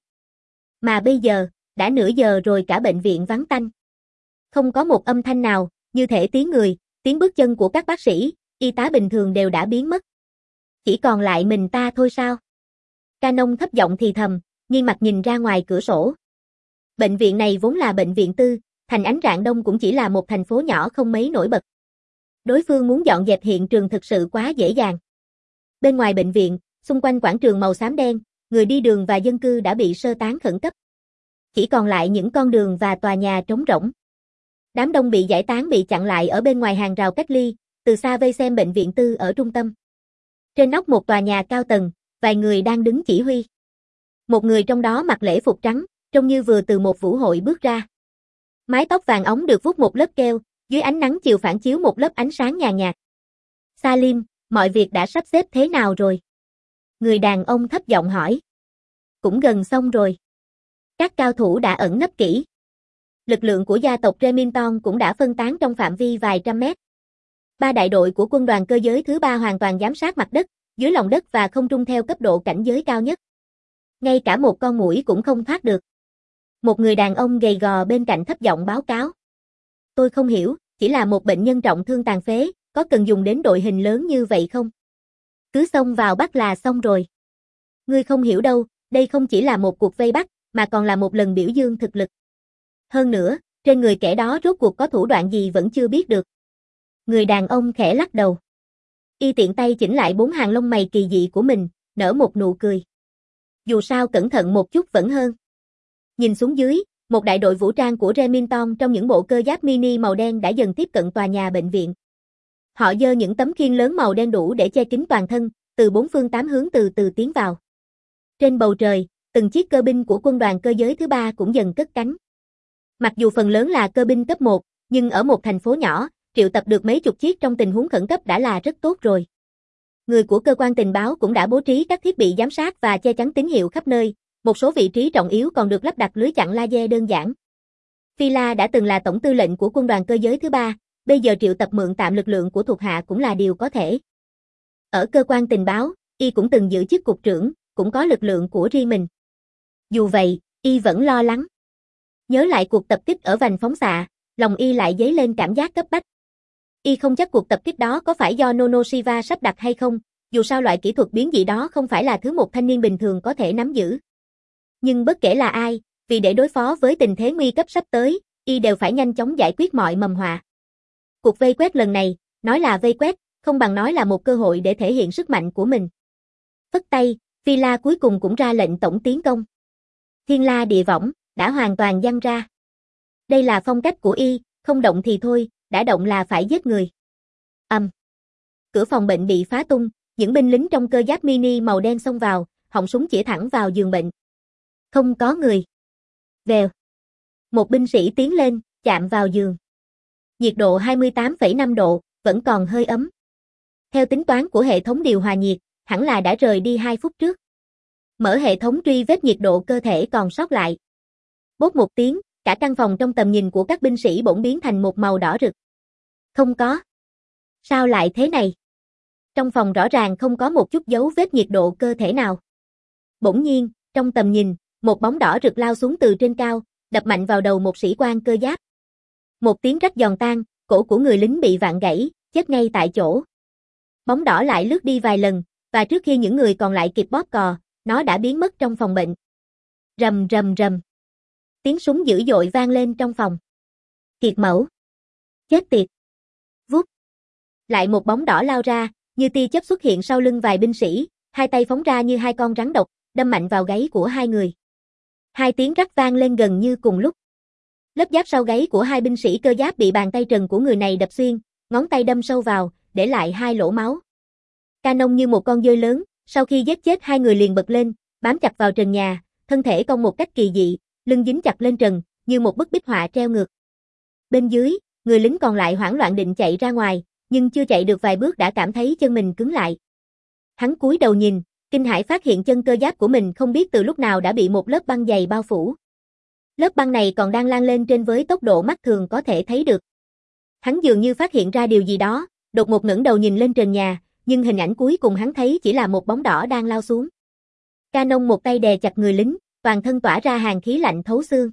Speaker 1: Mà bây giờ, đã nửa giờ rồi cả bệnh viện vắng tanh. Không có một âm thanh nào, như thể tiếng người, tiếng bước chân của các bác sĩ, y tá bình thường đều đã biến mất. Chỉ còn lại mình ta thôi sao? Canon thấp giọng thì thầm, nghiêng mặt nhìn ra ngoài cửa sổ. Bệnh viện này vốn là bệnh viện tư, thành Ánh Rạng Đông cũng chỉ là một thành phố nhỏ không mấy nổi bật. Đối phương muốn dọn dẹp hiện trường thực sự quá dễ dàng. Bên ngoài bệnh viện, xung quanh quảng trường màu xám đen, người đi đường và dân cư đã bị sơ tán khẩn cấp. Chỉ còn lại những con đường và tòa nhà trống rỗng. Đám đông bị giải tán bị chặn lại ở bên ngoài hàng rào cách ly, từ xa vây xem bệnh viện tư ở trung tâm. Trên nóc một tòa nhà cao tầng, vài người đang đứng chỉ huy. Một người trong đó mặc lễ phục trắng, trông như vừa từ một vũ hội bước ra. Mái tóc vàng óng được vuốt một lớp keo, dưới ánh nắng chiều phản chiếu một lớp ánh sáng nhàn nhạt. Salim, mọi việc đã sắp xếp thế nào rồi? Người đàn ông thấp giọng hỏi. Cũng gần xong rồi. Các cao thủ đã ẩn nấp kỹ. Lực lượng của gia tộc Remington cũng đã phân tán trong phạm vi vài trăm mét. Ba đại đội của quân đoàn cơ giới thứ ba hoàn toàn giám sát mặt đất, dưới lòng đất và không trung theo cấp độ cảnh giới cao nhất. Ngay cả một con muỗi cũng không thoát được. Một người đàn ông gầy gò bên cạnh thấp giọng báo cáo. Tôi không hiểu, chỉ là một bệnh nhân trọng thương tàn phế, có cần dùng đến đội hình lớn như vậy không? Cứ xông vào bắt là xong rồi. Ngươi không hiểu đâu, đây không chỉ là một cuộc vây bắt, mà còn là một lần biểu dương thực lực. Hơn nữa, trên người kẻ đó rốt cuộc có thủ đoạn gì vẫn chưa biết được. Người đàn ông khẽ lắc đầu. Y tiện tay chỉnh lại bốn hàng lông mày kỳ dị của mình, nở một nụ cười. Dù sao cẩn thận một chút vẫn hơn. Nhìn xuống dưới, một đại đội vũ trang của Remington trong những bộ cơ giáp mini màu đen đã dần tiếp cận tòa nhà bệnh viện. Họ giơ những tấm khiên lớn màu đen đủ để che kín toàn thân, từ bốn phương tám hướng từ từ tiến vào. Trên bầu trời, từng chiếc cơ binh của quân đoàn cơ giới thứ ba cũng dần cất cánh. Mặc dù phần lớn là cơ binh cấp một, nhưng ở một thành phố nhỏ, triệu tập được mấy chục chiếc trong tình huống khẩn cấp đã là rất tốt rồi. Người của cơ quan tình báo cũng đã bố trí các thiết bị giám sát và che chắn tín hiệu khắp nơi, một số vị trí trọng yếu còn được lắp đặt lưới chặn laser đơn giản. Phi La đã từng là tổng tư lệnh của quân đoàn cơ giới thứ ba, bây giờ triệu tập mượn tạm lực lượng của thuộc hạ cũng là điều có thể. Ở cơ quan tình báo, y cũng từng giữ chức cục trưởng, cũng có lực lượng của riêng mình. Dù vậy, y vẫn lo lắng. Nhớ lại cuộc tập kích ở vành phóng xạ, lòng y lại dấy lên cảm giác cấp bách. Y không chắc cuộc tập kích đó có phải do Nonoshiva sắp đặt hay không, dù sao loại kỹ thuật biến dị đó không phải là thứ một thanh niên bình thường có thể nắm giữ. Nhưng bất kể là ai, vì để đối phó với tình thế nguy cấp sắp tới, y đều phải nhanh chóng giải quyết mọi mầm họa. Cuộc vây quét lần này, nói là vây quét, không bằng nói là một cơ hội để thể hiện sức mạnh của mình. Phất tay, Phi La cuối cùng cũng ra lệnh tổng tiến công. Thiên La địa võng, đã hoàn toàn giăng ra. Đây là phong cách của y, không động thì thôi, đã động là phải giết người. Ầm. Um. Cửa phòng bệnh bị phá tung, những binh lính trong cơ giáp mini màu đen xông vào, họng súng chĩa thẳng vào giường bệnh. Không có người. Vèo. Một binh sĩ tiến lên, chạm vào giường. Nhiệt độ hai mươi tám phẩy năm độ, vẫn còn hơi ấm. Theo tính toán của hệ thống điều hòa nhiệt, hẳn là đã rời đi hai phút trước. Mở hệ thống truy vết nhiệt độ cơ thể còn sót lại. Bốp một tiếng, cả căn phòng trong tầm nhìn của các binh sĩ bỗng biến thành một màu đỏ rực. Không có. Sao lại thế này? Trong phòng rõ ràng không có một chút dấu vết nhiệt độ cơ thể nào. Bỗng nhiên, trong tầm nhìn, một bóng đỏ rực lao xuống từ trên cao, đập mạnh vào đầu một sĩ quan cơ giáp. Một tiếng rách giòn tan, cổ của người lính bị vặn gãy, chết ngay tại chỗ. Bóng đỏ lại lướt đi vài lần, và trước khi những người còn lại kịp bóp cò, nó đã biến mất trong phòng bệnh. Rầm rầm rầm. Tiếng súng dữ dội vang lên trong phòng. Kiệt Mẫu. Chết tiệt. Vút. Lại một bóng đỏ lao ra, như tia chớp xuất hiện sau lưng vài binh sĩ, hai tay phóng ra như hai con rắn độc, đâm mạnh vào gáy của hai người. Hai tiếng rắc vang lên gần như cùng lúc. Lớp giáp sau gáy của hai binh sĩ cơ giáp bị bàn tay trần của người này đập xuyên, ngón tay đâm sâu vào, để lại hai lỗ máu. Canon như một con dơi lớn, sau khi giết chết hai người liền bật lên, bám chặt vào trần nhà, thân thể cong một cách kỳ dị, lưng dính chặt lên trần, như một bức bích họa treo ngược. Bên dưới, người lính còn lại hoảng loạn định chạy ra ngoài, nhưng chưa chạy được vài bước đã cảm thấy chân mình cứng lại. Hắn cúi đầu nhìn, kinh hãi phát hiện chân cơ giáp của mình không biết từ lúc nào đã bị một lớp băng dày bao phủ. Lớp băng này còn đang lan lên trên với tốc độ mắt thường có thể thấy được. Hắn dường như phát hiện ra điều gì đó, đột ngột ngẩng đầu nhìn lên trần nhà, nhưng hình ảnh cuối cùng hắn thấy chỉ là một bóng đỏ đang lao xuống. Canon một tay đè chặt người lính, toàn thân tỏa ra hàn khí lạnh thấu xương.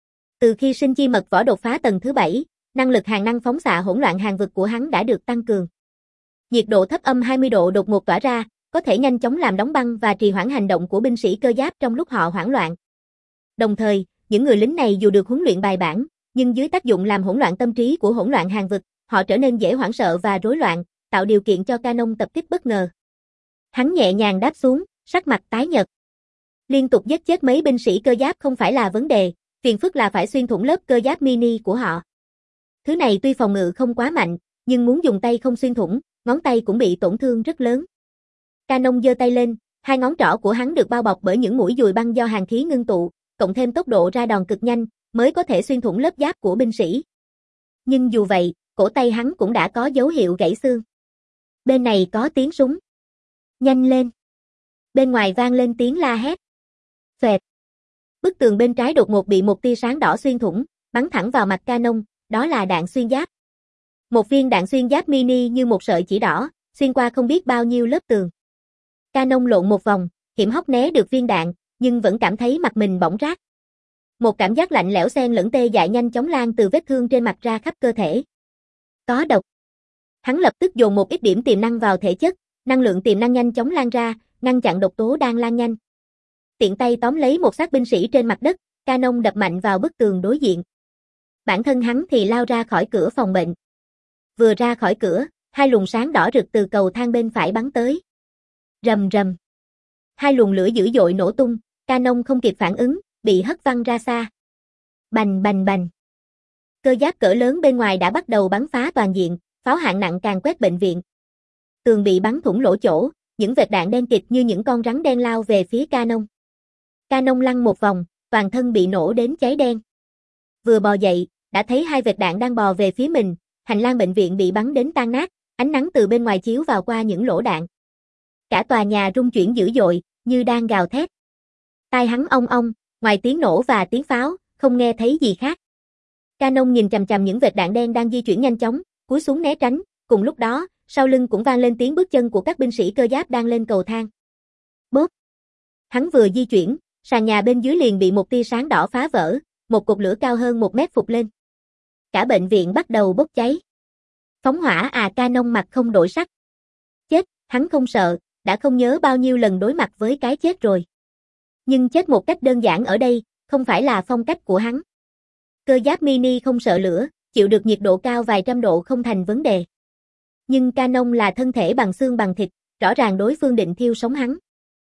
Speaker 1: Từ khi sinh chi mật võ đột phá tầng thứ bảy, năng lực hàng năng phóng xạ hỗn loạn hàng vực của hắn đã được tăng cường. Nhiệt độ thấp âm hai mươi độ đột ngột tỏa ra, có thể nhanh chóng làm đóng băng và trì hoãn hành động của binh sĩ cơ giáp trong lúc họ hoảng loạn. Đồng thời, những người lính này dù được huấn luyện bài bản, nhưng dưới tác dụng làm hỗn loạn tâm trí của hỗn loạn hàng vực, họ trở nên dễ hoảng sợ và rối loạn, tạo điều kiện cho Canon tập kích bất ngờ. Hắn nhẹ nhàng đáp xuống, sắc mặt tái nhợt. Liên tục giết chết mấy binh sĩ cơ giáp không phải là vấn đề, phiền phức là phải xuyên thủng lớp cơ giáp mini của họ. Thứ này tuy phòng ngự không quá mạnh, nhưng muốn dùng tay không xuyên thủng, ngón tay cũng bị tổn thương rất lớn. Canon giơ tay lên, hai ngón trỏ của hắn được bao bọc bởi những mũi dùi băng do hàn khí ngưng tụ, cộng thêm tốc độ ra đòn cực nhanh, mới có thể xuyên thủng lớp giáp của binh sĩ. Nhưng dù vậy, cổ tay hắn cũng đã có dấu hiệu gãy xương. Bên này có tiếng súng. Nhanh lên. Bên ngoài vang lên tiếng la hét. Xoẹt. Bức tường bên trái đột ngột bị một tia sáng đỏ xuyên thủng, bắn thẳng vào mặt Canon, đó là đạn xuyên giáp. Một viên đạn xuyên giáp mini như một sợi chỉ đỏ, xuyên qua không biết bao nhiêu lớp tường. Canon lộn một vòng, hiểm hóc né được viên đạn, nhưng vẫn cảm thấy mặt mình bỏng rát. Một cảm giác lạnh lẽo xen lẫn tê dại nhanh chóng lan từ vết thương trên mặt ra khắp cơ thể. Có độc. Hắn lập tức dồn một ít điểm tiềm năng vào thể chất, năng lượng tiềm năng nhanh chóng lan ra, ngăn chặn độc tố đang lan nhanh. Tiện tay tóm lấy một xác binh sĩ trên mặt đất, Canon đập mạnh vào bức tường đối diện. Bản thân hắn thì lao ra khỏi cửa phòng bệnh. Vừa ra khỏi cửa, hai luồng sáng đỏ rực từ cầu thang bên phải bắn tới. Rầm rầm. Hai luồng lửa dữ dội nổ tung, Canon không kịp phản ứng, bị hất văng ra xa. Bành bành bành. Cơ giáp cỡ lớn bên ngoài đã bắt đầu bắn phá toàn diện, pháo hạng nặng càng quét bệnh viện. Tường bị bắn thủng lỗ chỗ, những vệt đạn đen kịt như những con rắn đen lao về phía Canon. Canon lăn một vòng, toàn thân bị nổ đến cháy đen. Vừa bò dậy, đã thấy hai vệt đạn đang bò về phía mình, hành lang bệnh viện bị bắn đến tan nát, ánh nắng từ bên ngoài chiếu vào qua những lỗ đạn. Cả tòa nhà rung chuyển dữ dội, như đang gào thét. Tai hắn ong ong, ngoài tiếng nổ và tiếng pháo, không nghe thấy gì khác. Canon nhìn chằm chằm những vệt đạn đen đang di chuyển nhanh chóng, cúi xuống né tránh, cùng lúc đó, sau lưng cũng vang lên tiếng bước chân của các binh sĩ cơ giáp đang lên cầu thang. Bốp. Hắn vừa di chuyển, sàn nhà bên dưới liền bị một tia sáng đỏ phá vỡ, một cột lửa cao hơn một mét phụt lên. Cả bệnh viện bắt đầu bốc cháy. Phóng hỏa à, Canon mặt không đổi sắc. Chết, hắn không sợ, đã không nhớ bao nhiêu lần đối mặt với cái chết rồi. Nhưng chết một cách đơn giản ở đây, không phải là phong cách của hắn. Cơ giáp mini không sợ lửa, chịu được nhiệt độ cao vài trăm độ không thành vấn đề. Nhưng Canon là thân thể bằng xương bằng thịt, rõ ràng đối phương định thiêu sống hắn.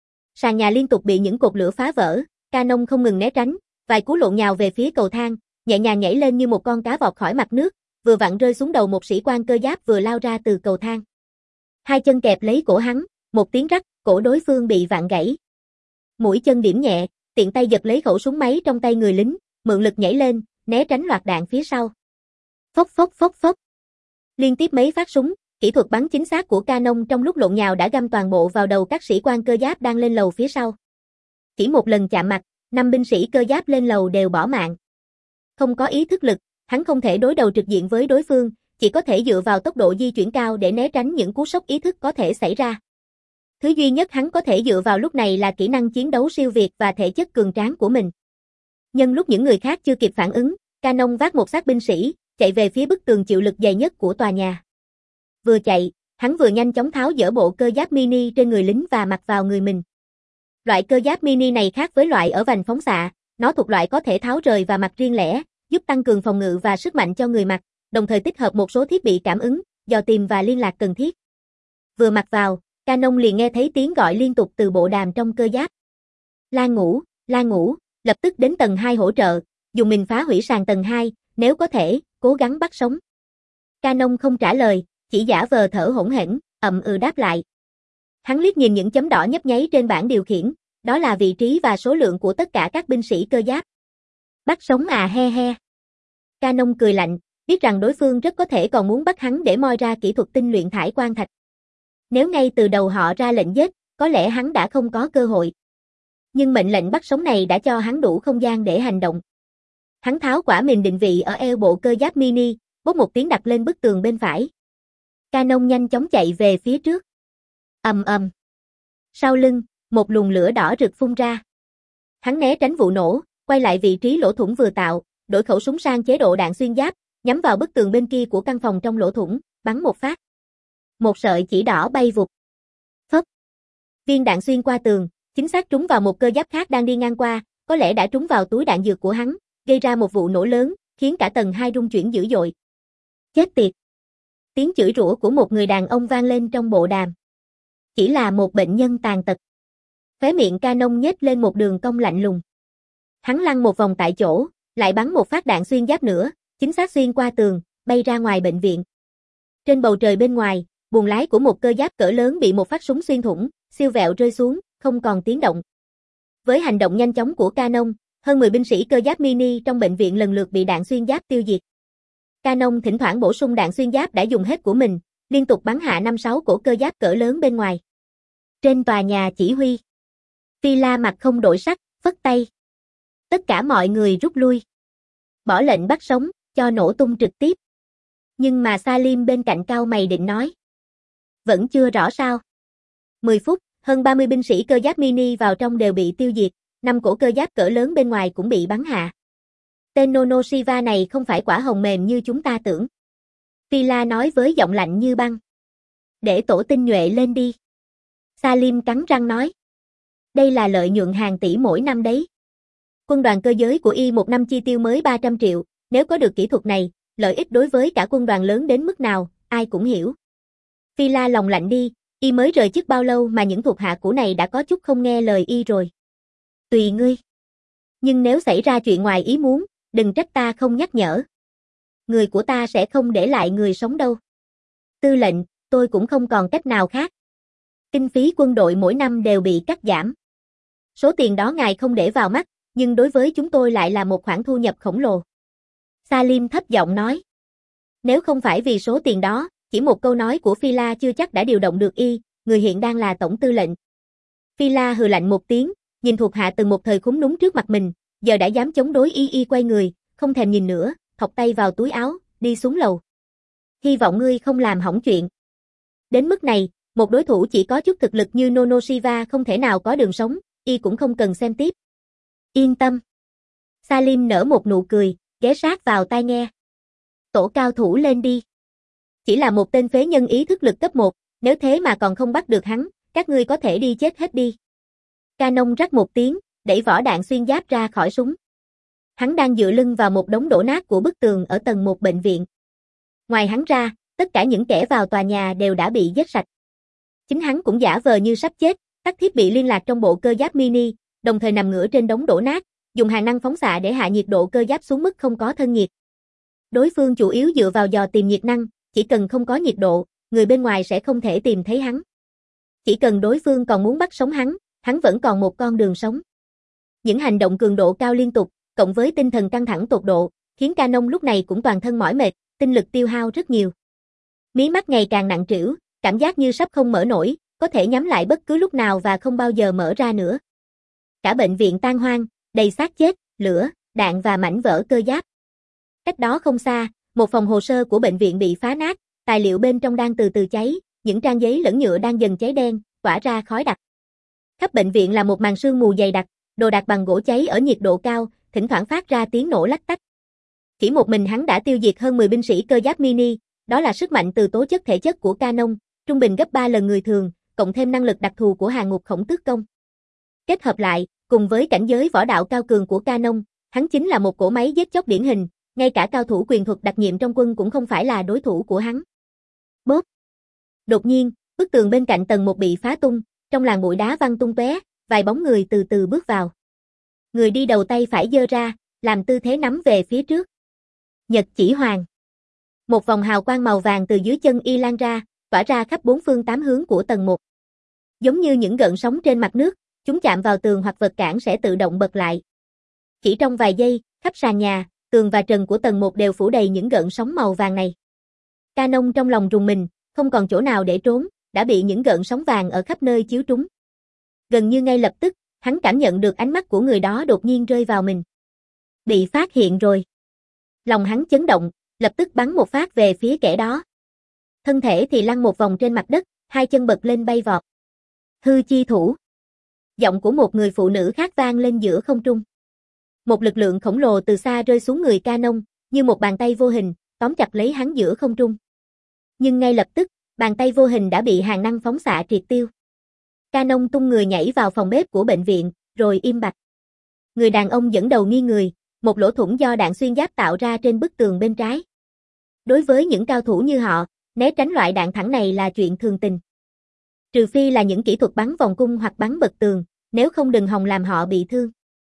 Speaker 1: Sàn nhà liên tục bị những cột lửa phá vỡ, Canon không ngừng né tránh, vài cú lộn nhào về phía cầu thang, nhẹ nhàng nhảy lên như một con cá vọt khỏi mặt nước, vừa vặn rơi xuống đầu một sĩ quan cơ giáp vừa lao ra từ cầu thang. Hai chân kẹp lấy cổ hắn, một tiếng rắc, cổ đối phương bị vặn gãy. Mũi chân điểm nhẹ, tiện tay giật lấy khẩu súng máy trong tay người lính, mượn lực nhảy lên, né tránh loạt đạn phía sau. Phốc phốc phốc phốc. Liên tiếp mấy phát súng, kỹ thuật bắn chính xác của Canon trong lúc lộn nhào đã găm toàn bộ vào đầu các sĩ quan cơ giáp đang lên lầu phía sau. Chỉ một lần chạm mặt, năm binh sĩ cơ giáp lên lầu đều bỏ mạng. Không có ý thức lực, hắn không thể đối đầu trực diện với đối phương, chỉ có thể dựa vào tốc độ di chuyển cao để né tránh những cú sốc ý thức có thể xảy ra. Thứ duy nhất hắn có thể dựa vào lúc này là kỹ năng chiến đấu siêu việt và thể chất cường tráng của mình. Nhân lúc những người khác chưa kịp phản ứng, Canon vác một xác binh sĩ, chạy về phía bức tường chịu lực dày nhất của tòa nhà. Vừa chạy, hắn vừa nhanh chóng tháo dỡ bộ cơ giáp mini trên người lính và mặc vào người mình. Loại cơ giáp mini này khác với loại ở vành phóng xạ, nó thuộc loại có thể tháo rời và mặc riêng lẻ, giúp tăng cường phòng ngự và sức mạnh cho người mặc, đồng thời tích hợp một số thiết bị cảm ứng, dò tìm và liên lạc cần thiết. Vừa mặc vào, Canon liền nghe thấy tiếng gọi liên tục từ bộ đàm trong cơ giáp. La Ngũ, La Ngũ, lập tức đến tầng hai hỗ trợ, dùng mình phá hủy sàn tầng hai, nếu có thể, cố gắng bắt sống. Canon không trả lời, chỉ giả vờ thở hổn hển, ậm ừ đáp lại. Hắn liếc nhìn những chấm đỏ nhấp nháy trên bảng điều khiển, đó là vị trí và số lượng của tất cả các binh sĩ cơ giáp. Bắt sống à he he. Canon cười lạnh, biết rằng đối phương rất có thể còn muốn bắt hắn để moi ra kỹ thuật tinh luyện thải quang thạch. Nếu ngay từ đầu họ ra lệnh giết, có lẽ hắn đã không có cơ hội. Nhưng mệnh lệnh bắt sống này đã cho hắn đủ không gian để hành động. Hắn tháo quả mìn định vị ở eo bộ cơ giáp mini, bốc một tiếng đặt lên bức tường bên phải. Canon nhanh chóng chạy về phía trước. Ầm ầm. Sau lưng, một luồng lửa đỏ rực phun ra. Hắn né tránh vụ nổ, quay lại vị trí lỗ thủng vừa tạo, đổi khẩu súng sang chế độ đạn xuyên giáp, nhắm vào bức tường bên kia của căn phòng trong lỗ thủng, bắn một phát. Một sợi chỉ đỏ bay vụt. Phấp. Viên đạn xuyên qua tường, chính xác trúng vào một cơ giáp khác đang đi ngang qua, có lẽ đã trúng vào túi đạn dược của hắn, gây ra một vụ nổ lớn, khiến cả tầng hai rung chuyển dữ dội. Chết tiệt. Tiếng chửi rủa của một người đàn ông vang lên trong bộ đàm. Chỉ là một bệnh nhân tàn tật. Khóe miệng Canon nhếch lên một đường cong lạnh lùng. Hắn lăn một vòng tại chỗ, lại bắn một phát đạn xuyên giáp nữa, chính xác xuyên qua tường, bay ra ngoài bệnh viện. Trên bầu trời bên ngoài, buồng lái của một cơ giáp cỡ lớn bị một phát súng xuyên thủng, siêu vẹo rơi xuống, không còn tiếng động. Với hành động nhanh chóng của Canon, hơn mười binh sĩ cơ giáp mini trong bệnh viện lần lượt bị đạn xuyên giáp tiêu diệt. Canon thỉnh thoảng bổ sung đạn xuyên giáp đã dùng hết của mình, liên tục bắn hạ năm sáu cổ cơ giáp cỡ lớn bên ngoài. Trên tòa nhà chỉ huy, Phi-la mặt không đổi sắc, phất tay. Tất cả mọi người rút lui. Bỏ lệnh bắt sống, cho nổ tung trực tiếp. Nhưng mà Salim bên cạnh cau mày định nói. Vẫn chưa rõ sao. mười phút, hơn ba mươi binh sĩ cơ giáp mini vào trong đều bị tiêu diệt, năm cổ cơ giáp cỡ lớn bên ngoài cũng bị bắn hạ. Tên Nonoshiva này không phải quả hồng mềm như chúng ta tưởng. Phi-la nói với giọng lạnh như băng. Để tổ tinh nhuệ lên đi. Salim cắn răng nói. Đây là lợi nhuận hàng tỷ mỗi năm đấy. Quân đoàn cơ giới của y một năm chi tiêu mới ba trăm triệu, nếu có được kỹ thuật này, lợi ích đối với cả quân đoàn lớn đến mức nào, ai cũng hiểu. Phi-la lòng lạnh đi, y mới rời chức bao lâu mà những thuộc hạ của này đã có chút không nghe lời y rồi. Tùy ngươi. Nhưng nếu xảy ra chuyện ngoài ý muốn, đừng trách ta không nhắc nhở. Người của ta sẽ không để lại người sống đâu. Tư lệnh, tôi cũng không còn cách nào khác. Kinh phí quân đội mỗi năm đều bị cắt giảm. Số tiền đó ngài không để vào mắt, nhưng đối với chúng tôi lại là một khoản thu nhập khổng lồ. Salim thấp giọng nói. Nếu không phải vì số tiền đó, chỉ một câu nói của Phi-la chưa chắc đã điều động được y, người hiện đang là tổng tư lệnh. Phi-la hừ lạnh một tiếng, nhìn thuộc hạ từng một thời khúm núm trước mặt mình, giờ đã dám chống đối y y quay người, không thèm nhìn nữa, thọc tay vào túi áo, đi xuống lầu. Hy vọng ngươi không làm hỏng chuyện. Đến mức này, một đối thủ chỉ có chút thực lực như Nonoshiva không thể nào có đường sống, y cũng không cần xem tiếp. Yên tâm. Salim nở một nụ cười, ghé sát vào tai nghe. Tổ cao thủ lên đi. Chỉ là một tên phế nhân ý thức lực cấp một, nếu thế mà còn không bắt được hắn, các ngươi có thể đi chết hết đi. Canon rắc một tiếng, đẩy vỏ đạn xuyên giáp ra khỏi súng. Hắn đang dựa lưng vào một đống đổ nát của bức tường ở tầng một bệnh viện. Ngoài hắn ra, tất cả những kẻ vào tòa nhà đều đã bị giết sạch. Chính hắn cũng giả vờ như sắp chết, tắt thiết bị liên lạc trong bộ cơ giáp mini, đồng thời nằm ngửa trên đống đổ nát, dùng hàng năng phóng xạ để hạ nhiệt độ cơ giáp xuống mức không có thân nhiệt. Đối phương chủ yếu dựa vào dò tìm nhiệt năng, chỉ cần không có nhiệt độ, người bên ngoài sẽ không thể tìm thấy hắn. Chỉ cần đối phương còn muốn bắt sống hắn, hắn vẫn còn một con đường sống. Những hành động cường độ cao liên tục, cộng với tinh thần căng thẳng tột độ, khiến Canon lúc này cũng toàn thân mỏi mệt, tinh lực tiêu hao rất nhiều. Mí mắt ngày càng nặng trĩu, cảm giác như sắp không mở nổi, có thể nhắm lại bất cứ lúc nào và không bao giờ mở ra nữa. Cả bệnh viện tan hoang, đầy xác chết, lửa, đạn và mảnh vỡ cơ giáp. Cách đó không xa, một phòng hồ sơ của bệnh viện bị phá nát, tài liệu bên trong đang từ từ cháy, những trang giấy lẫn nhựa đang dần cháy đen, tỏa ra khói đặc. Khắp bệnh viện là một màn sương mù dày đặc, đồ đạc bằng gỗ cháy ở nhiệt độ cao, thỉnh thoảng phát ra tiếng nổ lách tách. Chỉ một mình hắn đã tiêu diệt hơn mười binh sĩ cơ giáp mini, đó là sức mạnh từ tố chất thể chất của Canon, trung bình gấp ba lần người thường, cộng thêm năng lực đặc thù của hàng ngục khổng tước công. Kết hợp lại, cùng với cảnh giới võ đạo cao cường của Canon, hắn chính là một cỗ máy giết chóc điển hình, ngay cả cao thủ quyền thuật đặc nhiệm trong quân cũng không phải là đối thủ của hắn. Bốp! Đột nhiên, Bức tường bên cạnh tầng một bị phá tung, trong làn bụi đá văng tung tóe, vài bóng người từ từ bước vào. Người đi đầu tay phải giơ ra, làm tư thế nắm về phía trước. Nhật chỉ hoàng. Một vòng hào quang màu vàng từ dưới chân y lan ra, tỏa ra khắp bốn phương tám hướng của tầng một. Giống như những gợn sóng trên mặt nước, chúng chạm vào tường hoặc vật cản sẽ tự động bật lại. Chỉ trong vài giây, khắp sàn nhà, tường và trần của tầng một đều phủ đầy những gợn sóng màu vàng này. Canon trong lòng rùng mình, không còn chỗ nào để trốn, đã bị những gợn sóng vàng ở khắp nơi chiếu trúng. Gần như ngay lập tức, hắn cảm nhận được ánh mắt của người đó đột nhiên rơi vào mình. Bị phát hiện rồi. Lòng hắn chấn động, lập tức bắn một phát về phía kẻ đó. Thân thể thì lăn một vòng trên mặt đất, hai chân bật lên bay vọt. Hư chi thủ. Giọng của một người phụ nữ khác vang lên giữa không trung. Một lực lượng khổng lồ từ xa rơi xuống người Canon, như một bàn tay vô hình, tóm chặt lấy hắn giữa không trung. Nhưng ngay lập tức, bàn tay vô hình đã bị hàng năng phóng xạ triệt tiêu. Canon tung người nhảy vào phòng bếp của bệnh viện, rồi im bặt. Người đàn ông dẫn đầu nghiêng người, một lỗ thủng do đạn xuyên giáp tạo ra trên bức tường bên trái. Đối với những cao thủ như họ, né tránh loại đạn thẳng này là chuyện thường tình. Trừ phi là những kỹ thuật bắn vòng cung hoặc bắn bật tường, nếu không đừng hòng làm họ bị thương.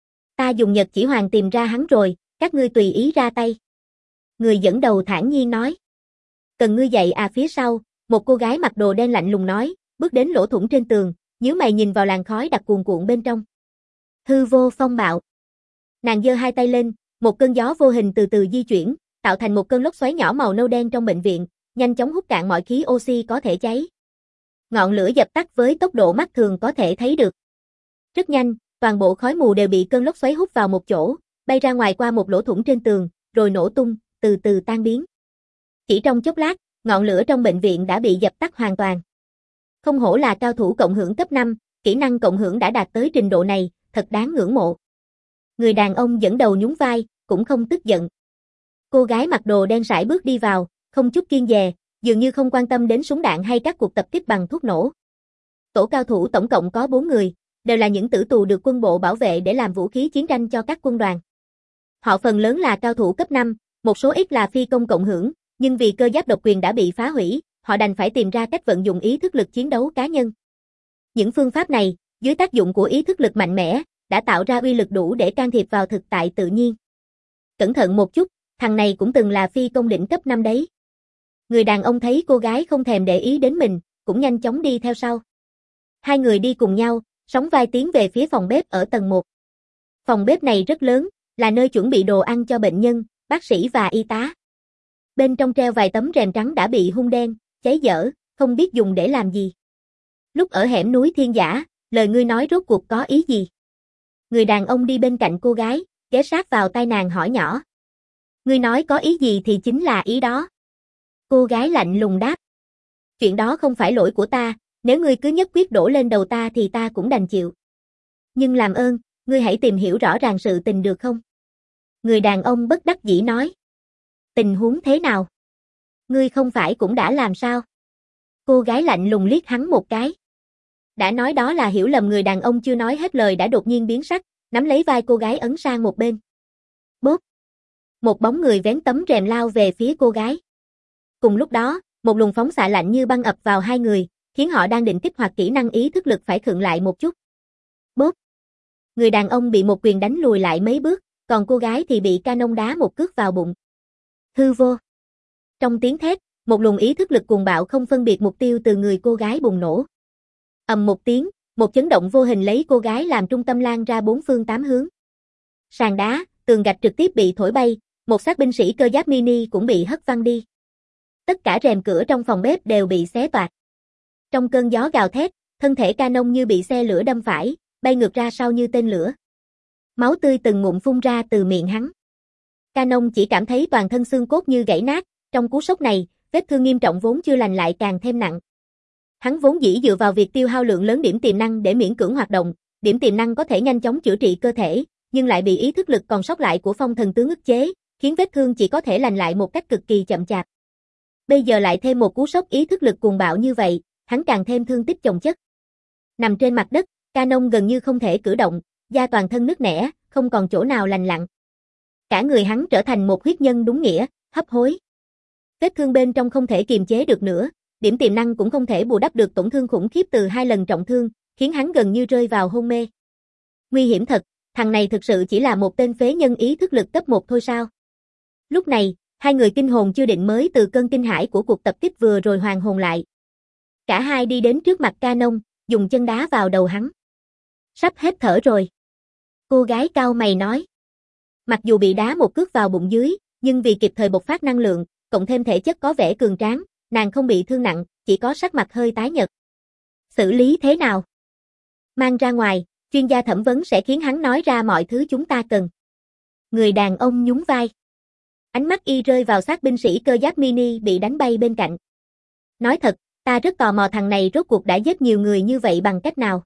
Speaker 1: Ta dùng Nhật chỉ hoàng tìm ra hắn rồi, các ngươi tùy ý ra tay. Người dẫn đầu thản nhiên nói. Cần ngươi dậy à? Phía sau, một cô gái mặc đồ đen lạnh lùng nói, bước đến lỗ thủng trên tường, nhíu mày nhìn vào làn khói đặc cuồn cuộn bên trong. Hư vô phong bạo. Nàng giơ hai tay lên, một cơn gió vô hình từ từ di chuyển, tạo thành một cơn lốc xoáy nhỏ màu nâu đen trong bệnh viện, nhanh chóng hút cạn mọi khí oxy có thể cháy. Ngọn lửa dập tắt với tốc độ mắt thường có thể thấy được. Rất nhanh, toàn bộ khói mù đều bị cơn lốc xoáy hút vào một chỗ, bay ra ngoài qua một lỗ thủng trên tường, rồi nổ tung, từ từ tan biến. Chỉ trong chốc lát, ngọn lửa trong bệnh viện đã bị dập tắt hoàn toàn. Không hổ là cao thủ cộng hưởng cấp năm, kỹ năng cộng hưởng đã đạt tới trình độ này, thật đáng ngưỡng mộ. Người đàn ông dẫn đầu nhún vai, cũng không tức giận. Cô gái mặc đồ đen sải bước đi vào, không chút kiêng dè, dường như không quan tâm đến súng đạn hay các cuộc tập kích bằng thuốc nổ. Tổ cao thủ tổng cộng có bốn người, đều là những tử tù được quân bộ bảo vệ để làm vũ khí chiến tranh cho các quân đoàn. Họ phần lớn là cao thủ cấp năm, một số ít là phi công cộng hưởng, nhưng vì cơ giáp độc quyền đã bị phá hủy, họ đành phải tìm ra cách vận dụng ý thức lực chiến đấu cá nhân. Những phương pháp này, dưới tác dụng của ý thức lực mạnh mẽ, đã tạo ra uy lực đủ để can thiệp vào thực tại tự nhiên. Cẩn thận một chút, thằng này cũng từng là phi công đỉnh cấp năm đấy. Người đàn ông thấy cô gái không thèm để ý đến mình, cũng nhanh chóng đi theo sau. Hai người đi cùng nhau, sóng vai tiến về phía phòng bếp ở tầng một. Phòng bếp này rất lớn, là nơi chuẩn bị đồ ăn cho bệnh nhân, bác sĩ và y tá. Bên trong treo vài tấm rèm trắng đã bị hun đen, cháy dở, không biết dùng để làm gì. Lúc ở hẻm núi Thiên Giả, lời ngươi nói rốt cuộc có ý gì? Người đàn ông đi bên cạnh cô gái, ghé sát vào tai nàng hỏi nhỏ. Ngươi nói có ý gì thì chính là ý đó. Cô gái lạnh lùng đáp. Chuyện đó không phải lỗi của ta, nếu ngươi cứ nhất quyết đổ lên đầu ta thì ta cũng đành chịu. Nhưng làm ơn, ngươi hãy tìm hiểu rõ ràng sự tình được không? Người đàn ông bất đắc dĩ nói. Tình huống thế nào? Ngươi không phải cũng đã làm sao? Cô gái lạnh lùng liếc hắn một cái. Đã nói đó là hiểu lầm. Người đàn ông chưa nói hết lời đã đột nhiên biến sắc, nắm lấy vai cô gái ấn sang một bên. Bốp! Một bóng người vén tấm rèm lao về phía cô gái. Cùng lúc đó, một luồng phóng xạ lạnh như băng ập vào hai người, khiến họ đang định kích hoạt kỹ năng ý thức lực phải khựng lại một chút. Bốp! Người đàn ông bị một quyền đánh lùi lại mấy bước, còn cô gái thì bị Canon đá một cước vào bụng. Hư vô! Trong tiếng thét, một luồng ý thức lực cuồng bạo không phân biệt mục tiêu từ người cô gái bùng nổ. Ầm một tiếng, một chấn động vô hình lấy cô gái làm trung tâm lan ra bốn phương tám hướng. Sàn đá, tường gạch trực tiếp bị thổi bay, một xác binh sĩ cơ giáp mini cũng bị hất văng đi. Tất cả rèm cửa trong phòng bếp đều bị xé toạc. Trong cơn gió gào thét, thân thể Canon như bị xe lửa đâm phải, bay ngược ra sau như tên lửa. Máu tươi từng ngụm phun ra từ miệng hắn. Canon chỉ cảm thấy toàn thân xương cốt như gãy nát, trong cú sốc này, vết thương nghiêm trọng vốn chưa lành lại càng thêm nặng. Hắn vốn dĩ dựa vào việc tiêu hao lượng lớn điểm tiềm năng để miễn cưỡng hoạt động, điểm tiềm năng có thể nhanh chóng chữa trị cơ thể, nhưng lại bị ý thức lực còn sót lại của phong thần tướng ức chế, khiến vết thương chỉ có thể lành lại một cách cực kỳ chậm chạp. Bây giờ lại thêm một cú sốc ý thức lực cuồng bạo như vậy, hắn càng thêm thương tích chồng chất. Nằm trên mặt đất, Canon gần như không thể cử động, da toàn thân nứt nẻ, không còn chỗ nào lành lặn. Cả người hắn trở thành một huyết nhân đúng nghĩa, hấp hối. Vết thương bên trong không thể kiềm chế được nữa, điểm tiềm năng cũng không thể bù đắp được tổn thương khủng khiếp từ hai lần trọng thương, khiến hắn gần như rơi vào hôn mê. Nguy hiểm thật, thằng này thực sự chỉ là một tên phế nhân ý thức lực cấp một thôi sao? Lúc này, hai người kinh hồn chưa định mới từ cơn kinh hãi của cuộc tập kích vừa rồi hoàn hồn lại. Cả hai đi đến trước mặt Canon, dùng chân đá vào đầu hắn. Sắp hết thở rồi. Cô gái cau mày nói. Mặc dù bị đá một cước vào bụng dưới, nhưng vì kịp thời bộc phát năng lượng, cộng thêm thể chất có vẻ cường tráng, nàng không bị thương nặng, chỉ có sắc mặt hơi tái nhợt. Xử lý thế nào? Mang ra ngoài, chuyên gia thẩm vấn sẽ khiến hắn nói ra mọi thứ chúng ta cần. Người đàn ông nhún vai. Ánh mắt y rơi vào xác binh sĩ cơ giáp mini bị đánh bay bên cạnh. Nói thật, ta rất tò mò thằng này rốt cuộc đã giết nhiều người như vậy bằng cách nào.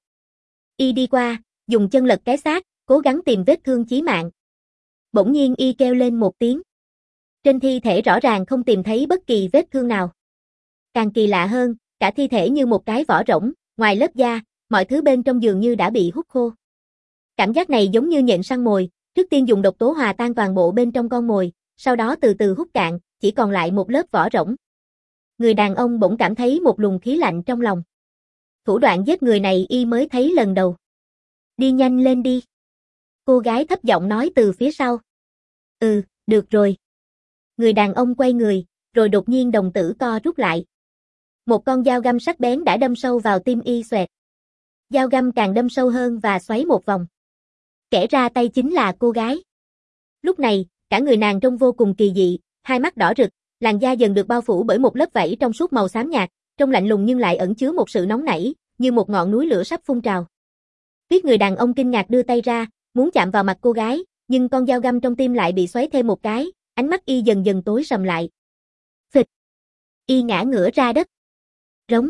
Speaker 1: Y đi qua, dùng chân lật cái xác, cố gắng tìm vết thương chí mạng. Bỗng nhiên y kêu lên một tiếng. Trên thi thể rõ ràng không tìm thấy bất kỳ vết thương nào. Càng kỳ lạ hơn, cả thi thể như một cái vỏ rỗng, ngoài lớp da, mọi thứ bên trong dường như đã bị hút khô. Cảm giác này giống như nhện săn mồi, trước tiên dùng độc tố hòa tan toàn bộ bên trong con mồi, sau đó từ từ hút cạn, chỉ còn lại một lớp vỏ rỗng. Người đàn ông bỗng cảm thấy một luồng khí lạnh trong lòng. Thủ đoạn giết người này y mới thấy lần đầu. Đi nhanh lên đi. Cô gái thấp giọng nói từ phía sau. Ừ, được rồi. Người đàn ông quay người, rồi đột nhiên đồng tử co rút lại. Một con dao găm sắc bén đã đâm sâu vào tim y xoẹt. Dao găm càng đâm sâu hơn và xoáy một vòng. Kẻ ra tay chính là cô gái. Lúc này, cả người nàng trông vô cùng kỳ dị, hai mắt đỏ rực, làn da dần được bao phủ bởi một lớp vảy trong suốt màu xám nhạt, trông lạnh lùng nhưng lại ẩn chứa một sự nóng nảy, như một ngọn núi lửa sắp phun trào. Biết người đàn ông kinh ngạc đưa tay ra, muốn chạm vào mặt cô gái, nhưng con dao găm trong tim lại bị xoáy thêm một cái, ánh mắt y dần dần tối sầm lại. Phịch. Y ngã ngửa ra đất. Rống.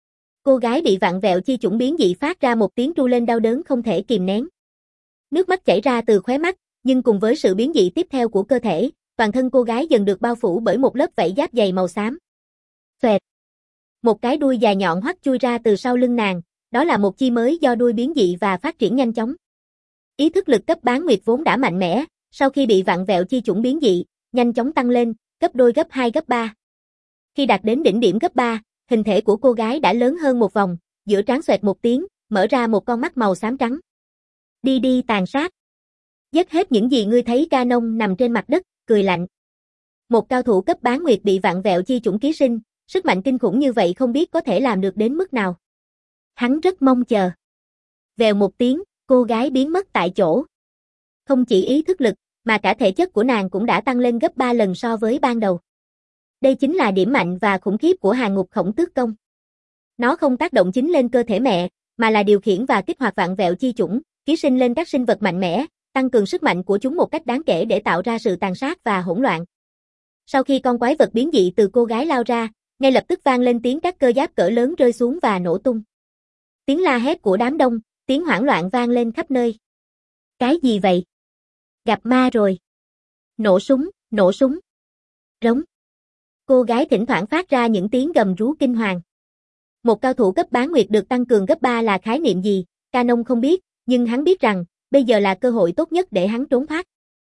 Speaker 1: Cô gái bị vặn vẹo chi chủng biến dị phát ra một tiếng tru lên đau đớn không thể kìm nén. Nước mắt chảy ra từ khóe mắt, nhưng cùng với sự biến dị tiếp theo của cơ thể, toàn thân cô gái dần được bao phủ bởi một lớp vảy giáp dày màu xám. Xoẹt. Một cái đuôi dài nhọn hoắt chui ra từ sau lưng nàng, đó là một chi mới do đuôi biến dị và phát triển nhanh chóng. Ý thức lực cấp bán nguyệt vốn đã mạnh mẽ, sau khi bị vặn vẹo chi chủng biến dị, nhanh chóng tăng lên, gấp đôi gấp hai gấp ba. Khi đạt đến đỉnh điểm gấp ba, hình thể của cô gái đã lớn hơn một vòng, giữa trán xoẹt một tiếng, mở ra một con mắt màu xám trắng. Đi đi tàn sát. Giết hết những gì ngươi thấy. Canon nằm trên mặt đất, cười lạnh. Một cao thủ cấp bán nguyệt bị vặn vẹo chi chủng ký sinh, sức mạnh kinh khủng như vậy không biết có thể làm được đến mức nào. Hắn rất mong chờ. Vèo một tiếng, cô gái biến mất tại chỗ. Không chỉ ý thức lực, mà cả thể chất của nàng cũng đã tăng lên gấp ba lần so với ban đầu. Đây chính là điểm mạnh và khủng khiếp của hàng ngục khổng tước công. Nó không tác động chính lên cơ thể mẹ, mà là điều khiển và kích hoạt vặn vẹo chi chủng, ký sinh lên các sinh vật mạnh mẽ, tăng cường sức mạnh của chúng một cách đáng kể để tạo ra sự tàn sát và hỗn loạn. Sau khi con quái vật biến dị từ cô gái lao ra, ngay lập tức vang lên tiếng các cơ giáp cỡ lớn rơi xuống và nổ tung. Tiếng la hét của đám đông, tiếng hoảng loạn vang lên khắp nơi. Cái gì vậy? Gặp ma rồi. Nổ súng, nổ súng. Rống. Cô gái thỉnh thoảng phát ra những tiếng gầm rú kinh hoàng. Một cao thủ cấp bán nguyệt được tăng cường gấp ba là khái niệm gì, Canon không biết, nhưng hắn biết rằng, bây giờ là cơ hội tốt nhất để hắn trốn thoát.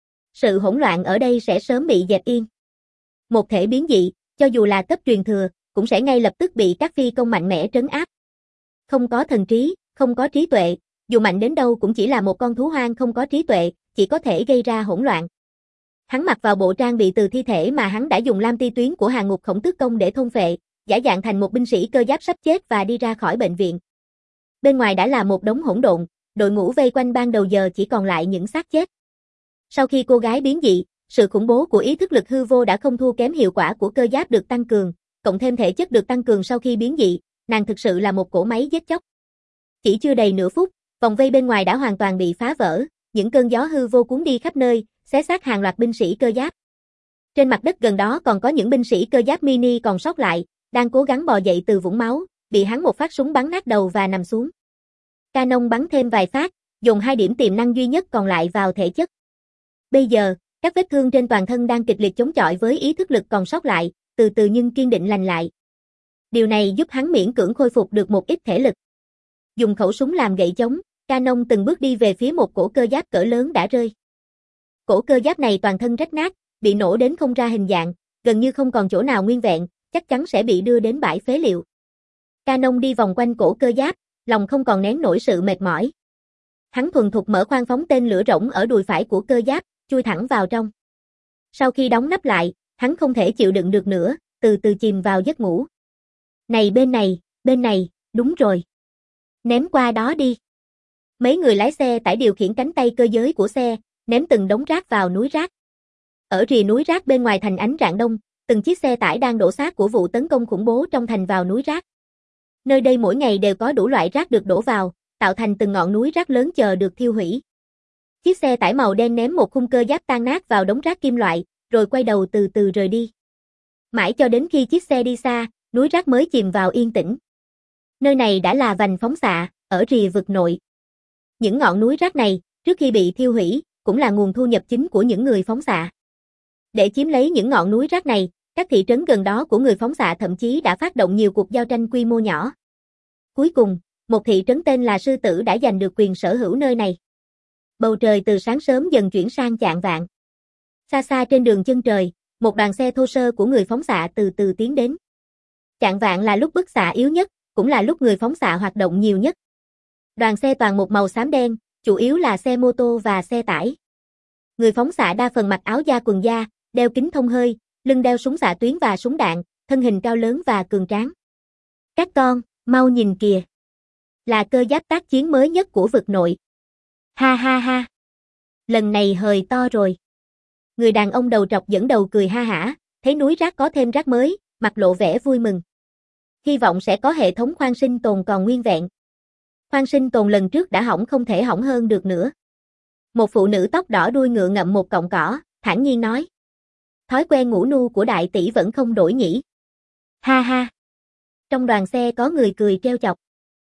Speaker 1: Sự hỗn loạn ở đây sẽ sớm bị dẹp yên. Một thể biến dị, cho dù là cấp truyền thừa, cũng sẽ ngay lập tức bị các phi công mạnh mẽ trấn áp. Không có thần trí, không có trí tuệ, dù mạnh đến đâu cũng chỉ là một con thú hoang không có trí tuệ, chỉ có thể gây ra hỗn loạn. Hắn mặc vào bộ trang bị từ thi thể mà hắn đã dùng lam ti tuyến của hàng ngục khổng tước công để thôn phệ, giả dạng thành một binh sĩ cơ giáp sắp chết và đi ra khỏi bệnh viện. Bên ngoài đã là một đống hỗn độn, đội ngũ vây quanh ban đầu giờ chỉ còn lại những xác chết. Sau khi cô gái biến dị, sự khủng bố của ý thức lực hư vô đã không thua kém hiệu quả của cơ giáp được tăng cường, cộng thêm thể chất được tăng cường sau khi biến dị, nàng thực sự là một cỗ máy giết chóc. Chỉ chưa đầy nửa phút, vòng vây bên ngoài đã hoàn toàn bị phá vỡ, những cơn gió hư vô cuốn đi khắp nơi, xé xác hàng loạt binh sĩ cơ giáp. Trên mặt đất gần đó còn có những binh sĩ cơ giáp mini còn sót lại, đang cố gắng bò dậy từ vũng máu, bị hắn một phát súng bắn nát đầu và nằm xuống. Canon bắn thêm vài phát, dùng hai điểm tiềm năng duy nhất còn lại vào thể chất. Bây giờ, các vết thương trên toàn thân đang kịch liệt chống chọi với ý thức lực còn sót lại, từ từ nhưng kiên định lành lại. Điều này giúp hắn miễn cưỡng khôi phục được một ít thể lực. Dùng khẩu súng làm gậy chống, Canon từng bước đi về phía một cổ cơ giáp cỡ lớn đã rơi. Cổ cơ giáp này toàn thân rách nát, bị nổ đến không ra hình dạng, gần như không còn chỗ nào nguyên vẹn, chắc chắn sẽ bị đưa đến bãi phế liệu. Canon đi vòng quanh cổ cơ giáp, lòng không còn nén nổi sự mệt mỏi. Hắn thuần thục mở khoang phóng tên lửa rỗng ở đùi phải của cơ giáp, chui thẳng vào trong. Sau khi đóng nắp lại, hắn không thể chịu đựng được nữa, từ từ chìm vào giấc ngủ. Này bên này, bên này, đúng rồi. Ném qua đó đi. Mấy người lái xe tải điều khiển cánh tay cơ giới của xe, ném từng đống rác vào núi rác. Ở rìa núi rác bên ngoài thành ánh rạng đông, từng chiếc xe tải đang đổ xác của vụ tấn công khủng bố trong thành vào núi rác. Nơi đây mỗi ngày đều có đủ loại rác được đổ vào, tạo thành từng ngọn núi rác lớn chờ được thiêu hủy. Chiếc xe tải màu đen ném một khung cơ giáp tan nát vào đống rác kim loại, rồi quay đầu từ từ rời đi. Mãi cho đến khi chiếc xe đi xa, núi rác mới chìm vào yên tĩnh. Nơi này đã là vành phóng xạ, ở rìa vực nội. Những ngọn núi rác này, trước khi bị thiêu hủy, cũng là nguồn thu nhập chính của những người phóng xạ. Để chiếm lấy những ngọn núi rác này, các thị trấn gần đó của người phóng xạ thậm chí đã phát động nhiều cuộc giao tranh quy mô nhỏ. Cuối cùng, một thị trấn tên là Sư Tử đã giành được quyền sở hữu nơi này. Bầu trời từ sáng sớm dần chuyển sang chạng vạng. Xa xa trên đường chân trời, một đoàn xe thô sơ của người phóng xạ từ từ tiến đến. Chạng vạng là lúc bức xạ yếu nhất, cũng là lúc người phóng xạ hoạt động nhiều nhất. Đoàn xe toàn một màu xám đen, chủ yếu là xe mô tô và xe tải. Người phóng xạ đa phần mặc áo da quần da, đeo kính thông hơi, lưng đeo súng xạ tuyến và súng đạn, thân hình cao lớn và cường tráng. Các con, mau nhìn kìa. Là cơ giáp tác chiến mới nhất của vực nội. Ha ha ha. Lần này hời to rồi. Người đàn ông đầu trọc dẫn đầu cười ha hả, thấy núi rác có thêm rác mới, mặt lộ vẻ vui mừng. Hy vọng sẽ có hệ thống khoan sinh tồn còn nguyên vẹn. Khoan sinh tồn lần trước đã hỏng không thể hỏng hơn được nữa. Một phụ nữ tóc đỏ đuôi ngựa ngậm một cọng cỏ, thản nhiên nói. Thói quen ngủ nu của đại tỷ vẫn không đổi nhỉ. Ha ha. Trong đoàn xe có người cười trêu chọc.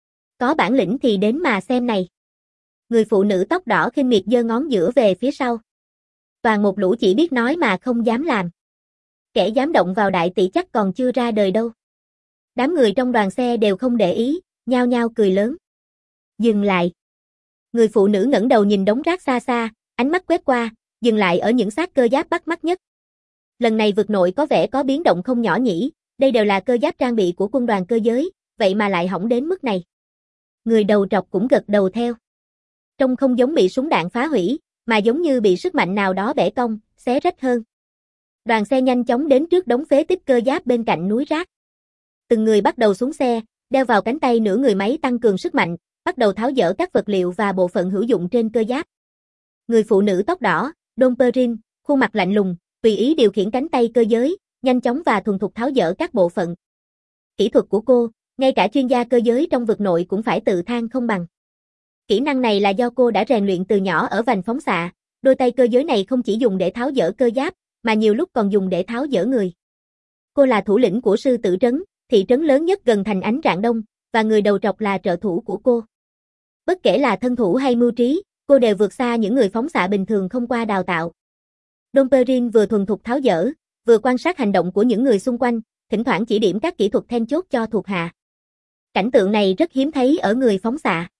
Speaker 1: Có bản lĩnh thì đến mà xem này. Người phụ nữ tóc đỏ khinh miệt giơ ngón giữa về phía sau. Toàn một lũ chỉ biết nói mà không dám làm. Kẻ dám động vào đại tỷ chắc còn chưa ra đời đâu. Đám người trong đoàn xe đều không để ý, nhao nhao cười lớn. Dừng lại. Người phụ nữ ngẩng đầu nhìn đống rác xa xa, ánh mắt quét qua, dừng lại ở những xác cơ giáp bắt mắt nhất. Lần này vực nội có vẻ có biến động không nhỏ nhỉ, đây đều là cơ giáp trang bị của quân đoàn cơ giới, vậy mà lại hỏng đến mức này. Người đầu trọc cũng gật đầu theo. Trông không giống bị súng đạn phá hủy, mà giống như bị sức mạnh nào đó bẻ cong, xé rách hơn. Đoàn xe nhanh chóng đến trước đống phế tích cơ giáp bên cạnh núi rác. Từng người bắt đầu xuống xe, đeo vào cánh tay nửa người máy tăng cường sức mạnh, bắt đầu tháo dỡ các vật liệu và bộ phận hữu dụng trên cơ giáp. Người phụ nữ tóc đỏ, Dom Perrin, khuôn mặt lạnh lùng, tùy ý điều khiển cánh tay cơ giới, nhanh chóng và thuần thục tháo dỡ các bộ phận. Kỹ thuật của cô, ngay cả chuyên gia cơ giới trong vực nội cũng phải tự than không bằng. Kỹ năng này là do cô đã rèn luyện từ nhỏ ở vành phóng xạ, đôi tay cơ giới này không chỉ dùng để tháo dỡ cơ giáp, mà nhiều lúc còn dùng để tháo dỡ người. Cô là thủ lĩnh của Sư Tử Trấn, thị trấn lớn nhất gần thành ánh rạng đông, và người đầu trọc là trợ thủ của cô. Bất kể là thân thủ hay mưu trí, cô đều vượt xa những người phóng xạ bình thường không qua đào tạo. Dom Perrin vừa thuần thục tháo dỡ, vừa quan sát hành động của những người xung quanh, thỉnh thoảng chỉ điểm các kỹ thuật then chốt cho thuộc hạ. Cảnh tượng này rất hiếm thấy ở người phóng xạ.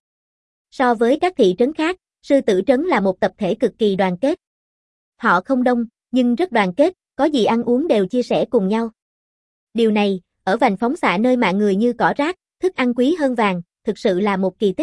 Speaker 1: So với các thị trấn khác, Sư Tử Trấn là một tập thể cực kỳ đoàn kết. Họ không đông, nhưng rất đoàn kết, có gì ăn uống đều chia sẻ cùng nhau. Điều này, ở vành phóng xạ nơi mạng người như cỏ rác, thức ăn quý hơn vàng, thực sự là một kỳ tích.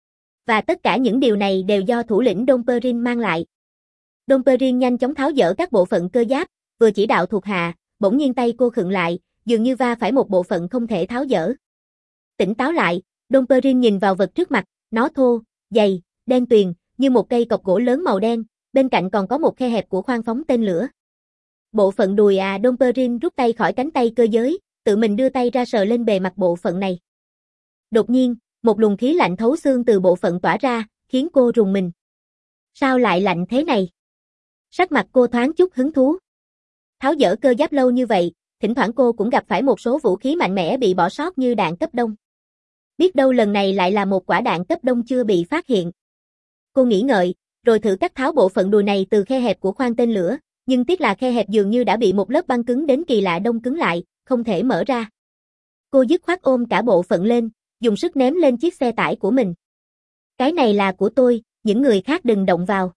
Speaker 1: Và tất cả những điều này đều do thủ lĩnh Dom Perrin mang lại. Dom Perrin nhanh chóng tháo dỡ các bộ phận cơ giáp, vừa chỉ đạo thuộc hạ, bỗng nhiên tay cô khựng lại, dường như va phải một bộ phận không thể tháo dỡ. Tỉnh táo lại, Dom Perrin nhìn vào vật trước mặt, nó thô, dày, đen tuyền, như một cây cọc gỗ lớn màu đen, bên cạnh còn có một khe hẹp của khoang phóng tên lửa. Bộ phận đùi à Dom Perrin rút tay khỏi cánh tay cơ giới, tự mình đưa tay ra sờ lên bề mặt bộ phận này. Đột nhiên, một luồng khí lạnh thấu xương từ bộ phận tỏa ra, khiến cô rùng mình. Sao lại lạnh thế này? Sắc mặt cô thoáng chút hứng thú. Tháo dỡ cơ giáp lâu như vậy, thỉnh thoảng cô cũng gặp phải một số vũ khí mạnh mẽ bị bỏ sót như đạn cấp đông. Biết đâu lần này lại là một quả đạn cấp đông chưa bị phát hiện. Cô nghĩ ngợi, rồi thử cắt tháo bộ phận đùi này từ khe hẹp của khoang tên lửa, nhưng tiếc là khe hẹp dường như đã bị một lớp băng cứng đến kỳ lạ đông cứng lại, không thể mở ra. Cô dứt khoát ôm cả bộ phận lên, dùng sức ném lên chiếc xe tải của mình. Cái này là của tôi, những người khác đừng động vào.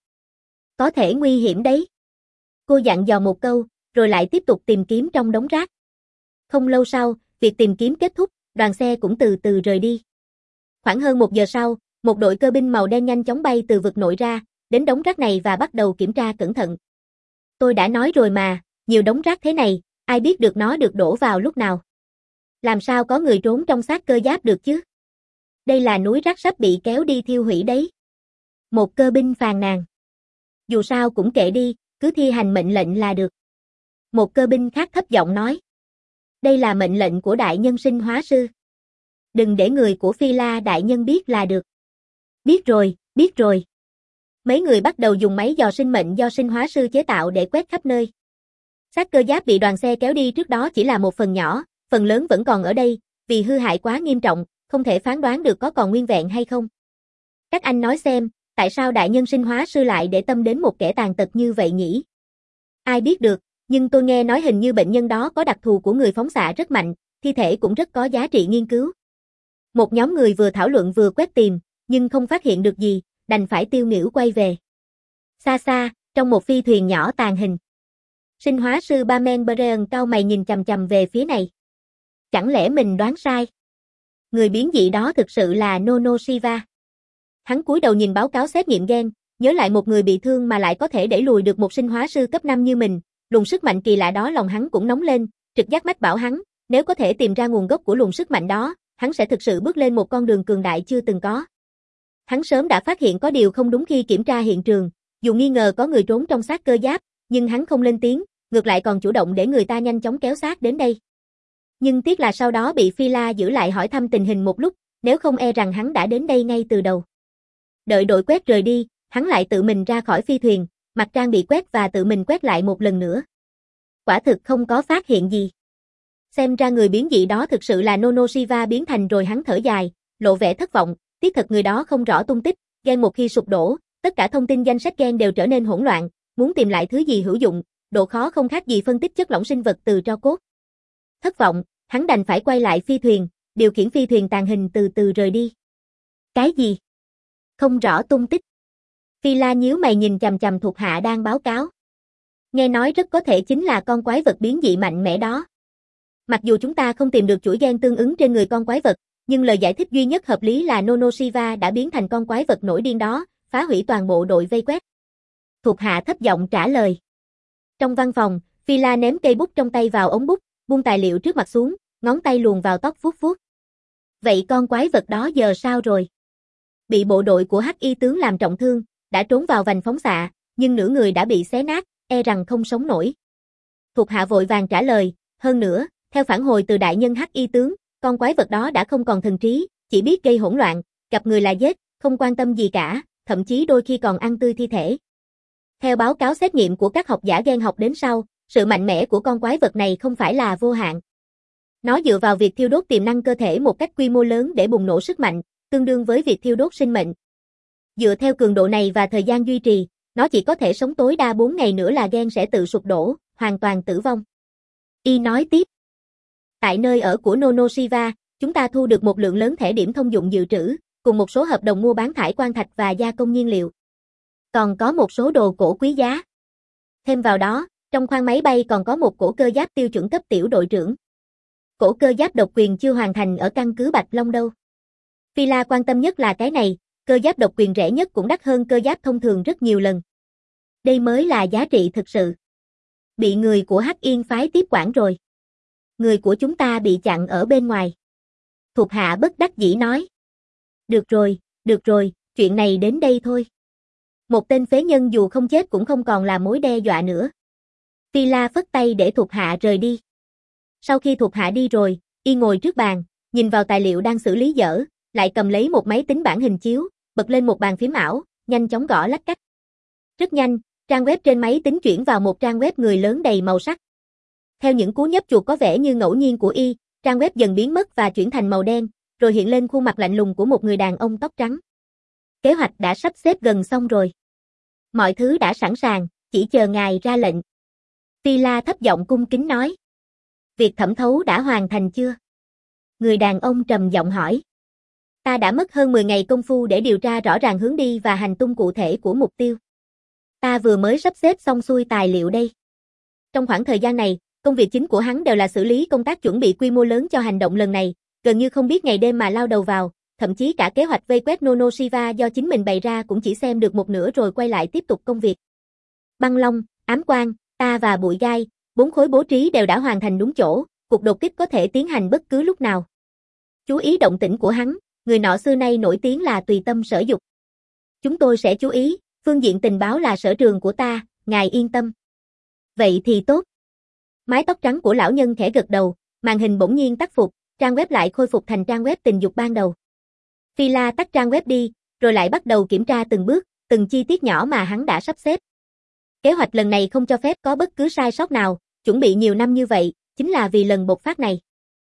Speaker 1: Có thể nguy hiểm đấy. Cô dặn dò một câu, rồi lại tiếp tục tìm kiếm trong đống rác. Không lâu sau, việc tìm kiếm kết thúc, đoàn xe cũng từ từ rời đi. Khoảng hơn một giờ sau, một đội cơ binh màu đen nhanh chóng bay từ vực nội ra, đến đống rác này và bắt đầu kiểm tra cẩn thận. Tôi đã nói rồi mà, nhiều đống rác thế này, ai biết được nó được đổ vào lúc nào. Làm sao có người trốn trong xác cơ giáp được chứ? Đây là núi rác sắp bị kéo đi thiêu hủy đấy. Một cơ binh phàn nàn. Dù sao cũng kệ đi, cứ thi hành mệnh lệnh là được. Một cơ binh khác thấp giọng nói. Đây là mệnh lệnh của đại nhân sinh hóa sư. Đừng để người của Phi La đại nhân biết là được. Biết rồi, biết rồi. Mấy người bắt đầu dùng máy dò sinh mệnh do sinh hóa sư chế tạo để quét khắp nơi. Xác cơ giáp bị đoàn xe kéo đi trước đó chỉ là một phần nhỏ, phần lớn vẫn còn ở đây, vì hư hại quá nghiêm trọng, không thể phán đoán được có còn nguyên vẹn hay không. Các anh nói xem, tại sao đại nhân sinh hóa sư lại để tâm đến một kẻ tàn tật như vậy nhỉ? Ai biết được, nhưng tôi nghe nói hình như bệnh nhân đó có đặc thù của người phóng xạ rất mạnh, thi thể cũng rất có giá trị nghiên cứu. Một nhóm người vừa thảo luận vừa quét tìm, nhưng không phát hiện được gì, đành phải tiêu nghỉu quay về. Xa xa, trong một phi thuyền nhỏ tàn hình. Sinh hóa sư Bamen Breon cau mày nhìn chằm chằm về phía này. Chẳng lẽ mình đoán sai? Người biến dị đó thực sự là Nono Shiva. Hắn cúi đầu nhìn báo cáo xét nghiệm gen, nhớ lại một người bị thương mà lại có thể đẩy lùi được một sinh hóa sư cấp năm như mình, luồng sức mạnh kỳ lạ đó lòng hắn cũng nóng lên, trực giác mách bảo hắn, nếu có thể tìm ra nguồn gốc của luồng sức mạnh đó, hắn sẽ thực sự bước lên một con đường cường đại chưa từng có. Hắn sớm đã phát hiện có điều không đúng khi kiểm tra hiện trường, dù nghi ngờ có người trốn trong xác cơ giáp, nhưng hắn không lên tiếng, ngược lại còn chủ động để người ta nhanh chóng kéo xác đến đây. Nhưng tiếc là sau đó bị Phi La giữ lại hỏi thăm tình hình một lúc, nếu không e rằng hắn đã đến đây ngay từ đầu. Đợi đội quét rời đi, hắn lại tự mình ra khỏi phi thuyền, mặc trang bị quét và tự mình quét lại một lần nữa. Quả thực không có phát hiện gì. Xem ra người biến dị đó thực sự là Nono Shiva biến thành rồi, hắn thở dài, lộ vẻ thất vọng, tiếc thật người đó không rõ tung tích, gen một khi sụp đổ, tất cả thông tin danh sách gen đều trở nên hỗn loạn, muốn tìm lại thứ gì hữu dụng, độ khó không khác gì phân tích chất lỏng sinh vật từ tro cốt. Thất vọng, hắn đành phải quay lại phi thuyền, điều khiển phi thuyền tàn hình từ từ rời đi. Cái gì? Không rõ tung tích. Phi La nhíu mày nhìn chằm chằm thuộc hạ đang báo cáo. Nghe nói rất có thể chính là con quái vật biến dị mạnh mẽ đó. Mặc dù chúng ta không tìm được chuỗi gen tương ứng trên người con quái vật, nhưng lời giải thích duy nhất hợp lý là Nono Shiva đã biến thành con quái vật nổi điên đó, phá hủy toàn bộ đội vây quét. Thuộc hạ thấp giọng trả lời. Trong văn phòng, Phi La ném cây bút trong tay vào ống bút, buông tài liệu trước mặt xuống, ngón tay luồn vào tóc vuốt vuốt. Vậy con quái vật đó giờ sao rồi? Bị bộ đội của Hắc Y tướng làm trọng thương, đã trốn vào vành phóng xạ, nhưng nửa người đã bị xé nát, e rằng không sống nổi. Thuộc hạ vội vàng trả lời, hơn nữa, theo phản hồi từ đại nhân Hắc Y tướng, con quái vật đó đã không còn thần trí, chỉ biết gây hỗn loạn, gặp người là giết, không quan tâm gì cả, thậm chí đôi khi còn ăn tươi thi thể. Theo báo cáo xét nghiệm của các học giả gen học đến sau, sự mạnh mẽ của con quái vật này không phải là vô hạn. Nó dựa vào việc thiêu đốt tiềm năng cơ thể một cách quy mô lớn để bùng nổ sức mạnh, tương đương với việc thiêu đốt sinh mệnh. Dựa theo cường độ này và thời gian duy trì, nó chỉ có thể sống tối đa bốn ngày nữa là gen sẽ tự sụp đổ, hoàn toàn tử vong. Y nói tiếp. Tại nơi ở của Nono Shiva, chúng ta thu được một lượng lớn thẻ điểm thông dụng dự trữ, cùng một số hợp đồng mua bán thải quan thạch và gia công nhiên liệu. Còn có một số đồ cổ quý giá. Thêm vào đó, trong khoang máy bay còn có một cổ cơ giáp tiêu chuẩn cấp tiểu đội trưởng. Cổ cơ giáp độc quyền chưa hoàn thành ở căn cứ Bạch Long đâu. Phi La quan tâm nhất là cái này, cơ giáp độc quyền rẻ nhất cũng đắt hơn cơ giáp thông thường rất nhiều lần. Đây mới là giá trị thực sự. Bị người của Hắc Yên phái tiếp quản rồi. Người của chúng ta bị chặn ở bên ngoài. Thuộc hạ bất đắc dĩ nói. Được rồi, được rồi, chuyện này đến đây thôi. Một tên phế nhân dù không chết cũng không còn là mối đe dọa nữa. Phi La phất tay để thuộc hạ rời đi. Sau khi thuộc hạ đi rồi, y ngồi trước bàn, nhìn vào tài liệu đang xử lý dở, lại cầm lấy một máy tính bảng hình chiếu, bật lên một bàn phím ảo, nhanh chóng gõ lách cách. Rất nhanh, trang web trên máy tính chuyển vào một trang web người lớn đầy màu sắc. Theo những cú nhấp chuột có vẻ như ngẫu nhiên của y, trang web dần biến mất và chuyển thành màu đen, rồi hiện lên khuôn mặt lạnh lùng của một người đàn ông tóc trắng. Kế hoạch đã sắp xếp gần xong rồi. Mọi thứ đã sẵn sàng, chỉ chờ ngài ra lệnh. Phi La thấp giọng cung kính nói. Việc thẩm thấu đã hoàn thành chưa? Người đàn ông trầm giọng hỏi. Ta đã mất hơn mười ngày công phu để điều tra rõ ràng hướng đi và hành tung cụ thể của mục tiêu. Ta vừa mới sắp xếp xong xuôi tài liệu đây. Trong khoảng thời gian này, Công việc chính của hắn đều là xử lý công tác chuẩn bị quy mô lớn cho hành động lần này, gần như không biết ngày đêm mà lao đầu vào, thậm chí cả kế hoạch vây quét Nonoshiva do chính mình bày ra cũng chỉ xem được một nửa rồi quay lại tiếp tục công việc. Băng Long, Ám Quang, ta và Bụi Gai, bốn khối bố trí đều đã hoàn thành đúng chỗ, cuộc đột kích có thể tiến hành bất cứ lúc nào. Chú ý động tĩnh của hắn, người nọ xưa nay nổi tiếng là tùy tâm sở dục. Chúng tôi sẽ chú ý, phương diện tình báo là sở trường của ta, ngài yên tâm. Vậy thì tốt. Mái tóc trắng của lão nhân khẽ gật đầu, màn hình bỗng nhiên tắt phục, trang web lại khôi phục thành trang web tình dục ban đầu. Phi La tắt trang web đi, rồi lại bắt đầu kiểm tra từng bước, từng chi tiết nhỏ mà hắn đã sắp xếp. Kế hoạch lần này không cho phép có bất cứ sai sót nào, chuẩn bị nhiều năm như vậy, chính là vì lần bộc phát này.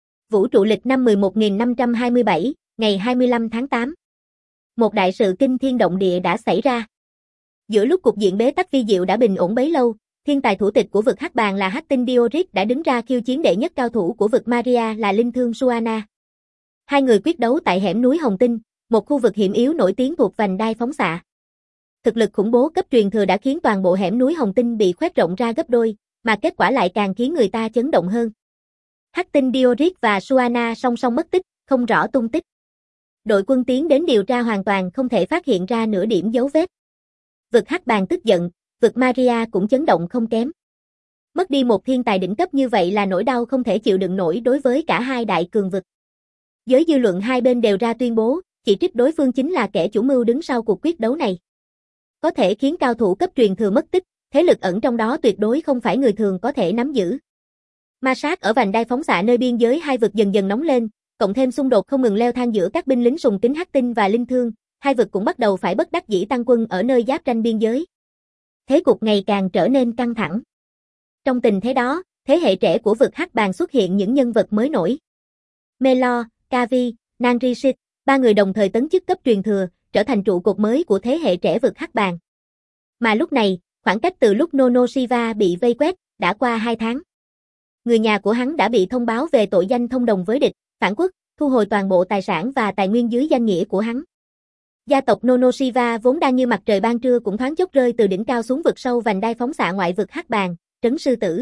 Speaker 1: Vũ trụ lịch năm mười một nghìn năm trăm hai mươi bảy, ngày hai mươi lăm tháng tám. Một đại sự kinh thiên động địa đã xảy ra. Giữa lúc cục diện bế tắc vi diệu đã bình ổn bấy lâu, thiên tài thủ tịch của vực hắc bàn là Hắc Tinh Diorit đã đứng ra khiêu chiến đệ nhất cao thủ của vực Maria là Linh Thương Suana. Hai người quyết đấu tại hẻm núi Hồng Tinh, một khu vực hiểm yếu nổi tiếng thuộc vành đai phóng xạ. Thực lực khủng bố cấp truyền thừa đã khiến toàn bộ hẻm núi Hồng Tinh bị khoét rộng ra gấp đôi, mà kết quả lại càng khiến người ta chấn động hơn. Hắc Tinh Diorit và Suana song song mất tích, không rõ tung tích. Đội quân tiến đến điều tra hoàn toàn không thể phát hiện ra nửa điểm dấu vết. Vực hắc bàn tức giận, vực Maria cũng chấn động không kém. Mất đi một thiên tài đỉnh cấp như vậy là nỗi đau không thể chịu đựng nổi đối với cả hai đại cường vực. Giới dư luận hai bên đều ra tuyên bố, chỉ trích đối phương chính là kẻ chủ mưu đứng sau cuộc quyết đấu này. Có thể khiến cao thủ cấp truyền thừa mất tích, thế lực ẩn trong đó tuyệt đối không phải người thường có thể nắm giữ. Ma sát ở vành đai phóng xạ nơi biên giới hai vực dần dần nóng lên, cộng thêm xung đột không ngừng leo thang giữa các binh lính sùng kính hắc tinh và linh thương, hai vực cũng bắt đầu phải bất đắc dĩ tăng quân ở nơi giáp ranh biên giới. Thế cục ngày càng trở nên căng thẳng. Trong tình thế đó, thế hệ trẻ của vực hắc bàn xuất hiện những nhân vật mới nổi. Melo, Kavi, Nanrishit, ba người đồng thời tấn chức cấp truyền thừa, trở thành trụ cột mới của thế hệ trẻ vực hắc bàn. Mà lúc này, khoảng cách từ lúc Nonoshiva bị vây quét, đã qua hai tháng. Người nhà của hắn đã bị thông báo về tội danh thông đồng với địch, phản quốc, thu hồi toàn bộ tài sản và tài nguyên dưới danh nghĩa của hắn. Gia tộc Nonoshiva vốn đang như mặt trời ban trưa cũng thoáng chốc rơi từ đỉnh cao xuống vực sâu vành đai phóng xạ ngoại vực hắc bàn, trấn Sư Tử.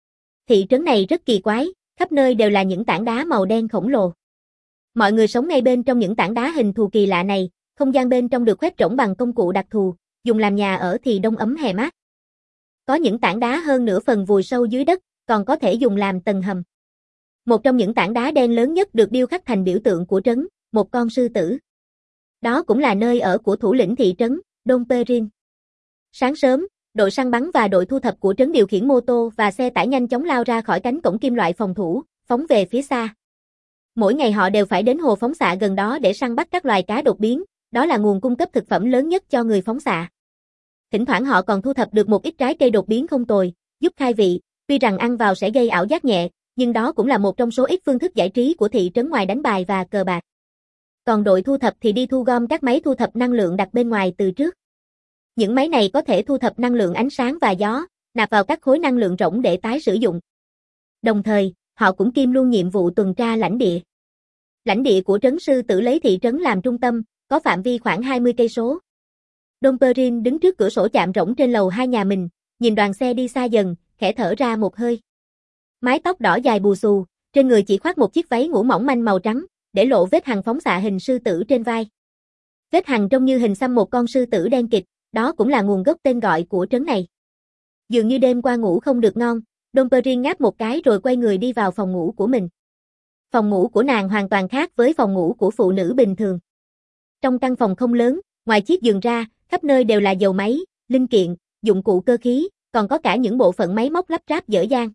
Speaker 1: Thị trấn này rất kỳ quái, khắp nơi đều là những tảng đá màu đen khổng lồ. Mọi người sống ngay bên trong những tảng đá hình thù kỳ lạ này, không gian bên trong được khoét rỗng bằng công cụ đặc thù, dùng làm nhà ở thì đông ấm hè mát. Có những tảng đá hơn nửa phần vùi sâu dưới đất, còn có thể dùng làm tầng hầm. Một trong những tảng đá đen lớn nhất được điêu khắc thành biểu tượng của trấn, một con sư tử. Đó cũng là nơi ở của thủ lĩnh thị trấn, Dom Perrin. Sáng sớm, đội săn bắn và đội thu thập của trấn điều khiển mô tô và xe tải nhanh chóng lao ra khỏi cánh cổng kim loại phòng thủ, phóng về phía xa. Mỗi ngày họ đều phải đến hồ phóng xạ gần đó để săn bắt các loài cá đột biến, đó là nguồn cung cấp thực phẩm lớn nhất cho người phóng xạ. Thỉnh thoảng họ còn thu thập được một ít trái cây đột biến không tồi, giúp khai vị, tuy rằng ăn vào sẽ gây ảo giác nhẹ, nhưng đó cũng là một trong số ít phương thức giải trí của thị trấn ngoài đánh bài và cờ bạc. Còn đội thu thập thì đi thu gom các máy thu thập năng lượng đặt bên ngoài từ trước. Những máy này có thể thu thập năng lượng ánh sáng và gió, nạp vào các khối năng lượng rỗng để tái sử dụng. Đồng thời, họ cũng kiêm luôn nhiệm vụ tuần tra lãnh địa. Lãnh địa của trấn Sư Tử lấy thị trấn làm trung tâm, có phạm vi khoảng hai mươi cây số. Dom Perrin đứng trước cửa sổ chạm rỗng trên lầu hai nhà mình, nhìn đoàn xe đi xa dần, khẽ thở ra một hơi. Mái tóc đỏ dài bù xù, trên người chỉ khoác một chiếc váy ngủ mỏng manh màu trắng, để lộ vết hằn phóng xạ hình sư tử trên vai. Vết hằn trông như hình xăm một con sư tử đen kịt, đó cũng là nguồn gốc tên gọi của trấn này. Dường như đêm qua ngủ không được ngon, Dom Perrin ngáp một cái rồi quay người đi vào phòng ngủ của mình. Phòng ngủ của nàng hoàn toàn khác với phòng ngủ của phụ nữ bình thường. Trong căn phòng không lớn, ngoài chiếc giường ra, khắp nơi đều là dầu máy, linh kiện, dụng cụ cơ khí, còn có cả những bộ phận máy móc lắp ráp dở dang.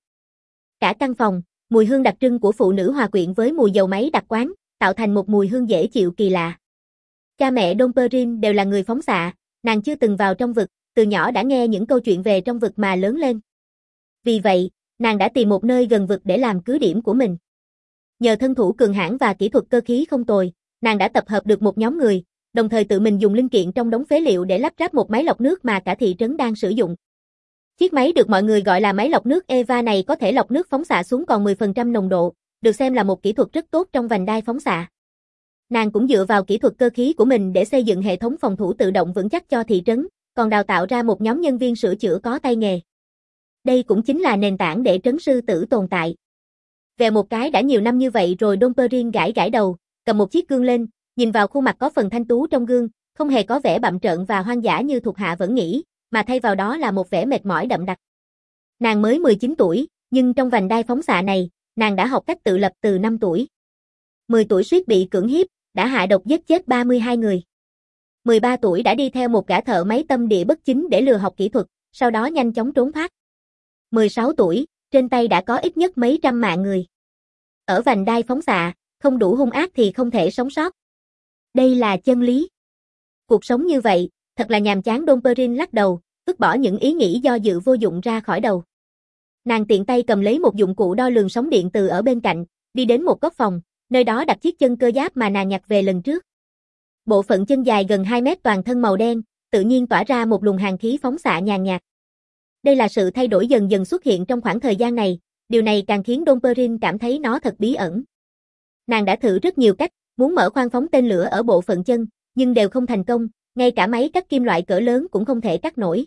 Speaker 1: Cả căn phòng, mùi hương đặc trưng của phụ nữ hòa quyện với mùi dầu máy đặc quán, tạo thành một mùi hương dễ chịu kỳ lạ. Cha mẹ Dom Perrin đều là người phóng xạ, nàng chưa từng vào trong vực, từ nhỏ đã nghe những câu chuyện về trong vực mà lớn lên. Vì vậy, nàng đã tìm một nơi gần vực để làm cứ điểm của mình. Nhờ thân thủ cường hãn và kỹ thuật cơ khí không tồi, nàng đã tập hợp được một nhóm người, đồng thời tự mình dùng linh kiện trong đống phế liệu để lắp ráp một máy lọc nước mà cả thị trấn đang sử dụng. Chiếc máy được mọi người gọi là máy lọc nước Eva này có thể lọc nước phóng xạ xuống còn mười phần trăm nồng độ, được xem là một kỹ thuật rất tốt trong vành đai phóng xạ. Nàng cũng dựa vào kỹ thuật cơ khí của mình để xây dựng hệ thống phòng thủ tự động vững chắc cho thị trấn, còn đào tạo ra một nhóm nhân viên sửa chữa có tay nghề. Đây cũng chính là nền tảng để trấn sư tử tồn tại. Vèo một cái đã nhiều năm như vậy rồi Dom Perrin gãi gãi đầu, cầm một chiếc gương lên, nhìn vào khuôn mặt có phần thanh tú trong gương, không hề có vẻ bặm trợn và hoang dã như thuộc hạ vẫn nghĩ, mà thay vào đó là một vẻ mệt mỏi đậm đặc. Nàng mới mười chín tuổi, nhưng trong vành đai phóng xạ này, nàng đã học cách tự lập từ năm tuổi. mười tuổi suýt bị cưỡng hiếp, đã hạ độc giết chết ba mươi hai người. mười ba tuổi đã đi theo một gã thợ máy tâm địa bất chính để lừa học kỹ thuật, sau đó nhanh chóng trốn thoát. mười sáu tuổi, trên tay đã có ít nhất mấy trăm mạng người. Ở vành đai phóng xạ, không đủ hung ác thì không thể sống sót. Đây là chân lý. Cuộc sống như vậy, thật là nhàm chán. Dom Perrin lắc đầu, vứt bỏ những ý nghĩ do dự vô dụng ra khỏi đầu. Nàng tiện tay cầm lấy một dụng cụ đo lường sóng điện từ ở bên cạnh, đi đến một góc phòng, nơi đó đặt chiếc chân cơ giáp mà nàng nhặt về lần trước. Bộ phận chân dài gần hai mét toàn thân màu đen, tự nhiên tỏa ra một luồng hàn khí phóng xạ nhàn nhạt. Đây là sự thay đổi dần dần xuất hiện trong khoảng thời gian này, điều này càng khiến Dom Perrin cảm thấy nó thật bí ẩn. Nàng đã thử rất nhiều cách, muốn mở khoang phóng tên lửa ở bộ phận chân, nhưng đều không thành công, ngay cả máy cắt kim loại cỡ lớn cũng không thể cắt nổi.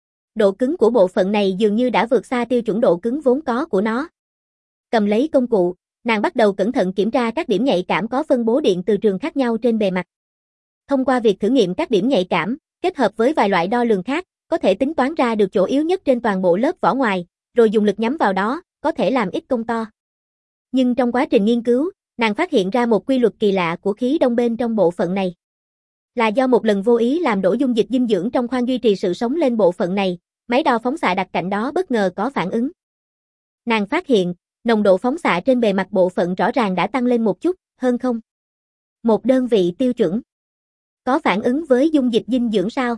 Speaker 1: Độ cứng của bộ phận này dường như đã vượt xa tiêu chuẩn độ cứng vốn có của nó. Cầm lấy công cụ, nàng bắt đầu cẩn thận kiểm tra các điểm nhạy cảm có phân bố điện từ trường khác nhau trên bề mặt. Thông qua việc thử nghiệm các điểm nhạy cảm, kết hợp với vài loại đo lường khác, có thể tính toán ra được chỗ yếu nhất trên toàn bộ lớp vỏ ngoài, rồi dùng lực nhắm vào đó, có thể làm ít công to. Nhưng trong quá trình nghiên cứu, nàng phát hiện ra một quy luật kỳ lạ của khí đông bên trong bộ phận này. Là do một lần vô ý làm đổ dung dịch dinh dưỡng trong khoang duy trì sự sống lên bộ phận này, máy đo phóng xạ đặt cạnh đó bất ngờ có phản ứng. Nàng phát hiện, nồng độ phóng xạ trên bề mặt bộ phận rõ ràng đã tăng lên một chút, hơn không? Một đơn vị tiêu chuẩn. Có phản ứng với dung dịch dinh dưỡng sao?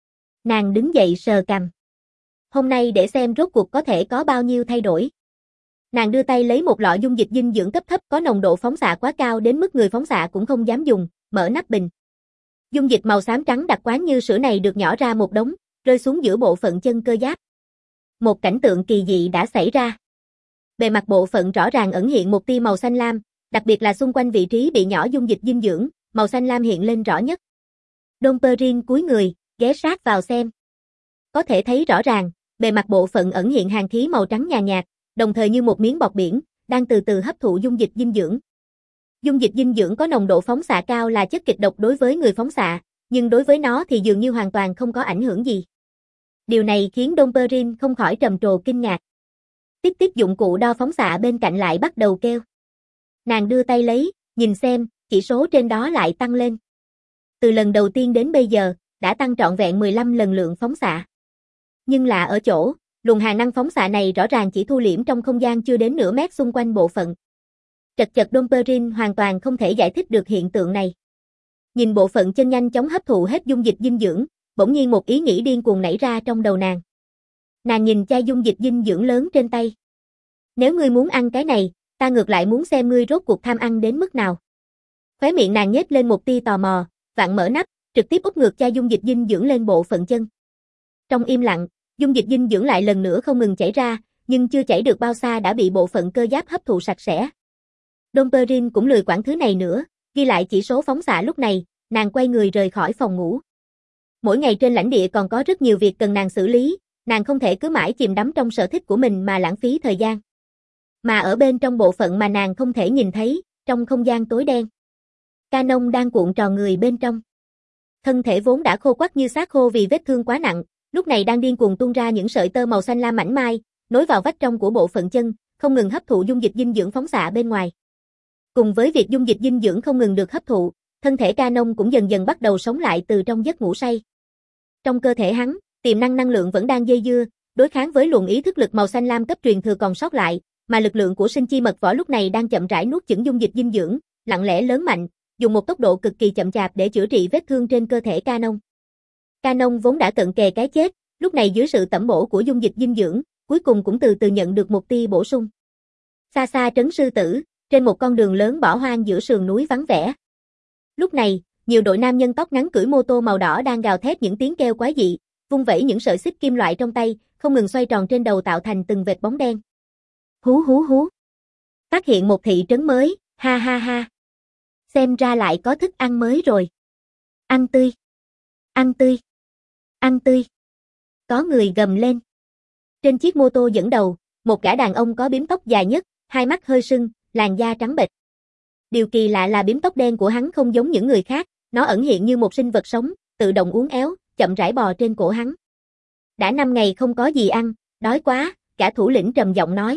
Speaker 1: Nàng đứng dậy sờ cằm. Hôm nay để xem rốt cuộc có thể có bao nhiêu thay đổi. Nàng đưa tay lấy một lọ dung dịch dinh dưỡng cấp thấp có nồng độ phóng xạ quá cao đến mức người phóng xạ cũng không dám dùng, mở nắp bình. Dung dịch màu xám trắng đặc quán như sữa này được nhỏ ra một đống, rơi xuống giữa bộ phận chân cơ giáp. Một cảnh tượng kỳ dị đã xảy ra. Bề mặt bộ phận rõ ràng ẩn hiện một tia màu xanh lam, đặc biệt là xung quanh vị trí bị nhỏ dung dịch dinh dưỡng, màu xanh lam hiện lên rõ nhất. Dom Perrin cúi người, ghé sát vào xem. Có thể thấy rõ ràng, bề mặt bộ phận ẩn hiện hàn khí màu trắng nhàn nhạt, đồng thời như một miếng bọt biển, đang từ từ hấp thụ dung dịch dinh dưỡng. Dung dịch dinh dưỡng có nồng độ phóng xạ cao là chất kịch độc đối với người phóng xạ, nhưng đối với nó thì dường như hoàn toàn không có ảnh hưởng gì. Điều này khiến Dom Perrin không khỏi trầm trồ kinh ngạc. Tiếp tiếp dụng cụ đo phóng xạ bên cạnh lại bắt đầu kêu. Nàng đưa tay lấy, nhìn xem, chỉ số trên đó lại tăng lên. Từ lần đầu tiên đến bây giờ, đã tăng trọn vẹn mười lăm lần lượng phóng xạ. Nhưng lạ ở chỗ, luồng hàn năng phóng xạ này rõ ràng chỉ thu liễm trong không gian chưa đến nửa mét xung quanh bộ phận. Chật chật Dom Perrin hoàn toàn không thể giải thích được hiện tượng này. Nhìn bộ phận chân nhanh chóng hấp thụ hết dung dịch dinh dưỡng, bỗng nhiên một ý nghĩ điên cuồng nảy ra trong đầu nàng. Nàng nhìn chai dung dịch dinh dưỡng lớn trên tay. Nếu ngươi muốn ăn cái này, ta ngược lại muốn xem ngươi rốt cuộc tham ăn đến mức nào. Khóe miệng nàng nhếch lên một tia tò mò, vặn mở nắp, trực tiếp úp ngược chai dung dịch dinh dưỡng lên bộ phận chân. Trong im lặng, dung dịch dinh dưỡng lại lần nữa không ngừng chảy ra, nhưng chưa chảy được bao xa đã bị bộ phận cơ giáp hấp thụ sạch sẽ. Dom Perrin cũng lười quản thứ này nữa, ghi lại chỉ số phóng xạ lúc này, nàng quay người rời khỏi phòng ngủ. Mỗi ngày trên lãnh địa còn có rất nhiều việc cần nàng xử lý, nàng không thể cứ mãi chìm đắm trong sở thích của mình mà lãng phí thời gian. Mà ở bên trong bộ phận mà nàng không thể nhìn thấy, trong không gian tối đen, Canon đang cuộn tròn người bên trong. Thân thể vốn đã khô quắt như xác khô vì vết thương quá nặng, lúc này đang điên cuồng tuôn ra những sợi tơ màu xanh lam mảnh mai, nối vào vách trong của bộ phận chân, không ngừng hấp thụ dung dịch dinh dưỡng phóng xạ bên ngoài. Cùng với việc dung dịch dinh dưỡng không ngừng được hấp thụ, thân thể Canon cũng dần dần bắt đầu sống lại từ trong giấc ngủ say. Trong cơ thể hắn, tiềm năng năng lượng vẫn đang dây dưa, đối kháng với luồng ý thức lực màu xanh lam cấp truyền thừa còn sót lại, mà lực lượng của sinh chi mật võ lúc này đang chậm rãi nuốt chửng dung dịch dinh dưỡng, lặng lẽ lớn mạnh, dùng một tốc độ cực kỳ chậm chạp để chữa trị vết thương trên cơ thể Canon. Canon vốn đã cận kề cái chết, lúc này dưới sự tẩm bổ của dung dịch dinh dưỡng, cuối cùng cũng từ từ nhận được một tia bổ sung. Xa xa trấn sư tử, trên một con đường lớn bỏ hoang giữa sườn núi vắng vẻ. Lúc này, nhiều đội nam nhân tóc ngắn cưỡi mô tô màu đỏ đang gào thét những tiếng kêu quái dị, vung vẩy những sợi xích kim loại trong tay, không ngừng xoay tròn trên đầu tạo thành từng vệt bóng đen. Hú hú hú. Phát hiện một thị trấn mới, ha ha ha. Xem ra lại có thức ăn mới rồi. Ăn tươi. Ăn tươi. Ăn tươi. Có người gầm lên. Trên chiếc mô tô dẫn đầu, một gã đàn ông có bím tóc dài nhất, hai mắt hơi sưng, làn da trắng bệch. Điều kỳ lạ là bím tóc đen của hắn không giống những người khác, nó ẩn hiện như một sinh vật sống, tự động uốn éo, chậm rãi bò trên cổ hắn. Đã năm ngày không có gì ăn, đói quá, gã thủ lĩnh trầm giọng nói.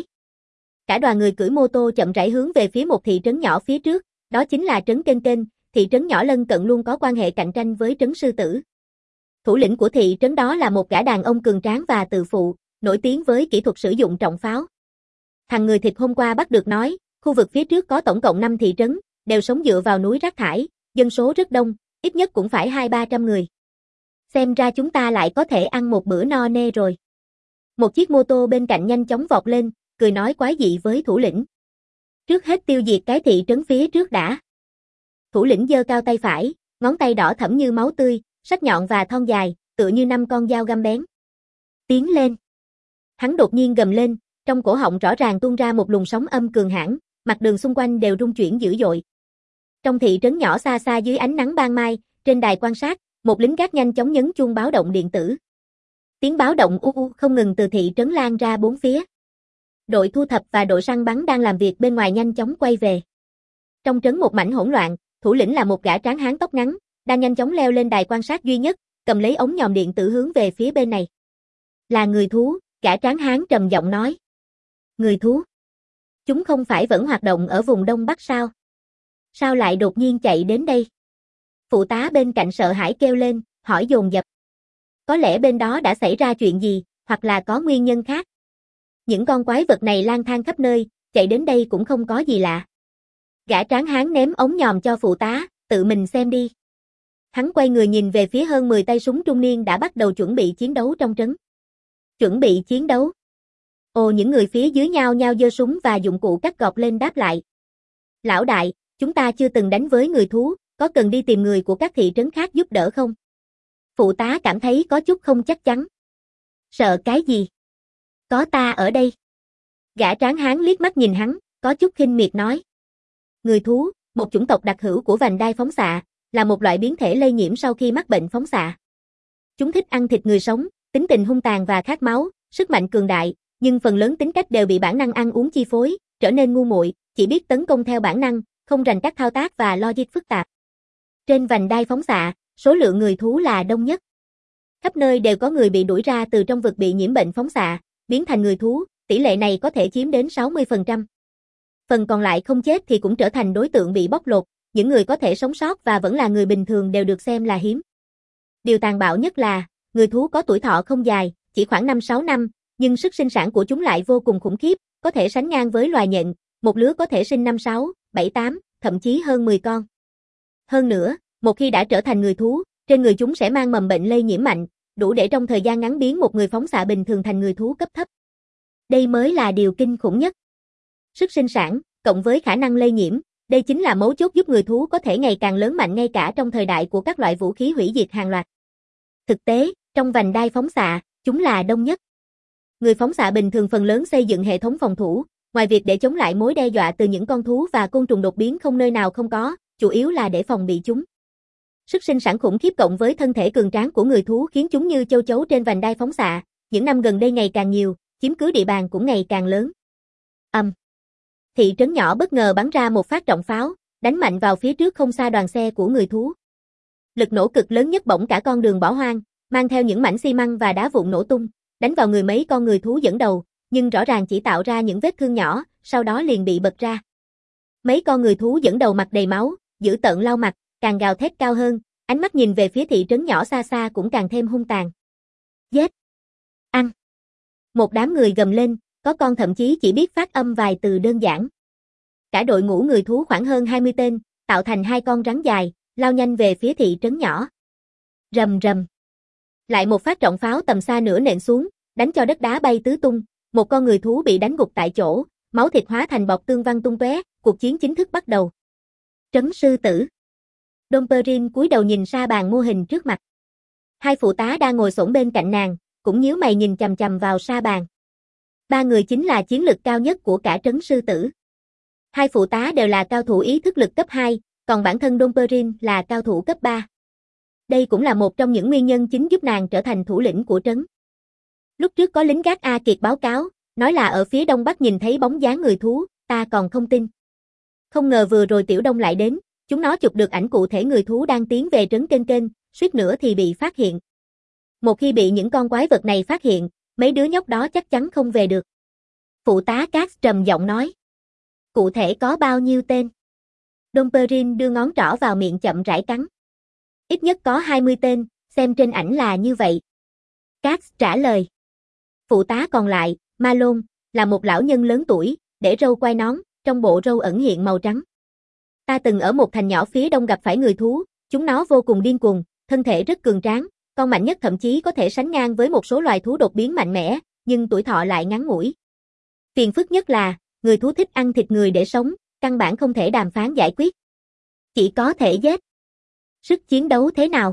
Speaker 1: Cả đoàn người cưỡi mô tô chậm rãi hướng về phía một thị trấn nhỏ phía trước, đó chính là trấn Kênh Kênh, thị trấn nhỏ lân cận luôn có quan hệ cạnh tranh với trấn Sư Tử. Thủ lĩnh của thị trấn đó là một gã đàn ông cường tráng và tự phụ, nổi tiếng với kỹ thuật sử dụng trọng pháo. Thằng người thịt hôm qua bắt được nói, khu vực phía trước có tổng cộng năm thị trấn, đều sống dựa vào núi rác thải, dân số rất đông, ít nhất cũng phải hai ba trăm người. Xem ra chúng ta lại có thể ăn một bữa no nê rồi. Một chiếc mô tô bên cạnh nhanh chóng vọt lên, cười nói quái dị với thủ lĩnh. Trước hết tiêu diệt cái thị trấn phía trước đã. Thủ lĩnh giơ cao tay phải, ngón tay đỏ thẫm như máu tươi, sắc nhọn và thon dài, tựa như năm con dao găm bén. Tiến lên. Hắn đột nhiên gầm lên, trong cổ họng rõ ràng tuôn ra một luồng sóng âm cường hãn, mặt đường xung quanh đều rung chuyển dữ dội. Trong thị trấn nhỏ xa xa dưới ánh nắng ban mai, trên đài quan sát, một lính gác nhanh chóng nhấn chuông báo động điện tử. Tiếng báo động u u không ngừng từ thị trấn lan ra bốn phía. Đội thu thập và đội săn bắn đang làm việc bên ngoài nhanh chóng quay về. Trong trấn một mảnh hỗn loạn, thủ lĩnh là một gã tráng hán tóc ngắn, đang nhanh chóng leo lên đài quan sát duy nhất, cầm lấy ống nhòm điện tử hướng về phía bên này. Là người thú, gã tráng hán trầm giọng nói. Người thú? Chúng không phải vẫn hoạt động ở vùng Đông Bắc sao? Sao lại đột nhiên chạy đến đây? Phụ tá bên cạnh sợ hãi kêu lên, hỏi dồn dập. Có lẽ bên đó đã xảy ra chuyện gì, hoặc là có nguyên nhân khác. Những con quái vật này lang thang khắp nơi, chạy đến đây cũng không có gì lạ. Gã tráng hán ném ống nhòm cho phụ tá, tự mình xem đi. Hắn quay người nhìn về phía hơn mười tay súng trung niên đã bắt đầu chuẩn bị chiến đấu trong trấn. Chuẩn bị chiến đấu. Ồ, những người phía dưới nhao nhao giơ súng và dụng cụ cắt gọt lên đáp lại. Lão đại, chúng ta chưa từng đánh với người thú, có cần đi tìm người của các thị trấn khác giúp đỡ không? Phụ tá cảm thấy có chút không chắc chắn. Sợ cái gì? Có ta ở đây. Gã tráng hán liếc mắt nhìn hắn, có chút khinh miệt nói. Người thú, một chủng tộc đặc hữu của vành đai phóng xạ, là một loại biến thể lây nhiễm sau khi mắc bệnh phóng xạ. Chúng thích ăn thịt người sống, tính tình hung tàn và khát máu, sức mạnh cường đại, nhưng phần lớn tính cách đều bị bản năng ăn uống chi phối, trở nên ngu muội, chỉ biết tấn công theo bản năng, không rành các thao tác và logic phức tạp. Trên vành đai phóng xạ, số lượng người thú là đông nhất. Khắp nơi đều có người bị đuổi ra từ trong vực bị nhiễm bệnh phóng xạ, biến thành người thú, tỷ lệ này có thể chiếm đến sáu mươi phần trăm. Phần còn lại không chết thì cũng trở thành đối tượng bị bóc lột, những người có thể sống sót và vẫn là người bình thường đều được xem là hiếm. Điều tàn bạo nhất là, người thú có tuổi thọ không dài, chỉ khoảng năm sáu năm, nhưng sức sinh sản của chúng lại vô cùng khủng khiếp, có thể sánh ngang với loài nhện, một lứa có thể sinh năm sáu, bảy tám, thậm chí hơn mười con. Hơn nữa, một khi đã trở thành người thú, trên người chúng sẽ mang mầm bệnh lây nhiễm mạnh, đủ để trong thời gian ngắn biến một người phóng xạ bình thường thành người thú cấp thấp. Đây mới là điều kinh khủng nhất. Sức sinh sản, cộng với khả năng lây nhiễm, đây chính là mấu chốt giúp người thú có thể ngày càng lớn mạnh ngay cả trong thời đại của các loại vũ khí hủy diệt hàng loạt. Thực tế, trong vành đai phóng xạ, chúng là đông nhất. Người phóng xạ bình thường phần lớn xây dựng hệ thống phòng thủ, ngoài việc để chống lại mối đe dọa từ những con thú và côn trùng đột biến không nơi nào không có, chủ yếu là để phòng bị chúng. Sức sinh sản khủng khiếp cộng với thân thể cường tráng của người thú khiến chúng như châu chấu trên vành đai phóng xạ, những năm gần đây ngày càng nhiều, chiếm cứ địa bàn cũng ngày càng lớn. Âm. Um. Thị trấn nhỏ bất ngờ bắn ra một phát trọng pháo, đánh mạnh vào phía trước không xa đoàn xe của người thú. Lực nổ cực lớn nhất bỗng cả con đường bỏ hoang, mang theo những mảnh xi măng và đá vụn nổ tung, đánh vào người mấy con người thú dẫn đầu, nhưng rõ ràng chỉ tạo ra những vết thương nhỏ, sau đó liền bị bật ra. Mấy con người thú dẫn đầu mặt đầy máu, dữ tợn lau mặt, càng gào thét cao hơn, ánh mắt nhìn về phía thị trấn nhỏ xa xa cũng càng thêm hung tàn. Giết! Ăn! Một đám người gầm lên, có con thậm chí chỉ biết phát âm vài từ đơn giản. Cả đội ngũ người thú khoảng hơn hai mươi tên, tạo thành hai con rắn dài, lao nhanh về phía thị trấn nhỏ. Rầm rầm. Lại một phát trọng pháo tầm xa nửa nện xuống, đánh cho đất đá bay tứ tung, một con người thú bị đánh gục tại chỗ, máu thịt hóa thành bọt tương văng tung tóe, cuộc chiến chính thức bắt đầu. Trấn Sư Tử. Dom Perrin cúi đầu nhìn sa bàn mô hình trước mặt. Hai phụ tá đang ngồi xổm bên cạnh nàng, cũng nhíu mày nhìn chằm chằm vào sa bàn. Ba người chính là chiến lực cao nhất của cả Trấn Sư Tử. Hai phụ tá đều là cao thủ ý thức lực cấp hai, còn bản thân Dom Perrin là cao thủ cấp ba. Đây cũng là một trong những nguyên nhân chính giúp nàng trở thành thủ lĩnh của trấn. Lúc trước có lính gác A Kiệt báo cáo, nói là ở phía đông bắc nhìn thấy bóng dáng người thú, ta còn không tin. Không ngờ vừa rồi Tiểu Đông lại đến, chúng nó chụp được ảnh cụ thể người thú đang tiến về trấn kênh kênh, suýt nữa thì bị phát hiện. Một khi bị những con quái vật này phát hiện, mấy đứa nhóc đó chắc chắn không về được. Phụ tá Cass trầm giọng nói. Cụ thể có bao nhiêu tên? Dom Perrin đưa ngón trỏ vào miệng chậm rãi cắn. Ít nhất có hai mươi tên, xem trên ảnh là như vậy. Cass trả lời. Phụ tá còn lại, Malone, là một lão nhân lớn tuổi, để râu quai nón, trong bộ râu ẩn hiện màu trắng. Ta từng ở một thành nhỏ phía đông gặp phải người thú, chúng nó vô cùng điên cuồng, thân thể rất cường tráng, con mạnh nhất thậm chí có thể sánh ngang với một số loài thú đột biến mạnh mẽ, nhưng tuổi thọ lại ngắn ngủi. Phiền phức nhất là, người thú thích ăn thịt người để sống, căn bản không thể đàm phán giải quyết. Chỉ có thể giết. Sức chiến đấu thế nào?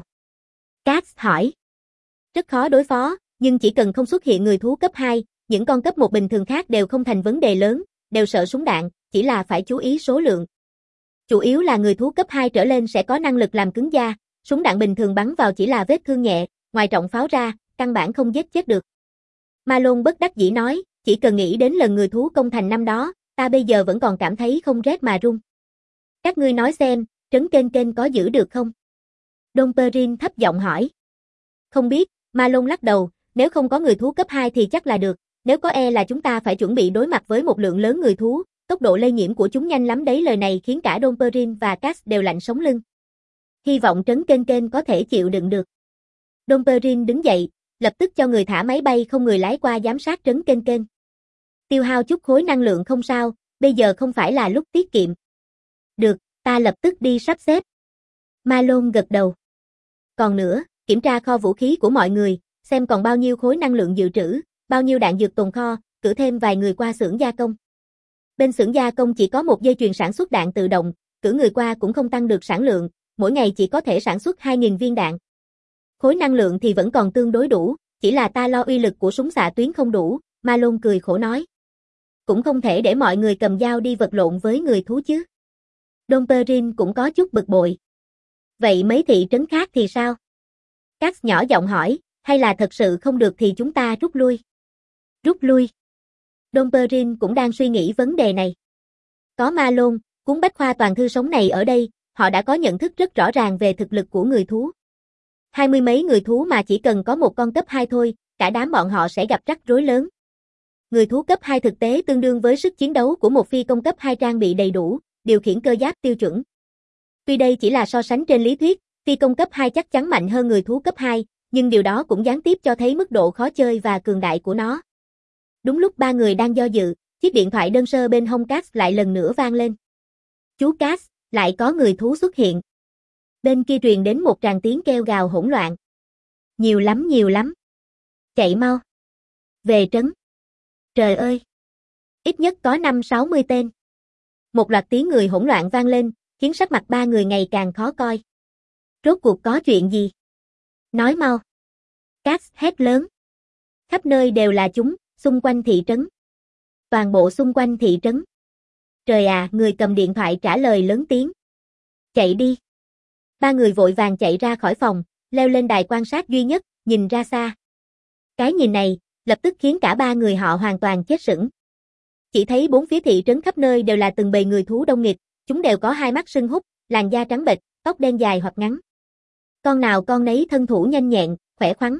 Speaker 1: Cass hỏi. Rất khó đối phó, nhưng chỉ cần không xuất hiện người thú cấp hai, những con cấp một bình thường khác đều không thành vấn đề lớn, đều sợ súng đạn, chỉ là phải chú ý số lượng. Chủ yếu là người thú cấp hai trở lên sẽ có năng lực làm cứng da, súng đạn bình thường bắn vào chỉ là vết thương nhẹ, ngoài trọng pháo ra, căn bản không giết chết được. Malone bất đắc dĩ nói, chỉ cần nghĩ đến lần người thú công thành năm đó, ta bây giờ vẫn còn cảm thấy không rét mà run. Các ngươi nói xem, trấn kênh kênh có giữ được không? Dom Perrin thấp giọng hỏi. Không biết, Malone lắc đầu, nếu không có người thú cấp hai thì chắc là được, nếu có e là chúng ta phải chuẩn bị đối mặt với một lượng lớn người thú, tốc độ lây nhiễm của chúng nhanh lắm đấy. Lời này khiến cả Dom Perrin và Cass đều lạnh sống lưng. Hy vọng trấn kênh kênh có thể chịu đựng được. Dom Perrin đứng dậy, lập tức cho người thả máy bay không người lái qua giám sát trấn kênh kênh. Tiêu hao chút khối năng lượng không sao, bây giờ không phải là lúc tiết kiệm. Được, ta lập tức đi sắp xếp. Malone gật đầu. Còn nữa, kiểm tra kho vũ khí của mọi người, xem còn bao nhiêu khối năng lượng dự trữ, bao nhiêu đạn dược tồn kho, cử thêm vài người qua xưởng gia công. Bên xưởng gia công chỉ có một dây chuyền sản xuất đạn tự động, cử người qua cũng không tăng được sản lượng, mỗi ngày chỉ có thể sản xuất hai nghìn viên đạn. Khối năng lượng thì vẫn còn tương đối đủ, chỉ là ta lo uy lực của súng xạ tuyến không đủ, Malone cười khổ nói. Cũng không thể để mọi người cầm dao đi vật lộn với người thú chứ. Dom Perrin cũng có chút bực bội. Vậy mấy thị trấn khác thì sao? Cass nhỏ giọng hỏi, hay là thật sự không được thì chúng ta rút lui? Rút lui? Dom Perrin cũng đang suy nghĩ vấn đề này. Có Malone, cuốn bách khoa toàn thư sống này ở đây, họ đã có nhận thức rất rõ ràng về thực lực của người thú. Hai mươi mấy người thú mà chỉ cần có một con cấp hai thôi, cả đám bọn họ sẽ gặp rắc rối lớn. Người thú cấp hai thực tế tương đương với sức chiến đấu của một phi công cấp hai trang bị đầy đủ, điều khiển cơ giáp tiêu chuẩn. Tuy đây chỉ là so sánh trên lý thuyết, phi công cấp hai chắc chắn mạnh hơn người thú cấp hai, nhưng điều đó cũng gián tiếp cho thấy mức độ khó chơi và cường đại của nó. Đúng lúc ba người đang do dự, chiếc điện thoại đơn sơ bên hông Cass lại lần nữa vang lên. Chú Cass, lại có người thú xuất hiện. Bên kia truyền đến một tràng tiếng kêu gào hỗn loạn. Nhiều lắm nhiều lắm. Chạy mau. Về trấn. Trời ơi. Ít nhất có năm sáu mươi tên. Một loạt tiếng người hỗn loạn vang lên, khiến sắc mặt ba người ngày càng khó coi. Rốt cuộc có chuyện gì? Nói mau. Cass hét lớn. Khắp nơi đều là chúng, xung quanh thị trấn. Toàn bộ xung quanh thị trấn. Trời à, người cầm điện thoại trả lời lớn tiếng. Chạy đi. Ba người vội vàng chạy ra khỏi phòng, leo lên đài quan sát duy nhất, nhìn ra xa. Cái nhìn này, lập tức khiến cả ba người họ hoàn toàn chết sững. Chỉ thấy bốn phía thị trấn khắp nơi đều là từng bầy người thú đông nghịt, chúng đều có hai mắt sưng húp, làn da trắng bệch, tóc đen dài hoặc ngắn. Con nào con nấy thân thủ nhanh nhẹn, khỏe khoắn.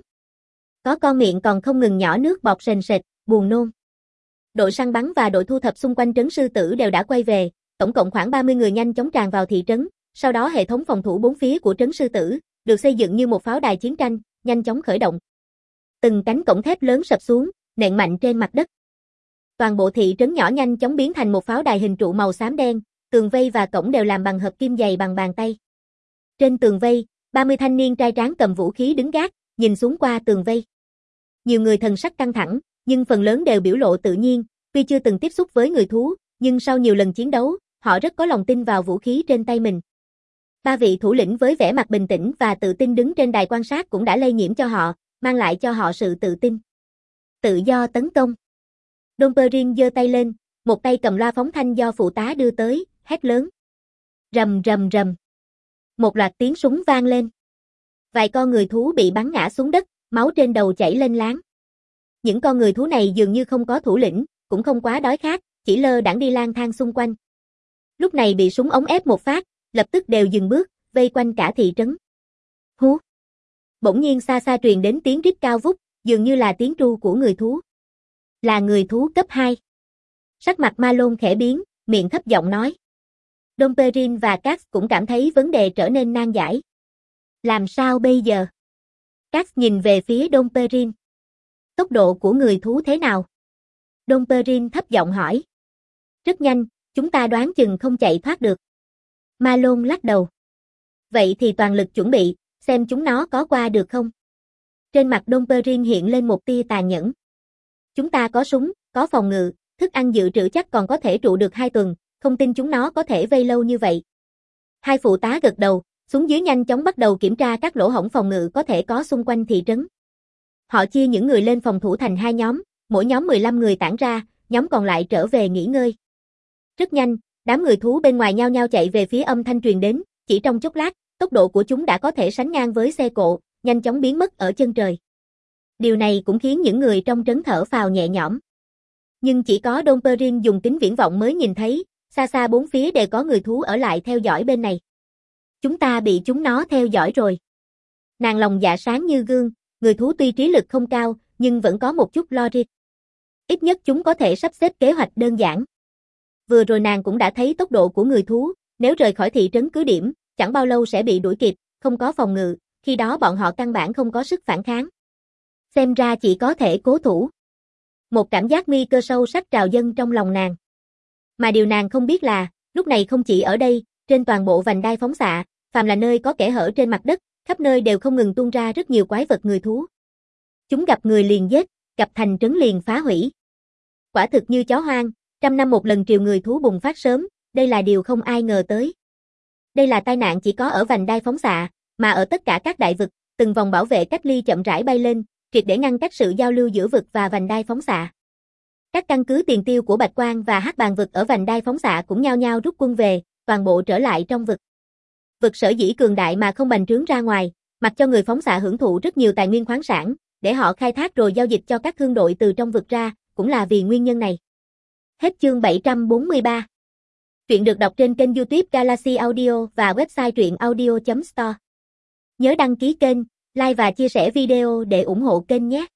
Speaker 1: Có con miệng còn không ngừng nhỏ nước bọt sền sệt, buồn nôn. Đội săn bắn và đội thu thập xung quanh trấn sư tử đều đã quay về, tổng cộng khoảng ba mươi người nhanh chóng tràn vào thị trấn, sau đó hệ thống phòng thủ bốn phía của trấn sư tử, được xây dựng như một pháo đài chiến tranh, nhanh chóng khởi động. Từng cánh cổng thép lớn sập xuống, nện mạnh trên mặt đất. Toàn bộ thị trấn nhỏ nhanh chóng biến thành một pháo đài hình trụ màu xám đen, tường vây và cổng đều làm bằng hợp kim dày bằng bàn tay. Trên tường vây, ba mươi thanh niên trai tráng cầm vũ khí đứng gác, nhìn xuống qua tường vây. Nhiều người thần sắc căng thẳng, nhưng phần lớn đều biểu lộ tự nhiên, tuy chưa từng tiếp xúc với người thú, nhưng sau nhiều lần chiến đấu, họ rất có lòng tin vào vũ khí trên tay mình. Ba vị thủ lĩnh với vẻ mặt bình tĩnh và tự tin đứng trên đài quan sát cũng đã lây nhiễm cho họ, mang lại cho họ sự tự tin. Tự do tấn công. Dom Perrin giơ tay lên, một tay cầm loa phóng thanh do phụ tá đưa tới, hét lớn. Rầm rầm rầm. Một loạt tiếng súng vang lên. Vài con người thú bị bắn ngã xuống đất, máu trên đầu chảy lên láng. Những con người thú này dường như không có thủ lĩnh, cũng không quá đói khát, chỉ lơ đãng đi lang thang xung quanh. Lúc này bị súng ống ép một phát, lập tức đều dừng bước, vây quanh cả thị trấn. Hú! Bỗng nhiên xa xa truyền đến tiếng rít cao vút, dường như là tiếng tru của người thú. Là người thú cấp hai. Sắc mặt Malone khẽ biến, miệng thấp giọng nói. Dom Perrin và Cax cũng cảm thấy vấn đề trở nên nan giải. Làm sao bây giờ? Cax nhìn về phía Dom Perrin. Tốc độ của người thú thế nào? Dom Perrin thấp giọng hỏi. Rất nhanh, chúng ta đoán chừng không chạy thoát được. Malone lắc đầu. Vậy thì toàn lực chuẩn bị, xem chúng nó có qua được không? Trên mặt Dom Perrin hiện lên một tia tàn nhẫn. Chúng ta có súng, có phòng ngự, thức ăn dự trữ chắc còn có thể trụ được hai tuần, không tin chúng nó có thể vây lâu như vậy. Hai phụ tá gật đầu, xuống dưới nhanh chóng bắt đầu kiểm tra các lỗ hổng phòng ngự có thể có xung quanh thị trấn. Họ chia những người lên phòng thủ thành hai nhóm, mỗi nhóm mười lăm người tản ra, nhóm còn lại trở về nghỉ ngơi. Rất nhanh, đám người thú bên ngoài nhao nhao chạy về phía âm thanh truyền đến, chỉ trong chốc lát, tốc độ của chúng đã có thể sánh ngang với xe cộ, nhanh chóng biến mất ở chân trời. Điều này cũng khiến những người trong trấn thở phào nhẹ nhõm. Nhưng chỉ có Dom Perrin dùng kính viễn vọng mới nhìn thấy, xa xa bốn phía đều có người thú ở lại theo dõi bên này. Chúng ta bị chúng nó theo dõi rồi. Nàng lòng dạ sáng như gương, người thú tuy trí lực không cao, nhưng vẫn có một chút logic. Ít nhất chúng có thể sắp xếp kế hoạch đơn giản. Vừa rồi nàng cũng đã thấy tốc độ của người thú, nếu rời khỏi thị trấn cứ điểm, chẳng bao lâu sẽ bị đuổi kịp, không có phòng ngự, khi đó bọn họ căn bản không có sức phản kháng. Xem ra chỉ có thể cố thủ. Một cảm giác nguy cơ sâu sắc trào dâng trong lòng nàng. Mà điều nàng không biết là, lúc này không chỉ ở đây, trên toàn bộ vành đai phóng xạ, phàm là nơi có kẽ hở trên mặt đất, khắp nơi đều không ngừng tuôn ra rất nhiều quái vật người thú. Chúng gặp người liền giết, gặp thành trấn liền phá hủy. Quả thực như chó hoang, trăm năm một lần triều người thú bùng phát sớm, đây là điều không ai ngờ tới. Đây là tai nạn chỉ có ở vành đai phóng xạ, mà ở tất cả các đại vực, từng vòng bảo vệ cách ly chậm rãi bay lên, triệt để ngăn cách sự giao lưu giữa vực và vành đai phóng xạ. Các căn cứ tiền tiêu của Bạch Quang và Hắc Bàn vực ở vành đai phóng xạ cũng nhao nhao rút quân về, toàn bộ trở lại trong vực. Vực sở dĩ cường đại mà không bành trướng ra ngoài, mặc cho người phóng xạ hưởng thụ rất nhiều tài nguyên khoáng sản, để họ khai thác rồi giao dịch cho các thương đội từ trong vực ra, cũng là vì nguyên nhân này. Hết chương bảy trăm bốn mươi ba. Truyện được đọc trên kênh YouTube Galaxy Audio và website truyện audio chấm store. Nhớ đăng ký kênh, like và chia sẻ video để ủng hộ kênh nhé.